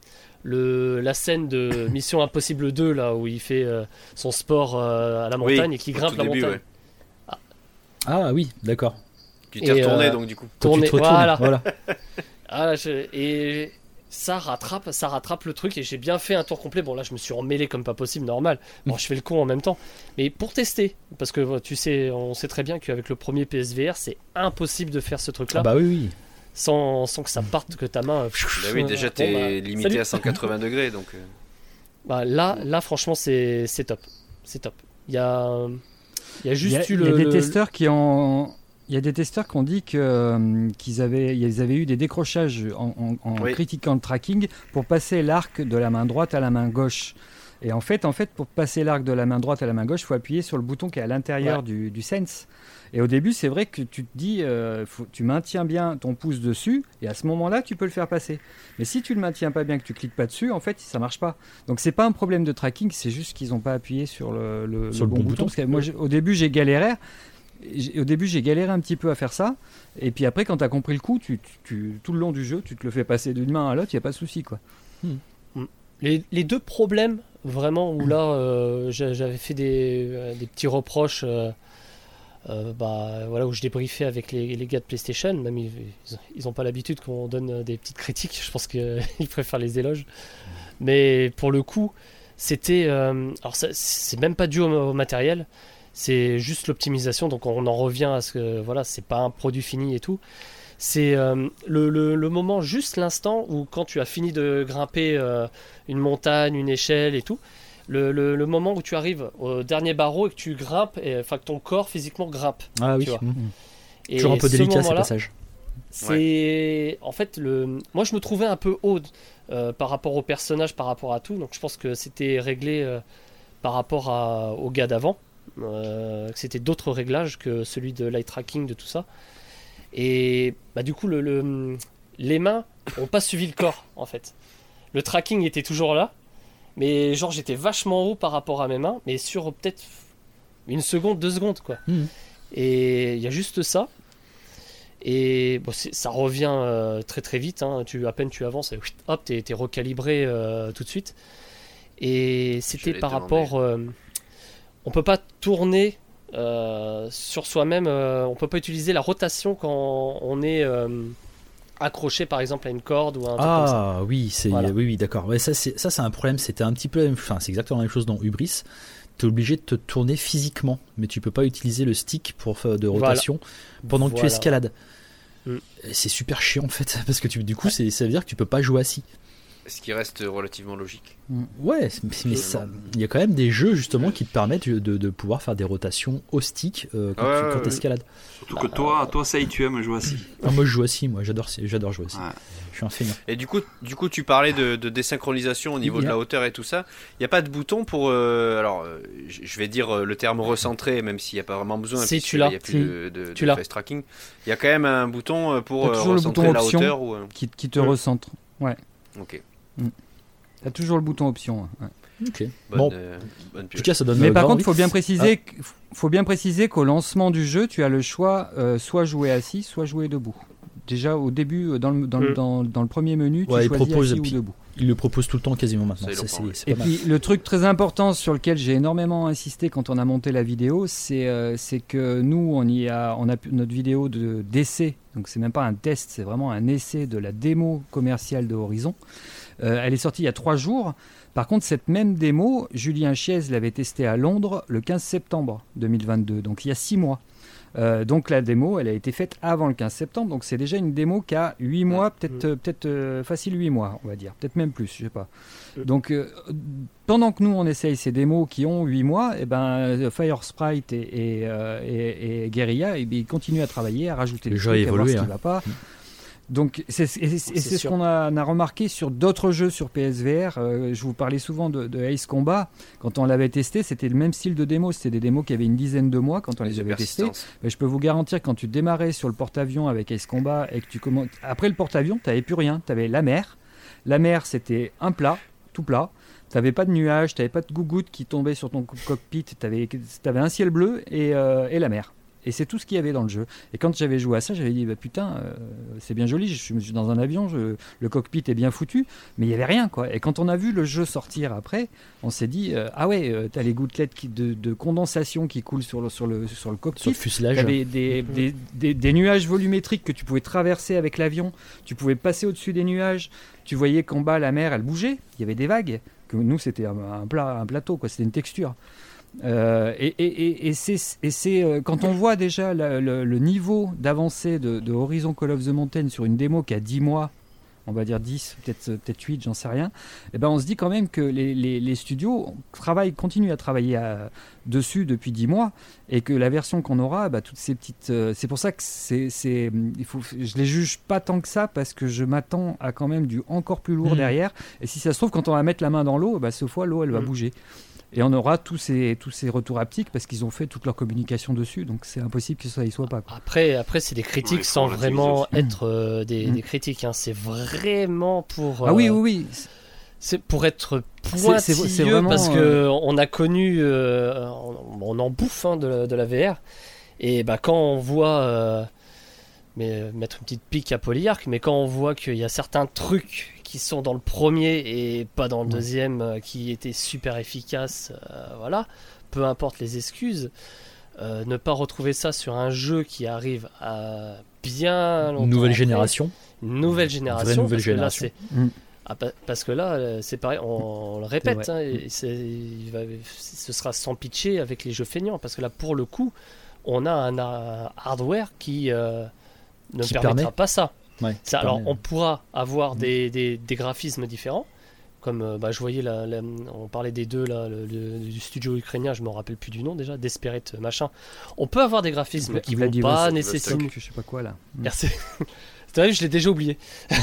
le, la scène de Mission Impossible deux, là, où il fait euh, son sport euh, à la montagne oui, et qui grimpe la début, montagne. Ouais.
Ah. ah oui, d'accord.
Tu t'es et retourné, euh, donc, du coup.
Tourné,
tu te retournes,
voilà.
voilà.
ah, je, et ça rattrape, ça rattrape le truc, et j'ai bien fait un tour complet. Bon, là, je me suis emmêlé comme pas possible, normal. Bon, je fais le con en même temps. Mais pour tester, parce que tu sais, on sait très bien qu'avec le premier P S V R, c'est impossible de faire ce truc-là.
Ah bah oui, oui.
Sans, sans que ça parte, que ta main.
Bah oui, déjà t'es bon, bah, limité salut. À cent quatre-vingts degrés, donc.
Bah là, là, franchement, c'est, c'est top, c'est top. Il y a, il y a juste
il y a,
eu le.
Il y a des
le...
testeurs qui ont, il y a des testeurs qui ont dit que euh, qu'ils avaient, ils avaient eu des décrochages en, en, en oui. critiquant le tracking pour passer l'arc de la main droite à la main gauche. Et en fait, en fait, pour passer l'arc de la main droite à la main gauche, il faut appuyer sur le bouton qui est à l'intérieur ouais. du, du Sense. Et au début, c'est vrai que tu te dis, euh, faut, tu maintiens bien ton pouce dessus, et à ce moment-là, tu peux le faire passer. Mais si tu le maintiens pas bien, que tu cliques pas dessus, en fait, ça marche pas. Donc c'est pas un problème de tracking, c'est juste qu'ils ont pas appuyé sur le, le, sur le, le bon, bon bouton. bouton. Parce que moi, au début, j'ai galéré. Au début, j'ai galéré un petit peu à faire ça. Et puis après, quand tu as compris le coup, tu, tu, tu, tout le long du jeu, tu te le fais passer d'une main à l'autre, il y a pas de souci, quoi.
Hmm. Les, les deux problèmes, vraiment, où là, euh, j'avais fait des, des petits reproches. Euh, Euh, bah, voilà, où je débriefais avec les, les gars de PlayStation. Même ils, ils ont pas l'habitude qu'on donne des petites critiques. Je pense qu'ils préfèrent les éloges. Mais pour le coup, c'était. Euh, alors, ça, c'est même pas dû au, au matériel. C'est juste l'optimisation. Donc, on en revient à ce que voilà, c'est pas un produit fini et tout. C'est euh, le, le, le moment, juste l'instant où, quand tu as fini de grimper euh, une montagne, une échelle et tout. Le, le, le moment où tu arrives au dernier barreau et que tu grimpes, enfin que ton corps physiquement grimpe.
Ah oui.
Tu vois.
Mmh. Et toujours un peu délicat ces passages.
C'est ouais. En fait le. Moi je me trouvais un peu haut euh, par rapport au personnage, par rapport à tout. Donc je pense que c'était réglé euh, par rapport à, au gars d'avant. Euh, que c'était d'autres réglages que celui de l'eye tracking, de tout ça. Et bah du coup le, le les mains ont pas suivi le corps en fait. Le tracking était toujours là. Mais genre j'étais vachement haut par rapport à mes mains, mais sur peut-être une seconde, deux secondes quoi. Mmh. Et il y a juste ça. Et bon, c'est, ça revient euh, très très vite. Hein. Tu, à peine tu avances, et, hop, t'es, t'es recalibré euh, tout de suite. Et c'était par rapport. Euh, on peut pas tourner euh, sur soi-même. Euh, on peut pas utiliser la rotation quand on est. Euh, accroché par exemple à une corde ou à un truc
ah,
comme ça.
Ah oui, c'est voilà. oui, oui, d'accord. Ouais, ça, c'est, ça, c'est un problème. C'était un petit peu la même, enfin, c'est exactement la même chose dans Hubris. Tu es obligé de te tourner physiquement, mais tu peux pas utiliser le stick pour, de rotation voilà. pendant que voilà. tu escalades. Mm. C'est super chiant en fait, parce que tu, du coup, c'est, ça veut dire que tu peux pas jouer assis.
Ce qui reste relativement logique.
Ouais, mais ça, il y a quand même des jeux justement qui te permettent de, de pouvoir faire des rotations au stick euh, quand
ouais,
tu
ouais,
quand escalades.
Surtout que toi, toi, ça y tu aimes jouer assis.
Ah, moi je joue assis, moi j'adore, j'adore jouer assis.
Ouais.
Je suis un feignant.
Et du coup, du coup, tu parlais de, de désynchronisation au niveau
Il y a-
de la hauteur et tout ça. Il n'y a pas de bouton pour. Euh, alors, euh, je je vais dire euh, le terme recentrer, même s'il n'y a pas vraiment besoin.
Si,
puisque
tu l'as.
Il n'y a plus
Si.
de, de,
Tu
de
l'as.
face tracking. Il y a quand même un bouton euh, pour
T'as
euh,
toujours le
recentrer
bouton
la
option.
hauteur ou. euh,
Qui, qui te
Mm.
recentre. Ouais.
Ok.
T'as toujours le bouton option. Ouais.
Ok.
Bonne,
Bon,
euh, bonne
en
pioche.
tout cas ça donne.
Mais
euh,
par
grave
contre, il faut
envie.
bien préciser, que- faut bien préciser qu'au lancement du jeu, tu as le choix euh, soit jouer assis, soit jouer debout. Déjà au début, euh, dans le, dans, le-
Mm.
dans, dans le premier menu, tu
Ouais, il
choisis
propose,
assis
et puis-
ou debout.
Il le propose tout le temps quasiment maintenant.
Ça, ils l'ont
Ça,
pas,
c'est
ouais.
c'est
Et
pas mal.
puis le truc très important sur lequel j'ai énormément insisté quand on a monté la vidéo, c'est euh, c'est que nous on y a on a pu- notre vidéo de d'essai, donc c'est même pas un test, c'est vraiment un essai de la démo commerciale de Horizon. Euh, elle est sortie il y a trois jours. Par contre, cette même démo, Julien Chiez l'avait testée à Londres le quinze septembre deux mille vingt-deux, donc il y a six mois. Euh, donc la démo, elle a été faite avant le quinze septembre, donc c'est déjà une démo qui a huit mois, peut-être euh, peut-être euh, facile huit mois, on va dire, peut-être même plus, je sais pas. Donc euh, pendant que nous on essaye ces démos qui ont huit mois, et ben euh, Fire Sprite et, et, euh, et- et Guerrilla, eh bien, ils continuent à travailler, à rajouter
Le
des
jeu a
trucs, à voir
évolué,
ce qui
hein.
va pas. Donc c'est c'est- et c'est- et c'est ce
sûr.
qu'on a, on a remarqué sur d'autres jeux sur P S V R. Euh, je vous parlais souvent de, de Ace Combat. Quand on l'avait testé, c'était le même style de démo. C'était des démos qui avaient une dizaine de mois quand on les
de
avait testés.
persistance.
Mais je peux vous garantir, quand tu démarrais sur le porte-avions avec Ace Combat et que tu commen- après le porte-avions, tu n'avais plus rien. Tu avais la mer. La mer, c'était un plat, tout plat. Tu n'avais pas de nuages, tu n'avais pas de gougoutes qui tombaient sur ton co- cockpit. Tu avais, un ciel bleu et, euh, et la mer. Et c'est tout ce qu'il y avait dans le jeu. Et quand j'avais joué à ça, j'avais dit bah, putain, euh, c'est bien joli, je suis, je suis dans un avion, je- le cockpit est bien foutu, mais il y avait rien quoi. Et quand on a vu le jeu sortir après, on s'est dit euh, ah ouais, euh, t'as les gouttelettes qui, de, de condensation qui coulent sur le, sur le, sur le
Sur
cockpit.
le fuselage.
T'avais des, des, des, des nuages volumétriques que tu pouvais traverser avec l'avion, tu pouvais passer au-dessus des nuages, tu voyais qu'en bas la mer elle bougeait, il y avait des vagues, que nous c'était un, un, plat, un plateau, quoi, c'était une texture. Euh, et et, et, et c'est, et c'est euh, quand on voit déjà la- le, le niveau d'avancée de, de Horizon Call of the Mountain sur une démo qui a dix mois, on va dire dix, peut-être, peut-être huit, j'en sais rien, et ben on se dit quand même que les, les, les studios travaillent, continuent à travailler à- dessus depuis dix mois et que la version qu'on aura, bah, toutes ces petites. euh, c'est pour ça que c'est, c'est, il faut, je les juge pas tant que ça parce que je m'attends à quand même du encore plus lourd
Mhm.
derrière. Et si ça se trouve, quand on va mettre la main dans l'eau, bah, cette fois, l'eau, elle va
Mhm.
bouger. Et on aura tous ces, tous ces retours haptiques parce qu'ils ont fait toute leur communication dessus. Donc c'est impossible que ça y soit pas. quoi.
Après, après c'est des critiques
Ouais, faut
sans
relativiser
vraiment
aussi.
être euh, des,
Mm.
des critiques. Hein. C'est vraiment pour.
Ah oui,
euh,
oui, oui.
C'est pour être
C'est-
pointilleux
c'est- c'est vraiment,
parce que
euh,
on a connu, euh, on, on en bouffe hein, de, la- de la V R. Et bah quand on voit, euh, mais euh, mettre une petite pique à Polyarch, mais quand on voit qu'il y a certains trucs qui sont dans le premier et pas dans le
Ouais.
deuxième, euh, qui étaient super efficaces, euh, voilà. Peu importe les excuses, euh, ne pas retrouver ça sur un jeu qui arrive à bien longtemps
Une nouvelle
après,
génération.
une nouvelle
Vraie
génération,
nouvelle
parce que là,
génération.
c'est
Mm.
ah, pa- parce que là, euh, c'est pareil, on, on le répète,
C'est
hein, et c'est- il va- ce sera sans pitcher avec les jeux feignants, parce que là, pour le coup, on a un, euh, hardware qui euh, ne
Qui
permettra
permet.
pas ça.
Ouais,
Ça,
qui
alors,
permet.
on pourra avoir
Mm.
des, des- des graphismes différents, comme euh, bah, je voyais, la- la- on parlait des deux, là, le- le- du studio ukrainien, je me rappelle plus du nom déjà, Desperate machin. On peut avoir des graphismes qui vont
Vladivostok-
pas
Vladivostok.
nécessiter.
Je sais pas quoi là. Mm.
Merci. C'est vrai, je l'ai déjà oublié.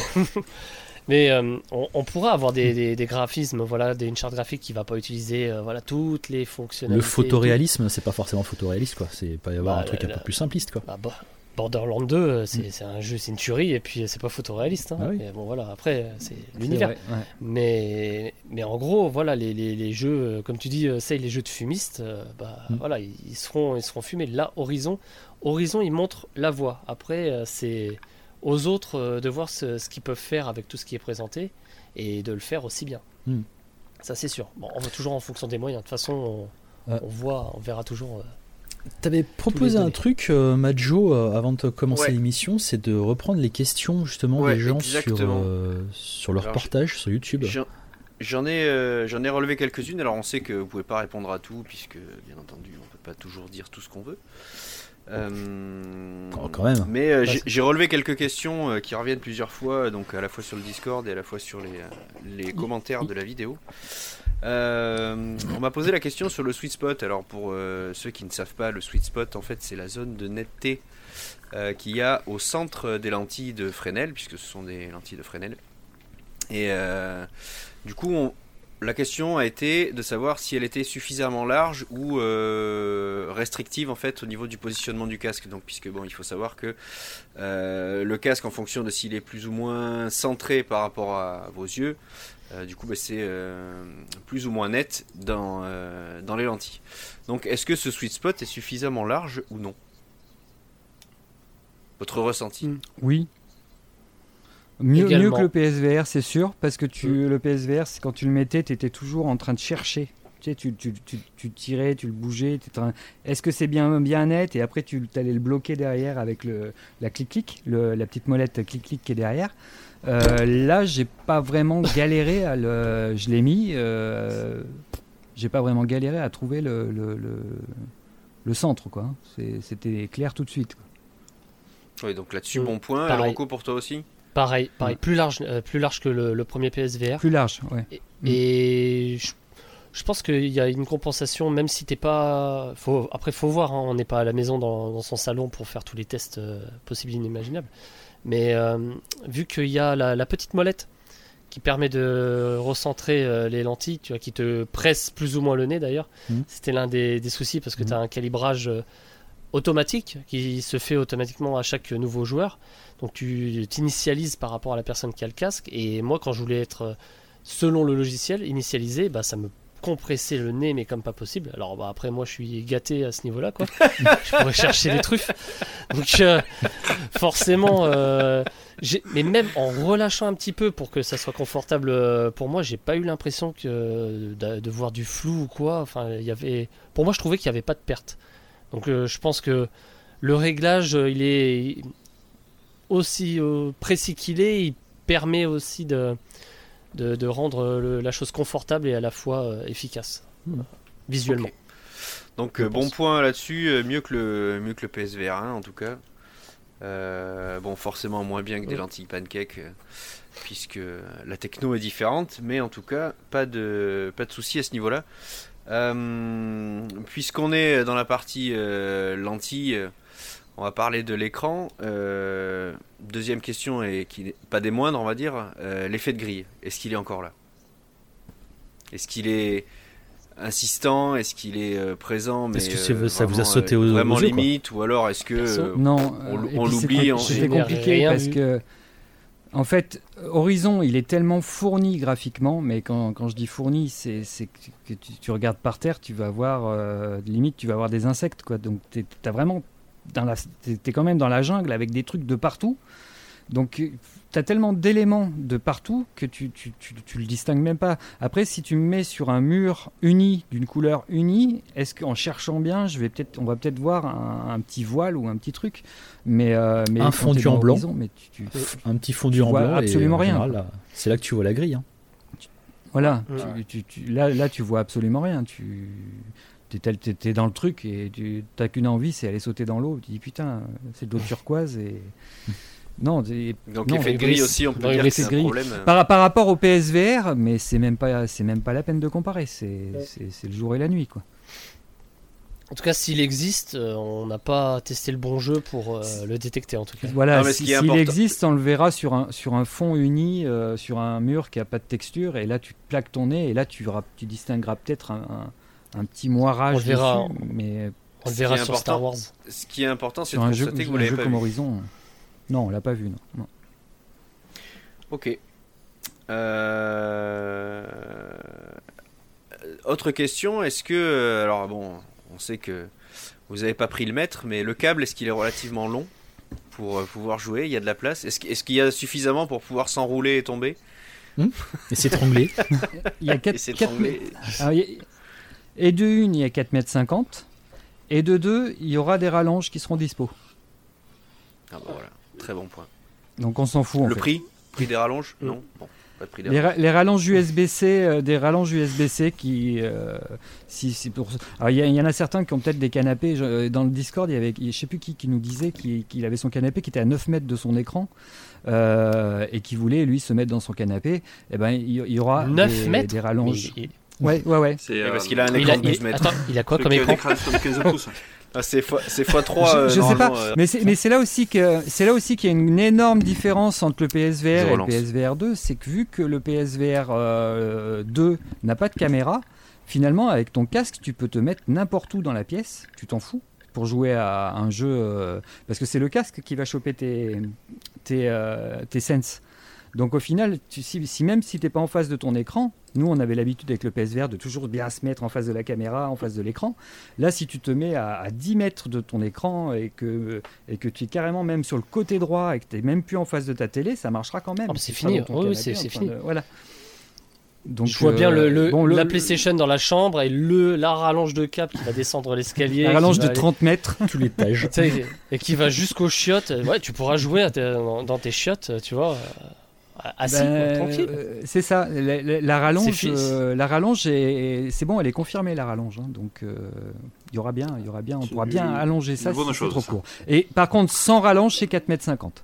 Mais euh, on, on pourra avoir des, des- des graphismes, voilà, des, une charte graphique qui va pas utiliser euh, voilà, toutes les fonctionnalités.
Le photoréalisme, c'est pas forcément photoréaliste, quoi. C'est pas y avoir
Bah,
un truc
la-
un peu
la-
plus simpliste, quoi.
Bah, bah, Borderlands deux, euh, c'est c'est un jeu, c'est une tuerie, et puis euh, c'est pas photoréaliste. Hein.
Ah oui.
Et bon, voilà, après, euh, c'est
C'est
l'univers.
vrai, ouais.
Mais, mais en gros, voilà, les, les, les jeux, euh, comme tu dis, euh, ça, les jeux de fumistes, euh, bah,
Mm.
voilà, ils, ils seront, ils seront fumés. Là, Horizon, Horizon, il montre la voie. Après, euh, c'est aux autres euh, de voir ce, ce qu'ils peuvent faire avec tout ce qui est présenté et de le faire aussi bien.
Mm.
Ça, c'est sûr. Bon, on va toujours en fonction des moyens. De toute façon, on,
Ouais.
on voit, on verra toujours. euh,
T'avais proposé un
données.
truc, euh, Majo, euh, avant de commencer
Ouais.
l'émission, c'est de reprendre les questions justement
Ouais,
des gens sur,
exactement.
euh, sur leur
Alors,
portage sur YouTube.
J'en- J'en ai, euh, j'en ai relevé quelques-unes. Alors on sait que vous pouvez pas répondre à tout puisque bien entendu on peut pas toujours dire tout ce qu'on veut. Euh,
Oh, quand même.
Mais euh,
Ouais,
j'ai,
c'est-
j'ai relevé quelques questions euh, qui reviennent plusieurs fois, donc à la fois sur le Discord et à la fois sur les, euh, les commentaires de la vidéo. Euh, on m'a posé la question sur le sweet spot. Alors pour euh, ceux qui ne savent pas, le sweet spot en fait c'est la zone de netteté euh, qu'il y a au centre des lentilles de Fresnel, puisque ce sont des lentilles de Fresnel. Et euh, du coup, on, la question a été de savoir si elle était suffisamment large ou euh, restrictive en fait au niveau du positionnement du casque. Donc, puisque bon, il faut savoir que euh, le casque, en fonction de s'il est plus ou moins centré par rapport à vos yeux, euh, du coup, bah, c'est euh, plus ou moins net dans euh, dans les lentilles. Donc, est-ce que ce sweet spot est suffisamment large ou non? Votre ressenti?
Mm.
Oui. Mieux, mieux
Également.
que le P S V R, c'est sûr, parce que tu, le P S V R, c'est quand tu le mettais, tu étais toujours en train de chercher. Tu sais, tu, tu, tu, tu tirais, tu le bougeais. t'étais en train- Est-ce que c'est bien, bien net? Et après, tu allais le bloquer derrière avec le, la clic-clic, le- la petite molette clic-clic qui est derrière. Euh, là, j'ai pas vraiment galéré à le. Je l'ai mis. Euh, j'ai pas vraiment galéré à trouver le, le, le, le centre, quoi. C'est- C'était clair tout de suite, quoi.
Oui, donc là-dessus,
Mm.
bon point.
Pareil.
Rocco, pour toi aussi?
Pareil, pareil, plus large, euh, plus large que le, le premier P S V R.
Plus large, ouais.
Et,
Mm.
et je, je pense qu'il y a une compensation, même si t'es pas. Faut, après, faut voir, hein, on n'est pas à la maison dans, dans son salon pour faire tous les tests euh, possibles et inimaginables. Mais euh, vu qu'il y a la, la petite molette qui permet de recentrer euh, les lentilles, tu vois, qui te presse plus ou moins le nez d'ailleurs,
Mm.
c'était l'un des, des soucis parce que
Mm.
tu as un calibrage euh, automatique qui se fait automatiquement à chaque nouveau joueur. Donc tu t'initialises par rapport à la personne qui a le casque. Et moi, quand je voulais être euh, selon le logiciel initialisé, bah, ça me compressait le nez, mais comme pas possible. Alors bah, après, moi, je suis gâté à ce niveau-là, quoi. Je pourrais chercher les truffes. Donc euh, forcément, euh, j'ai- mais même en relâchant un petit peu pour que ça soit confortable euh, pour moi, j'ai pas eu l'impression que de, de voir du flou ou quoi. Enfin, il y avait, pour moi, je trouvais qu'il y avait pas de perte. Donc euh, je pense que le réglage, euh, il est aussi euh, précis qu'il est, il permet aussi de, de, de rendre le- la chose confortable et à la fois euh, efficace,
Hmm.
visuellement.
Ok. Donc
Je
euh, bon
pense.
point là-dessus, euh, mieux que le mieux que le P S V R un en tout cas. Euh, bon, forcément moins bien que des
Ouais.
lentilles pancake, euh, puisque la techno est différente, mais en tout cas pas de pas de souci à ce niveau-là. Euh, puisqu'on est dans la partie euh, lentilles, euh, on va parler de l'écran. Euh, deuxième question, et qui n'est pas des moindres, on va dire, euh, l'effet de grille. Est-ce qu'il est encore là? Est-ce qu'il est insistant? Est-ce qu'il est euh, présent? Mais
Est-ce que c'est-
euh,
ça vous a
vraiment,
sauté
euh,
aux-
vraiment
aux yeux, quoi?
limite? Ou alors est-ce que
Perso.
euh,
Non,
on-
euh, et
on
puis
l'oublie
c'était-
en-
C'était
J'ai
compliqué
rien
parce
vu.
que, en fait, Horizon, il est tellement fourni graphiquement, mais quand, quand je dis fourni, c'est c'est que tu, tu regardes par terre, tu vas voir, euh, limite, tu vas voir des insectes, quoi. Donc, t'es, t'as vraiment, dans la, t'es, t'es quand même dans la jungle avec des trucs de partout. Donc, tu as tellement d'éléments de partout que tu, tu, tu, tu le distingues même pas. Après, si tu me mets sur un mur uni, d'une couleur unie, est-ce qu'en cherchant bien, je vais peut-être, on va peut-être voir un, un petit voile ou un petit truc, mais, euh, mais
Un
quand
fondu
t'es dans
en blanc.
Horizon, mais tu, tu-
Un petit fondu
Tu
en
vois
blanc.
absolument
et, en
rien,
général, là, c'est là que tu vois la grille. Hein.
voilà,
Ouais.
tu, tu, tu- là, là, tu vois absolument rien. Tu t'es, tel- t'es- t'es dans le truc et tu n'as qu'une envie, c'est aller sauter dans l'eau. Tu dis putain, c'est de l'eau turquoise et non. t'es-
donc
non,
effet de
les
grille
grilles-
aussi, on peut
dans les
dire
grilles,
que c'est
c'est
un
gris.
problème.
Par, par rapport au P S V R, mais c'est même pas, c'est même pas la peine de comparer. C'est, c'est, c'est le jour et la nuit, quoi.
En tout cas, s'il existe, euh, on n'a pas testé le bon jeu pour euh, le détecter en tout cas.
Voilà,
Non, mais ce
si-
qui est
s'il
important-
existe, on le verra sur un, sur un fond uni, euh, sur un mur qui a pas de texture, et là tu te plaques ton nez, et là tu, auras- tu distingueras peut-être un, un, un petit moirage
On le verra.
dessus, mais
On le
Ce
verra
qui est
sur Star
important,
Wars.
Ce qui est important, c'est
sur
de
un jeu,
constater que vous
un
l'avez
jeu
pas
comme
vu.
Horizon, non, on l'a pas vu, non. non.
Ok. Euh... Autre question, est-ce que... euh, Alors bon, on sait que vous n'avez pas pris le mètre, mais le câble, est-ce qu'il est relativement long pour euh, pouvoir jouer? Il y a de la place? Est-ce, qu'- est-ce qu'il y a suffisamment pour pouvoir s'enrouler et tomber?
Et s'étrangler.
Il y a
Et
quatre,
s'étrangler?
alors, il y a- et de une, il y a quatre mètres cinquante, et de deux, il y aura des rallonges qui seront dispo.
Ah bah voilà, très bon point.
Donc on s'en fout, en
Le
fait.
prix? Prix des rallonges?
Mm.
Non. Bon. pas de prix
Les,
d'avance.
ra- les rallonges U S B-C, euh, des rallonges U S B-C qui, euh, si, si pour, alors il y, a- il y en a certains qui ont peut-être des canapés. Je- dans le Discord, il y avait, je sais plus qui, qui nous disait qu'il, qu'il avait son canapé qui était à neuf mètres de son écran euh, et qui voulait lui se mettre dans son canapé. Et ben il y, il y aura
neuf
des,
mètres
des rallonges.
Mais il-
Ouais, ouais, ouais.
C'est,
Et
euh,
parce qu'il a un
il
écran
a,
de douze
il-
mètres.
attends, il a quoi comme
celui qui a un
écran
écran de soixante-quinze pouces.
Ah, c'est fois, c'est fois trois.
Je, je sais pas, mais c'est, mais c'est là aussi que c'est là aussi qu'il y a une énorme différence entre le P S V R
Je
et le
relance.
P S V R deux, c'est que vu que le P S V R euh, deux n'a pas de caméra, finalement avec ton casque tu peux te mettre n'importe où dans la pièce, tu t'en fous pour jouer à un jeu euh, parce que c'est le casque qui va choper tes tes, euh, tes sens. Donc au final, tu, si, si même si t'es pas en face de ton écran, nous on avait l'habitude avec le P S V R de toujours bien se mettre en face de la caméra, en face de l'écran. Là, si tu te mets à, à dix mètres de ton écran et que, et que tu es carrément même sur le côté droit et que tu n'es même plus en face de ta télé, ça marchera quand même.
Ah, bah, c'est
Tu seras
fini.
dans ton
Oui, oui,
canapé
c'est-
en
c'est
train
fini.
de- voilà. Donc,
je vois
euh,
bien le, le-
bon, le-
la
le-
PlayStation dans la chambre et le, la rallonge de câble qui va descendre l'escalier.
La
qui
rallonge
va
de
aller-
trente mètres.
Tout l'étage.
Tu sais, et qui va jusqu'aux chiottes. Ouais, tu pourras jouer à tes- dans, dans tes chiottes, tu vois, euh, assis,
Ben,
quoi, tranquille.
euh, c'est ça. La, la- la
C'est
rallonge,
fi-
euh, la rallonge, est, c'est bon, elle est confirmée la rallonge. hein, donc euh, il y aura bien, il y aura bien, on
C'est
pourra
une-
bien allonger ça
une
si
bonne
c'est
chose,
trop
ça.
court. Et par contre, sans rallonge, c'est quatre mètres cinquante.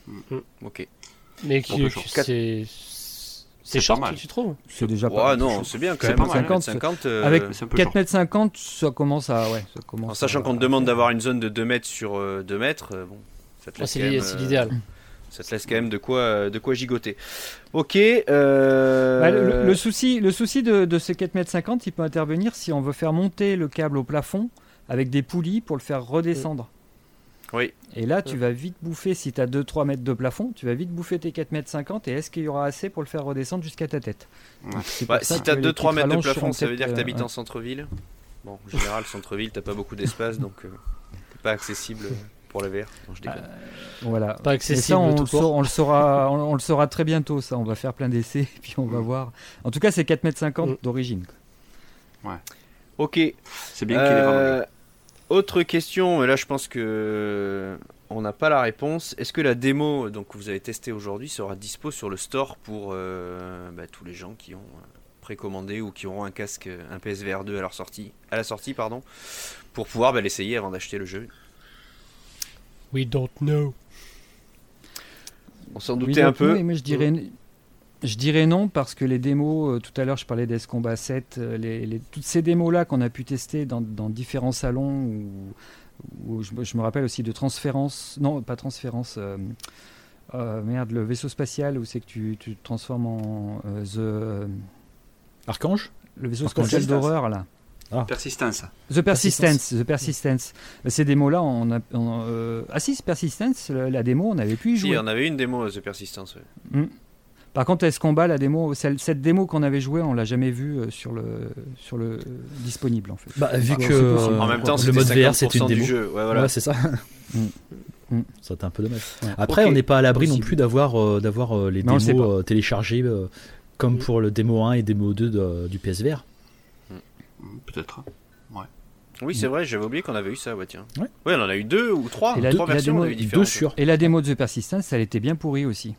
Ok.
Mais qui,
on peut
qui-
changer.
c'est. C'est
C'est
short,
pas mal.
tu trouves
C'est déjà
Ouais,
pas
non, c'est bien quand
C'est
même.
pas mal,
cinquante,
hein.
cinquante, euh,
Avec
c'est un peu
quatre
short.
mètres cinquante, ça commence à. Ouais, ça commence
en sachant
à-
qu'on te demande d'avoir une zone de deux mètres sur euh, deux mètres, euh, bon, ça te
Ah,
laisse
C'est
quand
l'i-
même,
c'est
euh,
l'idéal.
Ça te laisse quand même de quoi, euh, de quoi gigoter. Ok. Euh...
Bah, le, le souci, le souci de, de ces quatre mètres cinquante, il peut intervenir si on veut faire monter le câble au plafond avec des poulies pour le faire redescendre.
Oui.
Et là, tu vas vite bouffer, si tu as deux trois mètres de plafond, tu vas vite bouffer tes quatre mètres cinquante et est-ce qu'il y aura assez pour le faire redescendre jusqu'à ta tête?
Ouais.
Donc, c'est
Bah,
pour ça
si
que
t'as
les
deux trois
petites
mètres de
rallonges
plafond,
sont
ça veut dire que
peut-être,
t'habites
euh,
en centre-ville. Bon, en général, centre-ville, t'as pas beaucoup d'espace, donc euh, t'es pas accessible euh, pour la V R. Non, je déconne.
Voilà.
Pas
Mais
accessible.
ça, on,
tout
le
court.
saura, on, le saura, on, on le saura très bientôt, ça. On va faire plein d'essais et puis on va voir. En tout cas, c'est quatre mètres cinquante
Mm.
d'origine.
Ok.
C'est bien qu'il ait rallongé.
Euh, autre question, et là je pense que on n'a pas la réponse. Est-ce que la démo donc, que vous avez testée aujourd'hui sera dispo sur le store pour euh, bah, tous les gens qui ont euh, précommandé ou qui auront un casque, un P S V R deux à leur sortie, à la sortie pardon, pour pouvoir bah, l'essayer avant d'acheter le jeu.
We don't know.
On s'en
Oui,
doutait un
donc,
peu.
oui, mais je dirais, je dirais non parce que les démos, euh, tout à l'heure je parlais d'Ace Combat sept, euh, les, les- toutes ces démos-là qu'on a pu tester dans, dans différents salons, ou, ou je, me- je me rappelle aussi de Transférence, non pas Transférence, euh, euh, merde, le vaisseau spatial où c'est que tu, tu te transformes en euh, The, euh,
Archange.
le vaisseau
Archange
spatial
Persistence.
d'horreur là.
Persistance.
The Persistence, The Persistence. Ces démos-là, on a, on, euh, ah si, Persistence, la, la démo, on avait pu y
Si,
jouer.
on avait une démo The Persistence. Ouais.
Mm. Par contre, Ace Combat, la démo, celle- cette démo qu'on avait jouée, on l'a jamais vue euh, sur le sur le disponible en fait.
Bah, vu
Ah,
que
c'est possible.
euh,
En même temps,
le
c'était
mode V R,
cinquante
c'est
pour
une
cent du
démo.
jeu. Ouais, voilà.
Ouais, c'est ça.
Mm. Mm.
Ça t'est un peu dommage.
Ouais.
Après,
Ok.
on n'est pas à l'abri non
Possible.
plus d'avoir euh, d'avoir euh, les
Mais on le sait
démos
pas.
euh, téléchargées euh, comme
Mm.
pour le démo un et démo deux de- du P S V R.
Peut-être.
Oui, c'est vrai, j'avais oublié qu'on avait eu ça. Ouais, tiens.
Ouais.
Ouais, on en a eu deux ou trois.
Et la-
trois
la
versions,
démo-
on a eu
deux
différentes.
Deux sur.
Et la démo de The Persistence, elle était bien pourrie aussi.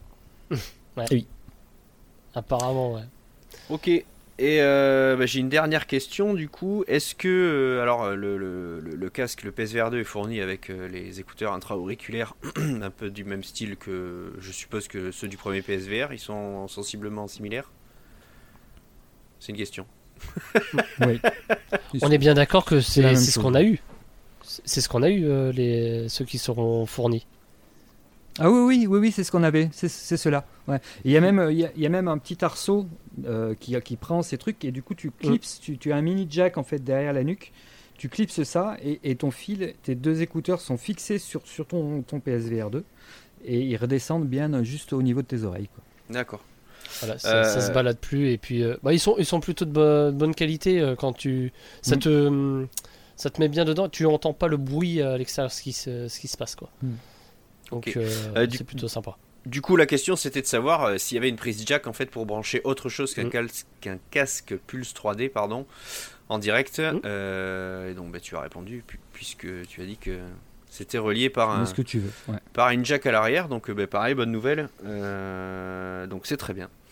Apparemment, ouais.
Ok. Et euh, bah, j'ai une dernière question du coup. Est-ce que euh, alors euh, le, le, le, le casque, le P S V R deux est fourni avec euh, les écouteurs intra-auriculaires un peu du même style que je suppose que ceux du premier P S V R, ils sont sensiblement similaires? C'est une question.
Oui.
On est bien d'accord que
la
c'est
même
c'est ce
chose.
qu'on a eu. C'est c'est ce qu'on a eu, euh, les, ceux qui seront fournis.
Ah oui, oui, oui, oui, c'est ce qu'on avait, c'est c'est cela. Ouais. Et Il y a même, euh, il y a, il y a même un petit arceau euh, qui, qui prend ces trucs et du coup tu clipses, tu, tu as un mini jack en fait derrière la nuque, tu clipses ça et, et ton fil, tes deux écouteurs sont fixés sur, sur ton, ton P S V R deux et ils redescendent bien juste au niveau de tes oreilles, quoi.
D'accord.
Voilà, ça, ça
Euh,
se balade plus et puis euh, bah, ils sont ils sont plutôt de bo- bonne qualité euh, quand tu ça
Mm.
te hum, ça te met bien dedans, tu entends pas le bruit à l'extérieur ce qui se ce qui se passe quoi.
Mm.
Donc
Ok.
euh,
Euh, du-
c'est plutôt sympa.
Du coup, la question c'était de savoir euh, s'il y avait une prise jack en fait pour brancher autre chose qu'un
Mm.
cal- qu'un casque Pulse trois D pardon en direct.
Mm.
Euh, et donc bah, tu as répondu pu- puisque tu as dit que c'était relié par un
Mais ce que tu veux. Ouais.
par une jack à l'arrière. Donc euh, bah, pareil, bonne nouvelle. Euh, donc c'est très bien.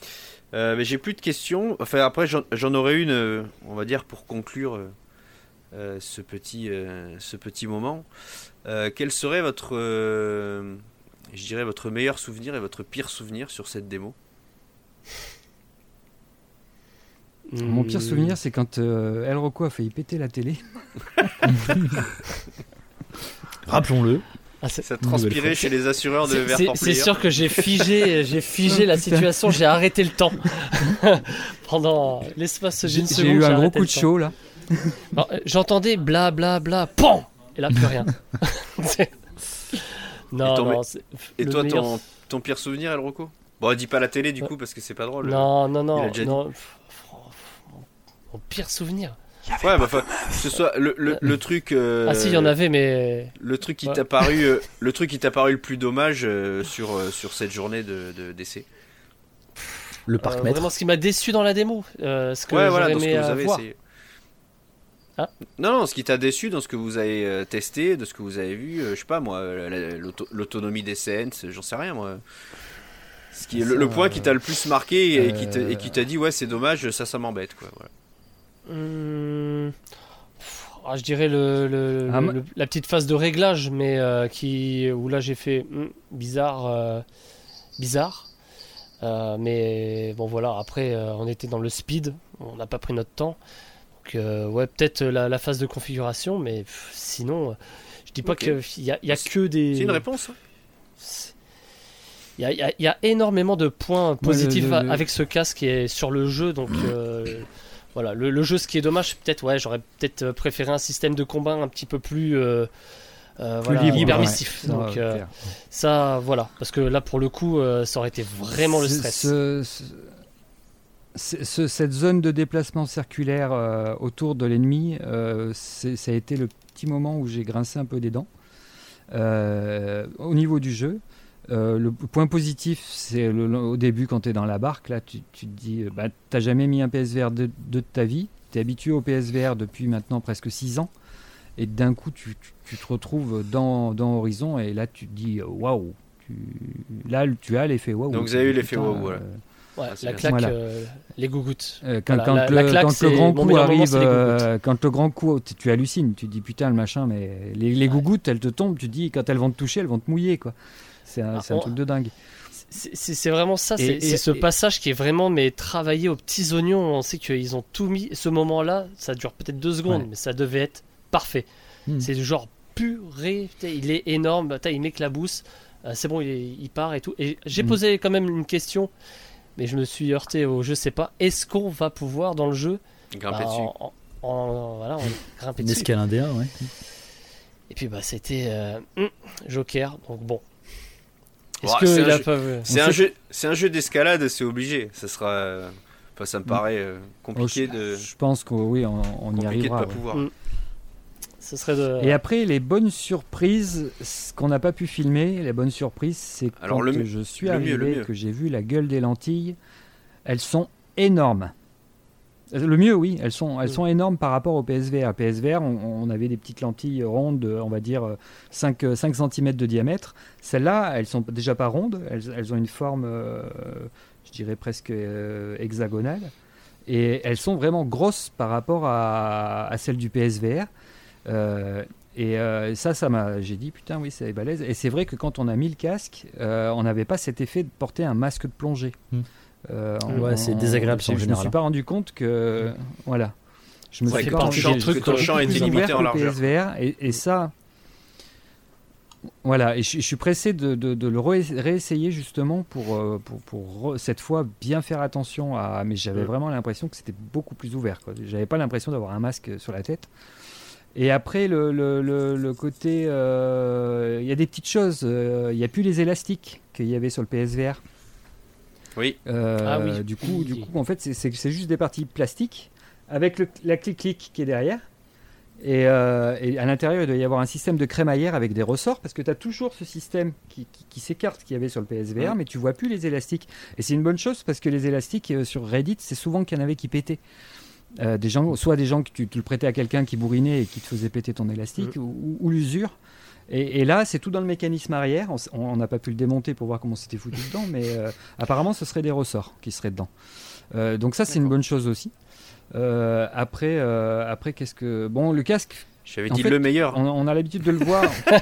Euh, mais j'ai plus de questions. Enfin, après, j'en, j'en aurais une, euh, on va dire, pour conclure euh, euh, ce, petit, euh, ce petit moment. Euh, quel serait votre, euh, je dirais, votre meilleur souvenir et votre pire souvenir sur cette démo ?
Mon pire souvenir, c'est quand euh, El Rocco a failli péter la télé.
Rappelons-le.
Ah, c'est...
Ça transpirait chez les assureurs de
c'est,
Verport
c'est,
Player.
c'est sûr que j'ai figé, j'ai figé la situation, j'ai arrêté le temps. Pendant l'espace d'une
J'ai,
seconde.
j'ai eu un gros
arrêté
coup
le
de
temps.
chaud là.
Alors, euh, j'entendais bla bla bla, PAM et là plus rien. C'est- non,
Et ton
non.
me-
c'est-
Et
le
toi,
meilleur-
ton, ton pire souvenir, El Rocco ? Bon, dis pas la télé du coup parce que c'est pas drôle.
Non, non,
Il
non,
a déjà dit.
non. pff, Mon, mon pire souvenir.
Ouais, bah, enfin, que ce soit le, le, le truc. euh,
Ah si, il y en avait, mais
Le truc qui
Ouais.
t'a paru, euh, le truc qui t'a paru le plus dommage euh, sur euh, sur cette journée de, de d'essai.
Le
euh,
parc-mètre.
vraiment ce qui m'a déçu dans la démo, euh, ce que
Ouais,
j'aurais
voilà, dans ce
aimé
que vous
euh,
avez
voir.
essayé.
Ah.
Non, non, ce qui t'a déçu dans ce que vous avez euh, testé, de ce que vous avez vu, euh, je sais pas moi, la- la- l'auto- l'autonomie des scènes, j'en sais rien moi. Ce qui est le,
Ça,
le point qui t'a
euh,
le plus marqué et,
euh,
qui t'a, et qui t'a dit ouais c'est dommage, ça ça m'embête quoi. Voilà.
Hum, ah, je dirais le, le-
Ah,
le-
moi-
le- la petite phase de réglage, mais euh, qui où là j'ai fait hum, bizarre, euh, bizarre. Euh, mais bon voilà, après euh, on était dans le speed, on n'a pas pris notre temps. Donc euh, ouais, peut-être la, la phase de configuration, mais pff, sinon, euh, je dis pas
Ok.
qu'il y a, il y a
C'est-
que des.
C'est une réponse. hein.
Il y a, il y a- il y a énormément de points positifs
le- le-
a- avec ce casque qui est sur le jeu, donc euh, voilà, le, le jeu, ce qui est dommage, peut-être, ouais, j'aurais peut-être préféré un système de combat un petit peu plus, euh, euh,
Plus
voilà,
libre,
permissif.
ouais, ça,
donc euh,
clair.
ça, voilà, parce que là, pour le coup, euh, ça aurait été vraiment le
Ce-
stress.
ce- ce- ce- ce- cette zone de déplacement circulaire euh, autour de l'ennemi, euh, c'est- ça a été le petit moment où j'ai grincé un peu des dents. Euh, au niveau du jeu, euh, le point positif, c'est le- le- au début quand tu es dans la barque, là tu, tu te dis, bah, tu n'as jamais mis un P S V R de, de ta vie, tu es habitué au P S V R depuis maintenant presque six ans, et d'un coup tu, tu- tu te retrouves dans, dans Horizon, et là tu te dis, waouh, tu- là tu as l'effet waouh.
Donc vous
Tu
avez
te
eu
dis,
l'effet
putain,
waouh, voilà.
euh,
Ouais,
Ah, c'est
la
bien.
claque,
Voilà.
euh, les gougouttes.
Euh, quand,
Voilà,
quand
la-
le,
la claque,
quand
c'est
le grand
mon
coup
meilleur moment,
arrive,
c'est les
euh, quand le grand coup, tu, tu hallucines, tu te dis putain le machin, mais les, les gougouttes elles te tombent, tu te dis quand elles vont te toucher, elles vont te mouiller quoi. C'est un,
Ah,
c'est un
on-
truc de dingue.
C'est- C'est c'est vraiment ça,
Et-
c'est
et-
c'est ce
et-
passage qui est vraiment mais travaillé aux petits oignons. On sait qu'ils ont tout mis. Ce moment-là, ça dure peut-être deux secondes,
Ouais.
mais ça devait être parfait.
Hmm.
C'est du genre purée, putain, il est énorme, putain, il m'éclabousse. Euh, c'est bon, il, est- il part et tout. Et j'ai
Hmm.
posé quand même une question, mais je me suis heurté au je sais pas. Est-ce qu'on va pouvoir dans le jeu
Grimper
bah,
dessus.
en, en- en- voilà, en grimper
Une
dessus.
escale un D un, ouais.
Et puis bah c'était euh, hum, Joker, donc bon. Est-ce
Ouais,
que
c'est
il
un
a
jeu-
pas vu
C'est
On
un
sait-
jeu, c'est un jeu d'escalade, c'est obligé. Ça sera, euh, enfin, ça me
Mm.
paraît euh, compliqué
Oh, je,
de,
je pense que oui, on, on y
compliqué de
arrivera.
pas
ouais.
pouvoir.
Mm. Ce serait de.
Et après les bonnes surprises, ce qu'on n'a pas pu filmer, les bonnes surprises, c'est
Alors,
quand
le mieux-
je suis
le mieux,
arrivé,
le mieux.
que j'ai vu la gueule des lentilles, elles sont énormes. Le mieux, oui, elles sont, elles
Mm.
sont énormes par rapport au P S V R. P S V R, on, on avait des petites lentilles rondes, de, on va dire euh, cinq, euh, cinq centimètres de diamètre. Celles-là, elles sont déjà pas rondes, elles, elles ont une forme, euh, je dirais presque euh, hexagonale. Et elles sont vraiment grosses par rapport à, à celles du P S V R. Euh, et euh, ça, ça m'a, j'ai dit putain, oui, c'est balèze. Et c'est vrai que quand on a mis le casque, euh, on n'avait pas cet effet de porter un masque de plongée.
Mm.
Euh,
Ouais,
en-
c'est
en-
désagréable,
je-
ça, en
Je me
général.
suis pas rendu compte que, voilà, je me
Ouais,
suis
que
pas
ton
rendu
champ-
compte
que ton
beaucoup
champ est
plus
limité
ouvert
en
que le
largeur.
P S V R. Et, et ça, voilà, et je, je suis pressé de, de- de le ré- réessayer justement pour, euh, pour, pour re- cette fois bien faire attention à. Mais j'avais
Mm.
vraiment l'impression que c'était beaucoup plus ouvert, quoi. J'avais pas l'impression d'avoir un masque sur la tête. Et après, le, le, le, le côté. euh, Il y a des petites choses. euh, Il n'y a plus les élastiques qu'il y avait sur le P S V R.
Oui.
Euh,
Ah oui.
Du coup, du coup, en fait, c'est- c'est c'est juste des parties plastiques avec le, la clic-clic qui est derrière. Et, euh, et à l'intérieur, il doit y avoir un système de crémaillère avec des ressorts parce que tu as toujours ce système qui, qui, qui s'écarte qu'il y avait sur le P S V R,
Mhm.
mais tu vois plus les élastiques. Et c'est une bonne chose parce que les élastiques euh, sur Reddit, c'est souvent qu'il y en avait qui pétaient. Euh, des gens, soit des gens que tu, tu le prêtais à quelqu'un qui bourrinait et qui te faisait péter ton élastique, ou, ou- ou l'usure. Et, et là, c'est tout dans le mécanisme arrière. On n'a pas pu le démonter pour voir comment c'était foutu dedans, mais euh, apparemment, ce seraient des ressorts qui seraient dedans. Euh, donc ça, c'est D'accord. une bonne chose aussi. Euh, après, euh, après, qu'est-ce que... Bon, le casque...
J'avais dit fait, le meilleur.
On, on a l'habitude de le voir.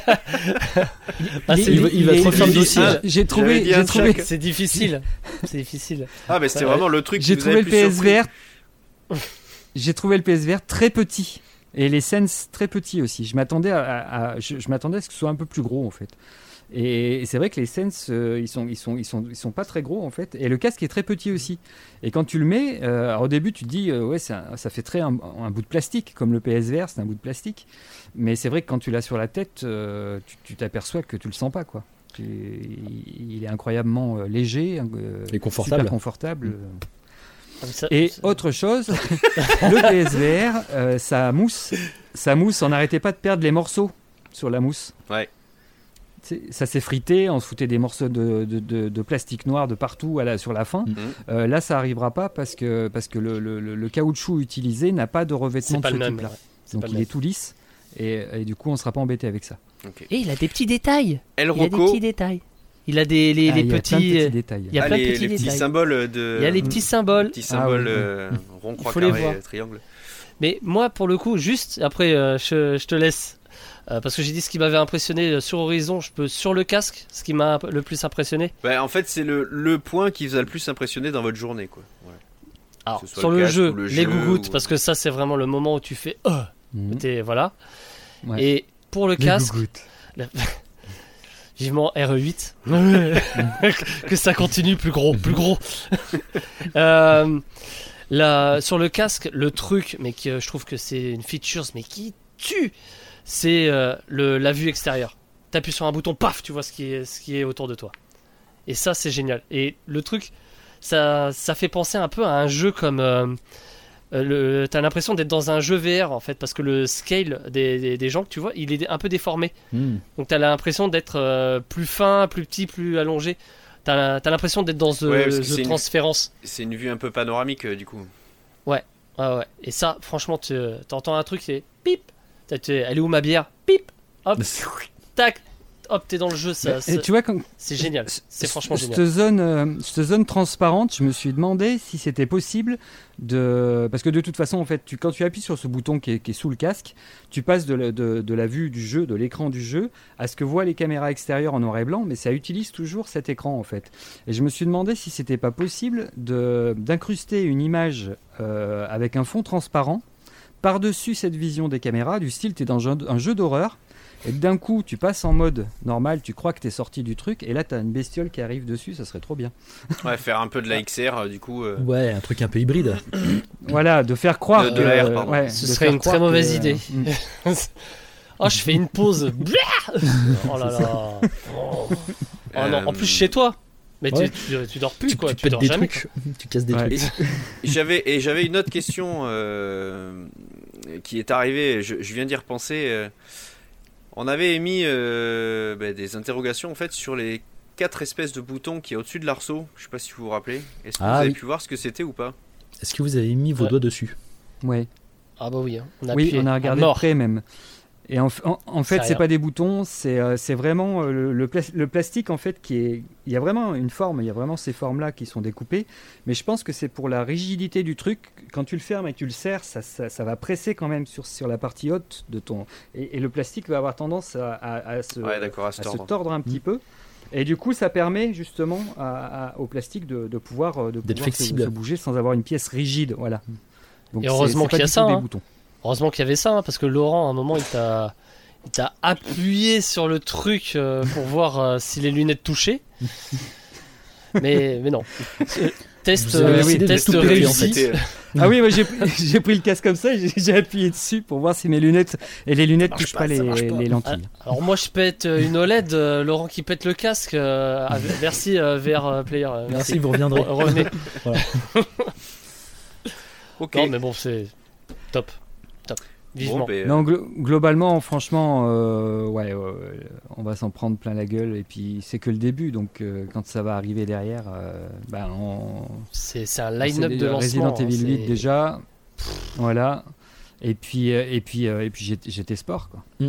ah,
il, il, il va trop faire
difficile. Ah, j'ai trouvé, j'ai trouvé.
Chaque... C'est difficile. C'est difficile.
Ah, mais c'était ouais. vraiment le truc.
J'ai trouvé le P S V R. J'ai trouvé le P S V R très petit et les Sense très petits aussi. Je m'attendais à, à, à je, je m'attendais à ce que ce soit un peu plus gros en fait. Et, et c'est vrai que les Sense, euh, ils sont, ils sont, ils sont, ils sont pas très gros en fait. Et le casque est très petit aussi. Et quand tu le mets, euh, alors au début tu te dis, euh, ouais, un, ça fait très un, un bout de plastique, comme le P S V R, c'est un bout de plastique. Mais c'est vrai que quand tu l'as sur la tête, euh, tu, tu t'aperçois que tu le sens pas, quoi. Tu, il, il est incroyablement euh, léger, euh,
et confortable.
Super confortable.
Mmh. Ça,
et
ça...
autre chose, le P S V R, euh, ça mousse, ça mousse. On n'arrêtait pas de perdre les morceaux sur la mousse.
Ouais.
Ça s'est frité, on se foutait des morceaux de, de, de, de plastique noir de partout à la, sur la fin. Mmh. Euh, là, ça n'arrivera pas parce que, parce que le, le, le caoutchouc utilisé n'a pas de revêtement de ce type-là. Ouais. Donc il est tout lisse et, et du coup, on ne sera pas embêté avec ça.
Okay. Et il a des petits détails.
El
il a des petits détails. Il a des les,
ah,
les
il
petits,
y a plein de petits détails.
Il y a
ah,
plein
les,
de petits
les
détails.
petits symboles de.
Il y a les petits symboles.
Petits symboles
ah, oui,
euh,
oui.
rond, croix, carré, triangle.
Mais moi, pour le coup, juste après, euh, je, je te laisse. Euh, parce que j'ai dit ce qui m'avait impressionné sur Horizon, je peux sur le casque, ce qui m'a le plus impressionné.
Bah, en fait, c'est le, le point qui vous a le plus impressionné dans votre journée, quoi. Ouais.
Alors, sur le, le jeu, le les gougouttes, ou... parce que ça, c'est vraiment le moment où tu fais oh, mmh. t'es, voilà. Ouais. Et pour le
les
casque, la... vivement R E huit, que ça continue plus gros, plus gros. euh, la... Sur le casque, le truc, mais que je trouve que c'est une feature, mais qui tue. C'est euh, le, la vue extérieure. T'appuies sur un bouton, paf, tu vois ce qui est, ce qui est autour de toi. Et ça, c'est génial. Et le truc, ça, ça fait penser un peu à un jeu comme... Euh, le, t'as l'impression d'être dans un jeu V R, en fait, parce que le scale des, des, des gens que tu vois, il est un peu déformé. Mm. Donc t'as l'impression d'être euh, plus fin, plus petit, plus allongé. T'as, t'as l'impression d'être dans The, ouais, the Transférence.
Une, c'est une vue un peu panoramique, euh, du coup.
Ouais, ouais, ouais. Et ça, franchement, tu, t'entends un truc, c'est pip. Elle est où ma bière? Pip. Hop. Tac. Hop, t'es dans le jeu. Ça,
et tu vois, quand...
c'est génial. C'est franchement
cette
génial.
Zone, euh, cette zone transparente, je me suis demandé si c'était possible de. Parce que de toute façon, en fait, tu, quand tu appuies sur ce bouton qui est, qui est sous le casque, tu passes de la, de, de la vue du jeu, de l'écran du jeu, à ce que voient les caméras extérieures en noir et blanc, mais ça utilise toujours cet écran, en fait. Et je me suis demandé si c'était pas possible de, d'incruster une image euh, avec un fond transparent par-dessus cette vision des caméras, du style, tu es dans un, un jeu d'horreur, et d'un coup, tu passes en mode normal, tu crois que tu es sorti du truc, et là, tu as une bestiole qui arrive dessus, ça serait trop bien.
Ouais, faire un peu de la X R, euh, du coup. Euh...
Ouais, un truc un peu hybride.
Voilà, de faire croire.
De, de
que,
la R, pardon.
Ouais,
Ce serait une très mauvaise que... idée. Oh, je fais une pause. Oh là là. Oh, oh non, en plus, chez toi. Mais ouais. tu, tu, tu dors plus,
tu,
quoi.
Tu,
tu
pètes
dors
des
jamais,
trucs.
Quoi.
Tu casses des
ouais.
trucs.
Et j'avais, et j'avais une autre question euh, qui est arrivée. Je, je viens d'y repenser. Euh, on avait émis euh, bah, des interrogations en fait sur les quatre espèces de boutons qui est au-dessus de l'arceau. Je sais pas si vous vous rappelez. Est-ce que ah, vous avez oui. pu voir ce que c'était ou pas?
Est-ce que vous avez mis vos ouais. doigts dessus?
Ouais.
Ah bah oui. Hein. On a
oui, on a regardé de près même. Et en, en, en fait, c'est
rien.
pas des boutons, c'est, euh, c'est vraiment euh, le, le, pla- le plastique en fait qui est. Il y a vraiment une forme, il y a vraiment ces formes-là qui sont découpées. Mais je pense que c'est pour la rigidité du truc. Quand tu le fermes et que tu le serres, ça, ça, ça va presser quand même sur, sur la partie haute de ton. Et, et le plastique va avoir tendance à, à, à, se,
ouais, à, se,
à se tordre un petit mmh. peu. Et du coup, ça permet justement à, à, au plastique de, de pouvoir, de
d'être
pouvoir
flexible,
se, se bouger sans avoir une pièce rigide. Voilà.
Donc et heureusement c'est, c'est qu'il y a ça. Hein. Heureusement qu'il y avait ça, hein, parce que Laurent, à un moment, il t'a. Il t'a appuyé sur le truc euh, pour voir euh, si les lunettes touchaient. mais, mais non. Test, euh, oui, test réussi.
Ah oui, moi j'ai, j'ai pris le casque comme ça, j'ai, j'ai appuyé dessus pour voir si mes lunettes et les lunettes ne touchent pas, pas, les, pas les lentilles.
Alors moi je pète une O L E D, euh, Laurent qui pète le casque. Euh, merci euh, V R Player. Euh,
merci. merci, vous reviendrez.
Re- revenez.
Voilà.
Ok. Non mais bon, c'est top. Top. Vivement. Bon,
ben, non, glo- globalement, franchement, euh, ouais, euh, on va s'en prendre plein la gueule. Et puis, c'est que le début. Donc, euh, quand ça va arriver derrière, euh, ben, on...
c'est, c'est un line-up c'est de lancement.
Resident Evil
hein,
huit
c'est...
déjà. Voilà. Et puis, euh, et puis, euh, et puis j'étais, j'étais sport, quoi.
Mm.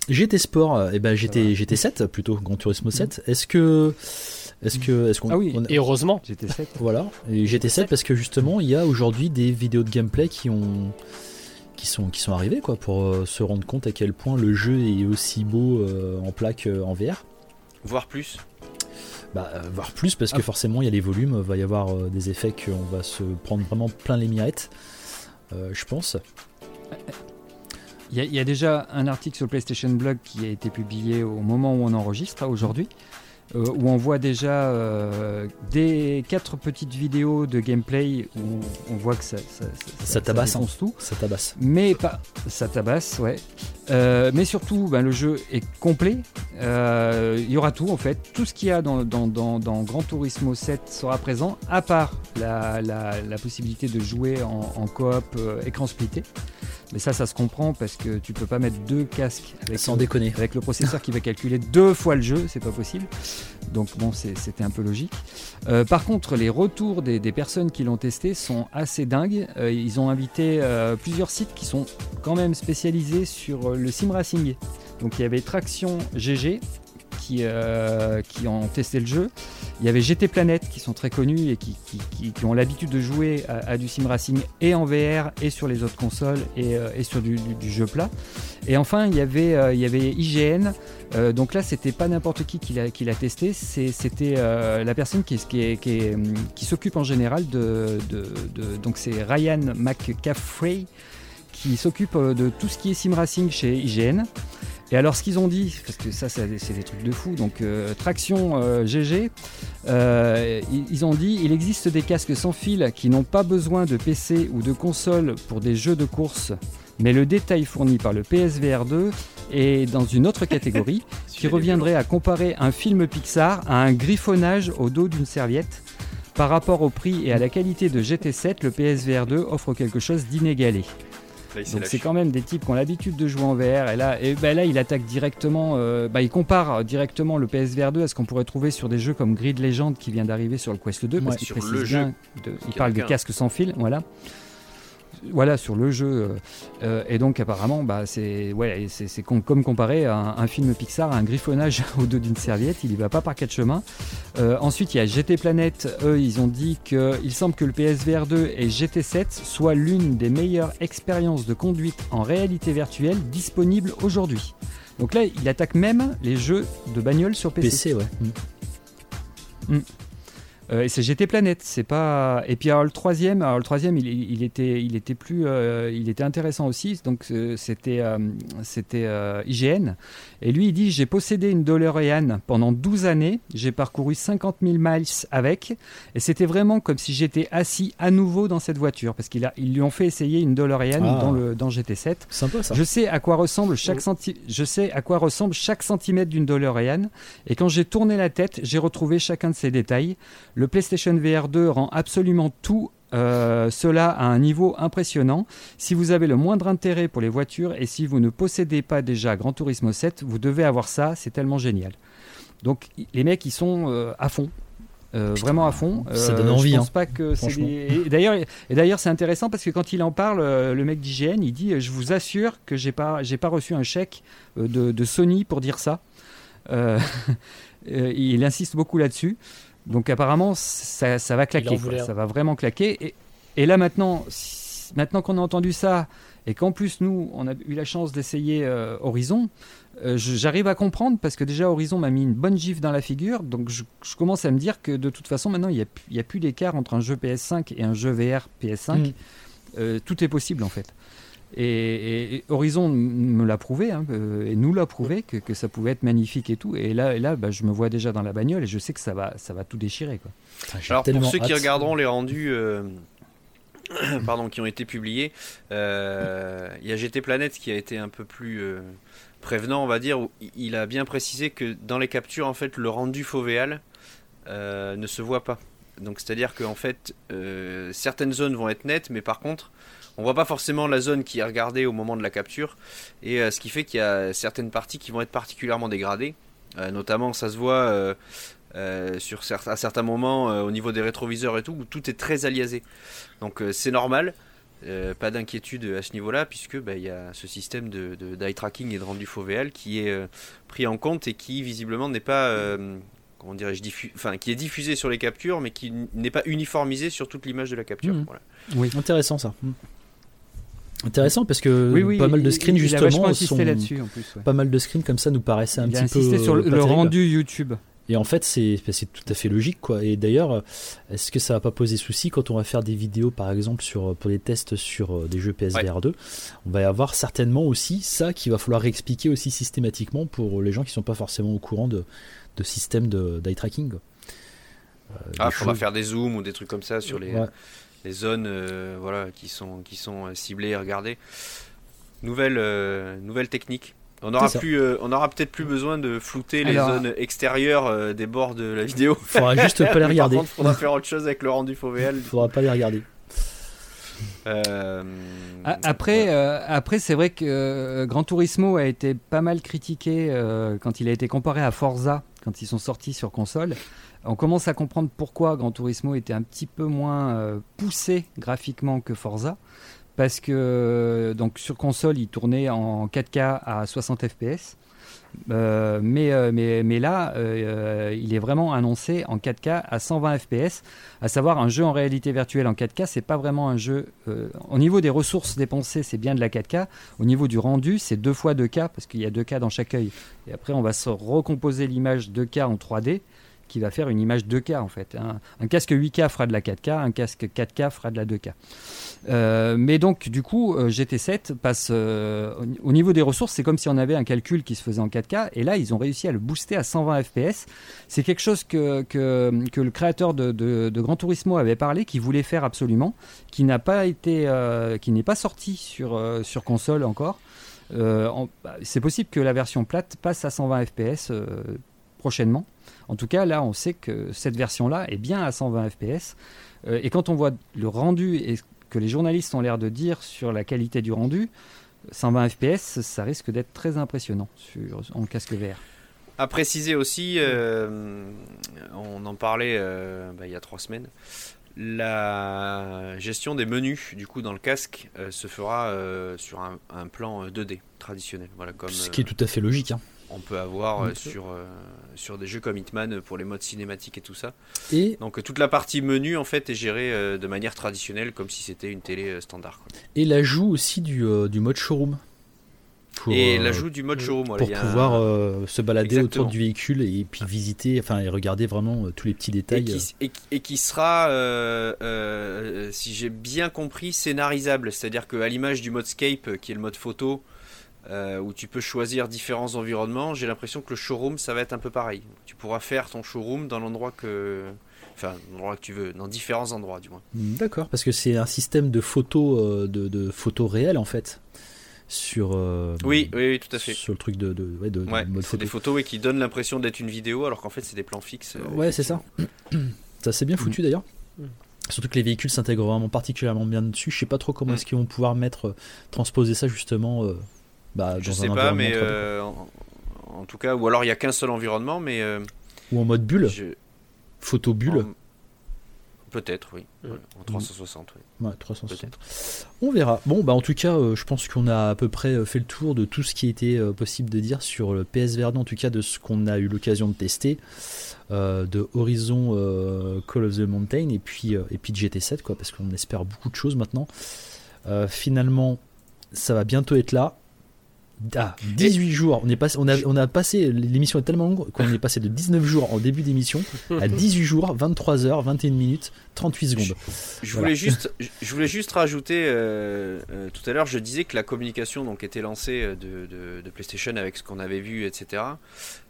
G T Sport, et ben G T G T sept plutôt, Gran Turismo sept. Est-ce que est-ce que est-ce qu'on
ah oui
on a...
et heureusement
G T sept.
Voilà, et G T sept parce que justement il y a aujourd'hui des vidéos de gameplay qui ont qui sont qui sont arrivées quoi pour euh, se rendre compte à quel point le jeu est aussi beau euh, en plaque euh, en V R.
Voire plus.
Bah, euh, voire plus parce que
Ah.
forcément il y a les volumes, va y avoir euh, des effets qu'on va se prendre vraiment plein les mirettes, euh, je pense.
Il y, a, il y a déjà un article sur le PlayStation Blog qui a été publié au moment où on enregistre, là, aujourd'hui, euh, où on voit déjà euh, des quatre petites vidéos de gameplay où on voit que ça, ça, ça,
Ça tabasse,
défonce
hein.
tout.
Ça tabasse.
Mais pas, ça tabasse, ouais. Euh, mais surtout, ben, le jeu est complet. Euh, Il y aura tout en fait. Tout ce qu'il y a dans, dans, dans, dans Gran Turismo sept sera présent, à part la, la, la possibilité de jouer en, en coop euh, écran splitté. Mais ça, ça se comprend parce que tu peux pas mettre deux casques avec,
Sans
le,
déconner.
avec le processeur qui va calculer deux fois le jeu, c'est pas possible. Donc bon, c'est- c'était un peu logique. Euh, par contre, les retours des, des personnes qui l'ont testé sont assez dingues. Euh, ils ont invité euh, plusieurs sites qui sont quand même spécialisés sur euh, le sim racing. Donc il y avait Traction G G qui, euh, qui ont testé le jeu. Il y avait G T Planet qui sont très connus et qui, qui, qui- qui ont l'habitude de jouer à, à du sim racing et en V R et sur les autres consoles et, euh, et sur du, du- du jeu plat. Et enfin, il y avait, euh, il y avait I G N. Euh, donc là, c'était pas n'importe qui qui l'a, qui l'a testé. C'est- c'était euh, la personne qui, est- qui, est- qui, est, hum, qui s'occupe en général de, de- de- donc c'est Ryan McCaffrey qui s'occupe euh, de tout ce qui est sim racing chez I G N. Et alors ce qu'ils ont dit, parce que ça c'est, c'est des trucs de fou, donc euh, Traction euh, G G, euh, ils, ils ont dit il existe des casques sans fil qui n'ont pas besoin de P C ou de console pour des jeux de course, mais le détail fourni par le P S V R deux est dans une autre catégorie qui reviendrait à comparer un film Pixar à un griffonnage au dos d'une serviette. Par rapport au prix et à la qualité de G T sept, le P S V R deux offre quelque chose d'inégalé.
Là, il s'est
Donc
lâché.
c'est quand même des types qui ont l'habitude de jouer en V R et là, et ben là il attaque directement, euh, bah, il compare directement le P S V R deux à ce qu'on pourrait trouver sur des jeux comme Grid Legend qui vient d'arriver sur le Quest deux parce
Ouais,
qu'il
sur
précise
le
bien, de- il parle de
Quelqu'un.
casque sans fil, voilà. Voilà sur le jeu euh, euh, et donc apparemment bah, c'est, ouais, c'est, c'est com- comme comparer à un, un film Pixar à un griffonnage au dos d'une serviette, il y va pas par quatre chemins. Euh, ensuite il y a G T Planet, eux ils ont dit qu'il semble que le P S V R deux et G T sept soient l'une des meilleures expériences de conduite en réalité virtuelle disponibles aujourd'hui. Donc là il attaque même les jeux de bagnole sur P C.
P C, ouais. Mm.
Euh, et c'est G T Planet, c'est pas. Et puis alors le troisième, alors le troisième, il, il était, il était plus, euh, il était intéressant aussi. Donc euh, c'était, euh, c'était euh, I G N. Et lui, il dit j'ai possédé une DeLorean pendant douze années. J'ai parcouru cinquante mille miles avec, et c'était vraiment comme si j'étais assis à nouveau dans cette voiture, parce qu'ils ils lui ont fait essayer une DeLorean
Ah.
dans le dans G T sept.
Sympa ça.
Je sais à quoi ressemble chaque centi- je sais à quoi ressemble chaque centimètre d'une DeLorean, et quand j'ai tourné la tête, j'ai retrouvé chacun de ces détails. Le PlayStation V R deux rend absolument tout euh, cela à un niveau impressionnant. Si vous avez le moindre intérêt pour les voitures et si vous ne possédez pas déjà Gran Turismo sept, vous devez avoir ça, c'est tellement génial. Donc les mecs ils sont euh, à fond. Euh,
Putain,
vraiment à fond.
ça
Euh,
donne envie,
Je pense
hein,
pas que c'est
franchement.
des- et d'ailleurs, et d'ailleurs c'est intéressant parce que quand il en parle, euh, le mec d'I G N, il dit je vous assure que j'ai pas j'ai pas reçu un chèque euh, de, de Sony pour dire ça. Euh, euh, il insiste beaucoup là-dessus. Donc apparemment ça, ça va
Il en
claquer,
voulait
quoi.
un.
Ça va vraiment claquer. Et, et là maintenant, si- maintenant qu'on a entendu ça et qu'en plus nous on a eu la chance d'essayer euh, Horizon. Euh, je- j'arrive à comprendre parce que déjà Horizon m'a mis une bonne gifle dans la figure, donc je, je commence à me dire que de toute façon maintenant il n'y a, pu- il y a plus d'écart entre un jeu P S cinq et un jeu V R P S cinq.
Mm.
Euh, tout est possible en fait. Et, et- et Horizon me l'a prouvé, hein, euh, et nous l'a prouvé que, que ça pouvait être magnifique et tout. Et là, et là bah, je me vois déjà dans la bagnole et je sais que ça va, ça va tout déchirer, quoi.
Putain, j'ai
Alors pour
tellement
ceux qui
hâte.
regarderont les rendus euh, pardon, qui ont été publiés, euh, il y a G T Planet qui a été un peu plus euh, prévenant, on va dire, où il a bien précisé que dans les captures, en fait, le rendu fovéal euh, ne se voit pas. Donc c'est-à-dire qu'en fait, euh, certaines zones vont être nettes, mais par contre, on voit pas forcément la zone qui est regardée au moment de la capture, et euh, ce qui fait qu'il y a certaines parties qui vont être particulièrement dégradées. Euh, notamment, ça se voit euh, euh, sur cer- à certains moments euh, au niveau des rétroviseurs et tout, où tout est très aliasé. Donc euh, c'est normal. Euh, pas d'inquiétude à ce niveau-là, puisque bah, y a ce système de, de, d'eye tracking et de rendu faux V L qui est euh, pris en compte et qui visiblement n'est pas, euh, comment dirais-je, diffu- enfin, qui est diffusé sur les captures, mais qui n- n'est pas uniformisé sur toute l'image de la capture.
Mmh.
Voilà.
Oui, intéressant ça. Mmh. Intéressant parce que
Oui, oui,
pas mal de
il-
screens
il a
justement
vachement insisté
sont
là-dessus, en plus, ouais.
pas mal de screens comme ça nous paraissaient un
Il a
petit peu
insisté sur le,
pas
le
terrible.
rendu YouTube.
Et en fait, c'est, c'est tout à fait logique, quoi. Et d'ailleurs, est-ce que ça va pas poser souci quand on va faire des vidéos, par exemple, sur, pour des tests sur des jeux P S V R deux, ouais. On va y avoir certainement aussi ça qu'il va falloir réexpliquer aussi systématiquement pour les gens qui sont pas forcément au courant de, de système de, d'eye tracking.
Euh, ah, il faudra faire des zooms ou des trucs comme ça sur les,
ouais.
les zones euh, voilà, qui sont, qui sont ciblées et regardées. Nouvelle, euh, nouvelle technique. On aura plus, euh, on aura peut-être plus besoin de flouter les Alors, zones extérieures euh, des bords de la vidéo.
Il faudra juste pas les regarder.
Par contre, il faudra faire autre chose avec le rendu faux V L.
Il faudra pas les regarder.
Euh,
après, ouais. euh, après, c'est vrai que euh, Gran Turismo a été pas mal critiqué euh, quand il a été comparé à Forza, quand ils sont sortis sur console. On commence à comprendre pourquoi Gran Turismo était un petit peu moins euh, poussé graphiquement que Forza. Parce que donc sur console, il tournait en quatre K à soixante F P S. Euh, mais, euh, mais, mais là, euh, il est vraiment annoncé en quatre K à cent vingt F P S. À savoir, un jeu en réalité virtuelle en quatre K, c'est pas vraiment un jeu. Euh, au niveau des ressources dépensées, c'est bien de la quatre K. Au niveau du rendu, c'est deux fois deux K, parce qu'il y a deux K dans chaque œil. Et après, on va se recomposer l'image deux K en trois D, qui va faire une image deux K en fait. Un, un casque huit K fera de la quatre K, un casque quatre K fera de la deux K. Euh, mais donc du coup euh, G T sept passe euh, au, au niveau des ressources, c'est comme si on avait un calcul qui se faisait en quatre K, et là ils ont réussi à le booster à cent vingt F P S. C'est quelque chose que, que, que le créateur de, de, de Gran Turismo avait parlé, qu'il voulait faire absolument, qui n'a pas été euh, qui n'est pas sorti sur, euh, sur console encore. Euh, en, c'est possible que la version plate passe à cent vingt F P S euh, prochainement. En tout cas, là, on sait que cette version-là est bien à cent vingt F P S. Euh, et quand on voit le rendu et que les journalistes ont l'air de dire sur la qualité du rendu, cent vingt F P S, ça risque d'être très impressionnant sur, en casque V R.
À préciser aussi, euh, on en parlait euh, bah, il y a trois semaines, la gestion des menus du coup dans le casque euh, se fera euh, sur un, un plan deux D traditionnel. Voilà, comme,
Ce qui est tout à fait logique, hein.
On peut avoir euh, sur, euh, sur des jeux comme Hitman pour les modes cinématiques et tout ça.
Et
donc toute la partie menu en fait est gérée euh, de manière traditionnelle comme si c'était une télé euh, standard, quoi.
Et l'ajout aussi du, euh, du mode showroom.
Pour, et euh, l'ajout du mode showroom.
Pour
voilà,
pouvoir un... euh, se balader
Exactement.
autour du véhicule et puis visiter, enfin et regarder vraiment euh, tous les petits détails.
Et qui, et, et qui sera, euh, euh, si j'ai bien compris, scénarisable. C'est-à-dire qu'à l'image du mode Scape, qui est le mode photo, Euh, où tu peux choisir différents environnements, j'ai l'impression que le showroom ça va être un peu pareil. Tu pourras faire ton showroom dans l'endroit que, enfin, l'endroit que tu veux, dans différents endroits du moins.
D'accord, parce que c'est un système de photos, euh, de, de photos réelles en fait, sur. Euh,
oui, oui, oui, tout à fait.
Sur le truc de, de, ouais, de,
ouais,
de mode
c'est
photo.
des photos ouais, qui donnent l'impression d'être une vidéo, alors qu'en fait c'est des plans fixes. Euh,
ouais, c'est ça. Ça c'est bien foutu mmh. d'ailleurs. Mmh. Surtout que les véhicules s'intègrent vraiment particulièrement bien dessus. Je sais pas trop comment mmh. est-ce qu'ils vont pouvoir mettre, transposer ça justement. Euh, Bah,
je sais pas, mais euh, en, en tout cas, ou alors il n'y a qu'un seul environnement, mais euh,
ou en mode bulle,
je...
photo bulle, en...
peut-être, oui, mmh. ouais, en trois cent soixante, oui.
Ouais, trois cent soixante. Peut-être. On verra. Bon, bah en tout cas, euh, je pense qu'on a à peu près fait le tour de tout ce qui était euh, possible de dire sur le P S V R deux, en tout cas de ce qu'on a eu l'occasion de tester, euh, de Horizon euh, Call of the Mountain et puis euh, et puis de G T sept, quoi, parce qu'on espère beaucoup de choses maintenant. Euh, finalement, ça va bientôt être là. Ah, dix-huit jours, on, est passé, on, a, on a passé, l'émission est tellement longue qu'on est passé de dix-neuf jours en début d'émission à dix-huit jours, vingt-trois heures, vingt et une minutes, trente-huit secondes.
Je, je, voilà. voulais, juste, je voulais juste rajouter, euh, euh, tout à l'heure je disais que la communication donc, était lancée de, de, de PlayStation avec ce qu'on avait vu, et cetera.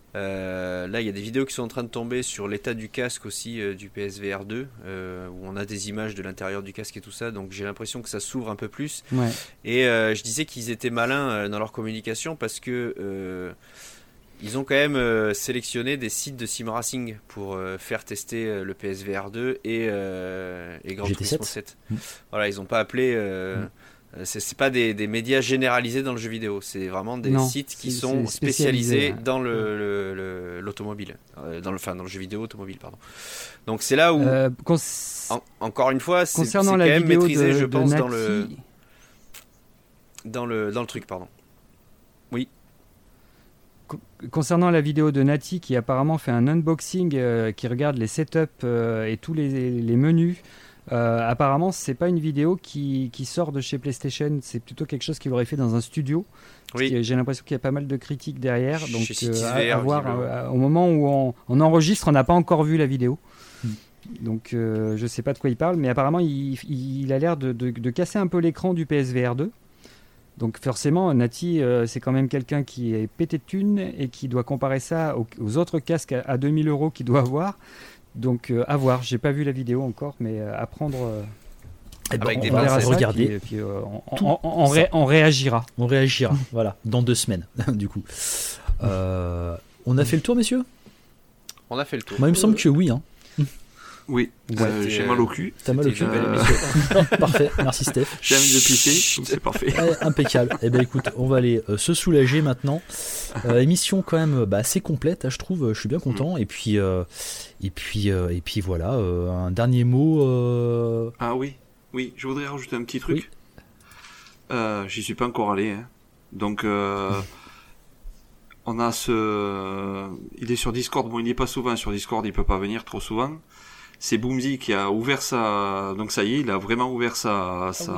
Euh, là il y a des vidéos qui sont en train de tomber sur l'état du casque aussi euh, du P S V R deux euh, où on a des images de l'intérieur du casque et tout ça, donc j'ai l'impression que ça s'ouvre un peu plus,
ouais.
Et euh, je disais qu'ils étaient malins euh, dans leur communication parce que euh, ils ont quand même euh, sélectionné des sites de sim racing pour euh, faire tester euh, le P S V R deux et, euh, et Gran Turismo sept. Mmh. Voilà, ils n'ont pas appelé euh, mmh. C'est, c'est pas des, des médias généralisés dans le jeu vidéo, c'est vraiment des
Non,
sites qui
c'est-
sont
c'est spécialisé,
spécialisés
ouais.
dans le, le- le- l'automobile, euh, dans le, enfin dans le jeu vidéo automobile, pardon. Donc c'est là où,
Euh, cons-
en- encore une fois, c'est,
concernant
c'est
la
quand même
vidéo
maîtrisé,
de,
je
de
pense,
Nati,
dans le, dans le, dans le truc, pardon.
concernant la vidéo de Nati qui apparemment fait un unboxing, euh, qui regarde les setups euh, et tous les, les menus. Euh, apparemment, c'est pas une vidéo qui, qui sort de chez PlayStation, c'est plutôt quelque chose qu'il aurait fait dans un studio.
Oui.
Qui- J'ai l'impression qu'il y a pas mal de critiques derrière, donc
Chez Cities
euh, à-
V R,
à voir,
visiblement.
euh, au moment où on, on enregistre, on n'a pas encore vu la vidéo.
Mm.
Donc euh, je sais pas de quoi il parle, mais apparemment il, il- il a l'air de, de- de casser un peu l'écran du P S V R deux. Donc forcément, Nati, euh, c'est quand même quelqu'un qui est pété de thunes et qui doit comparer ça aux, aux autres casques à, à deux mille euros qu'il doit avoir. Donc euh, à voir, j'ai pas vu la vidéo encore, mais euh, à prendre. euh,
Eh ben,
Avec
on
des
va
pincettes.
ça,
regarder.
puis- puis, euh, on,
Tout
on- on
ça.
ré- on réagira.
On réagira, voilà, dans deux semaines, du coup. Euh, on a fait le tour, messieurs?
On a fait le tour.
Moi, il me semble que oui. Hein.
Oui,
Ouais,
euh,
t'es,
j'ai
euh,
mal au cul.
T'as mal au cul.
C'était une belle
Euh,
émission.
Parfait, merci Steph.
J'ai envie de pisser, donc c'est parfait.
Ouais, impeccable. Eh ben écoute, on va aller euh, se soulager maintenant. Euh, émission quand même bah, assez complète, hein, je trouve. Je suis bien content. Et puis, euh, et puis, euh, et puis voilà. euh, un dernier mot. euh,
Ah oui, oui, je voudrais rajouter un petit truc. Euh, j'y suis pas encore allé, hein. Donc euh, on a ce, il est sur Discord. Bon, il n'est pas souvent sur Discord, il peut pas venir trop souvent. C'est Boomzy qui a ouvert sa, donc ça y est, il a vraiment ouvert sa, sa,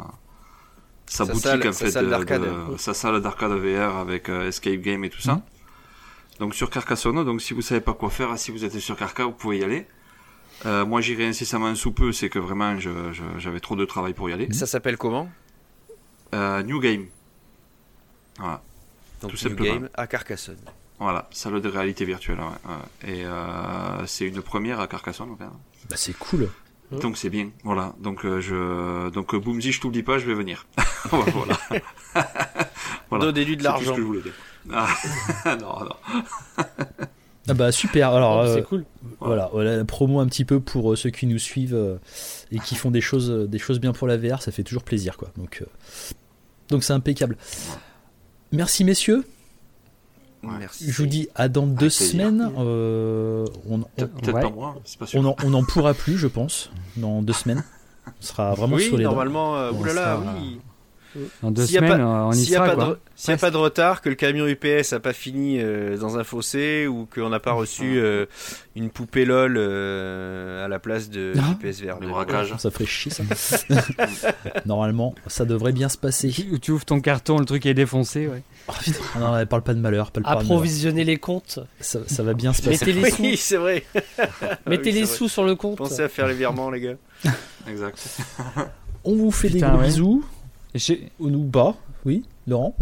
sa
Sa
boutique
salle-
en
sa
fait,
salle
de-
d'arcade.
de- sa salle d'arcade V R avec euh, Escape Game et tout ça.
Mhm.
Donc sur Carcassonne. Donc si vous savez pas quoi faire, si vous êtes sur Carca, vous pouvez y aller. Euh, moi j'irai incessamment sous peu, c'est que vraiment je, je- j'avais trop de travail pour y aller.
Ça s'appelle comment?
Euh, New Game. Voilà,
Donc
Tout
New
simplement.
Game à Carcassonne.
voilà, salle de réalité virtuelle. Ouais, ouais. Et euh, c'est une première à Carcassonne. Enfin.
Bah, c'est cool.
Donc c'est bien. Voilà. Donc euh, je, donc euh, Boomzy, je t'oublie pas, je vais venir. voilà. Voilà.
Donnez-lui de
C'est tout
l'argent.
ce que je voulais dire. Ah, non, non.
Ah bah super. Alors
Oh,
euh,
c'est cool.
voilà, voilà, la promo un petit peu pour euh, ceux qui nous suivent euh, et qui font des choses, euh, des choses bien pour la V R, ça fait toujours plaisir quoi. Donc, euh, donc c'est impeccable. Merci messieurs.
Merci.
Je vous dis à dans deux
plaisir.
semaines. Euh, on, on,
Peut-être
Ouais.
pas moi, c'est pas sûr.
on en, on en pourra plus, je pense, dans deux semaines. On sera vraiment
Oui,
sur les dents.
normalement, euh,
On
oulala,
sera-
oui.
Dans deux
S'il y a
semaines,
pas-
on y
S'il n'y a,
sera.
pas
quoi.
de, s'il y a pas de retard, que le camion U P S a pas fini euh, dans un fossé ou qu'on n'a pas reçu euh, une poupée LOL euh, à la place de
Ah.
du P S V R
Le
deux.
braquage.
Ça ferait chier ça. Normalement, ça devrait bien se passer.
Tu, tu ouvres ton carton, le truc est défoncé. Ouais.
Oh, putain. Ah non, elle parle pas de malheur, parle pas de malheur.
Approvisionner les comptes.
Ça, ça va bien se passer.
Mettez les
Oui,
sous.
c'est vrai.
Mettez
oui,
les
c'est
sous sur le compte.
Pensez à faire les virements, les gars.
Exact.
On vous fait
Putain,
des gros
ouais.
bisous.
Et je-
Ou nous pas. Oui, Laurent.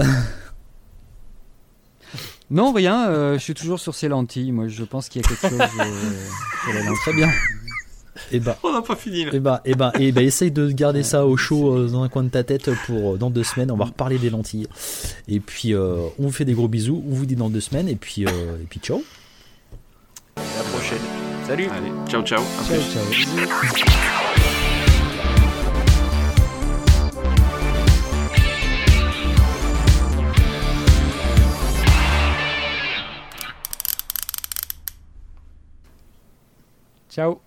Non, rien, euh, je suis toujours sur ces lentilles. Moi, je pense qu'il y a quelque chose euh, sur les lentilles.
Très bien. Et bah,
On n'a pas fini là.
et bah, et bah, et bah, essaye de garder ça au chaud euh, dans un coin de ta tête pour euh, dans deux semaines. On va reparler des lentilles. Et puis, euh, on vous fait des gros bisous. On vous dit dans deux semaines. Et puis, euh, et puis, ciao.
À la prochaine. Salut.
Allez, ciao, ciao. À
Ciao,
plus.
ciao. Ciao.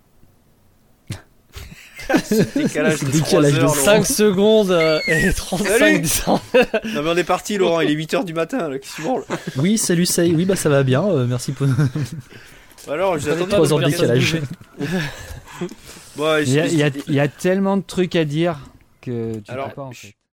Décalage de
Décalage
trois
de
heures, Laurent.
cinq secondes euh, et trente-cinq
Salut.
descends.
Non mais on est parti, Laurent. Il est huit heures du matin. Là, qui se branle.
Oui, salut, Say. Oui, bah, ça va bien. Euh, merci pour
Alors, j'ai attendu.
trois heures de
votre
décalage.
Bon,
Il y, a, il y a-
je-
il y a tellement de trucs à dire que tu
Alors,
peux pas en
je-
fait.